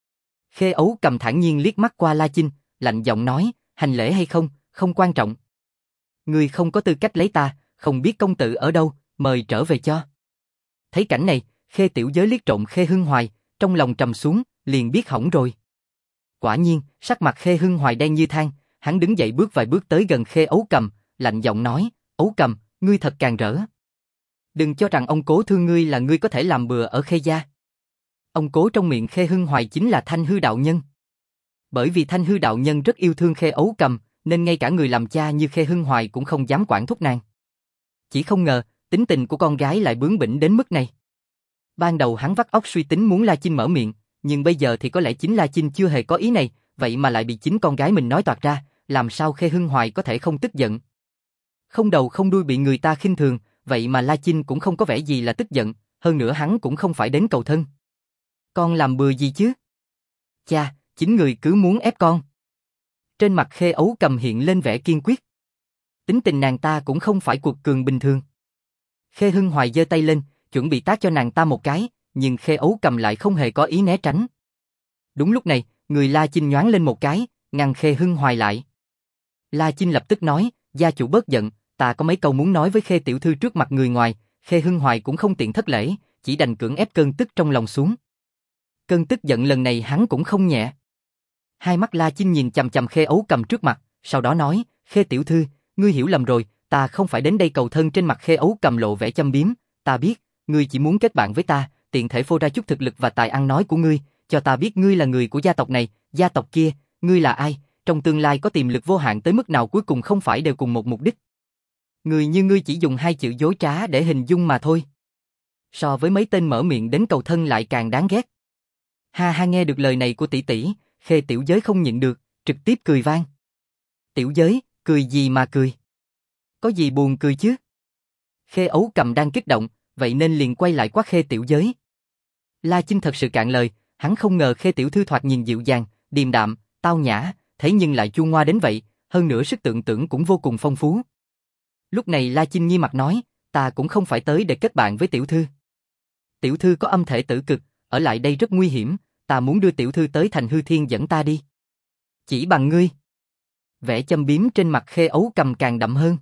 Khê Ấu Cầm thản nhiên liếc mắt qua La Chinh, lạnh giọng nói, hành lễ hay không, không quan trọng. Ngươi không có tư cách lấy ta, không biết công tử ở đâu, mời trở về cho. Thấy cảnh này, Khê tiểu giới liếc trộm Khê Hưng Hoài, trong lòng trầm xuống, liền biết hỏng rồi. Quả nhiên, sắc mặt Khê Hưng Hoài đen như than, hắn đứng dậy bước vài bước tới gần Khê Ấu Cầm, lạnh giọng nói, Ấu Cầm, ngươi thật càn rỡ. Đừng cho rằng ông cố thương ngươi là ngươi có thể làm bừa ở Khê gia. Ông cố trong miệng Khê Hưng Hoài chính là Thanh Hư đạo nhân. Bởi vì Thanh Hư đạo nhân rất yêu thương Khê Ấu Cầm, nên ngay cả người làm cha như Khê Hưng Hoài cũng không dám quản thúc nàng. Chỉ không ngờ, tính tình của con gái lại bướng bỉnh đến mức này. Ban đầu hắn vắt óc suy tính muốn La Chinh mở miệng, Nhưng bây giờ thì có lẽ chính La Chinh chưa hề có ý này, vậy mà lại bị chính con gái mình nói toạc ra, làm sao Khê Hưng Hoài có thể không tức giận. Không đầu không đuôi bị người ta khinh thường, vậy mà La Chinh cũng không có vẻ gì là tức giận, hơn nữa hắn cũng không phải đến cầu thân. Con làm bừa gì chứ? Cha, chính người cứ muốn ép con. Trên mặt Khê Ấu Cầm hiện lên vẻ kiên quyết. Tính tình nàng ta cũng không phải cuộc cường bình thường. Khê Hưng Hoài giơ tay lên, chuẩn bị tát cho nàng ta một cái, nhưng Khê Ấu Cầm lại không hề có ý né tránh. Đúng lúc này, người La Chinh nhoáng lên một cái, ngăn Khê Hưng Hoài lại. La Chinh lập tức nói, gia chủ bớt giận, ta có mấy câu muốn nói với Khê tiểu thư trước mặt người ngoài. Khê Hưng Hoài cũng không tiện thất lễ, chỉ đành cưỡng ép cơn tức trong lòng xuống. Cơn tức giận lần này hắn cũng không nhẹ. Hai mắt La Chinh nhìn chằm chằm Khê Ấu Cầm trước mặt, sau đó nói, Khê tiểu thư, ngươi hiểu lầm rồi, ta không phải đến đây cầu thân. Trên mặt Khê Ấu Cầm lộ vẻ châm biếm, ta biết, ngươi chỉ muốn kết bạn với ta, tiện thể phô ra chút thực lực và tài ăn nói của ngươi, cho ta biết ngươi là người của gia tộc này, gia tộc kia, ngươi là ai, trong tương lai có tiềm lực vô hạn tới mức nào cuối cùng không phải đều cùng một mục đích. Người như ngươi chỉ dùng hai chữ dối trá để hình dung mà thôi. So với mấy tên mở miệng đến cầu thân lại càng đáng ghét. Ha ha, nghe được lời này của tỷ tỷ, Khê tiểu giới không nhịn được, trực tiếp cười vang. Tiểu giới, cười gì mà cười? Có gì buồn cười chứ? Khê Ấu Cầm đang kích động, vậy nên liền quay lại quát Khê tiểu giới. La Chinh thật sự cạn lời, hắn không ngờ Khê tiểu thư thoạt nhìn dịu dàng, điềm đạm, tao nhã, thế nhưng lại chua ngoa đến vậy, hơn nữa sức tưởng tượng cũng vô cùng phong phú. Lúc này La Chinh nghi mặt nói, ta cũng không phải tới để kết bạn với tiểu thư. Tiểu thư có âm thể tử cực, ở lại đây rất nguy hiểm, ta muốn đưa tiểu thư tới thành hư thiên dẫn ta đi. Chỉ bằng ngươi. Vẻ châm biếm trên mặt Khê Ấu Cầm càng đậm hơn.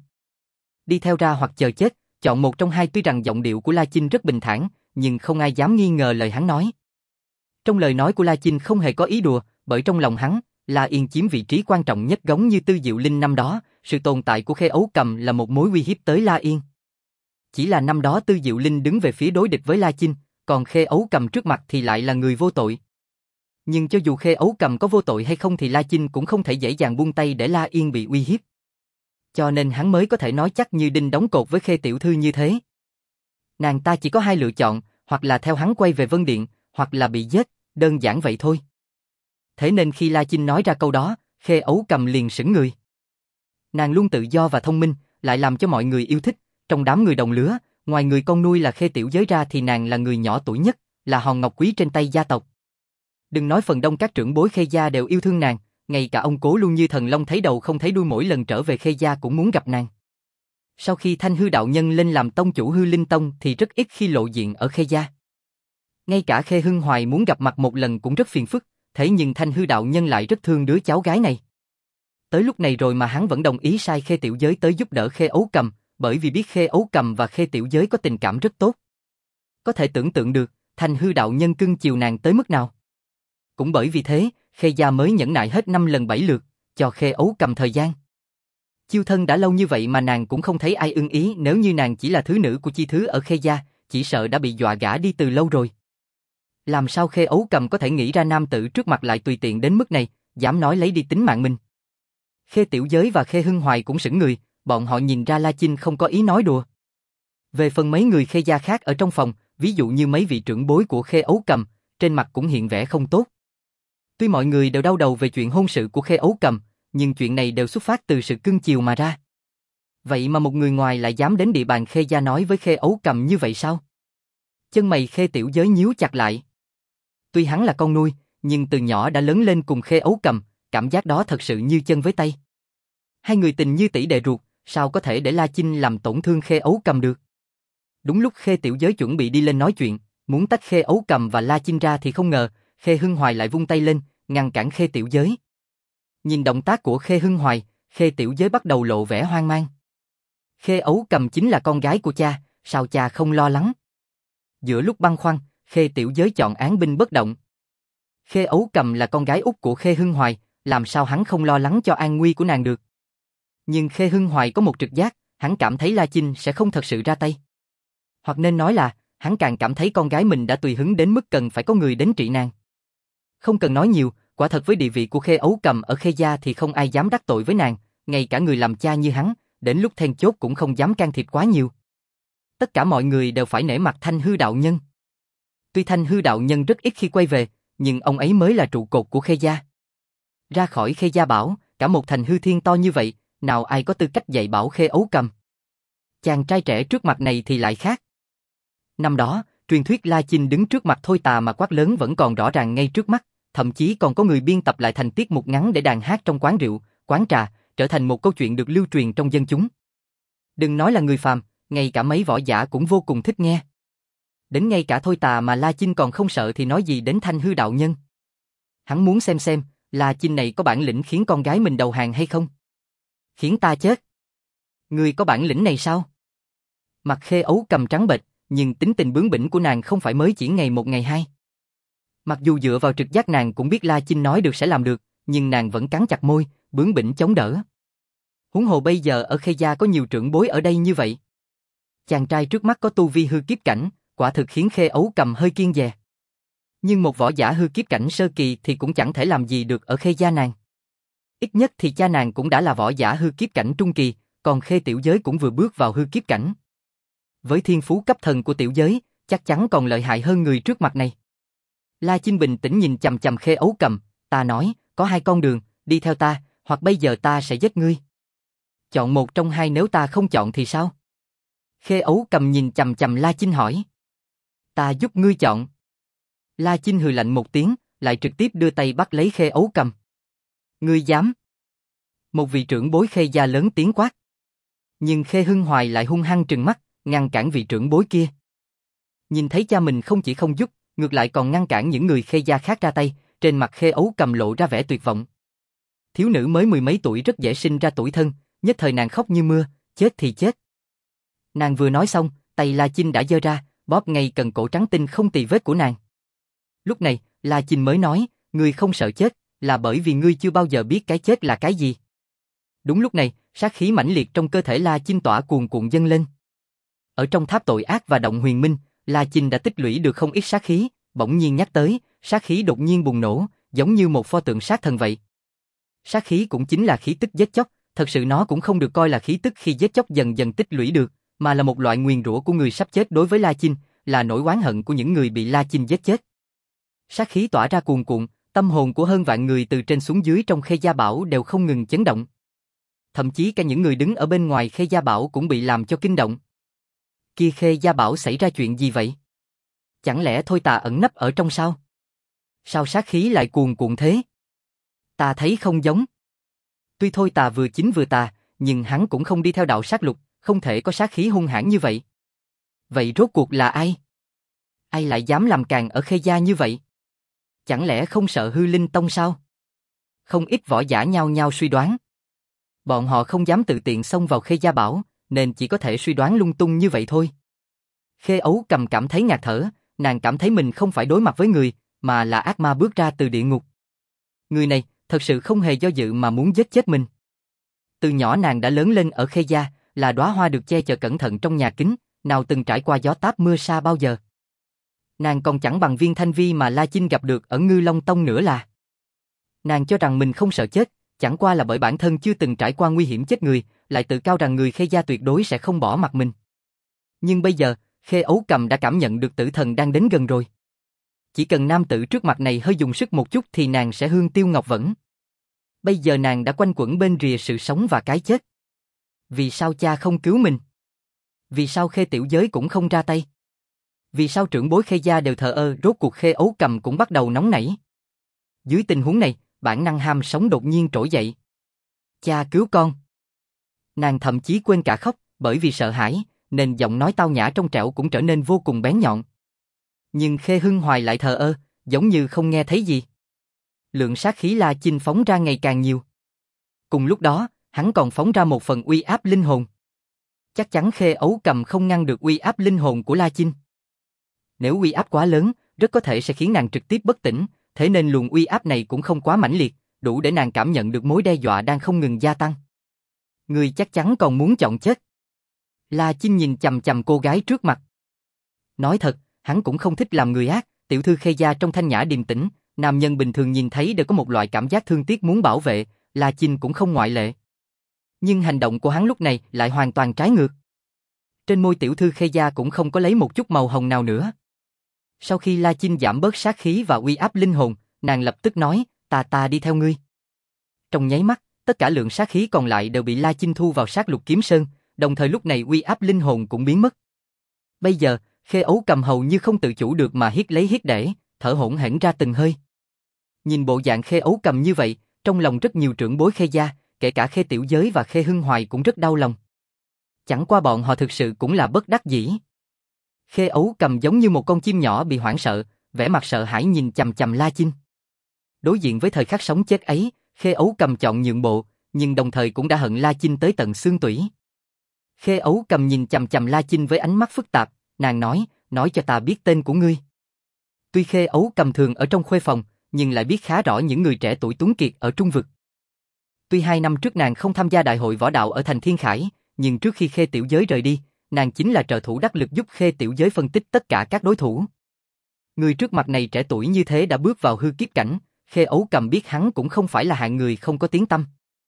Đi theo ra hoặc chờ chết, chọn một trong hai. Tuy rằng giọng điệu của La Chinh rất bình thản, nhưng không ai dám nghi ngờ lời hắn nói. Trong lời nói của La Chinh không hề có ý đùa, bởi trong lòng hắn, La Yên chiếm vị trí quan trọng nhất, giống như Tư Diệu Linh năm đó, sự tồn tại của Khê Ấu Cầm là một mối uy hiếp tới La Yên. Chỉ là năm đó Tư Diệu Linh đứng về phía đối địch với La Chinh, còn Khê Ấu Cầm trước mặt thì lại là người vô tội. Nhưng cho dù Khê Ấu Cầm có vô tội hay không thì La Chinh cũng không thể dễ dàng buông tay để La Yên bị uy hiếp. Cho nên hắn mới có thể nói chắc như đinh đóng cột với Khê tiểu thư như thế. Nàng ta chỉ có hai lựa chọn, hoặc là theo hắn quay về Vân Điện, hoặc là bị giết, đơn giản vậy thôi. Thế nên khi La Chinh nói ra câu đó, Khê Ấu Cầm liền sững người. Nàng luôn tự do và thông minh, lại làm cho mọi người yêu thích, trong đám người đồng lứa, ngoài người con nuôi là Khê tiểu giới ra thì nàng là người nhỏ tuổi nhất, là hòn ngọc quý trên tay gia tộc. Đừng nói phần đông các trưởng bối Khê gia đều yêu thương nàng, ngay cả ông Cố luôn như thần long thấy đầu không thấy đuôi mỗi lần trở về Khê gia cũng muốn gặp nàng. Sau khi Thanh Hư đạo nhân lên làm tông chủ Hư Linh Tông thì rất ít khi lộ diện ở Khê gia. Ngay cả Khê Hưng Hoài muốn gặp mặt một lần cũng rất phiền phức, thế nhưng Thanh Hư đạo nhân lại rất thương đứa cháu gái này. Tới lúc này rồi mà hắn vẫn đồng ý sai Khê tiểu giới tới giúp đỡ Khê Ấu Cầm, bởi vì biết Khê Ấu Cầm và Khê tiểu giới có tình cảm rất tốt. Có thể tưởng tượng được, Thanh Hư đạo nhân cưng chiều nàng tới mức nào. Cũng bởi vì thế, Khê gia mới nhẫn nại hết năm lần bảy lượt, cho Khê Ấu Cầm thời gian. Chiêu thân đã lâu như vậy mà nàng cũng không thấy ai ưng ý, nếu như nàng chỉ là thứ nữ của chi thứ ở Khê gia, chỉ sợ đã bị dọa gả đi từ lâu rồi. Làm sao Khê Ấu Cầm có thể nghĩ ra nam tử trước mặt lại tùy tiện đến mức này, dám nói lấy đi tính mạng mình. Khê tiểu giới và Khê Hưng Hoài cũng sững người, bọn họ nhìn ra La Chinh không có ý nói đùa. Về phần mấy người Khê gia khác ở trong phòng, ví dụ như mấy vị trưởng bối của Khê Ấu Cầm, trên mặt cũng hiện vẻ không tốt. Tuy mọi người đều đau đầu về chuyện hôn sự của Khê Ấu Cầm, nhưng chuyện này đều xuất phát từ sự cưng chiều mà ra. Vậy mà một người ngoài lại dám đến địa bàn Khê gia nói với Khê Ấu Cầm như vậy sao? Chân mày Khê tiểu giới nhíu chặt lại. Tuy hắn là con nuôi, nhưng từ nhỏ đã lớn lên cùng Khê Ấu Cầm, cảm giác đó thật sự như chân với tay. Hai người tình như tỷ đệ ruột, sao có thể để La Chinh làm tổn thương Khê Ấu Cầm được? Đúng lúc Khê tiểu giới chuẩn bị đi lên nói chuyện, muốn tách Khê Ấu Cầm và La Chinh ra thì không ngờ, Khê Hưng Hoài lại vung tay lên, ngăn cản Khê tiểu giới. Nhìn động tác của Khê Hưng Hoài, Khê tiểu giới bắt đầu lộ vẻ hoang mang. Khê Ấu Cầm chính là con gái của cha, sao cha không lo lắng? Giữa lúc băn khoăn, Khê tiểu giới chọn án binh bất động. Khê Ấu Cầm là con gái út của Khê Hưng Hoài, làm sao hắn không lo lắng cho an nguy của nàng được? Nhưng Khê Hưng Hoài có một trực giác, hắn cảm thấy La Chinh sẽ không thật sự ra tay. Hoặc nên nói là, hắn càng cảm thấy con gái mình đã tùy hứng đến mức cần phải có người đến trị nàng. Không cần nói nhiều, quả thật với địa vị của Khê Ấu Cầm ở Khê gia thì không ai dám đắc tội với nàng, ngay cả người làm cha như hắn, đến lúc then chốt cũng không dám can thiệp quá nhiều. Tất cả mọi người đều phải nể mặt Thanh Hư đạo nhân. Tuy Thanh Hư đạo nhân rất ít khi quay về, nhưng ông ấy mới là trụ cột của Khê gia. Ra khỏi Khê gia bảo, cả một thành hư thiên to như vậy, nào ai có tư cách dạy bảo Khê Ấu Cầm. Chàng trai trẻ trước mặt này thì lại khác. Năm đó, truyền thuyết La Chinh đứng trước mặt Thôi Tà mà quát lớn vẫn còn rõ ràng ngay trước mắt, thậm chí còn có người biên tập lại thành tiết mục ngắn để đàn hát trong quán rượu, quán trà, trở thành một câu chuyện được lưu truyền trong dân chúng. Đừng nói là người phàm, ngay cả mấy võ giả cũng vô cùng thích nghe. Đến ngay cả Thôi Tà mà La Chinh còn không sợ thì nói gì đến Thanh Hư đạo nhân. Hắn muốn xem xem, La Chinh này có bản lĩnh khiến con gái mình đầu hàng hay không? Khiến ta chết. Ngươi có bản lĩnh này sao? Mặt Khê Ấu Cầm trắng bệch, nhưng tính tình bướng bỉnh của nàng không phải mới chỉ ngày một ngày hai. Mặc dù dựa vào trực giác nàng cũng biết La Chinh nói được sẽ làm được, nhưng nàng vẫn cắn chặt môi, bướng bỉnh chống đỡ. Huống hồ bây giờ ở Khê gia có nhiều trưởng bối ở đây như vậy. Chàng trai trước mắt có tu vi hư kiếp cảnh, quả thực khiến Khê Ấu Cầm hơi kiêng dè. Nhưng một võ giả hư kiếp cảnh sơ kỳ thì cũng chẳng thể làm gì được ở Khê gia nàng. Ít nhất thì cha nàng cũng đã là võ giả hư kiếp cảnh trung kỳ, còn Khê Tiểu Giới cũng vừa bước vào hư kiếp cảnh. Với thiên phú cấp thần của Tiểu Giới, chắc chắn còn lợi hại hơn người trước mặt này. La Chinh bình tĩnh nhìn chằm chằm Khê Ấu Cầm, ta nói, có hai con đường, đi theo ta, hoặc bây giờ ta sẽ giết ngươi. Chọn một trong hai, nếu ta không chọn thì sao? Khê Ấu Cầm nhìn chằm chằm La Chinh hỏi. Ta giúp ngươi chọn. La Chinh hừ lạnh một tiếng, lại trực tiếp đưa tay bắt lấy Khê Ấu Cầm. Ngươi dám? Một vị trưởng bối Khê gia lớn tiếng quát. Nhưng Khê Hưng Hoài lại hung hăng trừng mắt, ngăn cản vị trưởng bối kia. Nhìn thấy cha mình không chỉ không giúp, ngược lại còn ngăn cản những người Khê gia khác ra tay, trên mặt Khê Ấu Cầm lộ ra vẻ tuyệt vọng. Thiếu nữ mới mười mấy tuổi rất dễ sinh ra tủi thân, nhất thời nàng khóc như mưa, chết thì chết. Nàng vừa nói xong, tay La Chinh đã giơ ra, bóp ngay cần cổ trắng tinh không tì vết của nàng. Lúc này, La Chinh mới nói, ngươi không sợ chết, là bởi vì ngươi chưa bao giờ biết cái chết là cái gì. Đúng lúc này, sát khí mãnh liệt trong cơ thể La Chinh tỏa cuồn cuộn dâng lên. Ở trong tháp tội ác và động huyền minh, La Chinh đã tích lũy được không ít sát khí, bỗng nhiên nhắc tới, sát khí đột nhiên bùng nổ, giống như một pho tượng sát thần vậy. Sát khí cũng chính là khí tức giết chóc, thật sự nó cũng không được coi là khí tức khi giết chóc dần dần tích lũy được, mà là một loại nguyền rủa của người sắp chết đối với La Chinh, là nỗi oán hận của những người bị La Chinh giết chết. Sát khí tỏa ra cuồn cuộn, tâm hồn của hơn vạn người từ trên xuống dưới trong Khê Gia Bảo đều không ngừng chấn động. Thậm chí cả những người đứng ở bên ngoài Khê Gia Bảo cũng bị làm cho kinh động. Kia Khê Gia Bảo xảy ra chuyện gì vậy? Chẳng lẽ Thôi Tà ẩn nấp ở trong sao? Sao sát khí lại cuồn cuộn thế? Ta thấy không giống. Tuy Thôi Tà vừa chính vừa tà, nhưng hắn cũng không đi theo đạo sát lục, không thể có sát khí hung hãn như vậy. Vậy rốt cuộc là ai? Ai lại dám làm càn ở Khê Gia như vậy? Chẳng lẽ không sợ hư linh tông sao? Không ít võ giả nhao nhao suy đoán. Bọn họ không dám tự tiện xông vào Khê Gia Bảo, nên chỉ có thể suy đoán lung tung như vậy thôi. Khê Ấu Cầm cảm thấy ngạt thở, nàng cảm thấy mình không phải đối mặt với người, mà là ác ma bước ra từ địa ngục. Người này, thật sự không hề do dự mà muốn giết chết mình. Từ nhỏ nàng đã lớn lên ở Khê Gia, là đóa hoa được che chở cẩn thận trong nhà kính, nào từng trải qua gió táp mưa sa bao giờ. Nàng còn chẳng bằng viên thanh vi mà La Chinh gặp được ở Ngư Long Tông nữa là. Nàng cho rằng mình không sợ chết, chẳng qua là bởi bản thân chưa từng trải qua nguy hiểm chết người, lại tự cao rằng người Khê Gia tuyệt đối sẽ không bỏ mặc mình. Nhưng bây giờ, Khê Ấu Cầm đã cảm nhận được tử thần đang đến gần rồi. Chỉ cần nam tử trước mặt này hơi dùng sức một chút thì nàng sẽ hương tiêu ngọc vẫn. Bây giờ nàng đã quanh quẩn bên rìa sự sống và cái chết. Vì sao cha không cứu mình? Vì sao Khê Tiểu Giới cũng không ra tay? Vì sao trưởng bối Khê Gia đều thờ ơ? Rốt cuộc Khê Ấu Cầm cũng bắt đầu nóng nảy. Dưới tình huống này, bản năng ham sống đột nhiên trỗi dậy. Cha cứu con. Nàng thậm chí quên cả khóc, bởi vì sợ hãi, nên giọng nói tao nhã trong trẻo cũng trở nên vô cùng bén nhọn. Nhưng Khê Hưng Hoài lại thờ ơ, giống như không nghe thấy gì. Lượng sát khí La Chinh phóng ra ngày càng nhiều. Cùng lúc đó, hắn còn phóng ra một phần uy áp linh hồn. Chắc chắn Khê Ấu Cầm không ngăn được uy áp linh hồn của La Chinh. Nếu uy áp quá lớn, rất có thể sẽ khiến nàng trực tiếp bất tỉnh, thế nên luồng uy áp này cũng không quá mãnh liệt, đủ để nàng cảm nhận được mối đe dọa đang không ngừng gia tăng. Ngươi chắc chắn còn muốn chọn chết. La Chinh nhìn chằm chằm cô gái trước mặt. Nói thật, hắn cũng không thích làm người ác, tiểu thư Khê Gia trong thanh nhã điềm tĩnh, nam nhân bình thường nhìn thấy đều có một loại cảm giác thương tiếc muốn bảo vệ, La Chinh cũng không ngoại lệ. Nhưng hành động của hắn lúc này lại hoàn toàn trái ngược. Trên môi tiểu thư Khê Gia cũng không có lấy một chút màu hồng nào nữa. Sau khi La Chinh giảm bớt sát khí và uy áp linh hồn, nàng lập tức nói, ta ta đi theo ngươi. Trong nháy mắt, tất cả lượng sát khí còn lại đều bị La Chinh thu vào sát lục kiếm sơn, đồng thời lúc này uy áp linh hồn cũng biến mất. Bây giờ, Khê Ấu Cầm hầu như không tự chủ được mà hít lấy hít để, thở hổn hển ra từng hơi. Nhìn bộ dạng Khê Ấu Cầm như vậy, trong lòng rất nhiều trưởng bối Khê gia, kể cả Khê Tiểu Giới và Khê Hưng Hoài cũng rất đau lòng. Chẳng qua bọn họ thực sự cũng là bất đắc dĩ. Khê Ấu Cầm giống như một con chim nhỏ bị hoảng sợ, vẻ mặt sợ hãi nhìn chằm chằm La Chinh. Đối diện với thời khắc sống chết ấy, Khê Ấu Cầm chọn nhượng bộ, nhưng đồng thời cũng đã hận La Chinh tới tận xương tủy. Khê Ấu Cầm nhìn chằm chằm La Chinh với ánh mắt phức tạp, nàng nói, nói cho ta biết tên của ngươi. Tuy Khê Ấu Cầm thường ở trong khuê phòng, nhưng lại biết khá rõ những người trẻ tuổi tuấn kiệt ở Trung Vực. Tuy hai năm trước nàng không tham gia đại hội võ đạo ở thành Thiên Khải, nhưng trước khi Khê Tiểu Giới rời đi, nàng chính là trợ thủ đắc lực giúp Khê Tiểu Giới phân tích tất cả các đối thủ. Người trước mặt này trẻ tuổi như thế đã bước vào hư kiếp cảnh, Khê Ấu Cầm biết hắn cũng không phải là hạng người không có tiếng tăm.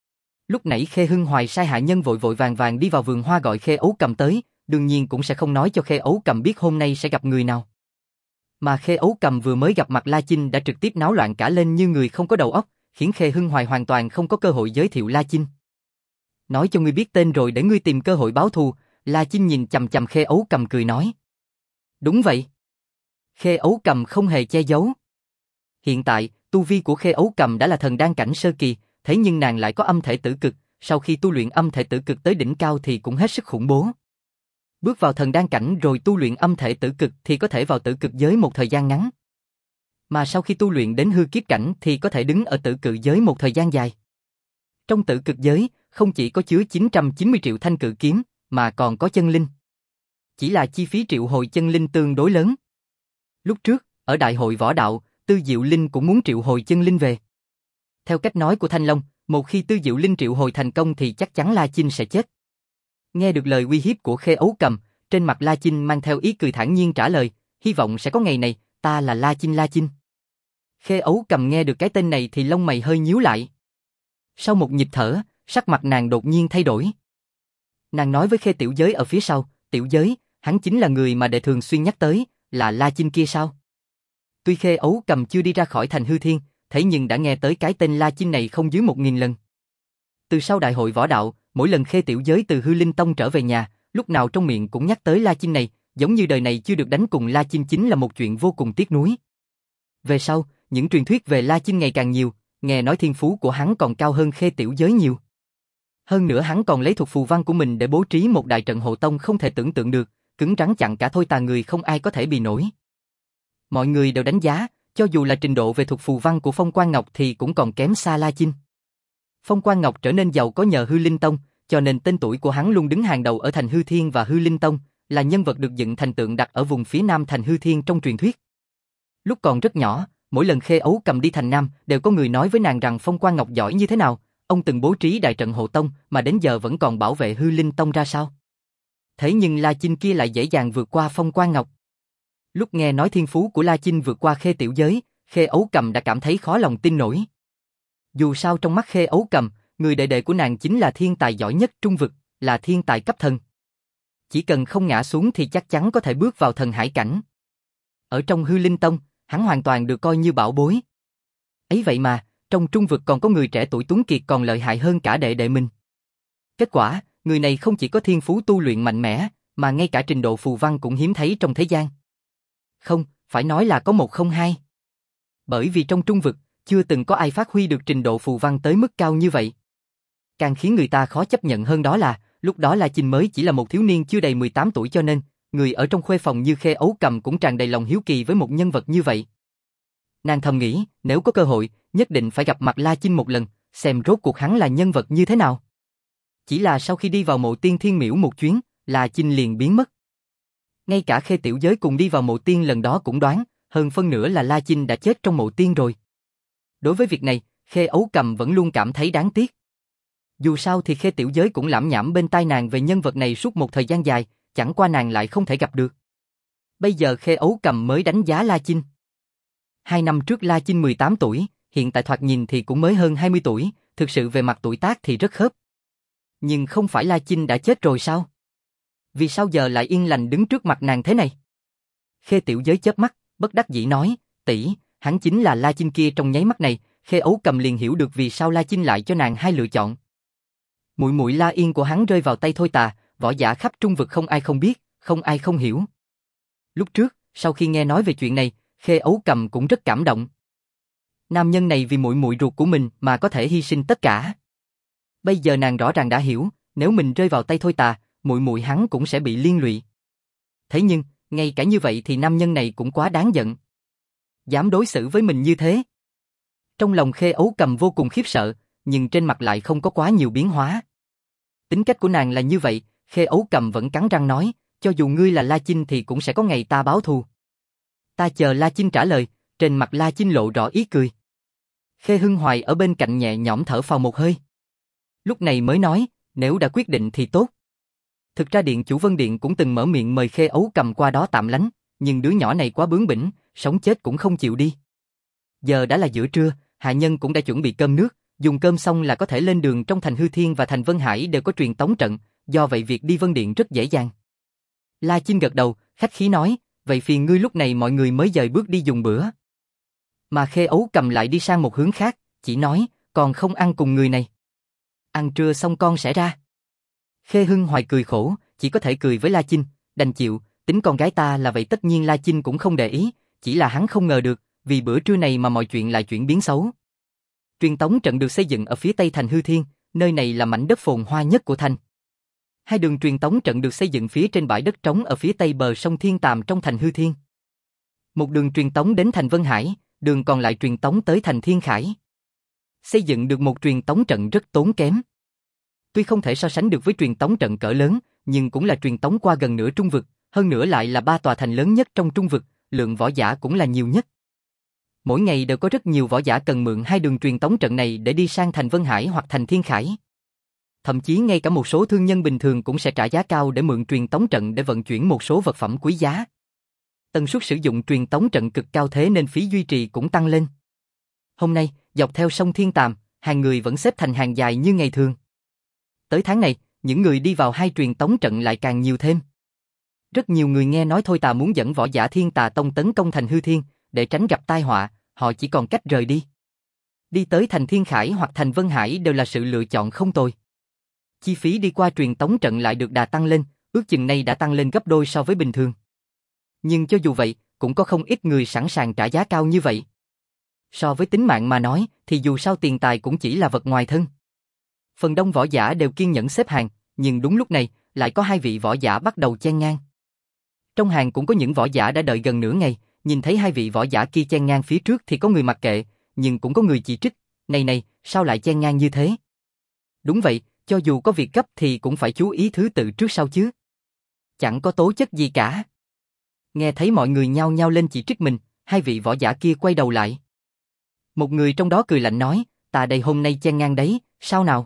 Lúc nãy Khê Hưng Hoài sai hạ nhân vội vội vàng vàng đi vào vườn hoa gọi Khê Ấu Cầm tới, đương nhiên cũng sẽ không nói cho Khê Ấu Cầm biết hôm nay sẽ gặp người nào. Mà Khê Ấu Cầm vừa mới gặp mặt La Chinh đã trực tiếp náo loạn cả lên như người không có đầu óc, khiến Khê Hưng Hoài hoàn toàn không có cơ hội giới thiệu La Chinh. Nói cho ngươi biết tên rồi để ngươi tìm cơ hội báo thù, La Chinh nhìn chằm chằm Khê Ấu Cầm cười nói. Đúng vậy. Khê Ấu Cầm không hề che giấu. Hiện tại, tu vi của Khê Ấu Cầm đã là thần đan cảnh sơ kỳ, thế nhưng nàng lại có âm thể tử cực, sau khi tu luyện âm thể tử cực tới đỉnh cao thì cũng hết sức khủng bố. Bước vào thần đan cảnh rồi tu luyện âm thể tử cực thì có thể vào tử cực giới một thời gian ngắn. Mà sau khi tu luyện đến hư kiếp cảnh thì có thể đứng ở tử cực giới một thời gian dài. Trong tử cực giới, không chỉ có chứa chín trăm chín mươi triệu thanh cự kiếm, mà còn có chân linh. Chỉ là chi phí triệu hồi chân linh tương đối lớn. Lúc trước, ở đại hội võ đạo, Tư Diệu Linh cũng muốn triệu hồi chân linh về. Theo cách nói của Thanh Long, một khi Tư Diệu Linh triệu hồi thành công thì chắc chắn La Chinh sẽ chết. Nghe được lời uy hiếp của Khê Ấu Cầm, trên mặt La Chinh mang theo ý cười thản nhiên trả lời, hy vọng sẽ có ngày này, ta là La Chinh La Chinh. Khê Ấu Cầm nghe được cái tên này thì lông mày hơi nhíu lại. Sau một nhịp thở, sắc mặt nàng đột nhiên thay đổi. Nàng nói với Khê Tiểu Giới ở phía sau, Tiểu Giới, hắn chính là người mà đệ thường xuyên nhắc tới, là La Chinh kia sao? Tuy Khê Ấu Cầm chưa đi ra khỏi thành hư thiên, thế nhưng đã nghe tới cái tên La Chinh này không dưới một nghìn lần. Từ sau đại hội võ đạo, mỗi lần Khê Tiểu Giới từ hư linh tông trở về nhà, lúc nào trong miệng cũng nhắc tới La Chinh này, giống như đời này chưa được đánh cùng La Chinh chính là một chuyện vô cùng tiếc nuối. Về sau, những truyền thuyết về La Chinh ngày càng nhiều, nghe nói thiên phú của hắn còn cao hơn Khê Tiểu Giới nhiều. Hơn nữa hắn còn lấy thuộc phù văn của mình để bố trí một đại trận hộ tông không thể tưởng tượng được, cứng rắn chặn cả thôi tà người không ai có thể bì nổi. Mọi người đều đánh giá, cho dù là trình độ về thuộc phù văn của Phong Quan Ngọc thì cũng còn kém xa La Chinh. Phong Quan Ngọc trở nên giàu có nhờ hư linh tông, cho nên tên tuổi của hắn luôn đứng hàng đầu ở thành hư thiên và hư linh tông, là nhân vật được dựng thành tượng đặt ở vùng phía nam thành hư thiên trong truyền thuyết. Lúc còn rất nhỏ, mỗi lần Khê Ấu Cầm đi thành nam, đều có người nói với nàng rằng Phong Quan Ngọc giỏi như thế nào, ông từng bố trí đại trận hộ tông mà đến giờ vẫn còn bảo vệ hư linh tông ra sao. Thế nhưng La Chinh kia lại dễ dàng vượt qua Phong Quan Ngọc. Lúc nghe nói thiên phú của La Chinh vượt qua Khê Tiểu Giới, Khê Ấu Cầm đã cảm thấy khó lòng tin nổi. Dù sao trong mắt Khê Ấu Cầm, người đệ đệ của nàng chính là thiên tài giỏi nhất Trung Vực, là thiên tài cấp thần. Chỉ cần không ngã xuống thì chắc chắn có thể bước vào thần hải cảnh. Ở trong hư linh tông, hắn hoàn toàn được coi như bảo bối. Ấy vậy mà, trong Trung Vực còn có người trẻ tuổi tuấn kiệt còn lợi hại hơn cả đệ đệ mình. Kết quả, người này không chỉ có thiên phú tu luyện mạnh mẽ, mà ngay cả trình độ phù văn cũng hiếm thấy trong thế gian. Không, phải nói là có một không hai. Bởi vì trong Trung Vực, chưa từng có ai phát huy được trình độ phù văn tới mức cao như vậy. Càng khiến người ta khó chấp nhận hơn đó là, lúc đó La Chinh mới chỉ là một thiếu niên chưa đầy mười tám tuổi cho nên, người ở trong khuê phòng như Khê Ấu Cầm cũng tràn đầy lòng hiếu kỳ với một nhân vật như vậy. Nàng thầm nghĩ, nếu có cơ hội, nhất định phải gặp mặt La Chinh một lần, xem rốt cuộc hắn là nhân vật như thế nào. Chỉ là sau khi đi vào mộ tiên thiên miễu một chuyến, La Chinh liền biến mất. Ngay cả Khê Tiểu Giới cùng đi vào mộ tiên lần đó cũng đoán, hơn phân nửa là La Chinh đã chết trong mộ tiên rồi. Đối với việc này, Khê Ấu Cầm vẫn luôn cảm thấy đáng tiếc. Dù sao thì Khê Tiểu Giới cũng lẩm nhẩm bên tai nàng về nhân vật này suốt một thời gian dài, chẳng qua nàng lại không thể gặp được. Bây giờ Khê Ấu Cầm mới đánh giá La Chinh. Hai năm trước La Chinh mười tám tuổi, hiện tại thoạt nhìn thì cũng mới hơn hai mươi tuổi, thực sự về mặt tuổi tác thì rất khớp. Nhưng không phải La Chinh đã chết rồi sao? Vì sao giờ lại yên lành đứng trước mặt nàng thế này? Khê Tiểu Giới chớp mắt, bất đắc dĩ nói, tỷ, hắn chính là La Chinh kia. Trong nháy mắt này, Khê Ấu Cầm liền hiểu được vì sao La Chinh lại cho nàng hai lựa chọn. Muội muội La Yên của hắn rơi vào tay Thôi Tà, võ giả khắp Trung vực không ai không biết, không ai không hiểu. Lúc trước, sau khi nghe nói về chuyện này, Khê Ấu Cầm cũng rất cảm động. Nam nhân này vì muội muội ruột của mình mà có thể hy sinh tất cả. Bây giờ nàng rõ ràng đã hiểu, nếu mình rơi vào tay Thôi Tà, muội muội hắn cũng sẽ bị liên lụy. Thế nhưng, ngay cả như vậy thì nam nhân này cũng quá đáng giận. Dám đối xử với mình như thế. Trong lòng Khê Ấu Cầm vô cùng khiếp sợ, nhưng trên mặt lại không có quá nhiều biến hóa. Tính cách của nàng là như vậy, Khê Ấu Cầm vẫn cắn răng nói, cho dù ngươi là La Chinh thì cũng sẽ có ngày ta báo thù. Ta chờ La Chinh trả lời, trên mặt La Chinh lộ rõ ý cười. Khê Hưng Hoài ở bên cạnh nhẹ nhõm thở phào một hơi. Lúc này mới nói, nếu đã quyết định thì tốt. Thực ra Điện chủ Vân Điện cũng từng mở miệng mời Khê Ấu Cầm qua đó tạm lánh, nhưng đứa nhỏ này quá bướng bỉnh, sống chết cũng không chịu đi. Giờ đã là giữa trưa, hạ nhân cũng đã chuẩn bị cơm nước, dùng cơm xong là có thể lên đường. Trong thành Hư Thiên và thành Vân Hải đều có truyền tống trận, do vậy việc đi Vân Điện rất dễ dàng. La Chinh gật đầu, khách khí nói, vậy phiền ngươi. Lúc này mọi người mới dời bước đi dùng bữa. Mà Khê Ấu Cầm lại đi sang một hướng khác, chỉ nói, còn không ăn cùng người này. Ăn trưa xong con sẽ ra. Khê Hưng Hoài cười khổ, chỉ có thể cười với La Chinh, đành chịu, tính con gái ta là vậy. Tất nhiên La Chinh cũng không để ý, chỉ là hắn không ngờ được, vì bữa trưa này mà mọi chuyện lại chuyển biến xấu. Truyền tống trận được xây dựng ở phía tây thành Hư Thiên, nơi này là mảnh đất phồn hoa nhất của thành. Hai đường truyền tống trận được xây dựng phía trên bãi đất trống ở phía tây bờ sông Thiên Tàm trong thành Hư Thiên. Một đường truyền tống đến thành Vân Hải, đường còn lại truyền tống tới thành Thiên Khải. Xây dựng được một truyền tống trận rất tốn kém. Tuy không thể so sánh được với truyền tống trận cỡ lớn, nhưng cũng là truyền tống qua gần nửa Trung vực, hơn nữa lại là ba tòa thành lớn nhất trong Trung vực, lượng võ giả cũng là nhiều nhất. Mỗi ngày đều có rất nhiều võ giả cần mượn hai đường truyền tống trận này để đi sang thành Vân Hải hoặc thành Thiên Khải. Thậm chí ngay cả một số thương nhân bình thường cũng sẽ trả giá cao để mượn truyền tống trận để vận chuyển một số vật phẩm quý giá. Tần suất sử dụng truyền tống trận cực cao, thế nên phí duy trì cũng tăng lên. Hôm nay, dọc theo sông Thiên Tàm, hàng người vẫn xếp thành hàng dài như ngày thường. Tới tháng này, những người đi vào hai truyền tống trận lại càng nhiều thêm. Rất nhiều người nghe nói Thôi Tà muốn dẫn võ giả Thiên Tà Tông tấn công thành Hư Thiên, để tránh gặp tai họa, họ chỉ còn cách rời đi. Đi tới thành Thiên Khải hoặc thành Vân Hải đều là sự lựa chọn không tồi. Chi phí đi qua truyền tống trận lại được đà tăng lên, ước chừng này đã tăng lên gấp đôi so với bình thường. Nhưng cho dù vậy, cũng có không ít người sẵn sàng trả giá cao như vậy. So với tính mạng mà nói, thì dù sao tiền tài cũng chỉ là vật ngoài thân. Phần đông võ giả đều kiên nhẫn xếp hàng, nhưng đúng lúc này, lại có hai vị võ giả bắt đầu chen ngang. Trong hàng cũng có những võ giả đã đợi gần nửa ngày, nhìn thấy hai vị võ giả kia chen ngang phía trước thì có người mặc kệ, nhưng cũng có người chỉ trích, này này, sao lại chen ngang như thế? Đúng vậy, cho dù có việc gấp thì cũng phải chú ý thứ tự trước sau chứ. Chẳng có tố chất gì cả. Nghe thấy mọi người nhao nhao lên chỉ trích mình, hai vị võ giả kia quay đầu lại. Một người trong đó cười lạnh nói, ta đây hôm nay chen ngang đấy, sao nào?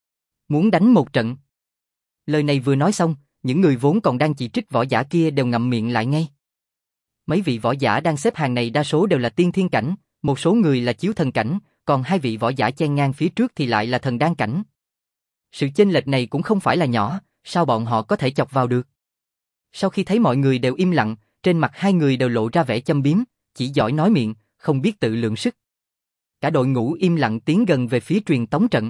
Muốn đánh một trận. Lời này vừa nói xong, những người vốn còn đang chỉ trích võ giả kia đều ngậm miệng lại ngay. Mấy vị võ giả đang xếp hàng này đa số đều là tiên thiên cảnh, một số người là chiếu thần cảnh, còn hai vị võ giả chen ngang phía trước thì lại là thần đan cảnh. Sự chênh lệch này cũng không phải là nhỏ, sao bọn họ có thể chọc vào được? Sau khi thấy mọi người đều im lặng, trên mặt hai người đều lộ ra vẻ châm biếm, chỉ giỏi nói miệng, không biết tự lượng sức. Cả đội ngũ im lặng tiến gần về phía truyền tống trận.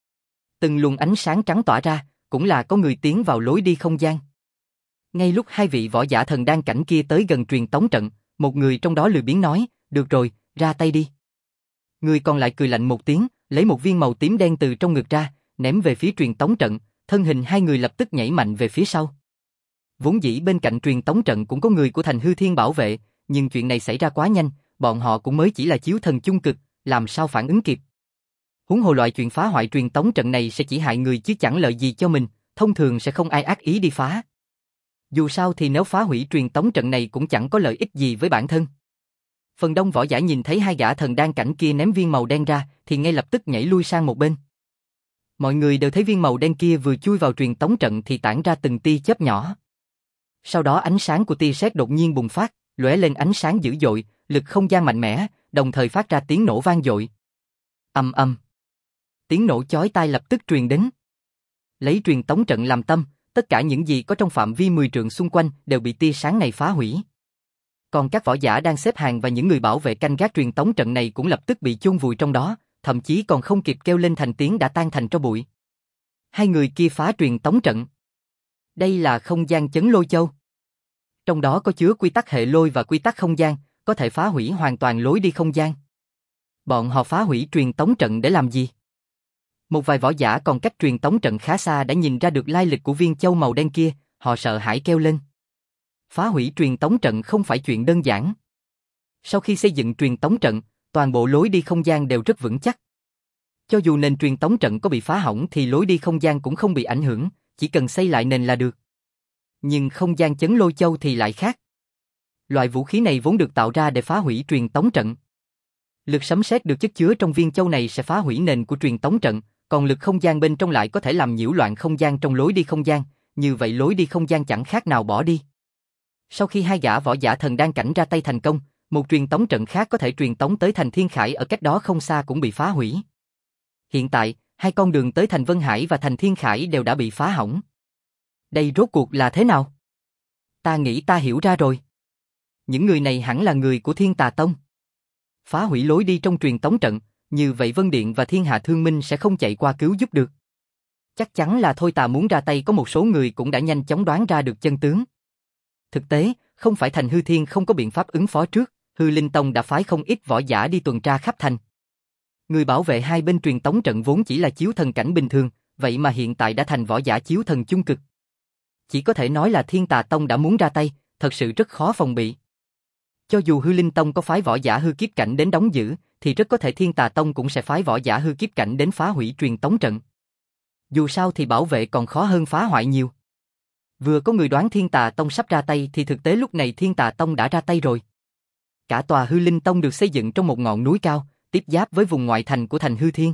Từng luồng ánh sáng trắng tỏa ra, cũng là có người tiến vào lối đi không gian. Ngay lúc hai vị võ giả thần đan cảnh kia tới gần truyền tống trận, một người trong đó lười biếng nói, được rồi, ra tay đi. Người còn lại cười lạnh một tiếng, lấy một viên màu tím đen từ trong ngực ra, ném về phía truyền tống trận, thân hình hai người lập tức nhảy mạnh về phía sau. Vốn dĩ bên cạnh truyền tống trận cũng có người của thành Hư Thiên bảo vệ, nhưng chuyện này xảy ra quá nhanh, bọn họ cũng mới chỉ là chiếu thần chung cực, làm sao phản ứng kịp. Huống hồ loại chuyện phá hoại truyền tống trận này sẽ chỉ hại người chứ chẳng lợi gì cho mình, thông thường sẽ không ai ác ý đi phá. Dù sao thì nếu phá hủy truyền tống trận này cũng chẳng có lợi ích gì với bản thân. Phần đông võ giả nhìn thấy hai gã thần đan cảnh kia ném viên màu đen ra, thì ngay lập tức nhảy lui sang một bên. Mọi người đều thấy viên màu đen kia vừa chui vào truyền tống trận thì tản ra từng tia chớp nhỏ. Sau đó ánh sáng của tia sét đột nhiên bùng phát, lóe lên ánh sáng dữ dội, lực không gian mạnh mẽ, đồng thời phát ra tiếng nổ vang dội. Ầm ầm. Tiếng nổ chói tai lập tức truyền đến. Lấy truyền tống trận làm tâm, tất cả những gì có trong phạm vi mười trượng xung quanh đều bị tia sáng này phá hủy. Còn các võ giả đang xếp hàng và những người bảo vệ canh gác truyền tống trận này cũng lập tức bị chôn vùi trong đó, thậm chí còn không kịp kêu lên thành tiếng đã tan thành tro bụi. Hai người kia phá truyền tống trận. Đây là không gian chấn lôi châu. Trong đó có chứa quy tắc hệ lôi và quy tắc không gian, có thể phá hủy hoàn toàn lối đi không gian. Bọn họ phá hủy truyền tống trận để làm gì? Một vài võ giả còn cách truyền tống trận khá xa đã nhìn ra được lai lịch của viên châu màu đen kia, họ sợ hãi kêu lên. Phá hủy truyền tống trận không phải chuyện đơn giản. Sau khi xây dựng truyền tống trận, toàn bộ lối đi không gian đều rất vững chắc. Cho dù nền truyền tống trận có bị phá hỏng thì lối đi không gian cũng không bị ảnh hưởng, chỉ cần xây lại nền là được. Nhưng không gian chấn lôi châu thì lại khác. Loại vũ khí này vốn được tạo ra để phá hủy truyền tống trận. Lực sấm sét được chất chứa trong viên châu này sẽ phá hủy nền của truyền tống trận, còn lực không gian bên trong lại có thể làm nhiễu loạn không gian trong lối đi không gian, như vậy lối đi không gian chẳng khác nào bỏ đi. Sau khi hai gã võ giả thần đan cảnh ra tay thành công, một truyền tống trận khác có thể truyền tống tới thành Thiên Khải ở cách đó không xa cũng bị phá hủy. Hiện tại, hai con đường tới thành Vân Hải và thành Thiên Khải đều đã bị phá hỏng. Đây rốt cuộc là thế nào? Ta nghĩ ta hiểu ra rồi. Những người này hẳn là người của Thiên Tà Tông. Phá hủy lối đi trong truyền tống trận, như vậy Vân Điện và Thiên Hạ Thương Minh sẽ không chạy qua cứu giúp được. Chắc chắn là Thôi Tà muốn ra tay, có một số người cũng đã nhanh chóng đoán ra được chân tướng. Thực tế, không phải thành Hư Thiên không có biện pháp ứng phó trước, Hư Linh Tông đã phái không ít võ giả đi tuần tra khắp thành. Người bảo vệ hai bên truyền tống trận vốn chỉ là chiếu thần cảnh bình thường, vậy mà hiện tại đã thành võ giả chiếu thần chung cực. Chỉ có thể nói là Thiên Tà Tông đã muốn ra tay, thật sự rất khó phòng bị. Cho dù Hư Linh Tông có phái võ giả hư kiếp cảnh đến đóng giữ, thì rất có thể Thiên Tà Tông cũng sẽ phái võ giả hư kiếp cảnh đến phá hủy truyền tống trận. Dù sao thì bảo vệ còn khó hơn phá hoại nhiều. Vừa có người đoán Thiên Tà Tông sắp ra tay thì thực tế lúc này Thiên Tà Tông đã ra tay rồi. Cả tòa Hư Linh Tông được xây dựng trong một ngọn núi cao, tiếp giáp với vùng ngoại thành của thành Hư Thiên.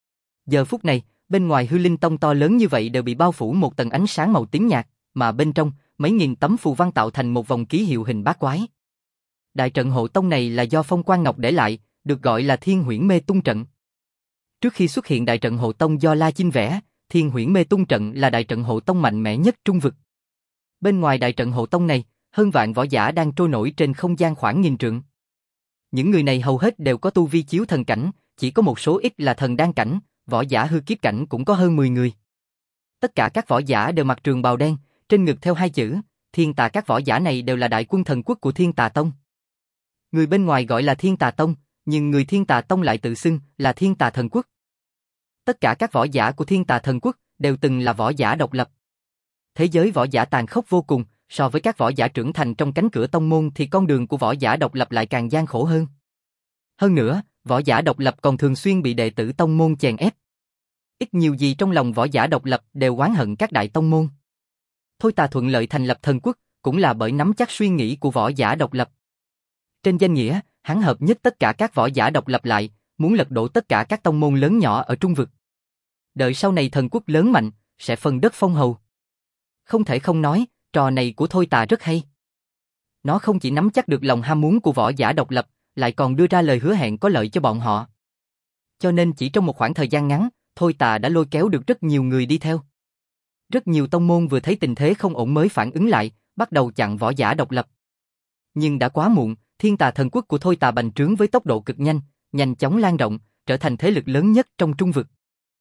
Giờ phút này, bên ngoài Hư Linh Tông to lớn như vậy đều bị bao phủ một tầng ánh sáng màu tím nhạt, mà bên trong, mấy nghìn tấm phù văn tạo thành một vòng ký hiệu hình bát quái. Đại trận hộ tông này là do Phong Quang Ngọc để lại, được gọi là Thiên Huyễn Mê Tung Trận. Trước khi xuất hiện đại trận hộ tông do La Chinh vẽ, Thiên Huyễn Mê Tung Trận là đại trận hộ tông mạnh mẽ nhất Trung vực. Bên ngoài đại trận hộ tông này, hơn vạn võ giả đang trôi nổi trên không gian khoảng nghìn trượng. Những người này hầu hết đều có tu vi chiếu thần cảnh, chỉ có một số ít là thần đan cảnh, võ giả hư kiếp cảnh cũng có hơn mười người. Tất cả các võ giả đều mặc trường bào đen, trên ngực theo hai chữ Thiên Tà. Các võ giả này đều là đại quân thần quốc của Thiên Tà Tông. Người bên ngoài gọi là Thiên Tà Tông, nhưng người Thiên Tà Tông lại tự xưng là Thiên Tà Thần Quốc. Tất cả các võ giả của Thiên Tà Thần Quốc đều từng là võ giả độc lập. Thế giới võ giả tàn khốc vô cùng, so với các võ giả trưởng thành trong cánh cửa tông môn thì con đường của võ giả độc lập lại càng gian khổ hơn. Hơn nữa, võ giả độc lập còn thường xuyên bị đệ tử tông môn chèn ép. Ít nhiều gì trong lòng võ giả độc lập đều oán hận các đại tông môn. Thôi Tà thuận lợi thành lập thần quốc, cũng là bởi nắm chắc suy nghĩ của võ giả độc lập. Trên danh nghĩa, hắn hợp nhất tất cả các võ giả độc lập lại, muốn lật đổ tất cả các tông môn lớn nhỏ ở Trung vực. Đợi sau này thần quốc lớn mạnh, sẽ phân đất phong hầu. Không thể không nói, trò này của Thôi Tà rất hay. Nó không chỉ nắm chắc được lòng ham muốn của võ giả độc lập, lại còn đưa ra lời hứa hẹn có lợi cho bọn họ. Cho nên chỉ trong một khoảng thời gian ngắn, Thôi Tà đã lôi kéo được rất nhiều người đi theo. Rất nhiều tông môn vừa thấy tình thế không ổn mới phản ứng lại, bắt đầu chặn võ giả độc lập. Nhưng đã quá muộn, Thiên Tà Thần Quốc của Thôi Tà bành trướng với tốc độ cực nhanh, nhanh chóng lan rộng, trở thành thế lực lớn nhất trong Trung vực.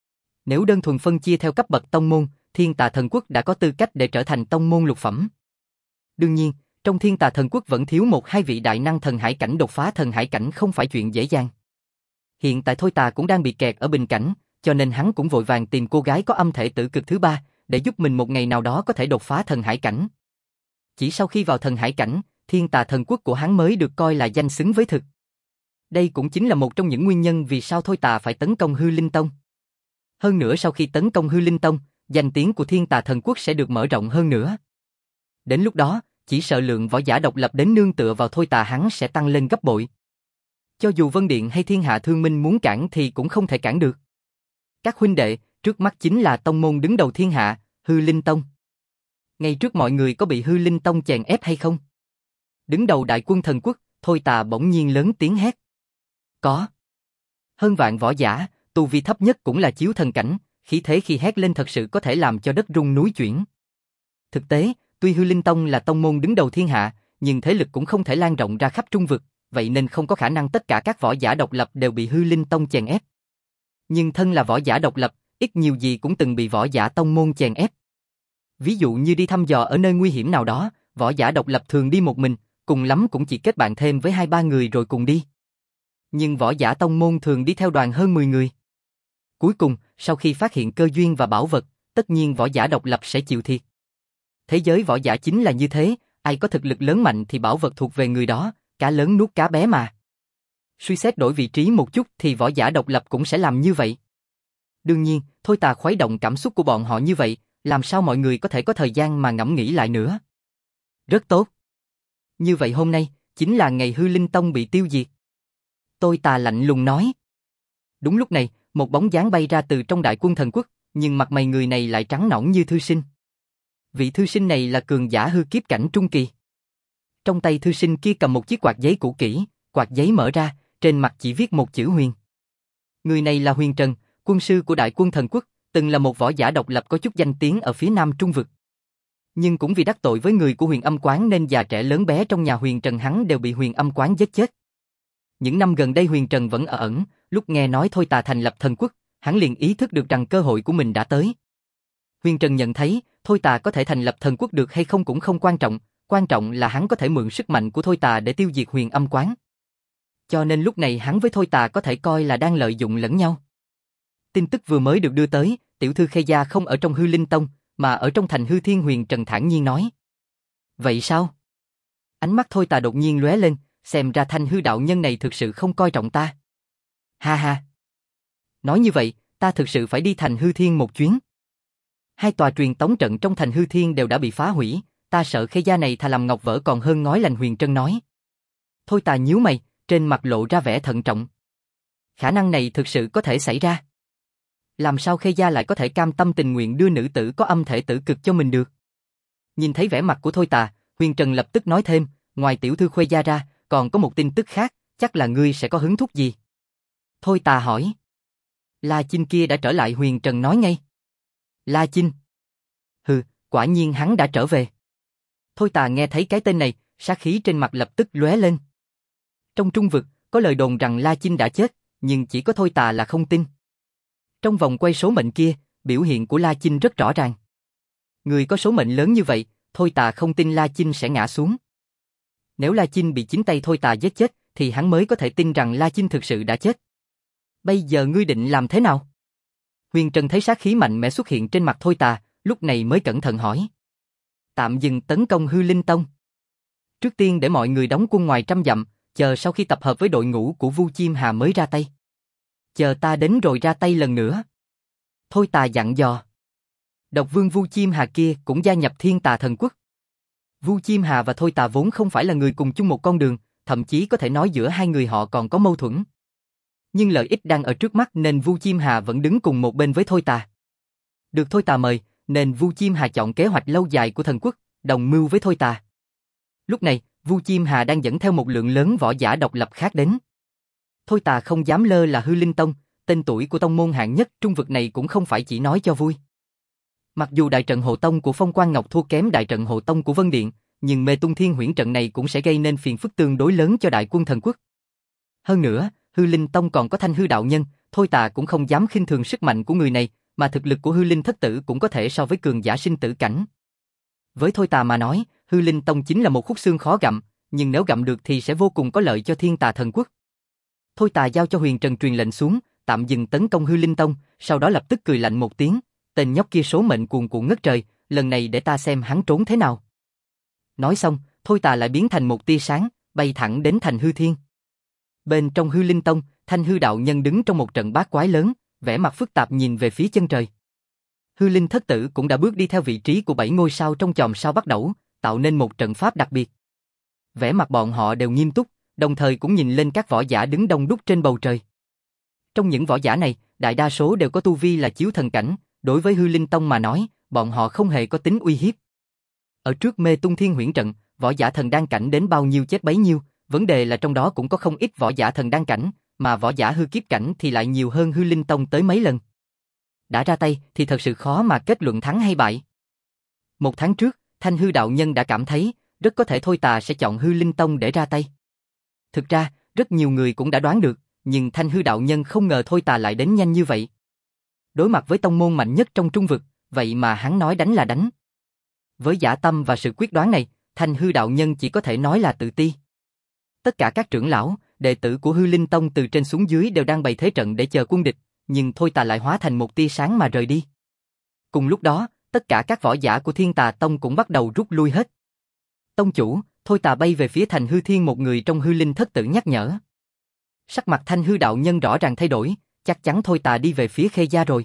Nếu đơn thuần phân chia theo cấp bậc tông môn, Thiên Tà Thần Quốc đã có tư cách để trở thành tông môn lục phẩm. Đương nhiên, trong Thiên Tà Thần Quốc vẫn thiếu một hai vị đại năng thần hải cảnh, đột phá thần hải cảnh không phải chuyện dễ dàng. Hiện tại Thôi Tà cũng đang bị kẹt ở bình cảnh, cho nên hắn cũng vội vàng tìm cô gái có âm thể tử cực thứ ba, để giúp mình một ngày nào đó có thể đột phá thần hải cảnh. Chỉ sau khi vào thần hải cảnh, Thiên Tà Thần Quốc của hắn mới được coi là danh xứng với thực. Đây cũng chính là một trong những nguyên nhân vì sao Thôi Tà phải tấn công Hư Linh Tông. Hơn nữa sau khi tấn công Hư Linh Tông, danh tiếng của Thiên Tà Thần Quốc sẽ được mở rộng hơn nữa. Đến lúc đó, chỉ sợ lượng võ giả độc lập đến nương tựa vào Thôi Tà hắn sẽ tăng lên gấp bội. Cho dù Vân Điện hay Thiên Hạ Thương Minh muốn cản thì cũng không thể cản được. Các huynh đệ, trước mắt chính là tông môn đứng đầu thiên hạ, Hư Linh Tông. Ngay trước mọi người có bị Hư Linh Tông chèn ép hay không? Đứng đầu đại quân thần quốc, Thôi Tà bỗng nhiên lớn tiếng hét. Có. Hơn vạn võ giả, tu vi thấp nhất cũng là chiếu thần cảnh, khí thế khi hét lên thật sự có thể làm cho đất rung núi chuyển. Thực tế, tuy Hư Linh Tông là tông môn đứng đầu thiên hạ, nhưng thế lực cũng không thể lan rộng ra khắp Trung vực, vậy nên không có khả năng tất cả các võ giả độc lập đều bị Hư Linh Tông chèn ép. Nhưng thân là võ giả độc lập, ít nhiều gì cũng từng bị võ giả tông môn chèn ép. Ví dụ như đi thăm dò ở nơi nguy hiểm nào đó, võ giả độc lập thường đi một mình, cùng lắm cũng chỉ kết bạn thêm với hai ba người rồi cùng đi. Nhưng võ giả tông môn thường đi theo đoàn hơn mười người. Cuối cùng, sau khi phát hiện cơ duyên và bảo vật, tất nhiên võ giả độc lập sẽ chịu thiệt. Thế giới võ giả chính là như thế, ai có thực lực lớn mạnh thì bảo vật thuộc về người đó, cá lớn nuốt cá bé mà. Suy xét đổi vị trí một chút thì võ giả độc lập cũng sẽ làm như vậy. Đương nhiên, Thôi Tà khuấy động cảm xúc của bọn họ như vậy, làm sao mọi người có thể có thời gian mà ngẫm nghĩ lại nữa. Rất tốt. Như vậy hôm nay, chính là ngày Hư Linh Tông bị tiêu diệt. Thôi Tà lạnh lùng nói. Đúng lúc này, một bóng dáng bay ra từ trong đại quân thần quốc, nhưng mặt mày người này lại trắng nõn như thư sinh. Vị thư sinh này là cường giả hư kiếp cảnh trung kỳ. Trong tay thư sinh kia cầm một chiếc quạt giấy cũ kỹ, quạt giấy mở ra, trên mặt chỉ viết một chữ Huyền. Người này là Huyền Trần, quân sư của đại quân thần quốc, từng là một võ giả độc lập có chút danh tiếng ở phía nam Trung vực. Nhưng cũng vì đắc tội với người của Huyền Âm Quán nên già trẻ lớn bé trong nhà Huyền Trần hắn đều bị Huyền Âm Quán giết chết. Những năm gần đây Huyền Trần vẫn ở ẩn, lúc nghe nói Thôi Tà thành lập thần quốc, hắn liền ý thức được rằng cơ hội của mình đã tới. Huyền Trần nhận thấy, Thôi Tà có thể thành lập thần quốc được hay không cũng không quan trọng, quan trọng là hắn có thể mượn sức mạnh của Thôi Tà để tiêu diệt Huyền Âm Quán. Cho nên lúc này hắn với Thôi Tà có thể coi là đang lợi dụng lẫn nhau. Tin tức vừa mới được đưa tới, tiểu thư Khê Gia không ở trong Hư Linh Tông, mà ở trong thành Hư Thiên. Huyền Trần thản nhiên nói. Vậy sao? Ánh mắt Thôi Tà đột nhiên lóe lên, xem ra Thanh Hư đạo nhân này thực sự không coi trọng ta. Ha ha. Nói như vậy, ta thực sự phải đi thành Hư Thiên một chuyến. Hai tòa truyền tống trận trong thành Hư Thiên đều đã bị phá hủy, ta sợ Khê Gia này thà làm ngọc vỡ còn hơn ngói lành. Huyền Trân nói. Thôi Tà nhíu mày, trên mặt lộ ra vẻ thận trọng. Khả năng này thực sự có thể xảy ra. Làm sao Khê Gia lại có thể cam tâm tình nguyện đưa nữ tử có âm thể tử cực cho mình được? Nhìn thấy vẻ mặt của Thôi Tà, Huyền Trần lập tức nói thêm, ngoài tiểu thư Khê Gia ra, còn có một tin tức khác, chắc là ngươi sẽ có hứng thú gì? Thôi Tà hỏi. La Chinh kia đã trở lại. Huyền Trần nói ngay. La Chinh? Hừ, quả nhiên hắn đã trở về. Thôi Tà nghe thấy cái tên này, sát khí trên mặt lập tức lóe lên. Trong Trung vực, có lời đồn rằng La Chinh đã chết, nhưng chỉ có Thôi Tà là không tin. Trong vòng quay số mệnh kia, biểu hiện của La Chinh rất rõ ràng. Người có số mệnh lớn như vậy, Thôi Tà không tin La Chinh sẽ ngã xuống. Nếu La Chinh bị chính tay Thôi Tà giết chết, thì hắn mới có thể tin rằng La Chinh thực sự đã chết. Bây giờ ngươi định làm thế nào? Huyền Trần thấy sát khí mạnh mẽ xuất hiện trên mặt Thôi Tà, lúc này mới cẩn thận hỏi. Tạm dừng tấn công Hư Linh Tông. Trước tiên để mọi người đóng quân ngoài trăm dặm, chờ sau khi tập hợp với đội ngũ của Vu Chim Hà mới ra tay. Chờ ta đến rồi ra tay lần nữa. Thôi Tà dặn dò. Độc vương Vu Chim Hà kia cũng gia nhập Thiên Tà Thần Quốc. Vu Chim Hà và Thôi Tà vốn không phải là người cùng chung một con đường, thậm chí có thể nói giữa hai người họ còn có mâu thuẫn. Nhưng lợi ích đang ở trước mắt nên Vu Chim Hà vẫn đứng cùng một bên với Thôi Tà. Được Thôi Tà mời, nên Vu Chim Hà chọn kế hoạch lâu dài của thần quốc, đồng mưu với Thôi Tà. Lúc này, Vu Chim Hà đang dẫn theo một lượng lớn võ giả độc lập khác đến. Thôi Tà không dám lơ là Hư Linh Tông, tên tuổi của tông môn hạng nhất Trung vực này cũng không phải chỉ nói cho vui. Mặc dù đại trận hộ tông của Phong Quang Ngọc thua kém đại trận hộ tông của Vân Điện, nhưng Mê Tung Thiên Huyễn trận này cũng sẽ gây nên phiền phức tương đối lớn cho đại quân thần quốc. Hơn nữa, Hư Linh Tông còn có Thanh Hư đạo nhân, Thôi Tà cũng không dám khinh thường sức mạnh của người này, mà thực lực của Hư Linh thất tử cũng có thể so với cường giả sinh tử cảnh. Với Thôi Tà mà nói, Hư Linh Tông chính là một khúc xương khó gặm, nhưng nếu gặm được thì sẽ vô cùng có lợi cho Thiên Tà Thần Quốc. Thôi Tà giao cho Huyền Trần truyền lệnh xuống, tạm dừng tấn công Hư Linh Tông, sau đó lập tức cười lạnh một tiếng, tên nhóc kia số mệnh cuồn cuộn ngất trời, lần này để ta xem hắn trốn thế nào. Nói xong, Thôi Tà lại biến thành một tia sáng, bay thẳng đến thành Hư Thiên. Bên trong Hư Linh Tông, Thanh Hư đạo nhân đứng trong một trận bát quái lớn, vẻ mặt phức tạp nhìn về phía chân trời. Hư Linh thất tử cũng đã bước đi theo vị trí của bảy ngôi sao trong chòm sao bắt đầu, tạo nên một trận pháp đặc biệt. Vẻ mặt bọn họ đều nghiêm túc, đồng thời cũng nhìn lên các võ giả đứng đông đúc trên bầu trời. Trong những võ giả này, đại đa số đều có tu vi là chiếu thần cảnh, đối với Hư Linh Tông mà nói, bọn họ không hề có tính uy hiếp. Ở trước Mê Tung Thiên Huyễn trận, võ giả thần đan cảnh đến bao nhiêu chết bấy nhiêu, vấn đề là trong đó cũng có không ít võ giả thần đan cảnh, mà võ giả hư kiếp cảnh thì lại nhiều hơn Hư Linh Tông tới mấy lần. Đã ra tay thì thật sự khó mà kết luận thắng hay bại. Một tháng trước, Thanh Hư đạo nhân đã cảm thấy, rất có thể Thôi Tà sẽ chọn Hư Linh Tông để ra tay. Thực ra, rất nhiều người cũng đã đoán được, nhưng Thanh Hư đạo nhân không ngờ Thôi Tà lại đến nhanh như vậy. Đối mặt với tông môn mạnh nhất trong trung vực, vậy mà hắn nói đánh là đánh. Với dã tâm và sự quyết đoán này, Thanh Hư đạo nhân chỉ có thể nói là tự ti. Tất cả các trưởng lão, đệ tử của Hư Linh Tông từ trên xuống dưới đều đang bày thế trận để chờ quân địch, nhưng Thôi Tà lại hóa thành một tia sáng mà rời đi. Cùng lúc đó, tất cả các võ giả của Thiên Tà Tông cũng bắt đầu rút lui hết. Tông chủ, Thôi Tà bay về phía Thành Hư Thiên, một người trong Hư Linh thất tử nhắc nhở. Sắc mặt Thanh Hư đạo nhân rõ ràng thay đổi, chắc chắn Thôi Tà đi về phía Khê gia rồi.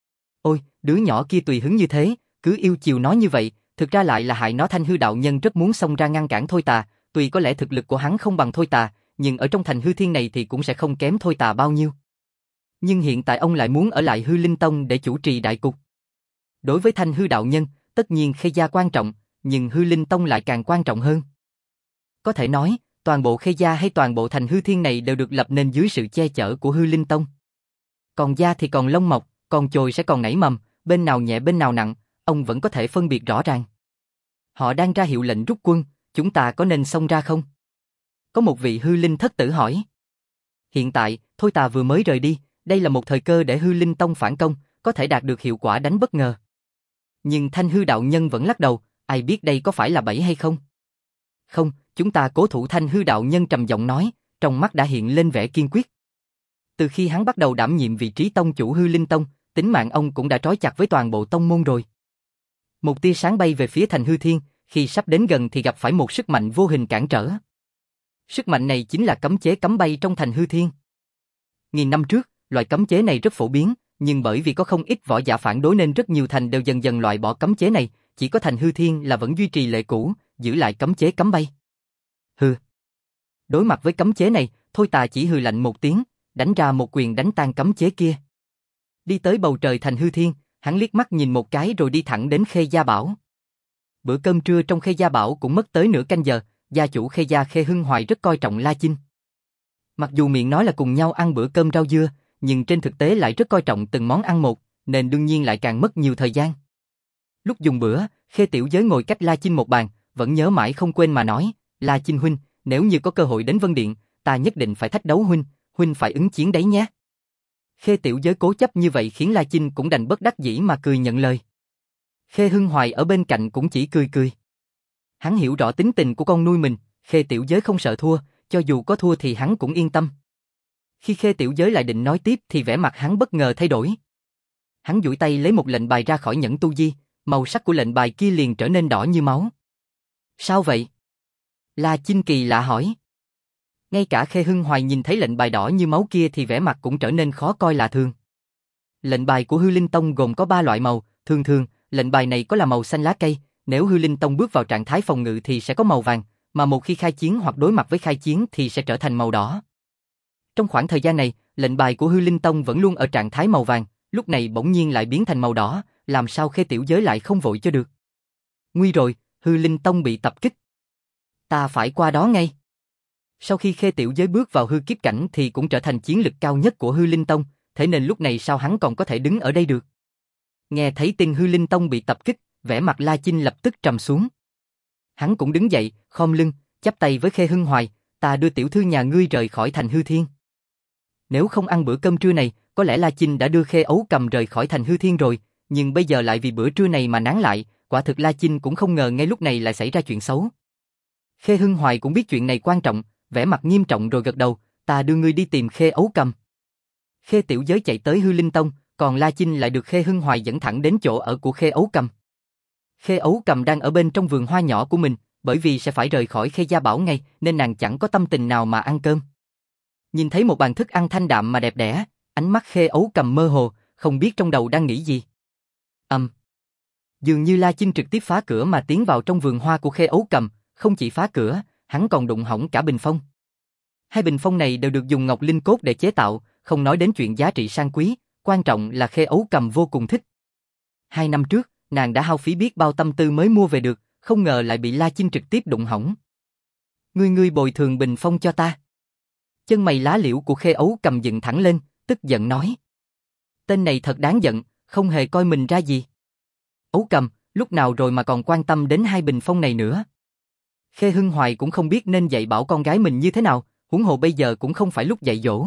Ôi, đứa nhỏ kia tùy hứng như thế, cứ yêu chiều nó như vậy, thực ra lại là hại nó. Thanh Hư đạo nhân rất muốn xông ra ngăn cản Thôi Tà, tuy có lẽ thực lực của hắn không bằng Thôi Tà, nhưng ở trong Thành Hư Thiên này thì cũng sẽ không kém Thôi Tà bao nhiêu. Nhưng hiện tại ông lại muốn ở lại Hư Linh Tông để chủ trì đại cục. Đối với Thanh Hư đạo nhân, tất nhiên Khê gia quan trọng, nhưng Hư Linh Tông lại càng quan trọng hơn. Có thể nói, toàn bộ Khê gia hay toàn bộ Thành Hư Thiên này đều được lập nên dưới sự che chở của Hư Linh Tông. Còn da thì còn lông mọc, còn chồi sẽ còn nảy mầm, bên nào nhẹ bên nào nặng, ông vẫn có thể phân biệt rõ ràng. Họ đang ra hiệu lệnh rút quân, chúng ta có nên xông ra không? Có một vị Hư Linh thất tử hỏi. Hiện tại, Thôi Tà vừa mới rời đi, đây là một thời cơ để Hư Linh Tông phản công, có thể đạt được hiệu quả đánh bất ngờ. Nhưng Thanh Hư đạo nhân vẫn lắc đầu, ai biết đây có phải là bẫy hay không? Không, chúng ta cố thủ. Thanh Hư đạo nhân trầm giọng nói, trong mắt đã hiện lên vẻ kiên quyết. Từ khi hắn bắt đầu đảm nhiệm vị trí tông chủ Hư Linh Tông, tính mạng ông cũng đã trói chặt với toàn bộ tông môn rồi. Một tia sáng bay về phía Thành Hư Thiên, khi sắp đến gần thì gặp phải một sức mạnh vô hình cản trở. Sức mạnh này chính là cấm chế cấm bay trong Thành Hư Thiên. Nghìn năm trước, loại cấm chế này rất phổ biến, nhưng bởi vì có không ít võ giả phản đối nên rất nhiều thành đều dần dần loại bỏ cấm chế này, chỉ có Thành Hư Thiên là vẫn duy trì lệ cũ, giữ lại cấm chế cấm bay. Hừ. Đối mặt với cấm chế này, Thôi Tà chỉ hừ lạnh một tiếng, đánh ra một quyền đánh tan cấm chế kia. Đi tới bầu trời Thành Hư Thiên, hắn liếc mắt nhìn một cái rồi đi thẳng đến Khê Gia Bảo. Bữa cơm trưa trong Khê Gia Bảo cũng mất tới nửa canh giờ, gia chủ Khê Gia Khê Hưng Hoài rất coi trọng La Chinh. Mặc dù miệng nói là cùng nhau ăn bữa cơm rau dưa, nhưng trên thực tế lại rất coi trọng từng món ăn một, nên đương nhiên lại càng mất nhiều thời gian. Lúc dùng bữa, Khê Tiểu Giới ngồi cách La Chinh một bàn, vẫn nhớ mãi không quên mà nói, La Chinh huynh, nếu như có cơ hội đến Vân Điện, ta nhất định phải thách đấu huynh, huynh phải ứng chiến đấy nhé. Khê Tiểu Giới cố chấp như vậy khiến La Chinh cũng đành bất đắc dĩ mà cười nhận lời. Khê Hưng Hoài ở bên cạnh cũng chỉ cười cười. Hắn hiểu rõ tính tình của con nuôi mình, Khê Tiểu Giới không sợ thua, cho dù có thua thì hắn cũng yên tâm. Khi Khê Tiểu Giới lại định nói tiếp thì vẻ mặt hắn bất ngờ thay đổi. Hắn duỗi tay lấy một lệnh bài ra khỏi nhẫn tu di, màu sắc của lệnh bài kia liền trở nên đỏ như máu. Sao vậy? La Chinh kỳ lạ hỏi. Ngay cả Khê Hưng Hoài nhìn thấy lệnh bài đỏ như máu kia thì vẻ mặt cũng trở nên khó coi lạ thường. Lệnh bài của Hư Linh Tông gồm có ba loại màu, thường thường, lệnh bài này có là màu xanh lá cây, nếu Hư Linh Tông bước vào trạng thái phòng ngự thì sẽ có màu vàng, mà một khi khai chiến hoặc đối mặt với khai chiến thì sẽ trở thành màu đỏ. Trong khoảng thời gian này, lệnh bài của Hư Linh Tông vẫn luôn ở trạng thái màu vàng, lúc này bỗng nhiên lại biến thành màu đỏ, làm sao Khê Tiểu Giới lại không vội cho được. Nguy rồi, Hư Linh Tông bị tập kích. Ta phải qua đó ngay. Sau khi Khê Tiểu Giới bước vào hư kiếp cảnh thì cũng trở thành chiến lực cao nhất của Hư Linh Tông, thế nên lúc này sao hắn còn có thể đứng ở đây được. Nghe thấy tin Hư Linh Tông bị tập kích, vẻ mặt La Chinh lập tức trầm xuống. Hắn cũng đứng dậy, khom lưng, chắp tay với Khê Hưng Hoài, ta đưa tiểu thư nhà ngươi rời khỏi Thành Hư Thiên. Nếu không ăn bữa cơm trưa này, có lẽ La Chinh đã đưa Khê Ấu Cầm rời khỏi Thành Hư Thiên rồi, nhưng bây giờ lại vì bữa trưa này mà nán lại, quả thực La Chinh cũng không ngờ ngay lúc này lại xảy ra chuyện xấu. Khê Hưng Hoài cũng biết chuyện này quan trọng, vẻ mặt nghiêm trọng rồi gật đầu, ta đưa ngươi đi tìm Khê Ấu Cầm. Khê Tiểu Giới chạy tới Hư Linh Tông, còn La Chinh lại được Khê Hưng Hoài dẫn thẳng đến chỗ ở của Khê Ấu Cầm. Khê Ấu Cầm đang ở bên trong vườn hoa nhỏ của mình, bởi vì sẽ phải rời khỏi Khê Gia Bảo ngay, nên nàng chẳng có tâm tình nào mà ăn cơm. Nhìn thấy một bàn thức ăn thanh đạm mà đẹp đẽ, ánh mắt Khê Ấu Cầm mơ hồ, không biết trong đầu đang nghĩ gì. Ầm. Um. Dường như La Chinh trực tiếp phá cửa mà tiến vào trong vườn hoa của Khê Ấu Cầm, không chỉ phá cửa, hắn còn đụng hỏng cả bình phong. Hai bình phong này đều được dùng ngọc linh cốt để chế tạo, không nói đến chuyện giá trị sang quý, quan trọng là Khê Ấu Cầm vô cùng thích. Hai năm trước, nàng đã hao phí biết bao tâm tư mới mua về được, không ngờ lại bị La Chinh trực tiếp đụng hỏng. Ngươi ngươi bồi thường bình phong cho ta. Chân mày lá liễu của Khê Ấu Cầm dựng thẳng lên, tức giận nói. Tên này thật đáng giận, không hề coi mình ra gì. Ấu Cầm, lúc nào rồi mà còn quan tâm đến hai bình phong này nữa? Khê Hưng Hoài cũng không biết nên dạy bảo con gái mình như thế nào, huống hồ bây giờ cũng không phải lúc dạy dỗ.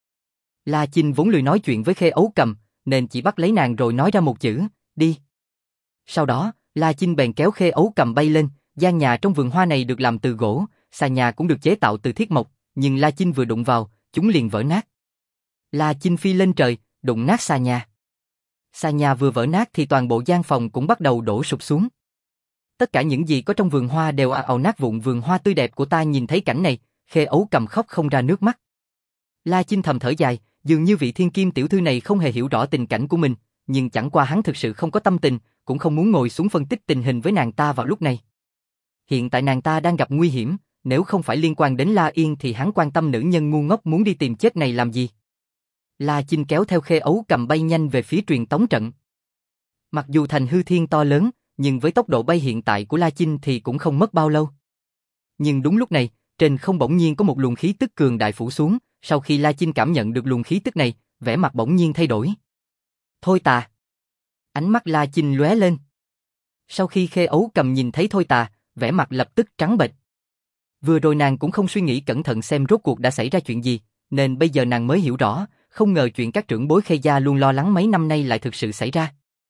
La Chinh vốn lười nói chuyện với Khê Ấu Cầm, nên chỉ bắt lấy nàng rồi nói ra một chữ, đi. Sau đó, La Chinh bèn kéo Khê Ấu Cầm bay lên, gian nhà trong vườn hoa này được làm từ gỗ, xà nhà cũng được chế tạo từ thiết mộc, nhưng La Chinh vừa đụng vào, chúng liền vỡ nát. La Chinh phi lên trời, đụng nát xà nhà. Xà nhà vừa vỡ nát thì toàn bộ gian phòng cũng bắt đầu đổ sụp xuống. Tất cả những gì có trong vườn hoa đều ào ào nát vụn. Vườn hoa tươi đẹp của ta nhìn thấy cảnh này, Khê Ấu Cầm khóc không ra nước mắt. La Chinh thầm thở dài, dường như vị thiên kim tiểu thư này không hề hiểu rõ tình cảnh của mình, nhưng chẳng qua hắn thực sự không có tâm tình, cũng không muốn ngồi xuống phân tích tình hình với nàng ta vào lúc này. Hiện tại nàng ta đang gặp nguy hiểm, nếu không phải liên quan đến La Yên thì hắn quan tâm nữ nhân ngu ngốc muốn đi tìm chết này làm gì. La Chinh kéo theo Khê Ấu Cầm bay nhanh về phía truyền tống trận. Mặc dù thành hư thiên to lớn, nhưng với tốc độ bay hiện tại của La Chinh thì cũng không mất bao lâu. Nhưng đúng lúc này, trên không bỗng nhiên có một luồng khí tức cường đại phủ xuống, sau khi La Chinh cảm nhận được luồng khí tức này, vẻ mặt bỗng nhiên thay đổi. Thôi Tà. Ánh mắt La Chinh lóe lên. Sau khi Khê Ấu Cầm nhìn thấy Thôi Tà, vẻ mặt lập tức trắng bệch. Vừa rồi nàng cũng không suy nghĩ cẩn thận xem rốt cuộc đã xảy ra chuyện gì, nên bây giờ nàng mới hiểu rõ, không ngờ chuyện các trưởng bối Khê gia luôn lo lắng mấy năm nay lại thực sự xảy ra.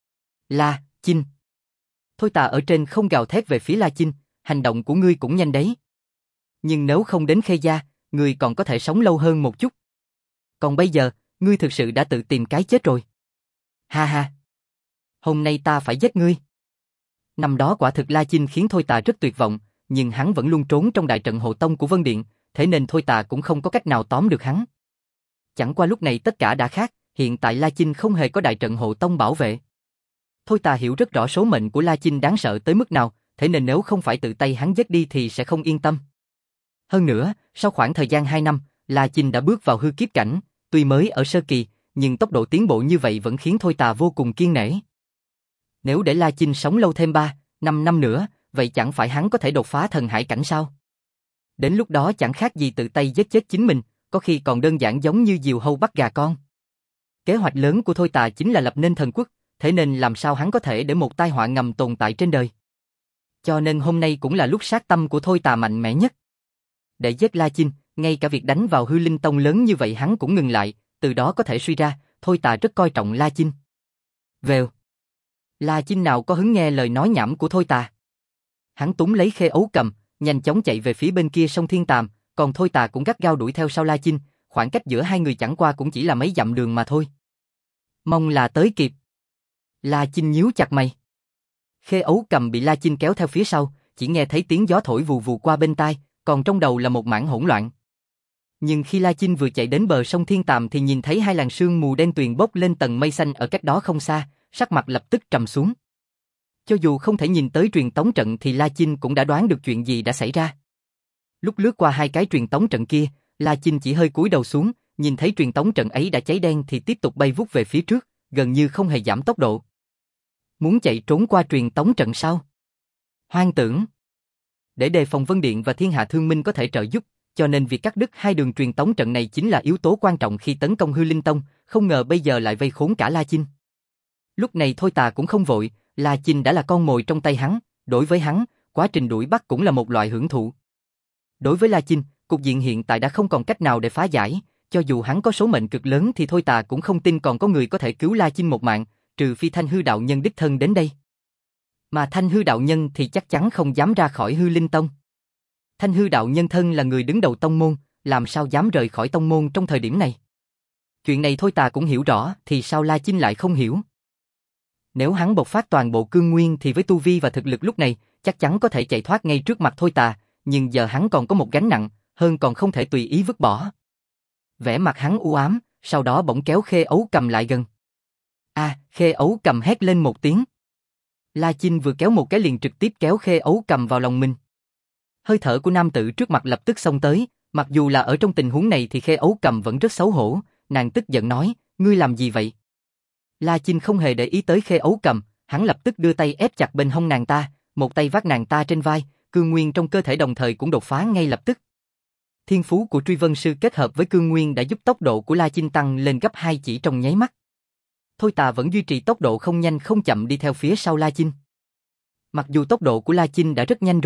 La Chinh. Thôi Tà ở trên không gào thét về phía La Chinh, hành động của ngươi cũng nhanh đấy. Nhưng nếu không đến Khê gia, ngươi còn có thể sống lâu hơn một chút. Còn bây giờ, ngươi thực sự đã tự tìm cái chết rồi. Ha ha. Hôm nay ta phải giết ngươi. Năm đó quả thực La Chinh khiến Thôi Tà rất tuyệt vọng, nhưng hắn vẫn luôn trốn trong đại trận hộ tông của Vân Điện, thế nên Thôi Tà cũng không có cách nào tóm được hắn. Chẳng qua lúc này tất cả đã khác, hiện tại La Chinh không hề có đại trận hộ tông bảo vệ. Thôi Tà hiểu rất rõ số mệnh của La Chinh đáng sợ tới mức nào, thế nên nếu không phải tự tay hắn giết đi thì sẽ không yên tâm. Hơn nữa, sau khoảng thời gian hai năm, La Chinh đã bước vào hư kiếp cảnh, tuy mới ở sơ kỳ, nhưng tốc độ tiến bộ như vậy vẫn khiến Thôi Tà vô cùng kiên nể. Nếu để La Chinh sống lâu thêm ba, năm năm nữa, vậy chẳng phải hắn có thể đột phá thần hải cảnh sao? Đến lúc đó chẳng khác gì tự tay giết chết chính mình, có khi còn đơn giản giống như diều hâu bắt gà con. Kế hoạch lớn của Thôi Tà chính là lập nên thần quốc, thế nên làm sao hắn có thể để một tai họa ngầm tồn tại trên đời. Cho nên hôm nay cũng là lúc sát tâm của Thôi Tà mạnh mẽ nhất. Để giết La Chinh, ngay cả việc đánh vào hư linh tông lớn như vậy hắn cũng ngừng lại, từ đó có thể suy ra, Thôi Tà rất coi trọng La Chinh. Vèo. La Chinh nào có hứng nghe lời nói nhảm của Thôi Tà. Hắn túm lấy Khê Ấu Cầm, nhanh chóng chạy về phía bên kia sông Thiên Tàm, còn Thôi Tà cũng gắt gao đuổi theo sau La Chinh, khoảng cách giữa hai người chẳng qua cũng chỉ là mấy dặm đường mà thôi. Mong là tới kịp. La Chinh nhíu chặt mày. Khê Ấu Cầm bị La Chinh kéo theo phía sau, chỉ nghe thấy tiếng gió thổi vù vù qua bên tai, còn trong đầu là một mảng hỗn loạn. Nhưng khi La Chinh vừa chạy đến bờ sông Thiên Tàm thì nhìn thấy hai làn sương mù đen tuyền bốc lên tầng mây xanh ở cách đó không xa, sắc mặt lập tức trầm xuống. Cho dù không thể nhìn tới truyền tống trận thì La Chinh cũng đã đoán được chuyện gì đã xảy ra. Lúc lướt qua hai cái truyền tống trận kia, La Chinh chỉ hơi cúi đầu xuống, nhìn thấy truyền tống trận ấy đã cháy đen thì tiếp tục bay vút về phía trước, gần như không hề giảm tốc độ. Muốn chạy trốn qua truyền tống trận sao? Hoang tưởng. Để đề phòng Vân Điện và Thiên Hạ Thương Minh có thể trợ giúp, cho nên việc cắt đứt hai đường truyền tống trận này chính là yếu tố quan trọng khi tấn công hư linh tông, không ngờ bây giờ lại vây khốn cả La Chinh. Lúc này Thôi Tà cũng không vội, La Chinh đã là con mồi trong tay hắn, đối với hắn, quá trình đuổi bắt cũng là một loại hưởng thụ. Đối với La Chinh, cục diện hiện tại đã không còn cách nào để phá giải, cho dù hắn có số mệnh cực lớn thì Thôi Tà cũng không tin còn có người có thể cứu La Chinh một mạng, trừ phi Thanh Hư đạo nhân đích thân đến đây. Mà Thanh Hư đạo nhân thì chắc chắn không dám ra khỏi hư linh tông. Thanh Hư đạo nhân thân là người đứng đầu tông môn, làm sao dám rời khỏi tông môn trong thời điểm này. Chuyện này Thôi Tà cũng hiểu rõ, thì sao La Chinh lại không hiểu. Nếu hắn bộc phát toàn bộ cương nguyên thì với tu vi và thực lực lúc này, chắc chắn có thể chạy thoát ngay trước mặt Thôi Tà, nhưng giờ hắn còn có một gánh nặng, hơn còn không thể tùy ý vứt bỏ. Vẻ mặt hắn u ám, sau đó bỗng kéo Khê Ấu Cầm lại gần. A, à, Khê Ấu Cầm hét lên một tiếng. La Chinh vừa kéo một cái liền trực tiếp kéo Khê Ấu Cầm vào lòng mình. Hơi thở của nam tử trước mặt lập tức xông tới, mặc dù là ở trong tình huống này thì Khê Ấu Cầm vẫn rất xấu hổ, nàng tức giận nói, ngươi làm gì vậy? La Chinh không hề để ý tới Khê Ấu Cầm, hắn lập tức đưa tay ép chặt bên hông nàng ta, một tay vác nàng ta trên vai, cương nguyên trong cơ thể đồng thời cũng đột phá ngay lập tức. Thiên phú của Truy Vân Sư kết hợp với cương nguyên đã giúp tốc độ của La Chinh tăng lên gấp hai chỉ trong nháy mắt. Thôi Tà vẫn duy trì tốc độ không nhanh không chậm đi theo phía sau La Chinh. Mặc dù tốc độ của La Chinh đã rất nhanh rồi,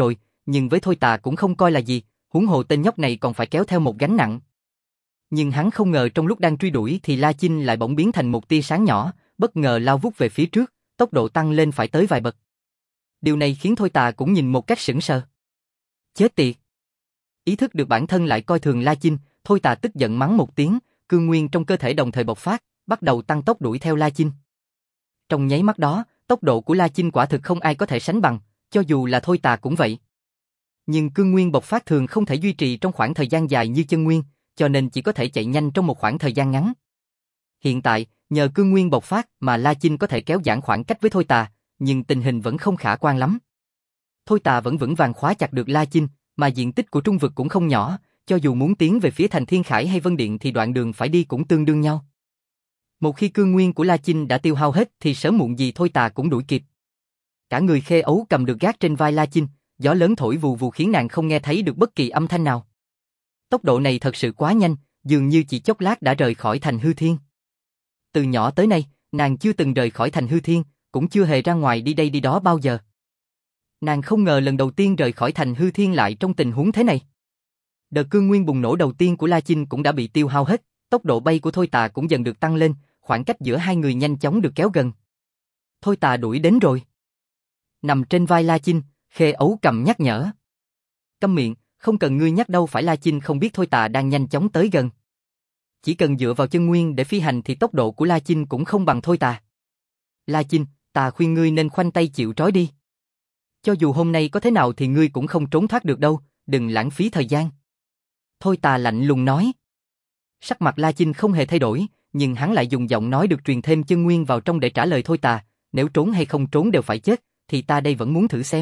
nhưng với Thôi Tà cũng không coi là gì, huống hồ tên nhóc này còn phải kéo theo một gánh nặng. Nhưng hắn không ngờ trong lúc đang truy đuổi thì La Chinh lại bỗng biến thành một tia sáng nhỏ, bất ngờ lao vút về phía trước, tốc độ tăng lên phải tới vài bậc. Điều này khiến Thôi Tà cũng nhìn một cách sững sờ. Chết tiệt! Ý thức được bản thân lại coi thường La Chinh, Thôi Tà tức giận mắng một tiếng, cương nguyên trong cơ thể đồng thời bộc phát, bắt đầu tăng tốc đuổi theo La Chinh. Trong nháy mắt đó, tốc độ của La Chinh quả thực không ai có thể sánh bằng, cho dù là Thôi Tà cũng vậy. Nhưng cương nguyên bộc phát thường không thể duy trì trong khoảng thời gian dài như chân nguyên, cho nên chỉ có thể chạy nhanh trong một khoảng thời gian ngắn. Hiện tại, nhờ cương nguyên bộc phát mà La Chinh có thể kéo giãn khoảng cách với Thôi Tà, nhưng tình hình vẫn không khả quan lắm. Thôi Tà vẫn vững vàng khóa chặt được La Chinh, mà diện tích của trung vực cũng không nhỏ, cho dù muốn tiến về phía thành Thiên Khải hay Vân Điện thì đoạn đường phải đi cũng tương đương nhau. Một khi cương nguyên của La Chinh đã tiêu hao hết thì sớm muộn gì Thôi Tà cũng đuổi kịp. Cả người Khê Ấu cầm được gác trên vai La Chinh, gió lớn thổi vù vù khiến nàng không nghe thấy được bất kỳ âm thanh nào. Tốc độ này thật sự quá nhanh, dường như chỉ chốc lát đã rời khỏi thành Hư Thiên. Từ nhỏ tới nay, nàng chưa từng rời khỏi thành Hư Thiên, cũng chưa hề ra ngoài đi đây đi đó bao giờ. Nàng không ngờ lần đầu tiên rời khỏi thành Hư Thiên lại trong tình huống thế này. Đợt cương nguyên bùng nổ đầu tiên của La Chinh cũng đã bị tiêu hao hết, tốc độ bay của Thôi Tà cũng dần được tăng lên, khoảng cách giữa hai người nhanh chóng được kéo gần. Thôi Tà đuổi đến rồi. Nằm trên vai La Chinh, Khê Ấu cầm nhắc nhở. Câm miệng, không cần ngươi nhắc đâu, phải La Chinh không biết Thôi Tà đang nhanh chóng tới gần. Chỉ cần dựa vào chân nguyên để phi hành thì tốc độ của La Chinh cũng không bằng Thôi Tà. La Chinh, ta khuyên ngươi nên khoanh tay chịu trói đi. Cho dù hôm nay có thế nào thì ngươi cũng không trốn thoát được đâu, đừng lãng phí thời gian. Thôi Tà lạnh lùng nói. Sắc mặt La Chinh không hề thay đổi, nhưng hắn lại dùng giọng nói được truyền thêm chân nguyên vào trong để trả lời Thôi Tà, nếu trốn hay không trốn đều phải chết, thì ta đây vẫn muốn thử xem.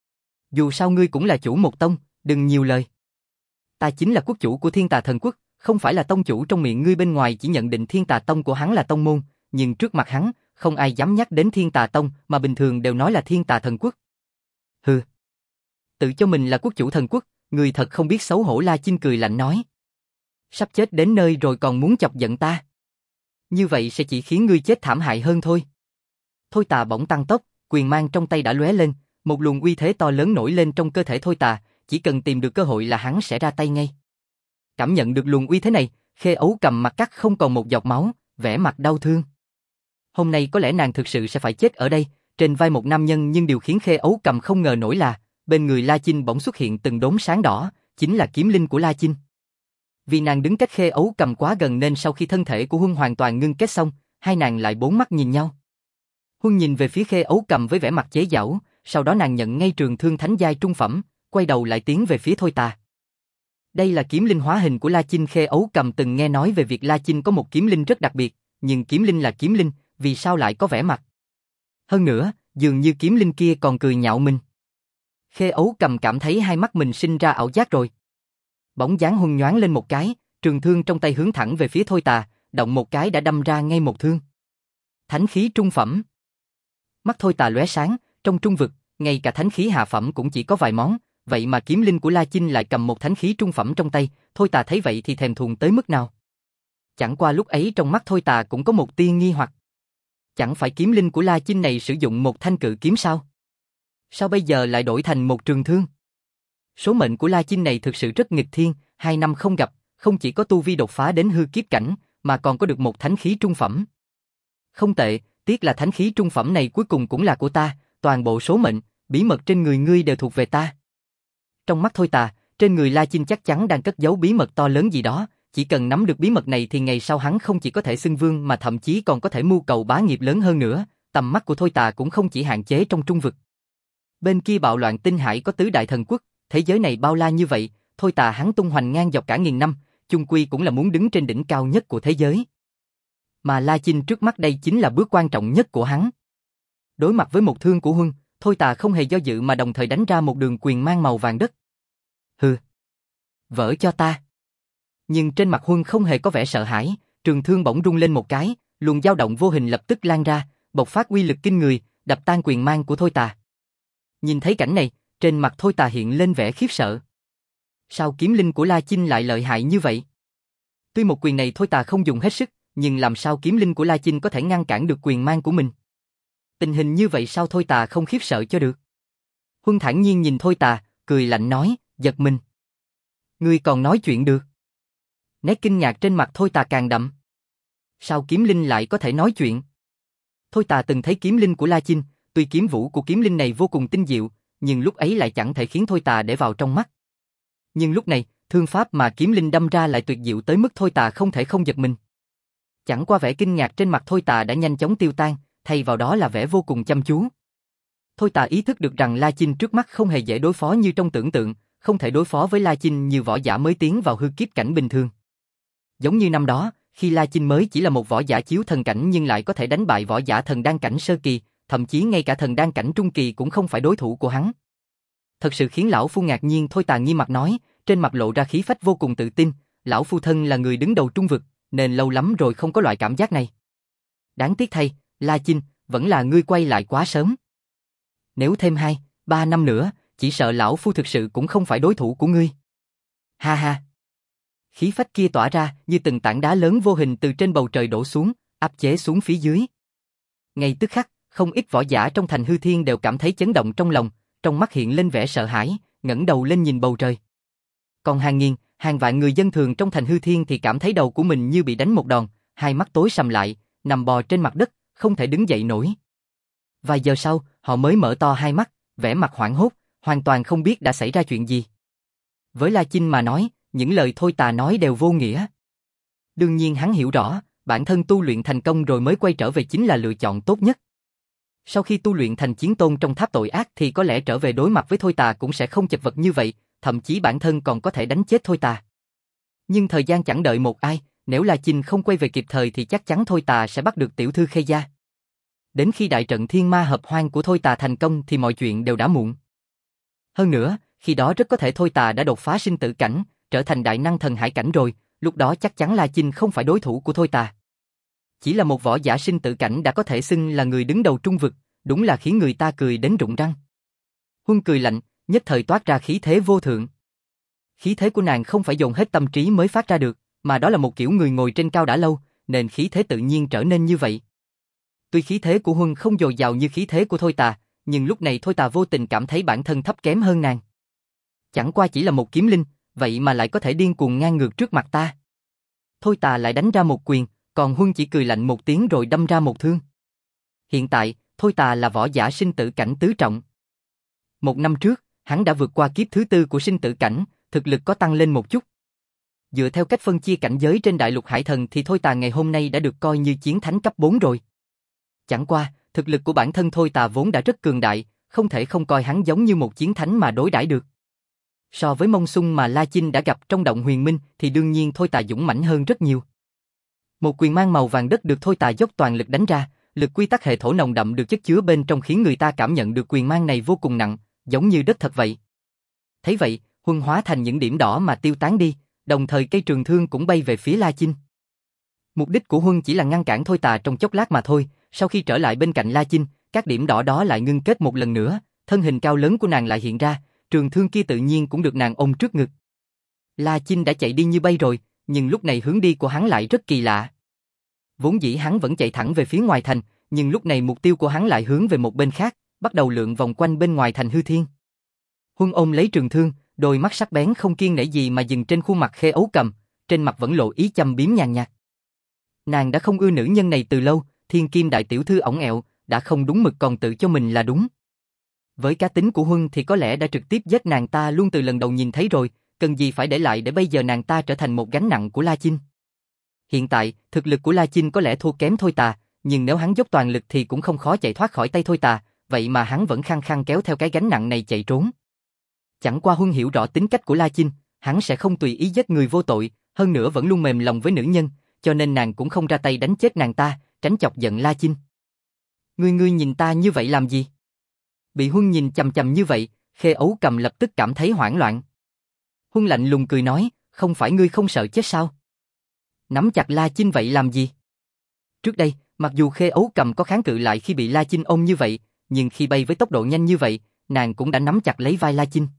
Dù sao ngươi cũng là chủ một tông, đừng nhiều lời. Ta chính là quốc chủ của Thiên Tà Thần Quốc, không phải là tông chủ trong miệng ngươi, bên ngoài chỉ nhận định Thiên Tà Tông của hắn là tông môn, nhưng trước mặt hắn, không ai dám nhắc đến Thiên Tà Tông mà bình thường đều nói là Thiên Tà Thần Quốc. Hừ. Tự cho mình là quốc chủ thần quốc, người thật không biết xấu hổ. La Chinh cười lạnh nói. Sắp chết đến nơi rồi còn muốn chọc giận ta. Như vậy sẽ chỉ khiến ngươi chết thảm hại hơn thôi. Thôi Tà bỗng tăng tốc, quyền mang trong tay đã lóe lên, một luồng uy thế to lớn nổi lên trong cơ thể Thôi Tà, chỉ cần tìm được cơ hội là hắn sẽ ra tay ngay. Cảm nhận được luồng uy thế này, Khê Ấu cầm mặt cắt không còn một giọt máu, vẻ mặt đau thương. Hôm nay có lẽ nàng thực sự sẽ phải chết ở đây, trên vai một nam nhân, nhưng điều khiến Khê Ấu cầm không ngờ nổi là, bên người La Chinh bỗng xuất hiện từng đốm sáng đỏ, chính là kiếm linh của La Chinh. Vì nàng đứng cách Khê Ấu cầm quá gần nên sau khi thân thể của Huân hoàn toàn ngưng kết xong, hai nàng lại bốn mắt nhìn nhau. Huân nhìn về phía Khê Ấu cầm với vẻ mặt chế giễu, sau đó nàng nhận ngay trường thương thánh giai trung phẩm, quay đầu lại tiến về phía Thôi Tà. Đây là kiếm linh hóa hình của La Chinh. Khê Ấu cầm từng nghe nói về việc La Chinh có một kiếm linh rất đặc biệt, nhưng kiếm linh là kiếm linh, vì sao lại có vẻ mặt? Hơn nữa, dường như kiếm linh kia còn cười nhạo mình. Khê Ấu cầm cảm thấy hai mắt mình sinh ra ảo giác rồi. Bóng dáng Huân nhoáng lên một cái, trường thương trong tay hướng thẳng về phía Thôi Tà, động một cái đã đâm ra ngay một thương. Thánh khí trung phẩm. Mắt Thôi Tà lóe sáng, trong trung vực, ngay cả thánh khí hạ phẩm cũng chỉ có vài món, vậy mà kiếm linh của La Chinh lại cầm một thánh khí trung phẩm trong tay. Thôi Tà thấy vậy thì thèm thuồng tới mức nào. Chẳng qua lúc ấy trong mắt Thôi Tà cũng có một tia nghi hoặc. Chẳng phải kiếm linh của La Chinh này sử dụng một thanh cự kiếm sao? Sao bây giờ lại đổi thành một trường thương? Số mệnh của La Chinh này thực sự rất nghịch thiên, hai năm không gặp, không chỉ có tu vi đột phá đến hư kiếp cảnh, mà còn có được một thánh khí trung phẩm. Không tệ, tiếc là thánh khí trung phẩm này cuối cùng cũng là của ta, toàn bộ số mệnh, bí mật trên người ngươi đều thuộc về ta. Trong mắt Thôi Tà, trên người La Chinh chắc chắn đang cất giấu bí mật to lớn gì đó, chỉ cần nắm được bí mật này thì ngày sau hắn không chỉ có thể xưng vương mà thậm chí còn có thể mưu cầu bá nghiệp lớn hơn nữa. Tầm mắt của Thôi Tà cũng không chỉ hạn chế trong trung vực. Bên kia bạo loạn tinh hải có tứ đại thần quốc, thế giới này bao la như vậy, Thôi Tà hắn tung hoành ngang dọc cả nghìn năm, chung quy cũng là muốn đứng trên đỉnh cao nhất của thế giới. Mà La Chinh trước mắt đây chính là bước quan trọng nhất của hắn. Đối mặt với một thương của Huân, Thôi Tà không hề do dự mà đồng thời đánh ra một đường quyền mang màu vàng đất. Hừ, vỡ cho ta. Nhưng trên mặt Huân không hề có vẻ sợ hãi, trường thương bỗng rung lên một cái, luồng dao động vô hình lập tức lan ra, bộc phát uy lực kinh người, đập tan quyền mang của Thôi Tà. Nhìn thấy cảnh này, trên mặt Thôi Tà hiện lên vẻ khiếp sợ. Sao kiếm linh của La Chinh lại lợi hại như vậy? Tuy một quyền này Thôi Tà không dùng hết sức, nhưng làm sao kiếm linh của La Chinh có thể ngăn cản được quyền mang của mình? Tình hình như vậy sao Thôi Tà không khiếp sợ cho được? Huân thản nhiên nhìn Thôi Tà, cười lạnh nói, giật mình. Ngươi còn nói chuyện được. Nét kinh ngạc trên mặt Thôi Tà càng đậm. Sao kiếm linh lại có thể nói chuyện? Thôi Tà từng thấy kiếm linh của La Chinh, tuy kiếm vũ của kiếm linh này vô cùng tinh diệu, nhưng lúc ấy lại chẳng thể khiến Thôi Tà để vào trong mắt. Nhưng lúc này, thương pháp mà kiếm linh đâm ra lại tuyệt diệu tới mức Thôi Tà không thể không giật mình. Chẳng qua vẻ kinh ngạc trên mặt Thôi Tà đã nhanh chóng tiêu tan, thay vào đó là vẻ vô cùng chăm chú. Thôi Tà ý thức được rằng La Chinh trước mắt không hề dễ đối phó như trong tưởng tượng, không thể đối phó với La Chinh như võ giả mới tiến vào hư kiếp cảnh bình thường. Giống như năm đó, khi La Chinh mới chỉ là một võ giả chiếu thần cảnh nhưng lại có thể đánh bại võ giả thần đan cảnh sơ kỳ, thậm chí ngay cả thần đan cảnh trung kỳ cũng không phải đối thủ của hắn. Thật sự khiến lão phu ngạc nhiên. Thôi Tà nghiêm mặt nói, trên mặt lộ ra khí phách vô cùng tự tin, lão phu thân là người đứng đầu trung vực, nên lâu lắm rồi không có loại cảm giác này. Đáng tiếc thay, La Chinh, vẫn là ngươi quay lại quá sớm. Nếu thêm hai, ba năm nữa, chỉ sợ lão phu thực sự cũng không phải đối thủ của ngươi. Ha ha. Khí phách kia tỏa ra như từng tảng đá lớn vô hình từ trên bầu trời đổ xuống, áp chế xuống phía dưới. Ngay tức khắc, không ít võ giả trong thành hư thiên đều cảm thấy chấn động trong lòng, trong mắt hiện lên vẻ sợ hãi, ngẩng đầu lên nhìn bầu trời. Còn hàng nghìn, hàng vạn người dân thường trong thành hư thiên thì cảm thấy đầu của mình như bị đánh một đòn, hai mắt tối sầm lại, nằm bò trên mặt đất, không thể đứng dậy nổi. Vài giờ sau, họ mới mở to hai mắt, vẻ mặt hoảng hốt, hoàn toàn không biết đã xảy ra chuyện gì. Với La Chinh mà nói, những lời Thôi Tà nói đều vô nghĩa. Đương nhiên hắn hiểu rõ, bản thân tu luyện thành công rồi mới quay trở về chính là lựa chọn tốt nhất. Sau khi tu luyện thành chiến tôn trong tháp tội ác thì có lẽ trở về đối mặt với Thôi Tà cũng sẽ không chật vật như vậy, thậm chí bản thân còn có thể đánh chết Thôi Tà. Nhưng thời gian chẳng đợi một ai, nếu La Chinh không quay về kịp thời thì chắc chắn Thôi Tà sẽ bắt được tiểu thư Khê Gia. Đến khi đại trận thiên ma hợp hoang của Thôi Tà thành công thì mọi chuyện đều đã muộn. Hơn nữa, khi đó rất có thể Thôi Tà đã đột phá sinh tử cảnh, trở thành đại năng thần hải cảnh rồi, lúc đó chắc chắn La Chinh không phải đối thủ của Thôi Tà. Chỉ là một võ giả sinh tử cảnh đã có thể xưng là người đứng đầu trung vực, đúng là khiến người ta cười đến rụng răng. Huân cười lạnh, nhất thời toát ra khí thế vô thượng. Khí thế của nàng không phải dồn hết tâm trí mới phát ra được, mà đó là một kiểu người ngồi trên cao đã lâu, nên khí thế tự nhiên trở nên như vậy. Tuy khí thế của Huân không dồi dào như khí thế của Thôi Tà, nhưng lúc này Thôi Tà vô tình cảm thấy bản thân thấp kém hơn nàng. Chẳng qua chỉ là một kiếm linh, vậy mà lại có thể điên cuồng ngang ngược trước mặt ta. Thôi Tà lại đánh ra một quyền, còn Huân chỉ cười lạnh một tiếng rồi đâm ra một thương. Hiện tại, Thôi Tà là võ giả sinh tử cảnh tứ trọng. Một năm trước, hắn đã vượt qua kiếp thứ tư của sinh tử cảnh, thực lực có tăng lên một chút. Dựa theo cách phân chia cảnh giới trên đại lục hải thần thì Thôi Tà ngày hôm nay đã được coi như chiến thánh cấp bốn rồi. Chẳng qua, thực lực của bản thân Thôi Tà vốn đã rất cường đại, không thể không coi hắn giống như một chiến thánh mà đối đãi được. So với Mông Xung mà La Chinh đã gặp trong động huyền minh thì đương nhiên Thôi Tà dũng mãnh hơn rất nhiều. Một quyền mang màu vàng đất được Thôi Tà dốc toàn lực đánh ra, lực quy tắc hệ thổ nồng đậm được chất chứa bên trong khiến người ta cảm nhận được quyền mang này vô cùng nặng, giống như đất thật vậy. Thấy vậy, Huân hóa thành những điểm đỏ mà tiêu tán đi, đồng thời cây trường thương cũng bay về phía La Chinh. Mục đích của Huân chỉ là ngăn cản Thôi Tà trong chốc lát mà thôi, sau khi trở lại bên cạnh La Chinh, các điểm đỏ đó lại ngưng kết một lần nữa, thân hình cao lớn của nàng lại hiện ra, trường thương kia tự nhiên cũng được nàng ôm trước ngực. La Chinh đã chạy đi như bay rồi, nhưng lúc này hướng đi của hắn lại rất kỳ lạ. Vốn dĩ hắn vẫn chạy thẳng về phía ngoài thành, nhưng lúc này mục tiêu của hắn lại hướng về một bên khác, bắt đầu lượn vòng quanh bên ngoài thành hư thiên. Huân ôm lấy trường thương, đôi mắt sắc bén không kiêng nể gì mà dừng trên khuôn mặt Khê Ấu Cầm, trên mặt vẫn lộ ý châm biếm nhàn nhạt. Nàng đã không ưa nữ nhân này từ lâu, thiên kim đại tiểu thư ổng ẹo, đã không đúng mực còn tự cho mình là đúng. Với cá tính của Huân thì có lẽ đã trực tiếp giết nàng ta luôn từ lần đầu nhìn thấy rồi, cần gì phải để lại để bây giờ nàng ta trở thành một gánh nặng của La Chinh. Hiện tại, thực lực của La Chinh có lẽ thua kém Thôi Tà, nhưng nếu hắn dốc toàn lực thì cũng không khó chạy thoát khỏi tay Thôi Tà, vậy mà hắn vẫn khăng khăng kéo theo cái gánh nặng này chạy trốn. Chẳng qua Huân hiểu rõ tính cách của La Chinh, hắn sẽ không tùy ý giết người vô tội, hơn nữa vẫn luôn mềm lòng với nữ nhân, cho nên nàng cũng không ra tay đánh chết nàng ta, tránh chọc giận La Chinh. Ngươi ngươi nhìn ta như vậy làm gì? Bị Huân nhìn chằm chằm như vậy, Khê Ấu Cầm lập tức cảm thấy hoảng loạn. Huân lạnh lùng cười nói, không phải ngươi không sợ chết sao? Nắm chặt La Chinh vậy làm gì? Trước đây, mặc dù Khê Ấu Cầm có kháng cự lại khi bị La Chinh ôm như vậy, nhưng khi bay với tốc độ nhanh như vậy, nàng cũng đã nắm chặt lấy vai La Chinh.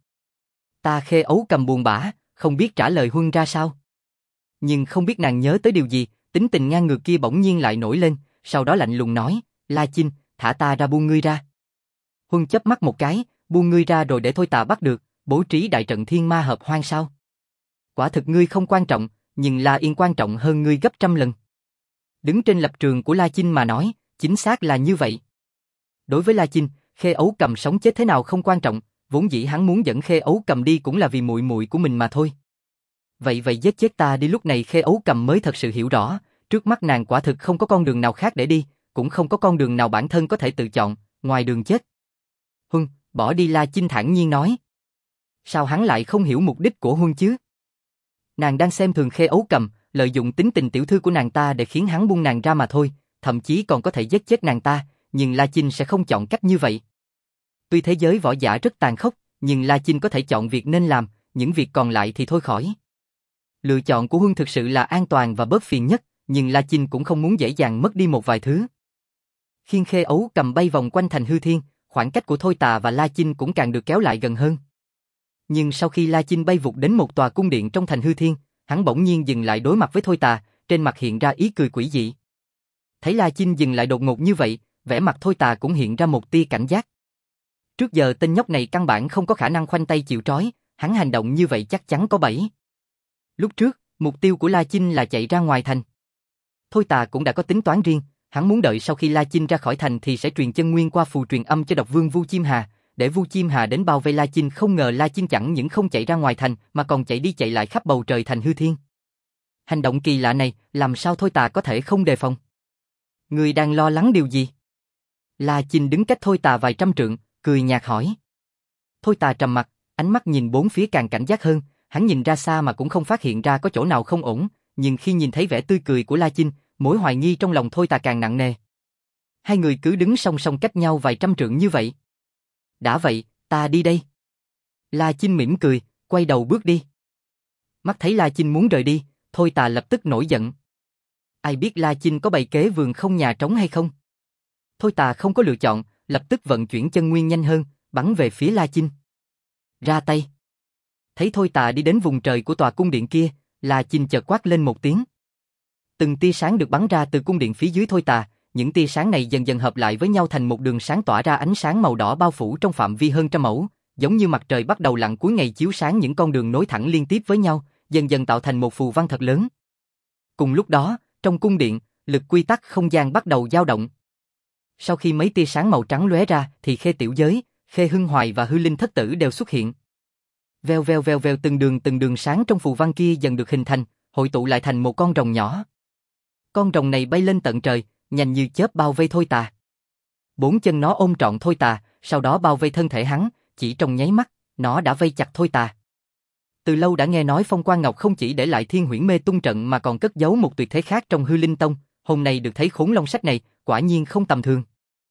Ta Khê Ấu Cầm buồn bã, không biết trả lời Huân ra sao. Nhưng không biết nàng nhớ tới điều gì, tính tình ngang ngược kia bỗng nhiên lại nổi lên, sau đó lạnh lùng nói, La Chinh, thả ta ra buông ngươi ra. Huân chớp mắt một cái, buông ngươi ra rồi để Thôi Tà bắt được, Bố trí đại trận thiên ma hợp hoang sao? Quả thực ngươi không quan trọng, nhưng La Yên quan trọng hơn ngươi gấp trăm lần. Đứng trên lập trường của La Chinh mà nói, chính xác là như vậy. Đối với La Chinh, Khê Ấu Cầm sống chết thế nào không quan trọng, vốn dĩ hắn muốn dẫn Khê Ấu Cầm đi cũng là vì muội muội của mình mà thôi. Vậy vậy giết chết ta đi. Lúc này Khê Ấu Cầm mới thật sự hiểu rõ, trước mắt nàng quả thực không có con đường nào khác để đi, cũng không có con đường nào bản thân có thể tự chọn, ngoài đường chết. Huân, bỏ đi. La Chinh thản nhiên nói. Sao hắn lại không hiểu mục đích của Huân chứ? Nàng đang xem thường Khê Ấu Cầm, lợi dụng tính tình tiểu thư của nàng ta để khiến hắn buông nàng ra mà thôi, thậm chí còn có thể giết chết nàng ta, nhưng La Chinh sẽ không chọn cách như vậy. Tuy thế giới võ giả rất tàn khốc, nhưng La Chinh có thể chọn việc nên làm, những việc còn lại thì thôi khỏi. Lựa chọn của Huân thực sự là an toàn và bớt phiền nhất, nhưng La Chinh cũng không muốn dễ dàng mất đi một vài thứ. Khiên Khê Ấu Cầm bay vòng quanh thành hư thiên, khoảng cách của Thôi Tà và La Chinh cũng càng được kéo lại gần hơn. Nhưng sau khi La Chinh bay vụt đến một tòa cung điện trong thành hư thiên, hắn bỗng nhiên dừng lại đối mặt với Thôi Tà, trên mặt hiện ra ý cười quỷ dị. Thấy La Chinh dừng lại đột ngột như vậy, vẻ mặt Thôi Tà cũng hiện ra một tia cảnh giác. Trước giờ tên nhóc này căn bản không có khả năng khoanh tay chịu trói, hắn hành động như vậy chắc chắn có bẫy. Lúc trước, mục tiêu của La Chinh là chạy ra ngoài thành. Thôi Tà cũng đã có tính toán riêng, hắn muốn đợi sau khi La Chinh ra khỏi thành thì sẽ truyền chân nguyên qua phù truyền âm cho độc vương Vu Chiêm Hà, để Vu Chiêm Hà đến bao vây La Chinh. Không ngờ La Chinh chẳng những không chạy ra ngoài thành mà còn chạy đi chạy lại khắp bầu trời thành hư thiên. Hành động kỳ lạ này, làm sao Thôi Tà có thể không đề phòng? Ngươi đang lo lắng điều gì? La Chinh đứng cách Thôi Tà vài trăm trượng, cười nhạt hỏi. Thôi Tà trầm mặt, ánh mắt nhìn bốn phía càng cảnh giác hơn, hắn nhìn ra xa mà cũng không phát hiện ra có chỗ nào không ổn, nhưng khi nhìn thấy vẻ tươi cười của La Chinh, mối hoài nghi trong lòng Thôi Tà càng nặng nề. Hai người cứ đứng song song cách nhau vài trăm trượng như vậy. Đã vậy, ta đi đây. La Chinh mỉm cười, quay đầu bước đi. Mắt thấy La Chinh muốn rời đi, Thôi Tà lập tức nổi giận. Ai biết La Chinh có bày kế vườn không nhà trống hay không? Thôi Tà không có lựa chọn, lập tức vận chuyển chân nguyên nhanh hơn, bắn về phía La Chinh. Ra tay. Thấy Thôi Tà đi đến vùng trời của tòa cung điện kia, La Chinh chợt quát lên một tiếng. Từng tia sáng được bắn ra từ cung điện phía dưới Thôi Tà, những tia sáng này dần dần hợp lại với nhau thành một đường sáng tỏa ra ánh sáng màu đỏ bao phủ trong phạm vi hơn trăm mẫu, giống như mặt trời bắt đầu lặn cuối ngày chiếu sáng những con đường nối thẳng liên tiếp với nhau, dần dần tạo thành một phù văn thật lớn. Cùng lúc đó, trong cung điện, lực quy tắc không gian bắt đầu dao động. Sau khi mấy tia sáng màu trắng lóe ra, thì Khê Tiểu Giới, Khê Hưng Hoài và Hư Linh Thất Tử đều xuất hiện. Veo veo veo veo từng đường từng đường sáng trong phù văn kia dần được hình thành, hội tụ lại thành một con rồng nhỏ. Con rồng này bay lên tận trời, nhanh như chớp bao vây Thôi Tà. Bốn chân nó ôm trọn Thôi Tà, sau đó bao vây thân thể hắn, chỉ trong nháy mắt, nó đã vây chặt Thôi Tà. Từ lâu đã nghe nói Phong Quan Ngọc không chỉ để lại Thiên Huyễn Mê Tung trận mà còn cất giấu một tuyệt thế khác trong Hư Linh Tông, hôm nay được thấy Khốn Long Sách này, quả nhiên không tầm thường.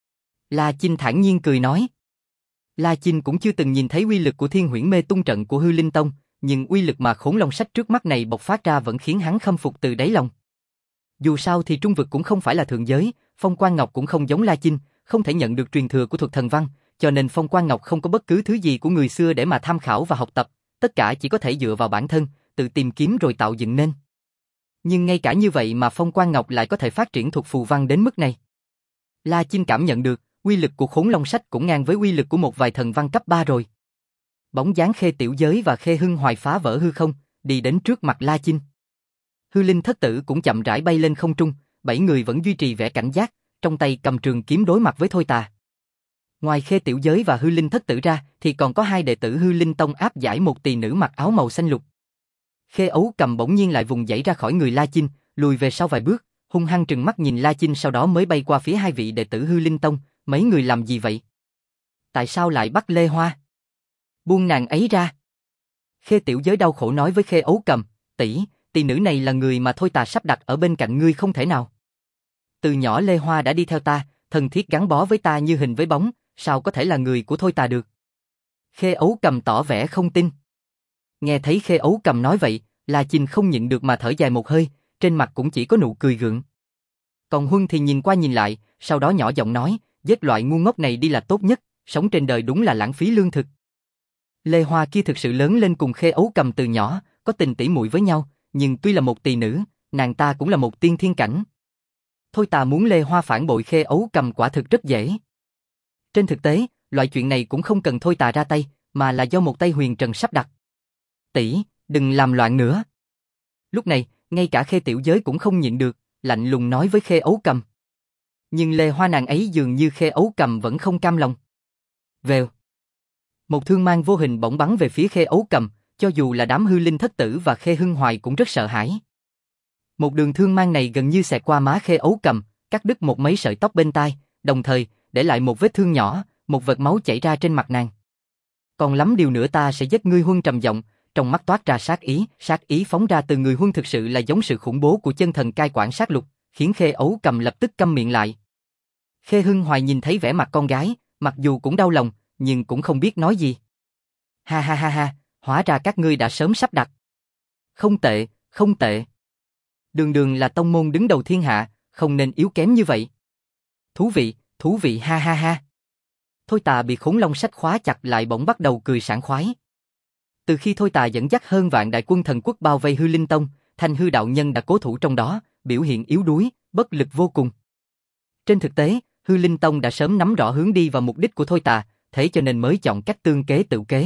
La Chinh thản nhiên cười nói. La Chinh cũng chưa từng nhìn thấy uy lực của Thiên Huyễn Mê Tung trận của Hư Linh Tông, nhưng uy lực mà Khốn Long Sách trước mắt này bộc phát ra vẫn khiến hắn khâm phục từ đáy lòng. Dù sao thì trung vực cũng không phải là thượng giới, Phong Quan Ngọc cũng không giống La Chinh, không thể nhận được truyền thừa của thuật thần văn, cho nên Phong Quan Ngọc không có bất cứ thứ gì của người xưa để mà tham khảo và học tập, tất cả chỉ có thể dựa vào bản thân, tự tìm kiếm rồi tạo dựng nên. Nhưng ngay cả như vậy mà Phong Quan Ngọc lại có thể phát triển thuật phù văn đến mức này. La Chinh cảm nhận được, uy lực của Khốn Long Sách cũng ngang với uy lực của một vài thần văn cấp ba rồi. Bóng dáng Khê Tiểu Giới và Khê Hưng Hoài phá vỡ hư không, đi đến trước mặt La Chinh. Hư Linh Thất Tử cũng chậm rãi bay lên không trung, bảy người vẫn duy trì vẻ cảnh giác, trong tay cầm trường kiếm đối mặt với Thôi Tà. Ngoài Khê Tiểu Giới và Hư Linh Thất Tử ra, thì còn có hai đệ tử Hư Linh Tông áp giải một tỳ nữ mặc áo màu xanh lục. Khê Ấu Cầm bỗng nhiên lại vùng dãy ra khỏi người La Chinh, lùi về sau vài bước, hung hăng trừng mắt nhìn La Chinh, sau đó mới bay qua phía hai vị đệ tử Hư Linh Tông. Mấy người làm gì vậy? Tại sao lại bắt Lê Hoa? Buông nàng ấy ra. Khê Tiểu Giới đau khổ nói với Khê Ấu Cầm, tỷ, tỳ nữ này là người mà Thôi Tà sắp đặt ở bên cạnh ngươi không thể nào. Từ nhỏ Lê Hoa đã đi theo ta, thân thiết gắn bó với ta như hình với bóng, sao có thể là người của Thôi Tà được? Khê Ấu Cầm tỏ vẻ không tin. Nghe thấy Khê Ấu Cầm nói vậy, La Chinh không nhịn được mà thở dài một hơi, trên mặt cũng chỉ có nụ cười gượng. Còn Huân thì nhìn qua nhìn lại, sau đó nhỏ giọng nói, giết loại ngu ngốc này đi là tốt nhất, sống trên đời đúng là lãng phí lương thực. Lê Hoa kia thực sự lớn lên cùng Khê Ấu Cầm từ nhỏ, có tình tỉ muội với nhau, nhưng tuy là một tỳ nữ, nàng ta cũng là một tiên thiên cảnh. Thôi Tà muốn Lê Hoa phản bội Khê Ấu Cầm quả thực rất dễ. Trên thực tế, loại chuyện này cũng không cần Thôi Tà ra tay, mà là do một tay huyền trần sắp đặt. Tỷ, đừng làm loạn nữa. Lúc này, ngay cả Khê Tiểu Giới cũng không nhịn được, lạnh lùng nói với Khê Ấu Cầm. Nhưng Lê Hoa nàng ấy dường như Khê Ấu Cầm vẫn không cam lòng. Vèo. Một thương mang vô hình bỗng bắn về phía Khê Ấu Cầm, cho dù là đám hư linh thất tử và Khê Hưng Hoài cũng rất sợ hãi. Một đường thương mang này gần như xẹt qua má Khê Ấu Cầm, cắt đứt một mấy sợi tóc bên tai, đồng thời để lại một vết thương nhỏ, một vệt máu chảy ra trên mặt nàng. Còn lắm điều nữa ta sẽ giết ngươi. Huân trầm giọng, trong mắt toát ra sát ý, sát ý phóng ra từ người Huân thực sự là giống sự khủng bố của chân thần cai quản sát lục, khiến Khê Ấu Cầm lập tức câm miệng lại. Khê Hưng Hoài nhìn thấy vẻ mặt con gái, mặc dù cũng đau lòng, nhưng cũng không biết nói gì. Ha ha ha ha, hóa ra các ngươi đã sớm sắp đặt. Không tệ, không tệ. Đường đường là tông môn đứng đầu thiên hạ, không nên yếu kém như vậy. Thú vị, thú vị ha ha ha. Thôi Tà bị Khốn Long Sách khóa chặt lại bỗng bắt đầu cười sảng khoái. Từ khi Thôi Tà dẫn dắt hơn vạn đại quân thần quốc bao vây Hư Linh Tông, Thanh Hư đạo nhân đã cố thủ trong đó, biểu hiện yếu đuối, bất lực vô cùng. Trên thực tế, Hư Linh Tông đã sớm nắm rõ hướng đi và mục đích của Thôi Tà, thế cho nên mới chọn cách tương kế tự kế.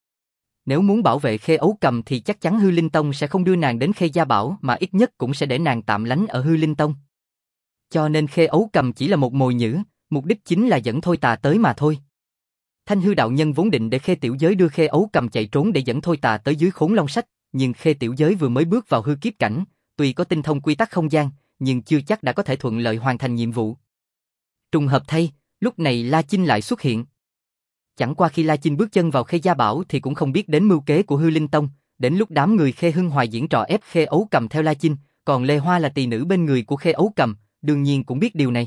Nếu muốn bảo vệ Khê Ấu Cầm thì chắc chắn Hư Linh Tông sẽ không đưa nàng đến Khê Gia Bảo mà ít nhất cũng sẽ để nàng tạm lánh ở Hư Linh Tông. Cho nên Khê Ấu Cầm chỉ là một mồi nhử, mục đích chính là dẫn Thôi Tà tới mà thôi. Thanh Hư đạo nhân vốn định để Khê Tiểu Giới đưa Khê Ấu Cầm chạy trốn để dẫn Thôi Tà tới dưới Khốn Long Sách, nhưng Khê Tiểu Giới vừa mới bước vào hư kiếp cảnh, tuy có tinh thông quy tắc không gian, nhưng chưa chắc đã có thể thuận lợi hoàn thành nhiệm vụ. Trùng hợp thay, lúc này La Chinh lại xuất hiện. Chẳng qua khi La Chinh bước chân vào Khê Gia Bảo thì cũng không biết đến mưu kế của Hư Linh Tông, đến lúc đám người Khê Hưng Hoài diễn trò ép Khê Ấu Cầm theo La Chinh, còn Lê Hoa là tỳ nữ bên người của Khê Ấu Cầm, đương nhiên cũng biết điều này.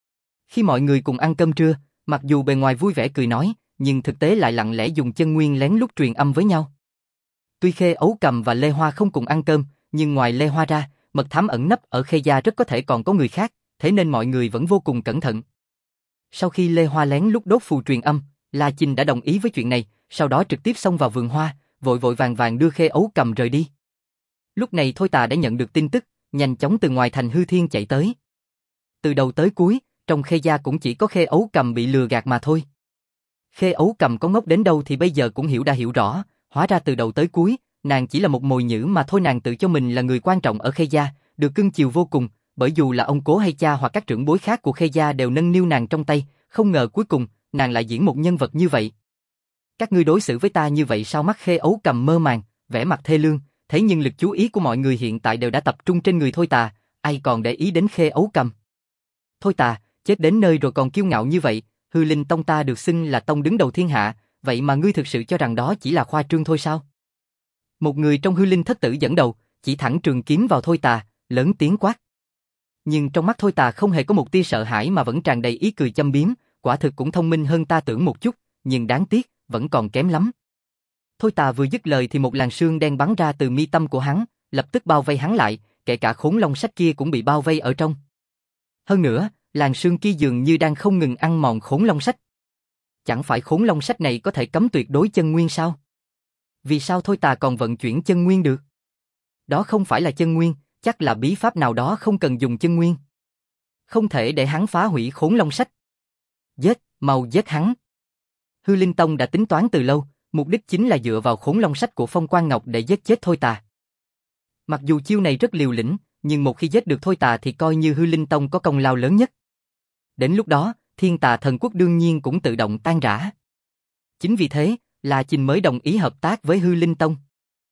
Khi mọi người cùng ăn cơm trưa, mặc dù bề ngoài vui vẻ cười nói, nhưng thực tế lại lặng lẽ dùng chân nguyên lén lút truyền âm với nhau. Tuy Khê Ấu Cầm và Lê Hoa không cùng ăn cơm, nhưng ngoài Lê Hoa ra, mật thám ẩn nấp ở Khê Gia rất có thể còn có người khác, thế nên mọi người vẫn vô cùng cẩn thận. Sau khi Lê Hoa lén lút đốt phù truyền âm, La Chinh đã đồng ý với chuyện này, sau đó trực tiếp xông vào vườn hoa, vội vội vàng vàng đưa Khê Ấu Cầm rời đi. Lúc này Thôi Tà đã nhận được tin tức, nhanh chóng từ ngoài thành Hư Thiên chạy tới. Từ đầu tới cuối, trong Khê Gia cũng chỉ có Khê Ấu Cầm bị lừa gạt mà thôi. Khê Ấu Cầm có ngốc đến đâu thì bây giờ cũng hiểu đã hiểu rõ, hóa ra từ đầu tới cuối, nàng chỉ là một mồi nhử mà thôi. Nàng tự cho mình là người quan trọng ở Khê Gia, được cưng chiều vô cùng, bởi dù là ông cố hay cha hoặc các trưởng bối khác của Khê Gia đều nâng niu nàng trong tay, không ngờ cuối cùng, nàng lại diễn một nhân vật như vậy. Các ngươi đối xử với ta như vậy sao? Mắt Khê Ấu Cầm mơ màng, vẻ mặt thê lương, thế nhưng lực chú ý của mọi người hiện tại đều đã tập trung trên người Thôi Tà, ai còn để ý đến Khê Ấu Cầm. Thôi Tà, chết đến nơi rồi còn kiêu ngạo như vậy, Hư Linh Tông ta được xưng là tông đứng đầu thiên hạ, vậy mà ngươi thực sự cho rằng đó chỉ là khoa trương thôi sao? Một người trong Hư Linh thất tử dẫn đầu, chỉ thẳng trường kiếm vào Thôi Tà, lớn tiếng quát. Nhưng trong mắt Thôi Tà không hề có một tia sợ hãi mà vẫn tràn đầy ý cười châm biếm, quả thực cũng thông minh hơn ta tưởng một chút, nhưng đáng tiếc, vẫn còn kém lắm. Thôi Tà vừa dứt lời thì một làn sương đen bắn ra từ mi tâm của hắn, lập tức bao vây hắn lại, kể cả Khốn Long Sách kia cũng bị bao vây ở trong. Hơn nữa, làn sương kia dường như đang không ngừng ăn mòn Khốn Long Sách. Chẳng phải Khốn Long Sách này có thể cấm tuyệt đối chân nguyên sao? Vì sao Thôi Tà còn vận chuyển chân nguyên được? Đó không phải là chân nguyên, chắc là bí pháp nào đó không cần dùng chân nguyên. Không thể để hắn phá hủy Khốn Long Sách. Giết, mau giết hắn. Hư Linh Tông đã tính toán từ lâu, mục đích chính là dựa vào Khốn Long Sách của Phong Quang Ngọc để giết chết Thôi Tà. Mặc dù chiêu này rất liều lĩnh, nhưng một khi giết được Thôi Tà thì coi như Hư Linh Tông có công lao lớn nhất. Đến lúc đó, Thiên Tà Thần Quốc đương nhiên cũng tự động tan rã. Chính vì thế, La Chinh mới đồng ý hợp tác với Hư Linh Tông.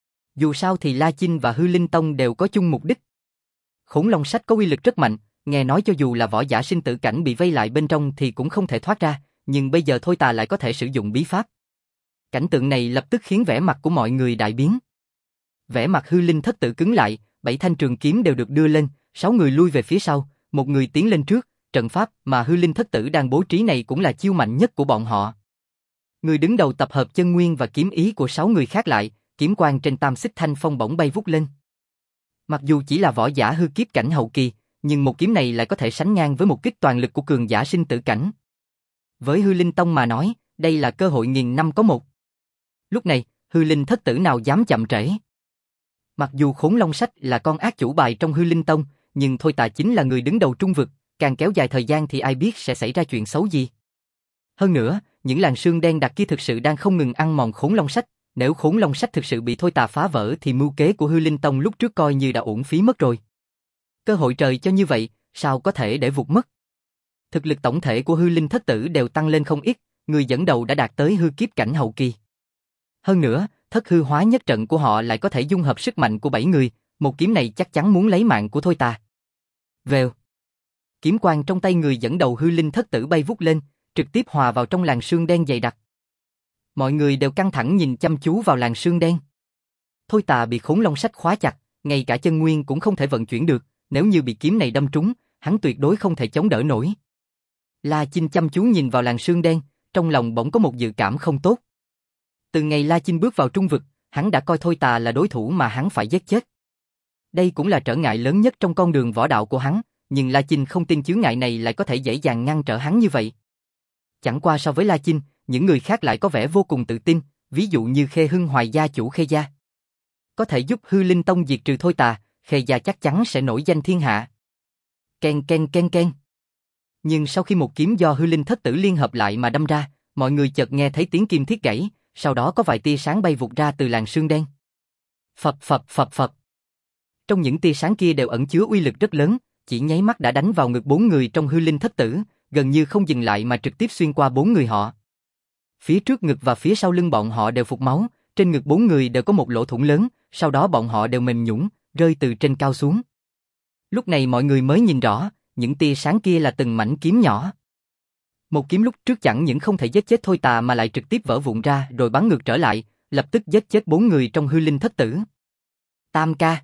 Dù sao thì La Chinh và Hư Linh Tông đều có chung mục đích. Khốn Long Sách có uy lực rất mạnh, nghe nói cho dù là võ giả sinh tử cảnh bị vây lại bên trong thì cũng không thể thoát ra, nhưng bây giờ Thôi Tà lại có thể sử dụng bí pháp. Cảnh tượng này lập tức khiến vẻ mặt của mọi người đại biến. Vẻ mặt Hư Linh thất tử cứng lại, bảy thanh trường kiếm đều được đưa lên, sáu người lui về phía sau, một người tiến lên trước, trận pháp mà Hư Linh thất tử đang bố trí này cũng là chiêu mạnh nhất của bọn họ. Người đứng đầu tập hợp chân nguyên và kiếm ý của sáu người khác lại, kiếm quang trên tam xích thanh phong bỗng bay vút lên. Mặc dù chỉ là võ giả hư kiếp cảnh hậu kỳ, nhưng một kiếm này lại có thể sánh ngang với một kích toàn lực của cường giả sinh tử cảnh. Với Hư Linh Tông mà nói, đây là cơ hội nghìn năm có một. Lúc này, Hư Linh thất tử nào dám chậm trễ. Mặc dù Khốn Long Sách là con ác chủ bài trong Hư Linh Tông, nhưng Thôi Tà chính là người đứng đầu trung vực, càng kéo dài thời gian thì ai biết sẽ xảy ra chuyện xấu gì. Hơn nữa, những làn sương đen đặc kia thực sự đang không ngừng ăn mòn khốn long sách. Nếu khốn long sách thực sự bị thôi tà phá vỡ thì mưu kế của Hư Linh Tông lúc trước coi như đã uổng phí mất rồi. Cơ hội trời cho như vậy, sao có thể để vụt mất? Thực lực tổng thể của Hư Linh Thất Tử đều tăng lên không ít, người dẫn đầu đã đạt tới hư kiếp cảnh hậu kỳ. Hơn nữa, thất hư hóa nhất trận của họ lại có thể dung hợp sức mạnh của bảy người, một kiếm này chắc chắn muốn lấy mạng của thôi tà. Vèo. Kiếm quang trong tay người dẫn đầu Hư Linh Thất Tử bay vút lên, trực tiếp hòa vào trong làn sương đen dày đặc. Mọi người đều căng thẳng nhìn chăm chú vào làn sương đen. Thôi tà bị khốn long sách khóa chặt, ngay cả chân nguyên cũng không thể vận chuyển được, nếu như bị kiếm này đâm trúng, hắn tuyệt đối không thể chống đỡ nổi. La Chinh chăm chú nhìn vào làn sương đen, trong lòng bỗng có một dự cảm không tốt. Từ ngày La Chinh bước vào trung vực, hắn đã coi thôi tà là đối thủ mà hắn phải giết chết. Đây cũng là trở ngại lớn nhất trong con đường võ đạo của hắn, nhưng La Chinh không tin chướng ngại này lại có thể dễ dàng ngăn trở hắn như vậy. Chẳng qua so với La Chinh, những người khác lại có vẻ vô cùng tự tin, ví dụ như Khê Hưng Hoài gia chủ Khê gia. Có thể giúp Hư Linh Tông diệt trừ thôi tà, Khê gia chắc chắn sẽ nổi danh thiên hạ. Ken ken ken ken. Nhưng sau khi một kiếm do Hư Linh Thất Tử liên hợp lại mà đâm ra, mọi người chợt nghe thấy tiếng kim thiết gãy, sau đó có vài tia sáng bay vụt ra từ làn sương đen. Phập phập phập phập. Trong những tia sáng kia đều ẩn chứa uy lực rất lớn, chỉ nháy mắt đã đánh vào ngực bốn người trong Hư Linh Thất Tử, gần như không dừng lại mà trực tiếp xuyên qua bốn người họ. Phía trước ngực và phía sau lưng bọn họ đều phụt máu, trên ngực bốn người đều có một lỗ thủng lớn, sau đó bọn họ đều mềm nhũn, rơi từ trên cao xuống. Lúc này mọi người mới nhìn rõ, những tia sáng kia là từng mảnh kiếm nhỏ. Một kiếm lúc trước chẳng những không thể giết chết thôi tà mà lại trực tiếp vỡ vụn ra rồi bắn ngược trở lại, lập tức giết chết bốn người trong Hư Linh Thất Tử. Tam ca,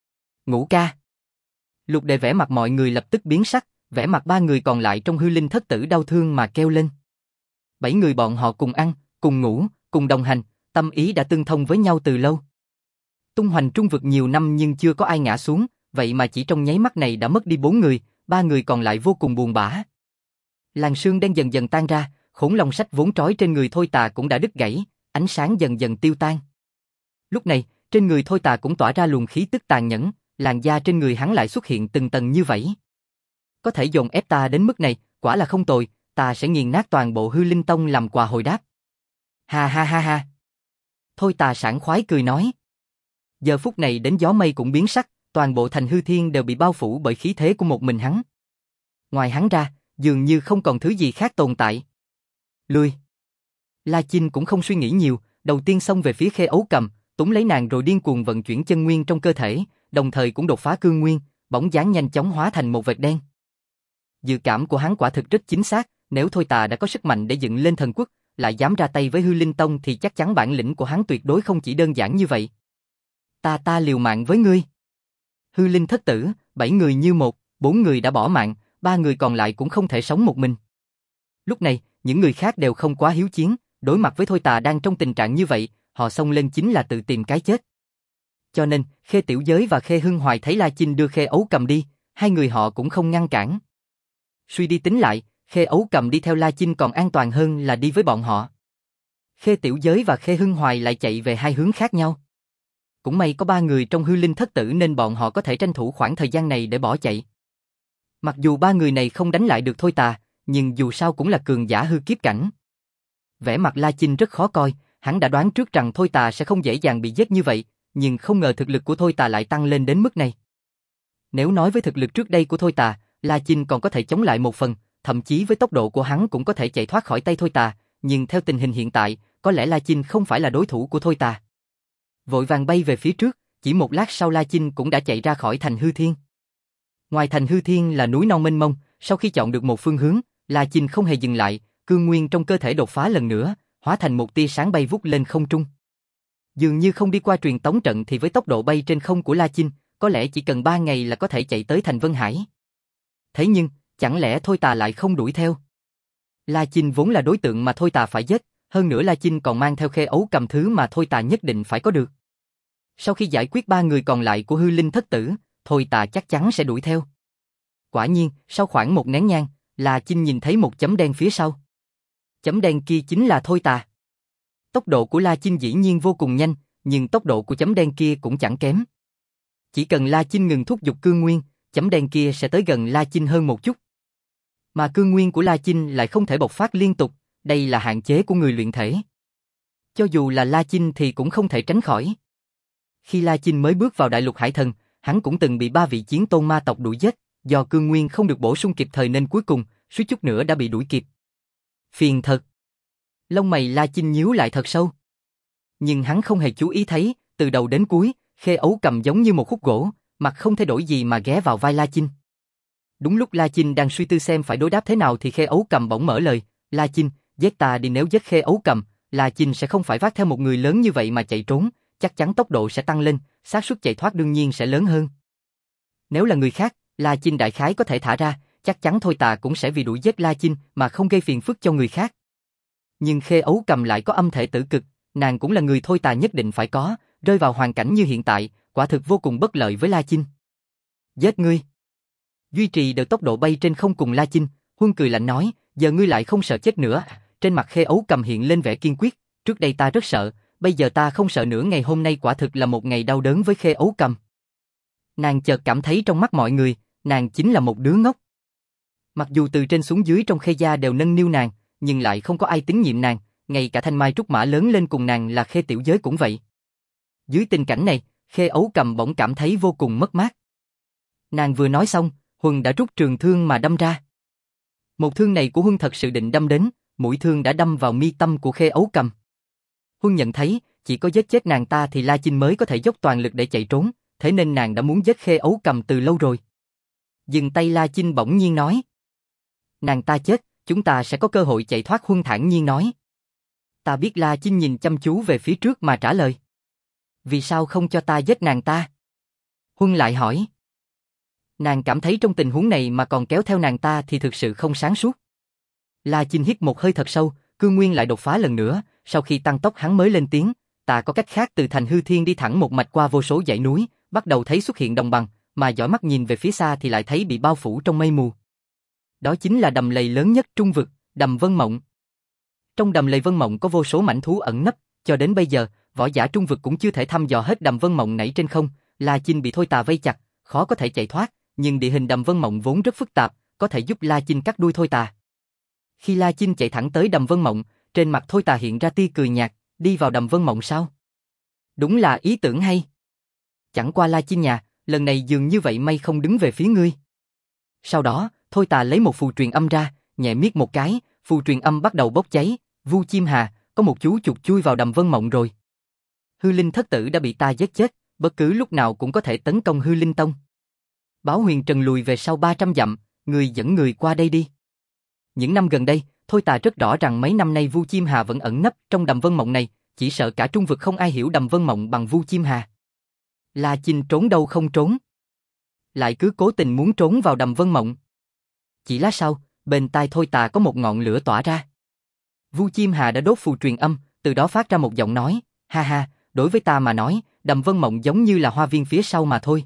Ngũ ca. Lục Đề vẻ mặt mọi người lập tức biến sắc, vẻ mặt ba người còn lại trong Hư Linh Thất Tử đau thương mà kêu lên. Bảy người bọn họ cùng ăn, cùng ngủ, cùng đồng hành, tâm ý đã tương thông với nhau từ lâu. Tung hoành trung vực nhiều năm nhưng chưa có ai ngã xuống, vậy mà chỉ trong nháy mắt này đã mất đi bốn người, ba người còn lại vô cùng buồn bã. Làn sương đen dần dần tan ra, khốn long sách vốn trói trên người thôi tà cũng đã đứt gãy, ánh sáng dần dần tiêu tan. Lúc này, trên người thôi tà cũng tỏa ra luồng khí tức tàn nhẫn, làn da trên người hắn lại xuất hiện từng tầng như vậy. Có thể dồn ép ta đến mức này, quả là không tồi, ta sẽ nghiền nát toàn bộ Hư Linh Tông làm quà hồi đáp. Ha ha ha ha. Thôi tà sảng khoái cười nói. Giờ phút này đến gió mây cũng biến sắc, toàn bộ thành Hư Thiên đều bị bao phủ bởi khí thế của một mình hắn. Ngoài hắn ra, dường như không còn thứ gì khác tồn tại. Lui. La Chinh cũng không suy nghĩ nhiều, đầu tiên xông về phía Khê Ấu Cầm, túm lấy nàng rồi điên cuồng vận chuyển chân nguyên trong cơ thể, đồng thời cũng đột phá cương nguyên, bóng dáng nhanh chóng hóa thành một vệt đen. Dự cảm của hắn quả thực rất chính xác, nếu thôi tà đã có sức mạnh để dựng lên thần quốc, lại dám ra tay với Hư Linh Tông thì chắc chắn bản lĩnh của hắn tuyệt đối không chỉ đơn giản như vậy. Ta ta liều mạng với ngươi. Hư Linh Thất Tử, bảy người như một, bốn người đã bỏ mạng, ba người còn lại cũng không thể sống một mình. Lúc này, những người khác đều không quá hiếu chiến, đối mặt với thôi tà đang trong tình trạng như vậy, họ xông lên chính là tự tìm cái chết. Cho nên, Khê Tiểu Giới và Khê Hưng Hoài thấy La Chinh đưa Khê Ấu Cầm đi, hai người họ cũng không ngăn cản. Suy đi tính lại, Khê Ấu Cầm đi theo La Chinh còn an toàn hơn là đi với bọn họ. Khê Tiểu Giới và Khê Hưng Hoài lại chạy về hai hướng khác nhau. Cũng may có ba người trong Hư Linh Thất Tử nên bọn họ có thể tranh thủ khoảng thời gian này để bỏ chạy. Mặc dù ba người này không đánh lại được thôi tà, nhưng dù sao cũng là cường giả hư kiếp cảnh. Vẻ mặt La Chinh rất khó coi, hắn đã đoán trước rằng thôi tà sẽ không dễ dàng bị giết như vậy, nhưng không ngờ thực lực của thôi tà lại tăng lên đến mức này. Nếu nói với thực lực trước đây của thôi tà, La Chinh còn có thể chống lại một phần, thậm chí với tốc độ của hắn cũng có thể chạy thoát khỏi tay thôi tà, nhưng theo tình hình hiện tại, có lẽ La Chinh không phải là đối thủ của thôi tà. Vội vàng bay về phía trước, chỉ một lát sau La Chinh cũng đã chạy ra khỏi thành Hư Thiên. Ngoài thành Hư Thiên là núi non mênh mông, sau khi chọn được một phương hướng, La Chinh không hề dừng lại, cương nguyên trong cơ thể đột phá lần nữa, hóa thành một tia sáng bay vút lên không trung. Dường như không đi qua truyền tống trận thì với tốc độ bay trên không của La Chinh, có lẽ chỉ cần ba ngày là có thể chạy tới thành Vân Hải. Thế nhưng, chẳng lẽ thôi tà lại không đuổi theo? La Chinh vốn là đối tượng mà thôi tà phải giết, hơn nữa La Chinh còn mang theo Khê Ấu Cầm thứ mà thôi tà nhất định phải có được. Sau khi giải quyết ba người còn lại của Hư Linh Thất Tử, thôi tà chắc chắn sẽ đuổi theo. Quả nhiên, sau khoảng một nén nhang, La Chinh nhìn thấy một chấm đen phía sau. Chấm đen kia chính là thôi tà. Tốc độ của La Chinh dĩ nhiên vô cùng nhanh, nhưng tốc độ của chấm đen kia cũng chẳng kém. Chỉ cần La Chinh ngừng thúc giục cương nguyên, chấm đen kia sẽ tới gần La Chinh hơn một chút. Mà cương nguyên của La Chinh lại không thể bộc phát liên tục, Đây là hạn chế của người luyện thể. Cho dù là La Chinh thì cũng không thể tránh khỏi. Khi La Chinh mới bước vào đại lục hải thần, hắn cũng từng bị ba vị chiến tôn ma tộc đuổi giết, do cương nguyên không được bổ sung kịp thời nên cuối cùng, suýt chút nữa đã bị đuổi kịp. Phiền thật. Lông mày La Chinh nhíu lại thật sâu. Nhưng hắn không hề chú ý thấy, từ đầu đến cuối, Khê Ấu Cầm giống như một khúc gỗ, mặt không thay đổi gì mà ghé vào vai La Chinh. Đúng lúc La Chinh đang suy tư xem phải đối đáp thế nào thì Khê Ấu Cầm bỗng mở lời, La Chinh, giết ta đi, nếu giết Khê Ấu Cầm, La Chinh sẽ không phải vác theo một người lớn như vậy mà chạy trốn, chắc chắn tốc độ sẽ tăng lên, xác suất chạy thoát đương nhiên sẽ lớn hơn. Nếu là người khác, La Chinh đại khái có thể thả ra, chắc chắn Thôi Tà cũng sẽ vì đuổi giết La Chinh mà không gây phiền phức cho người khác. Nhưng Khê Ấu Cầm lại có âm thể tử cực, nàng cũng là người Thôi Tà nhất định phải có, rơi vào hoàn cảnh như hiện tại, quả thực vô cùng bất lợi với La Chinh. Giết ngươi. Duy trì được tốc độ bay trên không cùng La Chinh, Huân cười lạnh nói, giờ ngươi lại không sợ chết nữa. Trên mặt Khê Ấu Cầm hiện lên vẻ kiên quyết, trước đây ta rất sợ, bây giờ ta không sợ nữa, ngày hôm nay quả thực là một ngày đau đớn với Khê Ấu Cầm. Nàng chợt cảm thấy trong mắt mọi người, nàng chính là một đứa ngốc. Mặc dù từ trên xuống dưới trong Khê gia đều nâng niu nàng, nhưng lại không có ai tín nhiệm nàng, ngay cả thanh mai trúc mã lớn lên cùng nàng là Khê Tiểu Giới cũng vậy. Dưới tình cảnh này, Khê Ấu Cầm bỗng cảm thấy vô cùng mất mát. Nàng vừa nói xong, Huân đã rút trường thương mà đâm ra. Một thương này của Huân thật sự định đâm đến, mũi thương đã đâm vào mi tâm của Khê Ấu Cầm. Huân nhận thấy, chỉ có giết chết nàng ta thì La Chinh mới có thể dốc toàn lực để chạy trốn, thế nên nàng đã muốn giết Khê Ấu Cầm từ lâu rồi. Dừng tay, La Chinh bỗng nhiên nói. Nàng ta chết, chúng ta sẽ có cơ hội chạy thoát. Huân thản nhiên nói. Ta biết. La Chinh nhìn chăm chú về phía trước mà trả lời. Vì sao không cho ta giết nàng ta? Huân lại hỏi. Nàng cảm thấy trong tình huống này mà còn kéo theo nàng ta thì thực sự không sáng suốt. La Chinh hít một hơi thật sâu, cương nguyên lại đột phá lần nữa, sau khi tăng tốc hắn mới lên tiếng, ta có cách khác. Từ thành hư thiên đi thẳng một mạch qua vô số dãy núi, bắt đầu thấy xuất hiện đồng bằng, mà dõi mắt nhìn về phía xa thì lại thấy bị bao phủ trong mây mù. Đó chính là đầm lầy lớn nhất Trung vực, đầm Vân Mộng. Trong đầm lầy Vân Mộng có vô số mảnh thú ẩn nấp, cho đến bây giờ, võ giả Trung vực cũng chưa thể thăm dò hết đầm Vân Mộng nảy trên không. La Chinh bị Thôi Tà vây chặt, khó có thể chạy thoát, nhưng địa hình đầm Vân Mộng vốn rất phức tạp, có thể giúp La Chinh cắt đuôi Thôi Tà. Khi La Chinh chạy thẳng tới đầm Vân Mộng, trên mặt Thôi Tà hiện ra tia cười nhạt, đi vào đầm Vân Mộng sao? Đúng là ý tưởng hay. Chẳng qua La Chinh nhà, lần này dường như vậy may không đứng về phía ngươi. Sau đó, Thôi Tà lấy một phù truyền âm ra, nhẹ miết một cái, phù truyền âm bắt đầu bốc cháy. Vu Chim Hà, có một chú chuột chui vào đầm Vân Mộng rồi. Hư Linh thất tử đã bị ta giết chết, bất cứ lúc nào cũng có thể tấn công Hư Linh Tông. Báo Huyền Trần lùi về sau ba trăm dặm, người dẫn người qua đây đi. Những năm gần đây, Thôi Tà rất rõ rằng mấy năm nay Vu Chim Hà vẫn ẩn nấp trong đầm Vân Mộng này, chỉ sợ cả Trung vực không ai hiểu đầm Vân Mộng bằng Vu Chim Hà. La Chinh trốn đâu không trốn, lại cứ cố tình muốn trốn vào đầm Vân Mộng. Chỉ lát sau, bên tai Thôi Tà có một ngọn lửa tỏa ra. Vu Chim Hà đã đốt phù truyền âm, từ đó phát ra một giọng nói, ha ha, đối với ta mà nói, đầm Vân Mộng giống như là hoa viên phía sau mà thôi.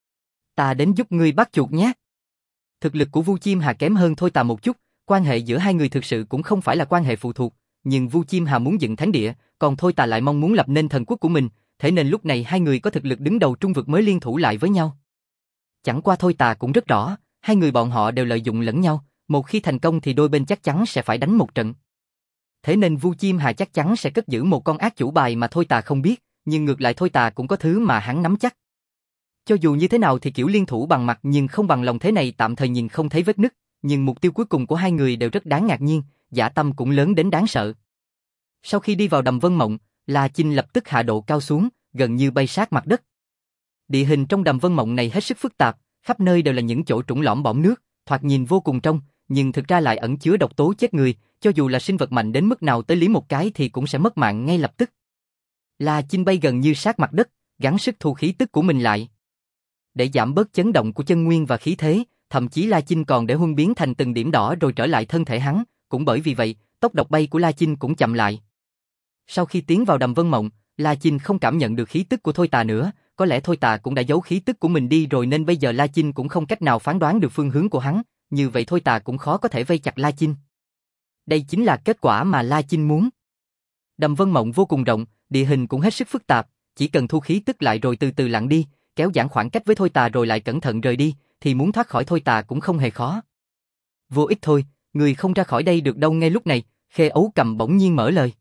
Ta đến giúp ngươi bắt chuột nhé. Thực lực của Vu Chim Hà kém hơn Thôi Tà một chút, quan hệ giữa hai người thực sự cũng không phải là quan hệ phụ thuộc, nhưng Vu Chim Hà muốn dựng thánh địa, còn Thôi Tà lại mong muốn lập nên thần quốc của mình, thế nên lúc này hai người có thực lực đứng đầu Trung vực mới liên thủ lại với nhau. Chẳng qua Thôi Tà cũng rất rõ, hai người bọn họ đều lợi dụng lẫn nhau, một khi thành công thì đôi bên chắc chắn sẽ phải đánh một trận. Thế nên Vu Chim Hà chắc chắn sẽ cất giữ một con ác chủ bài mà Thôi Tà không biết, nhưng ngược lại Thôi Tà cũng có thứ mà hắn nắm chắc. Cho dù như thế nào thì kiểu liên thủ bằng mặt nhưng không bằng lòng thế này tạm thời nhìn không thấy vết nứt, nhưng mục tiêu cuối cùng của hai người đều rất đáng ngạc nhiên, dã tâm cũng lớn đến đáng sợ. Sau khi đi vào đầm Vân Mộng, La Chinh lập tức hạ độ cao xuống, gần như bay sát mặt đất. Địa hình trong đầm Vân Mộng này hết sức phức tạp, khắp nơi đều là những chỗ trũng lõm bõm nước, thoạt nhìn vô cùng trong, nhưng thực ra lại ẩn chứa độc tố chết người, cho dù là sinh vật mạnh đến mức nào tới lý một cái thì cũng sẽ mất mạng ngay lập tức. La Chinh bay gần như sát mặt đất, gắng sức thu khí tức của mình lại. Để giảm bớt chấn động của chân nguyên và khí thế, thậm chí La Chinh còn để Huân biến thành từng điểm đỏ rồi trở lại thân thể hắn, cũng bởi vì vậy, tốc độ bay của La Chinh cũng chậm lại. Sau khi tiến vào đầm Vân Mộng, La Chinh không cảm nhận được khí tức của Thôi Tà nữa, có lẽ Thôi Tà cũng đã giấu khí tức của mình đi rồi nên bây giờ La Chinh cũng không cách nào phán đoán được phương hướng của hắn, như vậy Thôi Tà cũng khó có thể vây chặt La Chinh. Đây chính là kết quả mà La Chinh muốn. Đầm Vân Mộng vô cùng rộng, địa hình cũng hết sức phức tạp, chỉ cần thu khí tức lại rồi từ từ lặn đi, kéo giãn khoảng cách với Thôi Tà rồi lại cẩn thận rời đi, thì muốn thoát khỏi Thôi Tà cũng không hề khó. Vô ích thôi, người không ra khỏi đây được đâu. Ngay lúc này, Khê Ấu Cầm bỗng nhiên mở lời.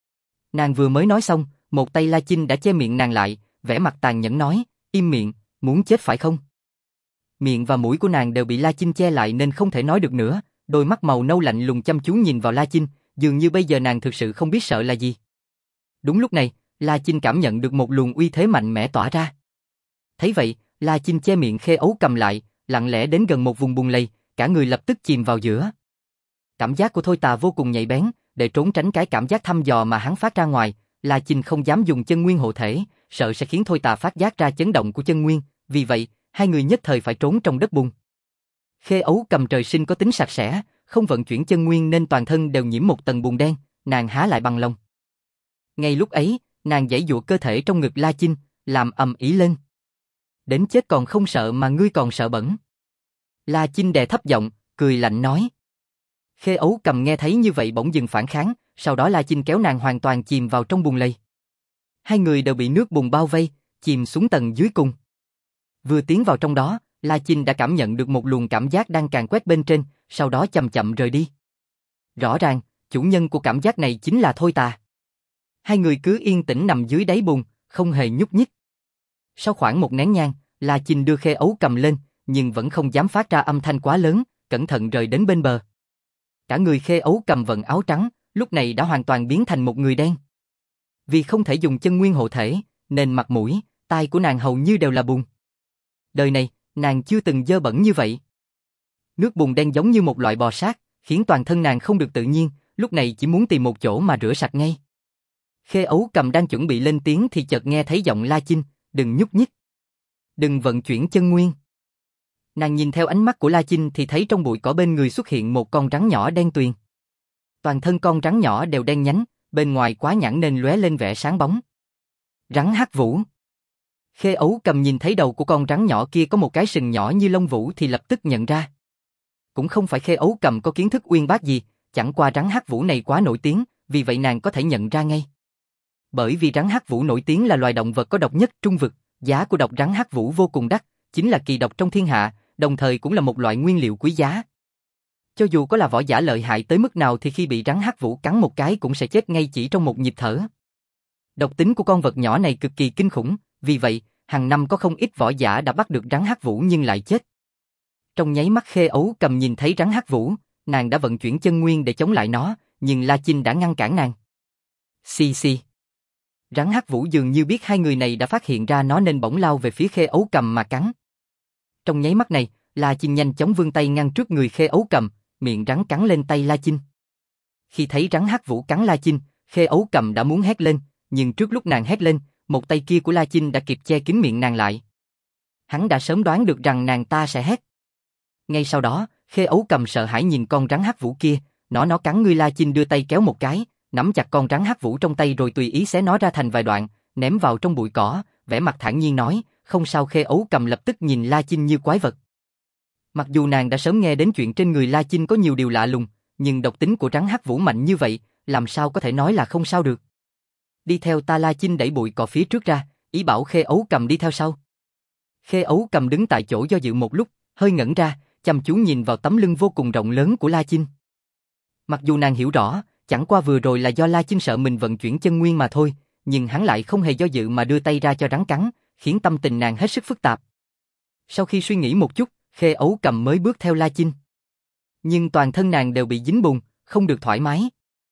Nàng vừa mới nói xong, một tay La Chinh đã che miệng nàng lại, vẻ mặt tàn nhẫn nói, im miệng, muốn chết phải không? Miệng và mũi của nàng đều bị La Chinh che lại nên không thể nói được nữa, đôi mắt màu nâu lạnh lùng chăm chú nhìn vào La Chinh, dường như bây giờ nàng thực sự không biết sợ là gì. Đúng lúc này, La Chinh cảm nhận được một luồng uy thế mạnh mẽ tỏa ra. Thấy vậy, La Chinh che miệng Khê Ấu Cầm lại, lặng lẽ đến gần một vùng bùn lầy, cả người lập tức chìm vào giữa. Cảm giác của Thôi Tà vô cùng nhạy bén, để trốn tránh cái cảm giác thăm dò mà hắn phát ra ngoài, La Chinh không dám dùng chân nguyên hộ thể, sợ sẽ khiến Thôi Tà phát giác ra chấn động của chân nguyên, vì vậy, hai người nhất thời phải trốn trong đất bùn. Khê Ấu Cầm trời sinh có tính sạch sẽ, không vận chuyển chân nguyên nên toàn thân đều nhiễm một tầng bùn đen, nàng há lại bằng lòng. Ngay lúc ấy, nàng giãy giụa cơ thể trong ngực La Chinh, làm ầm ĩ lên. Đến chết còn không sợ mà ngươi còn sợ bẩn. La Chinh đè thấp giọng, cười lạnh nói. Khê Ấu Cầm nghe thấy như vậy bỗng dừng phản kháng, sau đó La Chinh kéo nàng hoàn toàn chìm vào trong bùn lầy. Hai người đều bị nước bùn bao vây, chìm xuống tầng dưới cùng. Vừa tiến vào trong đó, La Chinh đã cảm nhận được một luồng cảm giác đang càn quét bên trên, sau đó chậm chậm rời đi. Rõ ràng, chủ nhân của cảm giác này chính là Thôi Tà. Hai người cứ yên tĩnh nằm dưới đáy bùn, không hề nhúc nhích. Sau khoảng một nén nhang, La Chinh đưa Khê Ấu Cầm lên, nhưng vẫn không dám phát ra âm thanh quá lớn, cẩn thận rời đến bên bờ. Cả người Khê Ấu Cầm vận áo trắng, lúc này đã hoàn toàn biến thành một người đen. Vì không thể dùng chân nguyên hộ thể, nên mặt mũi, tai của nàng hầu như đều là bùn. Đời này, nàng chưa từng dơ bẩn như vậy. Nước bùn đen giống như một loại bò sát, khiến toàn thân nàng không được tự nhiên, lúc này chỉ muốn tìm một chỗ mà rửa sạch ngay. Khê Ấu Cầm đang chuẩn bị lên tiếng thì chợt nghe thấy giọng La Chinh, đừng nhúc nhích. Đừng vận chuyển chân nguyên. Nàng nhìn theo ánh mắt của La Chinh thì thấy trong bụi cỏ bên người xuất hiện một con rắn nhỏ đen tuyền. Toàn thân con rắn nhỏ đều đen nhánh, bên ngoài quá nhẵn nên lóe lên vẻ sáng bóng. Rắn hắc vũ. Khê Ấu Cầm nhìn thấy đầu của con rắn nhỏ kia có một cái sừng nhỏ như lông vũ thì lập tức nhận ra. Cũng không phải Khê Ấu Cầm có kiến thức uyên bác gì, chẳng qua rắn hắc vũ này quá nổi tiếng, vì vậy nàng có thể nhận ra ngay. Bởi vì rắn hắc vũ nổi tiếng là loài động vật có độc nhất trung vực, giá của độc rắn hắc vũ vô cùng đắt, chính là kỳ độc trong thiên hạ, đồng thời cũng là một loại nguyên liệu quý giá. Cho dù có là võ giả lợi hại tới mức nào thì khi bị rắn hắc vũ cắn một cái cũng sẽ chết ngay chỉ trong một nhịp thở. Độc tính của con vật nhỏ này cực kỳ kinh khủng, vì vậy, hàng năm có không ít võ giả đã bắt được rắn hắc vũ nhưng lại chết. Trong nháy mắt Khê Ấu Cầm nhìn thấy rắn hắc vũ, nàng đã vận chuyển chân nguyên để chống lại nó, nhưng La Chinh đã ngăn cản nàng. Xì xì. Rắn hắc vũ dường như biết hai người này đã phát hiện ra nó nên bỗng lao về phía Khê Ấu Cầm mà cắn. Trong nháy mắt này, La Chinh nhanh chóng vươn tay ngăn trước người Khê Ấu Cầm, miệng rắn cắn lên tay La Chinh. Khi thấy rắn hắc vũ cắn La Chinh, Khê Ấu Cầm đã muốn hét lên, nhưng trước lúc nàng hét lên, một tay kia của La Chinh đã kịp che kín miệng nàng lại. Hắn đã sớm đoán được rằng nàng ta sẽ hét. Ngay sau đó, Khê Ấu Cầm sợ hãi nhìn con rắn hắc vũ kia, nó nó cắn ngươi. La Chinh đưa tay kéo một cái, nắm chặt con rắn hắc vũ trong tay rồi tùy ý xé nó ra thành vài đoạn, ném vào trong bụi cỏ, vẻ mặt thản nhiên nói, không sao. Khê Ấu Cầm lập tức nhìn La Chinh như quái vật. Mặc dù nàng đã sớm nghe đến chuyện trên người La Chinh có nhiều điều lạ lùng, nhưng độc tính của rắn hắc vũ mạnh như vậy, làm sao có thể nói là không sao được. Đi theo ta. La Chinh đẩy bụi cỏ phía trước ra, ý bảo Khê Ấu Cầm đi theo sau. Khê Ấu Cầm đứng tại chỗ do dự một lúc, hơi ngẩn ra, chăm chú nhìn vào tấm lưng vô cùng rộng lớn của La Chinh. Mặc dù nàng hiểu rõ, chẳng qua vừa rồi là do La Chinh sợ mình vận chuyển chân nguyên mà thôi, nhưng hắn lại không hề do dự mà đưa tay ra cho rắn cắn, khiến tâm tình nàng hết sức phức tạp. Sau khi suy nghĩ một chút, Khê Ấu Cầm mới bước theo La Chinh. Nhưng toàn thân nàng đều bị dính bùn, không được thoải mái.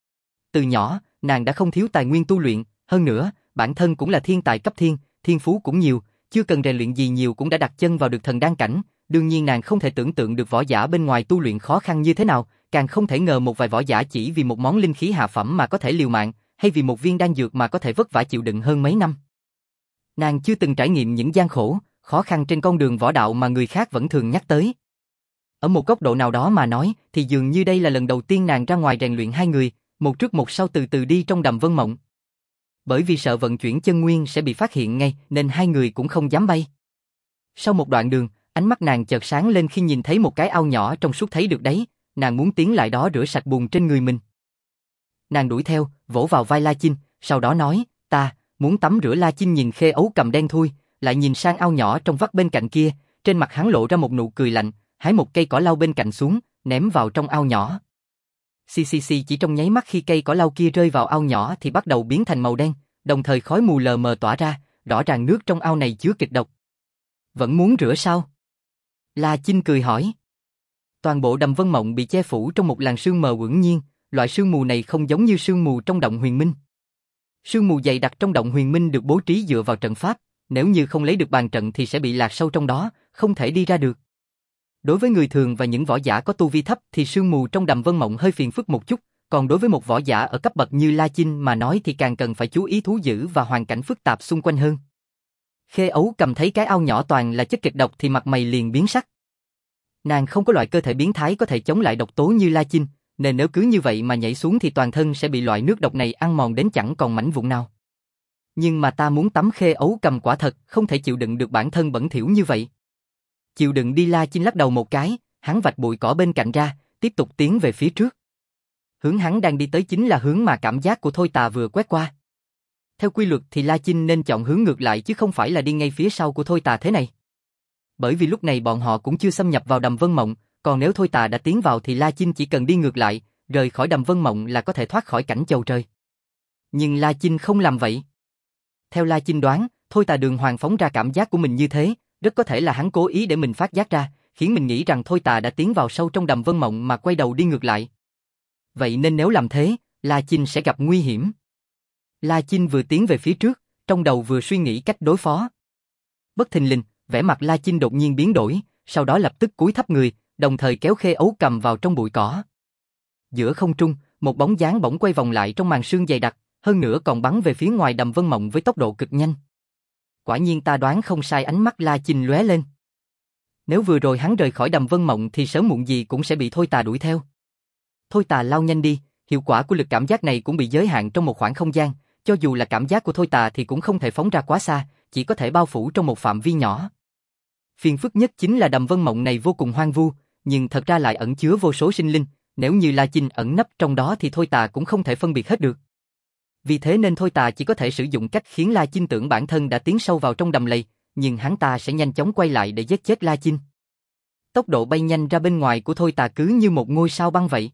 Từ nhỏ, nàng đã không thiếu tài nguyên tu luyện, hơn nữa, bản thân cũng là thiên tài cấp thiên, thiên phú cũng nhiều, chưa cần rèn luyện gì nhiều cũng đã đặt chân vào được thần đan cảnh. Đương nhiên nàng không thể tưởng tượng được võ giả bên ngoài tu luyện khó khăn như thế nào, càng không thể ngờ một vài võ giả chỉ vì một món linh khí hạ phẩm mà có thể liều mạng, hay vì một viên đan dược mà có thể vất vả chịu đựng hơn mấy năm. Nàng chưa từng trải nghiệm những gian khổ, khó khăn trên con đường võ đạo mà người khác vẫn thường nhắc tới. Ở một góc độ nào đó mà nói, thì dường như đây là lần đầu tiên nàng ra ngoài rèn luyện hai người, một trước một sau từ từ đi trong đầm vân mộng. Bởi vì sợ vận chuyển chân nguyên sẽ bị phát hiện ngay, nên hai người cũng không dám bay. Sau một đoạn đường, ánh mắt nàng chợt sáng lên khi nhìn thấy một cái ao nhỏ trong suốt thấy được đấy, nàng muốn tiến lại đó rửa sạch bùn trên người mình. Nàng đuổi theo, vỗ vào vai La Chinh, sau đó nói, ta, muốn tắm rửa. La Chinh nhìn Khê Ấu Cầm đen thui, lại nhìn sang ao nhỏ trong vắt bên cạnh kia, trên mặt hắn lộ ra một nụ cười lạnh, hái một cây cỏ lau bên cạnh xuống, ném vào trong ao nhỏ. xì xì xì chỉ trong nháy mắt khi cây cỏ lau kia rơi vào ao nhỏ thì bắt đầu biến thành màu đen, đồng thời khói mù lờ mờ tỏa ra, rõ ràng nước trong ao này chứa kịch độc. Vẫn muốn rửa sao? La Chinh cười hỏi. Toàn bộ Đầm Vân Mộng bị che phủ trong một làn sương mờ uẩn nhiên, loại sương mù này không giống như sương mù trong động Huyền Minh. Sương mù dày đặc trong động Huyền Minh được bố trí dựa vào trận pháp, nếu như không lấy được bàn trận thì sẽ bị lạc sâu trong đó, không thể đi ra được. Đối với người thường và những võ giả có tu vi thấp thì sương mù trong Đầm Vân Mộng hơi phiền phức một chút, còn đối với một võ giả ở cấp bậc như La Chinh mà nói thì càng cần phải chú ý thú dữ và hoàn cảnh phức tạp xung quanh hơn. Khê Ấu Cầm thấy cái ao nhỏ toàn là chất kịch độc thì mặt mày liền biến sắc. Nàng không có loại cơ thể biến thái có thể chống lại độc tố như La Chinh, nên nếu cứ như vậy mà nhảy xuống thì toàn thân sẽ bị loại nước độc này ăn mòn đến chẳng còn mảnh vụn nào. Nhưng mà ta muốn tắm. Khê Ấu Cầm quả thật không thể chịu đựng được bản thân bẩn thỉu như vậy. Chịu đựng đi. La Chinh lắc đầu một cái, hắn vạch bụi cỏ bên cạnh ra, tiếp tục tiến về phía trước. Hướng hắn đang đi tới chính là hướng mà cảm giác của Thôi Tà vừa quét qua. Theo quy luật thì La Chinh nên chọn hướng ngược lại chứ không phải là đi ngay phía sau của Thôi Tà thế này. Bởi vì lúc này bọn họ cũng chưa xâm nhập vào Đầm Vân Mộng, còn nếu Thôi Tà đã tiến vào thì La Chinh chỉ cần đi ngược lại, rời khỏi Đầm Vân Mộng là có thể thoát khỏi cảnh chầu trời. Nhưng La Chinh không làm vậy. Theo La Chinh đoán, Thôi Tà đường hoàng phóng ra cảm giác của mình như thế, rất có thể là hắn cố ý để mình phát giác ra, khiến mình nghĩ rằng Thôi Tà đã tiến vào sâu trong Đầm Vân Mộng mà quay đầu đi ngược lại. Vậy nên nếu làm thế, La Chinh sẽ gặp nguy hiểm. La Chinh vừa tiến về phía trước, trong đầu vừa suy nghĩ cách đối phó. Bất thình lình, vẻ mặt La Chinh đột nhiên biến đổi, sau đó lập tức cúi thấp người, đồng thời kéo Khê Ấu Cầm vào trong bụi cỏ. Giữa không trung, một bóng dáng bỗng quay vòng lại trong màn sương dày đặc, hơn nữa còn bắn về phía ngoài Đầm Vân Mộng với tốc độ cực nhanh. Quả nhiên ta đoán không sai. Ánh mắt La Chinh lóe lên. Nếu vừa rồi hắn rời khỏi Đầm Vân Mộng thì sớm muộn gì cũng sẽ bị Thôi Tà đuổi theo. Thôi Tà lao nhanh đi, hiệu quả của lực cảm giác này cũng bị giới hạn trong một khoảng không gian, cho dù là cảm giác của Thôi Tà thì cũng không thể phóng ra quá xa, chỉ có thể bao phủ trong một phạm vi nhỏ. Phiền phức nhất chính là Đầm Vân Mộng này vô cùng hoang vu, nhưng thật ra lại ẩn chứa vô số sinh linh, nếu như La Chinh ẩn nấp trong đó thì Thôi Tà cũng không thể phân biệt hết được. Vì thế nên Thôi Tà chỉ có thể sử dụng cách khiến La Chinh tưởng bản thân đã tiến sâu vào trong đầm lầy, nhưng hắn ta sẽ nhanh chóng quay lại để giết chết La Chinh. Tốc độ bay nhanh ra bên ngoài của Thôi Tà cứ như một ngôi sao băng vậy.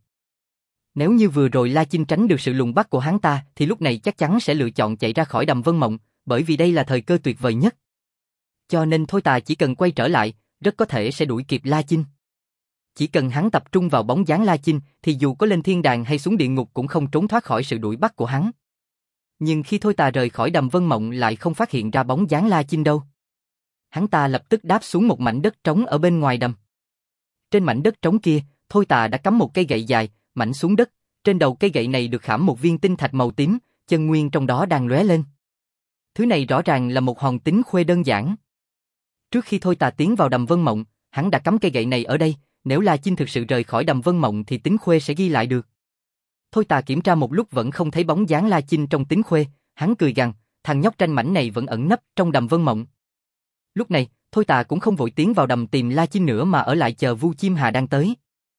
Nếu như vừa rồi La Chinh tránh được sự lùng bắt của hắn ta thì lúc này chắc chắn sẽ lựa chọn chạy ra khỏi Đầm Vân Mộng, bởi vì đây là thời cơ tuyệt vời nhất. Cho nên Thôi Tà chỉ cần quay trở lại, rất có thể sẽ đuổi kịp La Chinh. Chỉ cần hắn tập trung vào bóng dáng La Chinh thì dù có lên thiên đàng hay xuống địa ngục cũng không trốn thoát khỏi sự đuổi bắt của hắn. Nhưng khi Thôi Tà rời khỏi Đầm Vân Mộng lại không phát hiện ra bóng dáng La Chinh đâu. Hắn ta lập tức đáp xuống một mảnh đất trống ở bên ngoài đầm. Trên mảnh đất trống kia, Thôi Tà đã cắm một cây gậy dài, mảnh xuống đất, trên đầu cây gậy này được khảm một viên tinh thạch màu tím, chân nguyên trong đó đang lóe lên. Thứ này rõ ràng là một hòn tín khuê đơn giản. Trước khi Thôi Tà tiến vào Đầm Vân Mộng, hắn đã cắm cây gậy này ở đây, nếu La Chinh thực sự rời khỏi Đầm Vân Mộng thì tín khuê sẽ ghi lại được. Thôi Tà kiểm tra một lúc vẫn không thấy bóng dáng La Chinh trong tín khuê, hắn cười gằn, thằng nhóc tranh mảnh này vẫn ẩn nấp trong Đầm Vân Mộng. Lúc này, Thôi Tà cũng không vội tiến vào đầm tìm La Chinh nữa mà ở lại chờ Vu Chim Hà đang tới.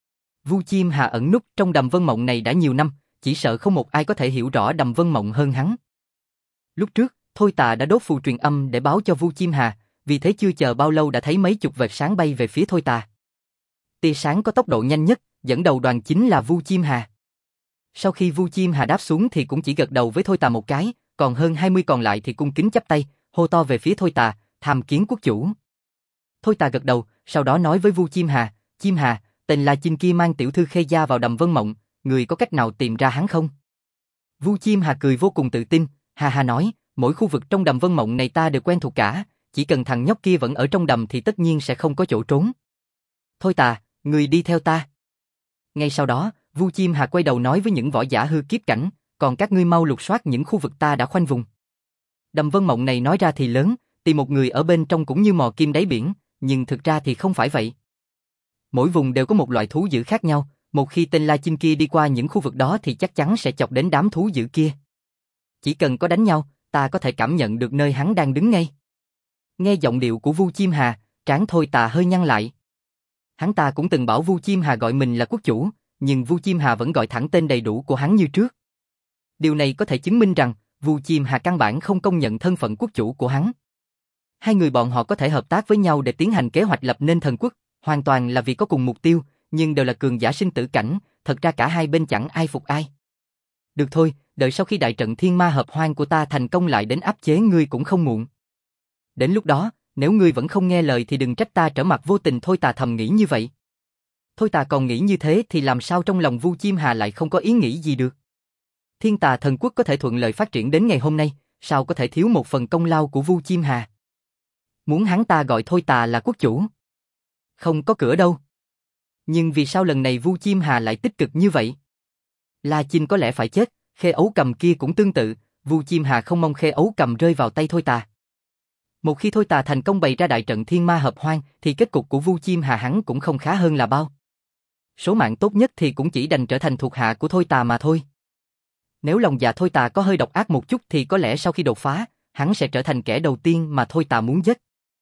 Vu Chim Hà ẩn núp trong Đầm Vân Mộng này đã nhiều năm, chỉ sợ không một ai có thể hiểu rõ Đầm Vân Mộng hơn hắn. Lúc trước, Thôi Tà đã đốt phù truyền âm để báo cho Vu Chim Hà, vì thế chưa chờ bao lâu đã thấy mấy chục vệt sáng bay về phía Thôi Tà. Tia sáng có tốc độ nhanh nhất, dẫn đầu đoàn chính là Vu Chim Hà. Sau khi Vu Chim Hà đáp xuống thì cũng chỉ gật đầu với Thôi Tà một cái, còn hơn hai mươi còn lại thì cung kính chắp tay, hô to về phía Thôi Tà, tham kiến quốc chủ. Thôi Tà gật đầu, sau đó nói với Vu Chim Hà, Chim Hà, tên La Chinh kia mang tiểu thư Khê gia vào Đầm Vân Mộng, người có cách nào tìm ra hắn không? Vu Chim Hà cười vô cùng tự tin, hà hà nói, mỗi khu vực trong Đầm Vân Mộng này ta đều quen thuộc cả, chỉ cần thằng nhóc kia vẫn ở trong đầm thì tất nhiên sẽ không có chỗ trốn. Thôi Tà, người đi theo ta. Ngay sau đó, Vu Chim Hà quay đầu nói với những võ giả hư kiếp cảnh, còn các ngươi mau lục soát những khu vực ta đã khoanh vùng. Đầm Vân Mộng này nói ra thì lớn, tìm một người ở bên trong cũng như mò kim đáy biển, nhưng thực ra thì không phải vậy. Mỗi vùng đều có một loại thú dữ khác nhau, một khi tên La Chinh kia đi qua những khu vực đó thì chắc chắn sẽ chọc đến đám thú dữ kia. Chỉ cần có đánh nhau, ta có thể cảm nhận được nơi hắn đang đứng ngay. Nghe giọng điệu của Vu Chim Hà, trán Thôi Tà hơi nhăn lại. Hắn ta cũng từng bảo Vu Chim Hà gọi mình là quốc chủ, nhưng Vu Chim Hà vẫn gọi thẳng tên đầy đủ của hắn như trước. Điều này có thể chứng minh rằng Vu Chim Hà căn bản không công nhận thân phận quốc chủ của hắn. Hai người bọn họ có thể hợp tác với nhau để tiến hành kế hoạch lập nên thần quốc, hoàn toàn là vì có cùng mục tiêu, nhưng đều là cường giả sinh tử cảnh, thật ra cả hai bên chẳng ai phục ai. Được thôi, đợi sau khi đại trận thiên ma hợp hoang của ta thành công lại đến áp chế ngươi cũng không muộn. Đến lúc đó, nếu ngươi vẫn không nghe lời thì đừng trách ta trở mặt vô tình. Thôi Tà thầm nghĩ như vậy. Thôi Tà còn nghĩ như thế thì làm sao trong lòng Vu Chim Hà lại không có ý nghĩ gì được. Thiên Tà Thần Quốc có thể thuận lợi phát triển đến ngày hôm nay, sao có thể thiếu một phần công lao của Vu Chim Hà. Muốn hắn ta gọi Thôi Tà là quốc chủ? Không có cửa đâu. Nhưng vì sao lần này Vu Chim Hà lại tích cực như vậy? La Chinh có lẽ phải chết, Khê Ấu Cầm kia cũng tương tự, Vu Chim Hà không mong Khê Ấu Cầm rơi vào tay Thôi Tà. Một khi Thôi Tà thành công bày ra đại trận thiên ma hợp hoang thì kết cục của Vu Chim Hà hắn cũng không khá hơn là bao. Số mạng tốt nhất thì cũng chỉ đành trở thành thuộc hạ của Thôi Tà mà thôi. Nếu lòng dạ Thôi Tà có hơi độc ác một chút thì có lẽ sau khi đột phá, hắn sẽ trở thành kẻ đầu tiên mà Thôi Tà muốn giết.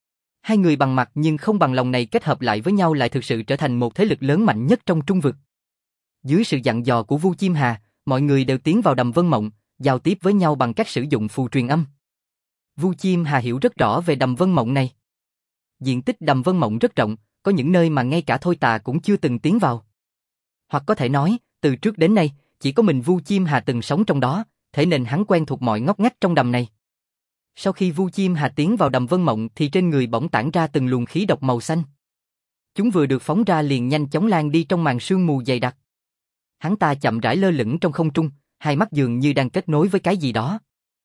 Hai người bằng mặt nhưng không bằng lòng này kết hợp lại với nhau lại thực sự trở thành một thế lực lớn mạnh nhất trong Trung Vực. Dưới sự dặn dò của Vu Chim Hà, mọi người đều tiến vào Đầm Vân Mộng, giao tiếp với nhau bằng cách sử dụng phù truyền âm. Vu Chim Hà hiểu rất rõ về Đầm Vân Mộng này. Diện tích Đầm Vân Mộng rất rộng, có những nơi mà ngay cả Thôi Tà cũng chưa từng tiến vào. Hoặc có thể nói, từ trước đến nay, chỉ có mình Vu Chim Hà từng sống trong đó, thế nên hắn quen thuộc mọi ngóc ngách trong đầm này. Sau khi Vu Chim Hà tiến vào Đầm Vân Mộng thì trên người bỗng tản ra từng luồng khí độc màu xanh. Chúng vừa được phóng ra liền nhanh chóng lan đi trong màn sương mù dày đặc. Hắn ta chậm rãi lơ lửng trong không trung, hai mắt dường như đang kết nối với cái gì đó.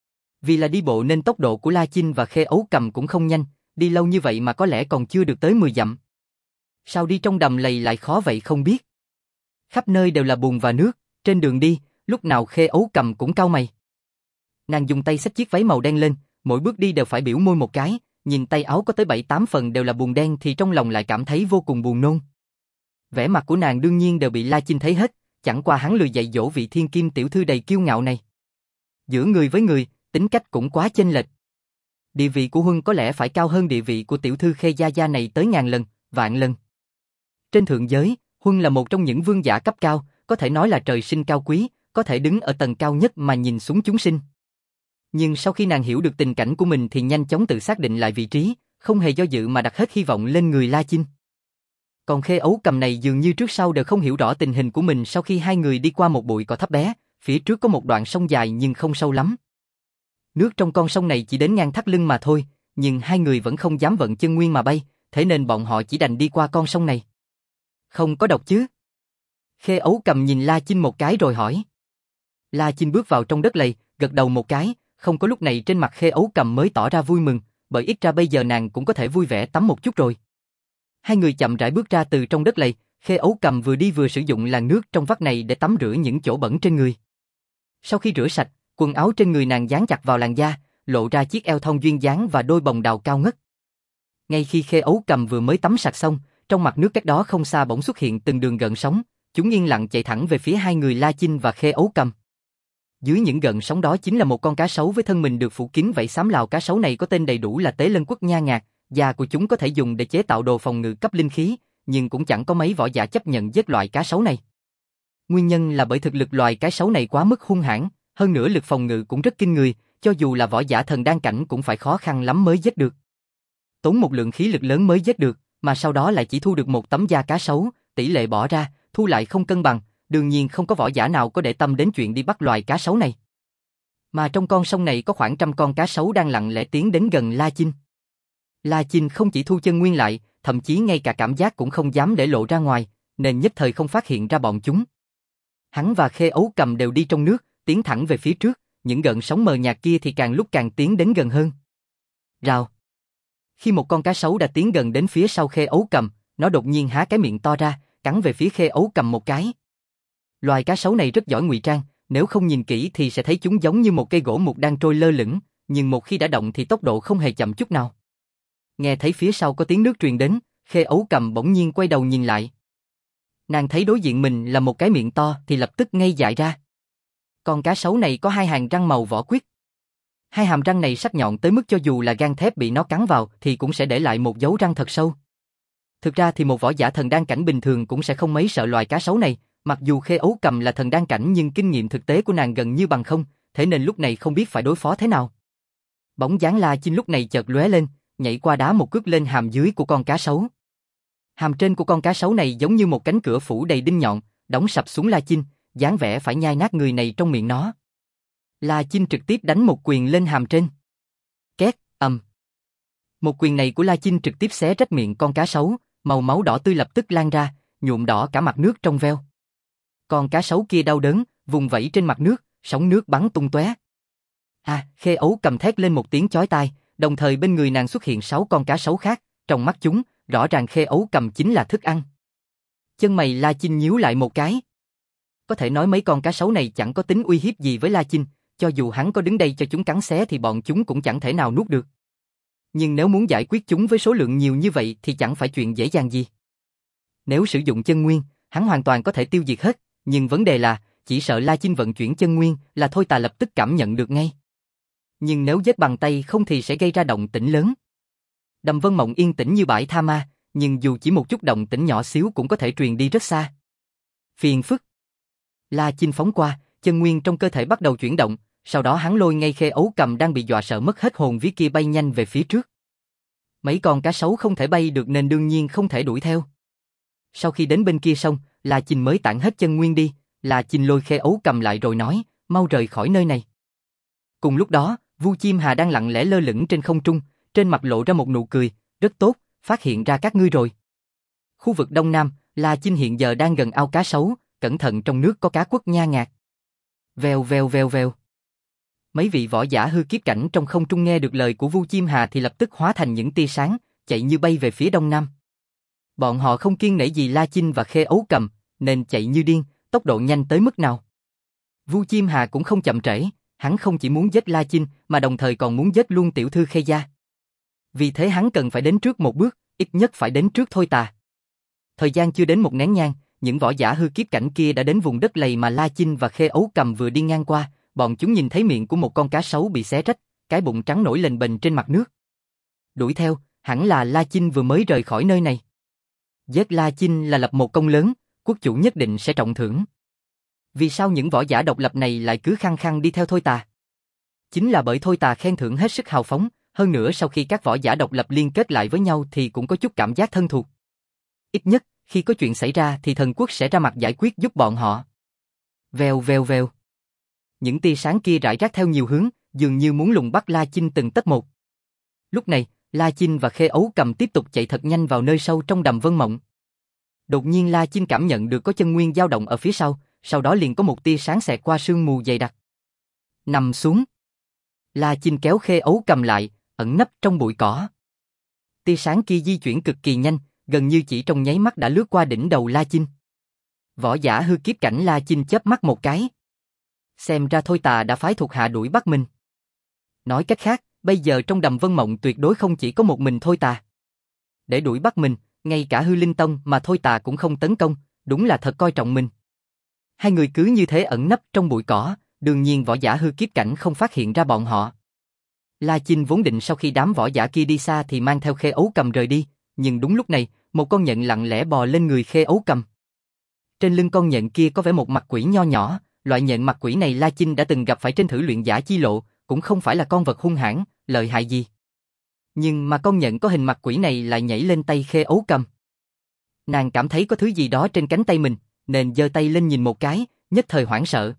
Vì là đi bộ nên tốc độ của La Chinh và Khê Ấu Cầm cũng không nhanh, đi lâu như vậy mà có lẽ còn chưa được tới mười dặm. Sao đi trong đầm lầy lại khó vậy không biết. Khắp nơi đều là bùn và nước, trên đường đi, lúc nào Khê Ấu Cầm cũng cau mày. Nàng dùng tay xách chiếc váy màu đen lên, mỗi bước đi đều phải biểu môi một cái, nhìn tay áo có tới bảy tám phần đều là bùn đen thì trong lòng lại cảm thấy vô cùng buồn nôn. Vẻ mặt của nàng đương nhiên đều bị La Chinh thấy hết, chẳng qua hắn lười dạy dỗ vị thiên kim tiểu thư đầy kiêu ngạo này. Giữa người với người, tính cách cũng quá chênh lệch. Địa vị của Huân có lẽ phải cao hơn địa vị của tiểu thư Khê Gia Gia này tới ngàn lần, vạn lần. Trên thượng giới, Huân là một trong những vương giả cấp cao, có thể nói là trời sinh cao quý, có thể đứng ở tầng cao nhất mà nhìn xuống chúng sinh. Nhưng sau khi nàng hiểu được tình cảnh của mình thì nhanh chóng tự xác định lại vị trí, không hề do dự mà đặt hết hy vọng lên người La Chinh. Còn Khê Ấu Cầm này dường như trước sau đều không hiểu rõ tình hình của mình sau khi hai người đi qua một bụi cỏ thấp bé, phía trước có một đoạn sông dài nhưng không sâu lắm. Nước trong con sông này chỉ đến ngang thắt lưng mà thôi, nhưng hai người vẫn không dám vận chân nguyên mà bay, thế nên bọn họ chỉ đành đi qua con sông này. Không có độc chứ? Khê Ấu Cầm nhìn La Chinh một cái rồi hỏi. La Chinh bước vào trong đất lầy, gật đầu một cái, không có lúc này trên mặt Khê Ấu Cầm mới tỏ ra vui mừng, bởi ít ra bây giờ nàng cũng có thể vui vẻ tắm một chút rồi. Hai người chậm rãi bước ra từ trong đất lầy, Khê Ấu Cầm vừa đi vừa sử dụng làn nước trong vắt này để tắm rửa những chỗ bẩn trên người. Sau khi rửa sạch, quần áo trên người nàng dán chặt vào làn da, lộ ra chiếc eo thon duyên dáng và đôi bồng đào cao ngất. Ngay khi Khê Ấu Cầm vừa mới tắm sạch xong, trong mặt nước cách đó không xa bỗng xuất hiện từng đường gợn sóng, chúng yên lặng chạy thẳng về phía hai người La Chinh và Khê Ấu Cầm. Dưới những gợn sóng đó chính là một con cá sấu với thân mình được phủ kín vảy xám lào. Cá sấu này có tên đầy đủ là Tế Lân Quất Nha Ngạc, da của chúng có thể dùng để chế tạo đồ phòng ngự cấp linh khí, nhưng cũng chẳng có mấy võ giả chấp nhận giết loại cá sấu này. Nguyên nhân là bởi thực lực loài cá sấu này quá mức hung hãn, hơn nữa lực phòng ngự cũng rất kinh người, cho dù là võ giả thần đan cảnh cũng phải khó khăn lắm mới giết được. Tốn một lượng khí lực lớn mới giết được, mà sau đó lại chỉ thu được một tấm da cá sấu, tỷ lệ bỏ ra, thu lại không cân bằng, đương nhiên không có võ giả nào có để tâm đến chuyện đi bắt loài cá sấu này. Mà trong con sông này có khoảng trăm con cá sấu đang lặng lẽ tiến đến gần La Chinh. La Chinh không chỉ thu chân nguyên lại, thậm chí ngay cả cảm giác cũng không dám để lộ ra ngoài, nên nhất thời không phát hiện ra bọn chúng. Hắn và Khê Ấu Cầm đều đi trong nước, tiến thẳng về phía trước, những gợn sóng mờ nhạt kia thì càng lúc càng tiến đến gần hơn. Rào. Khi một con cá sấu đã tiến gần đến phía sau Khê Ấu Cầm, nó đột nhiên há cái miệng to ra, cắn về phía Khê Ấu Cầm một cái. Loài cá sấu này rất giỏi ngụy trang, nếu không nhìn kỹ thì sẽ thấy chúng giống như một cây gỗ mục đang trôi lơ lửng, nhưng một khi đã động thì tốc độ không hề chậm chút nào. Nghe thấy phía sau có tiếng nước truyền đến, Khê Ấu Cầm bỗng nhiên quay đầu nhìn lại. Nàng thấy đối diện mình là một cái miệng to thì lập tức ngây dại ra. Con cá sấu này có hai hàng răng màu vỏ quýt. Hai hàm răng này sắc nhọn tới mức cho dù là gang thép bị nó cắn vào thì cũng sẽ để lại một dấu răng thật sâu. Thực ra thì một võ giả thần đan cảnh bình thường cũng sẽ không mấy sợ loài cá sấu này, mặc dù Khê Ấu Cầm là thần đan cảnh nhưng kinh nghiệm thực tế của nàng gần như bằng không, thế nên lúc này không biết phải đối phó thế nào. Bóng dáng La Chinh lúc này chợt lóe lên, nhảy qua đá một cước lên hàm dưới của con cá sấu. Hàm trên của con cá sấu này giống như một cánh cửa phủ đầy đinh nhọn, đóng sập xuống La Chinh, dáng vẻ phải nhai nát người này trong miệng nó. La Chinh trực tiếp đánh một quyền lên hàm trên. Két, ầm. Một quyền này của La Chinh trực tiếp xé rách miệng con cá sấu, màu máu đỏ tươi lập tức lan ra, nhuộm đỏ cả mặt nước trong veo. Con cá sấu kia đau đớn, vùng vẫy trên mặt nước, sóng nước bắn tung tóe. À, Khê Ấu Cầm thét lên một tiếng chói tai, đồng thời bên người nàng xuất hiện sáu con cá sấu khác, trong mắt chúng, rõ ràng Khê Ấu Cầm chính là thức ăn. Chân mày La Chinh nhíu lại một cái. Có thể nói mấy con cá sấu này chẳng có tính uy hiếp gì với La Chinh, cho dù hắn có đứng đây cho chúng cắn xé thì bọn chúng cũng chẳng thể nào nuốt được. Nhưng nếu muốn giải quyết chúng với số lượng nhiều như vậy thì chẳng phải chuyện dễ dàng gì. Nếu sử dụng chân nguyên, hắn hoàn toàn có thể tiêu diệt hết, nhưng vấn đề là, chỉ sợ La Chinh vận chuyển chân nguyên là thôi tà lập tức cảm nhận được ngay. Nhưng nếu giết bằng tay không thì sẽ gây ra động tĩnh lớn. Đầm Vân Mộng yên tĩnh như bãi tha ma, nhưng dù chỉ một chút động tĩnh nhỏ xíu cũng có thể truyền đi rất xa. Phiền phức. La Chinh phóng qua, chân nguyên trong cơ thể bắt đầu chuyển động, sau đó hắn lôi ngay Khê Ấu Cầm đang bị dọa sợ mất hết hồn vía kia bay nhanh về phía trước. Mấy con cá sấu không thể bay được nên đương nhiên không thể đuổi theo. Sau khi đến bên kia sông, La Chinh mới tản hết chân nguyên đi, La Chinh lôi Khê Ấu Cầm lại rồi nói, mau rời khỏi nơi này. Cùng lúc đó, Vu Chim Hà đang lặng lẽ lơ lửng trên không trung, trên mặt lộ ra một nụ cười, rất tốt, phát hiện ra các ngươi rồi. Khu vực Đông Nam, La Chinh hiện giờ đang gần ao cá sấu, cẩn thận trong nước có cá quất nha ngạc. Vèo vèo vèo vèo. Mấy vị võ giả hư kiếp cảnh trong không trung nghe được lời của Vu Chim Hà thì lập tức hóa thành những tia sáng, chạy như bay về phía Đông Nam. Bọn họ không kiêng nể gì La Chinh và Khê Ấu Cầm, nên chạy như điên, tốc độ nhanh tới mức nào. Vu Chim Hà cũng không chậm trễ, hắn không chỉ muốn giết La Chinh mà đồng thời còn muốn giết luôn tiểu thư Khê gia. Vì thế hắn cần phải đến trước một bước, ít nhất phải đến trước thôi tà. Thời gian chưa đến một nén nhang, những võ giả hư kiếp cảnh kia đã đến vùng đất lầy mà La Chinh và Khê Ấu Cầm vừa đi ngang qua, bọn chúng nhìn thấy miệng của một con cá sấu bị xé rách, cái bụng trắng nổi lềnh bềnh trên mặt nước. Đuổi theo, hẳn là La Chinh vừa mới rời khỏi nơi này. Giết La Chinh là lập một công lớn, quốc chủ nhất định sẽ trọng thưởng. Vì sao những võ giả độc lập này lại cứ khăng khăng đi theo thôi tà? Chính là bởi thôi tà khen thưởng hết sức hào phóng, hơn nữa sau khi các võ giả độc lập liên kết lại với nhau thì cũng có chút cảm giác thân thuộc. Ít nhất, khi có chuyện xảy ra thì thần quốc sẽ ra mặt giải quyết giúp bọn họ. Vèo vèo vèo. Những tia sáng kia rải rác theo nhiều hướng, dường như muốn lùng bắt La Chinh từng tấc một. Lúc này, La Chinh và Khê Ấu Cầm tiếp tục chạy thật nhanh vào nơi sâu trong đầm Vân Mộng. Đột nhiên La Chinh cảm nhận được có chân nguyên dao động ở phía sau, sau đó liền có một tia sáng xẹt qua sương mù dày đặc. Nằm xuống. La Chinh kéo Khê Ấu Cầm lại, ẩn nấp trong bụi cỏ. Tia sáng kia di chuyển cực kỳ nhanh, gần như chỉ trong nháy mắt đã lướt qua đỉnh đầu La Chinh. Võ giả hư kiếp cảnh La Chinh chớp mắt một cái. Xem ra thôi tà đã phái thuộc hạ đuổi bắt mình. Nói cách khác, bây giờ trong đầm Vân Mộng tuyệt đối không chỉ có một mình thôi tà. Để đuổi bắt mình, ngay cả Hư Linh Tông mà thôi tà cũng không tấn công, đúng là thật coi trọng mình. Hai người cứ như thế ẩn nấp trong bụi cỏ, đương nhiên võ giả hư kiếp cảnh không phát hiện ra bọn họ. La Chinh vốn định sau khi đám võ giả kia đi xa thì mang theo Khê Ấu Cầm rời đi, nhưng đúng lúc này, một con nhện lặng lẽ bò lên người Khê Ấu Cầm. Trên lưng con nhện kia có vẻ một mặt quỷ nho nhỏ, loại nhện mặt quỷ này La Chinh đã từng gặp phải trên thử luyện giả chi lộ, cũng không phải là con vật hung hãn, lợi hại gì. Nhưng mà con nhện có hình mặt quỷ này lại nhảy lên tay Khê Ấu Cầm. Nàng cảm thấy có thứ gì đó trên cánh tay mình, nên giơ tay lên nhìn một cái, nhất thời hoảng sợ.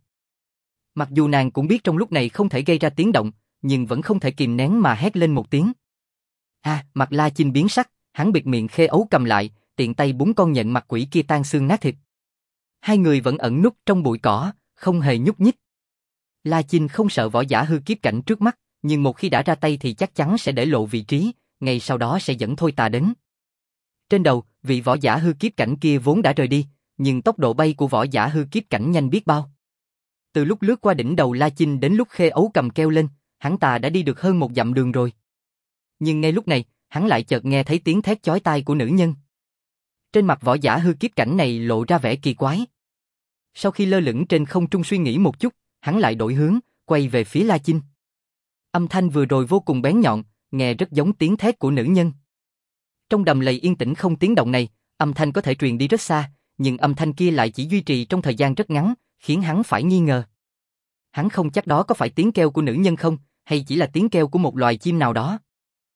Mặc dù nàng cũng biết trong lúc này không thể gây ra tiếng động, nhưng vẫn không thể kìm nén mà hét lên một tiếng. À, mặt La Chinh biến sắc, hắn bịt miệng Khê Ấu Cầm lại, tiện tay búng con nhện mặt quỷ kia tan xương nát thịt. Hai người vẫn ẩn núp trong bụi cỏ, không hề nhúc nhích. La Chinh không sợ võ giả hư kiếp cảnh trước mắt, nhưng một khi đã ra tay thì chắc chắn sẽ để lộ vị trí, ngay sau đó sẽ dẫn thôi tà đến. Trên đầu, vị võ giả hư kiếp cảnh kia vốn đã rời đi, nhưng tốc độ bay của võ giả hư kiếp cảnh nhanh biết bao. Từ lúc lướt qua đỉnh đầu La Chinh đến lúc Khê Ấu Cầm kêu lên, hắn ta đã đi được hơn một dặm đường rồi. Nhưng ngay lúc này, hắn lại chợt nghe thấy tiếng thét chói tai của nữ nhân. Trên mặt võ giả hư kiếp cảnh này lộ ra vẻ kỳ quái. Sau khi lơ lửng trên không trung suy nghĩ một chút, hắn lại đổi hướng, quay về phía La Chinh. Âm thanh vừa rồi vô cùng bén nhọn, nghe rất giống tiếng thét của nữ nhân. Trong đầm lầy yên tĩnh không tiếng động này, âm thanh có thể truyền đi rất xa, nhưng âm thanh kia lại chỉ duy trì trong thời gian rất ngắn, khiến hắn phải nghi ngờ. Hắn không chắc đó có phải tiếng kêu của nữ nhân không, hay chỉ là tiếng kêu của một loài chim nào đó.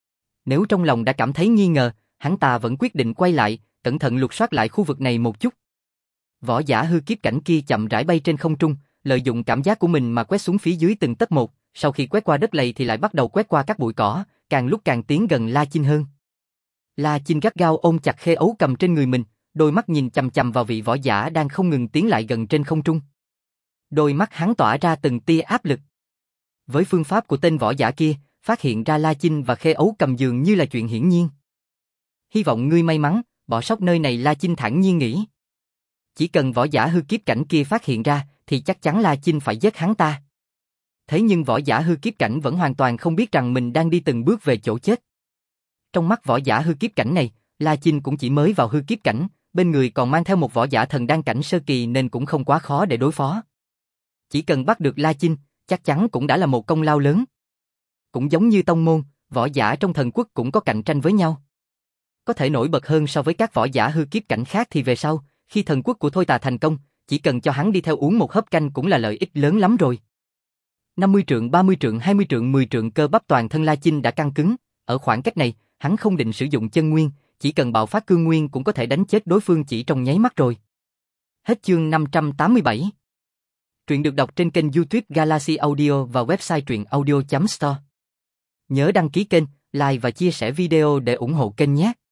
Nếu trong lòng đã cảm thấy nghi ngờ, hắn ta vẫn quyết định quay lại, cẩn thận lục soát lại khu vực này một chút. Võ giả hư kiếp cảnh kia chậm rãi bay trên không trung, lợi dụng cảm giác của mình mà quét xuống phía dưới từng tấc một, sau khi quét qua đất lầy thì lại bắt đầu quét qua các bụi cỏ, càng lúc càng tiến gần La Chinh hơn. La Chinh gắt gao ôm chặt khê ấu cầm trên người mình, đôi mắt nhìn chằm chằm vào vị võ giả đang không ngừng tiến lại gần trên không trung. Đôi mắt hắn tỏa ra từng tia áp lực. Với phương pháp của tên võ giả kia, phát hiện ra La Chinh và khê ấu cầm dường như là chuyện hiển nhiên. Hy vọng ngươi may mắn, bỏ sót nơi này, La Chinh thản nhiên nghĩ. Chỉ cần võ giả hư kiếp cảnh kia phát hiện ra, thì chắc chắn La Chinh phải giết hắn ta. Thế nhưng võ giả hư kiếp cảnh vẫn hoàn toàn không biết rằng mình đang đi từng bước về chỗ chết. Trong mắt võ giả hư kiếp cảnh này, La Chinh cũng chỉ mới vào hư kiếp cảnh, bên người còn mang theo một võ giả thần đan cảnh sơ kỳ nên cũng không quá khó để đối phó. Chỉ cần bắt được La Chinh, chắc chắn cũng đã là một công lao lớn. Cũng giống như tông môn, võ giả trong thần quốc cũng có cạnh tranh với nhau. Có thể nổi bật hơn so với các võ giả hư kiếp cảnh khác thì về sau, khi thần quốc của Thôi Tà thành công, chỉ cần cho hắn đi theo uống một hớp canh cũng là lợi ích lớn lắm rồi. năm mươi trượng, ba mươi trượng, hai mươi trượng, mười trượng cơ bắp toàn thân La Chinh đã căng cứng, ở khoảng cách này, hắn không định sử dụng chân nguyên, chỉ cần bạo phát cương nguyên cũng có thể đánh chết đối phương chỉ trong nháy mắt rồi. Hết chương năm trăm tám mươi bảy. Truyện được đọc trên kênh YouTube Galaxy Audio và website truyện audio chấm store. Nhớ đăng ký kênh, like và chia sẻ video để ủng hộ kênh nhé.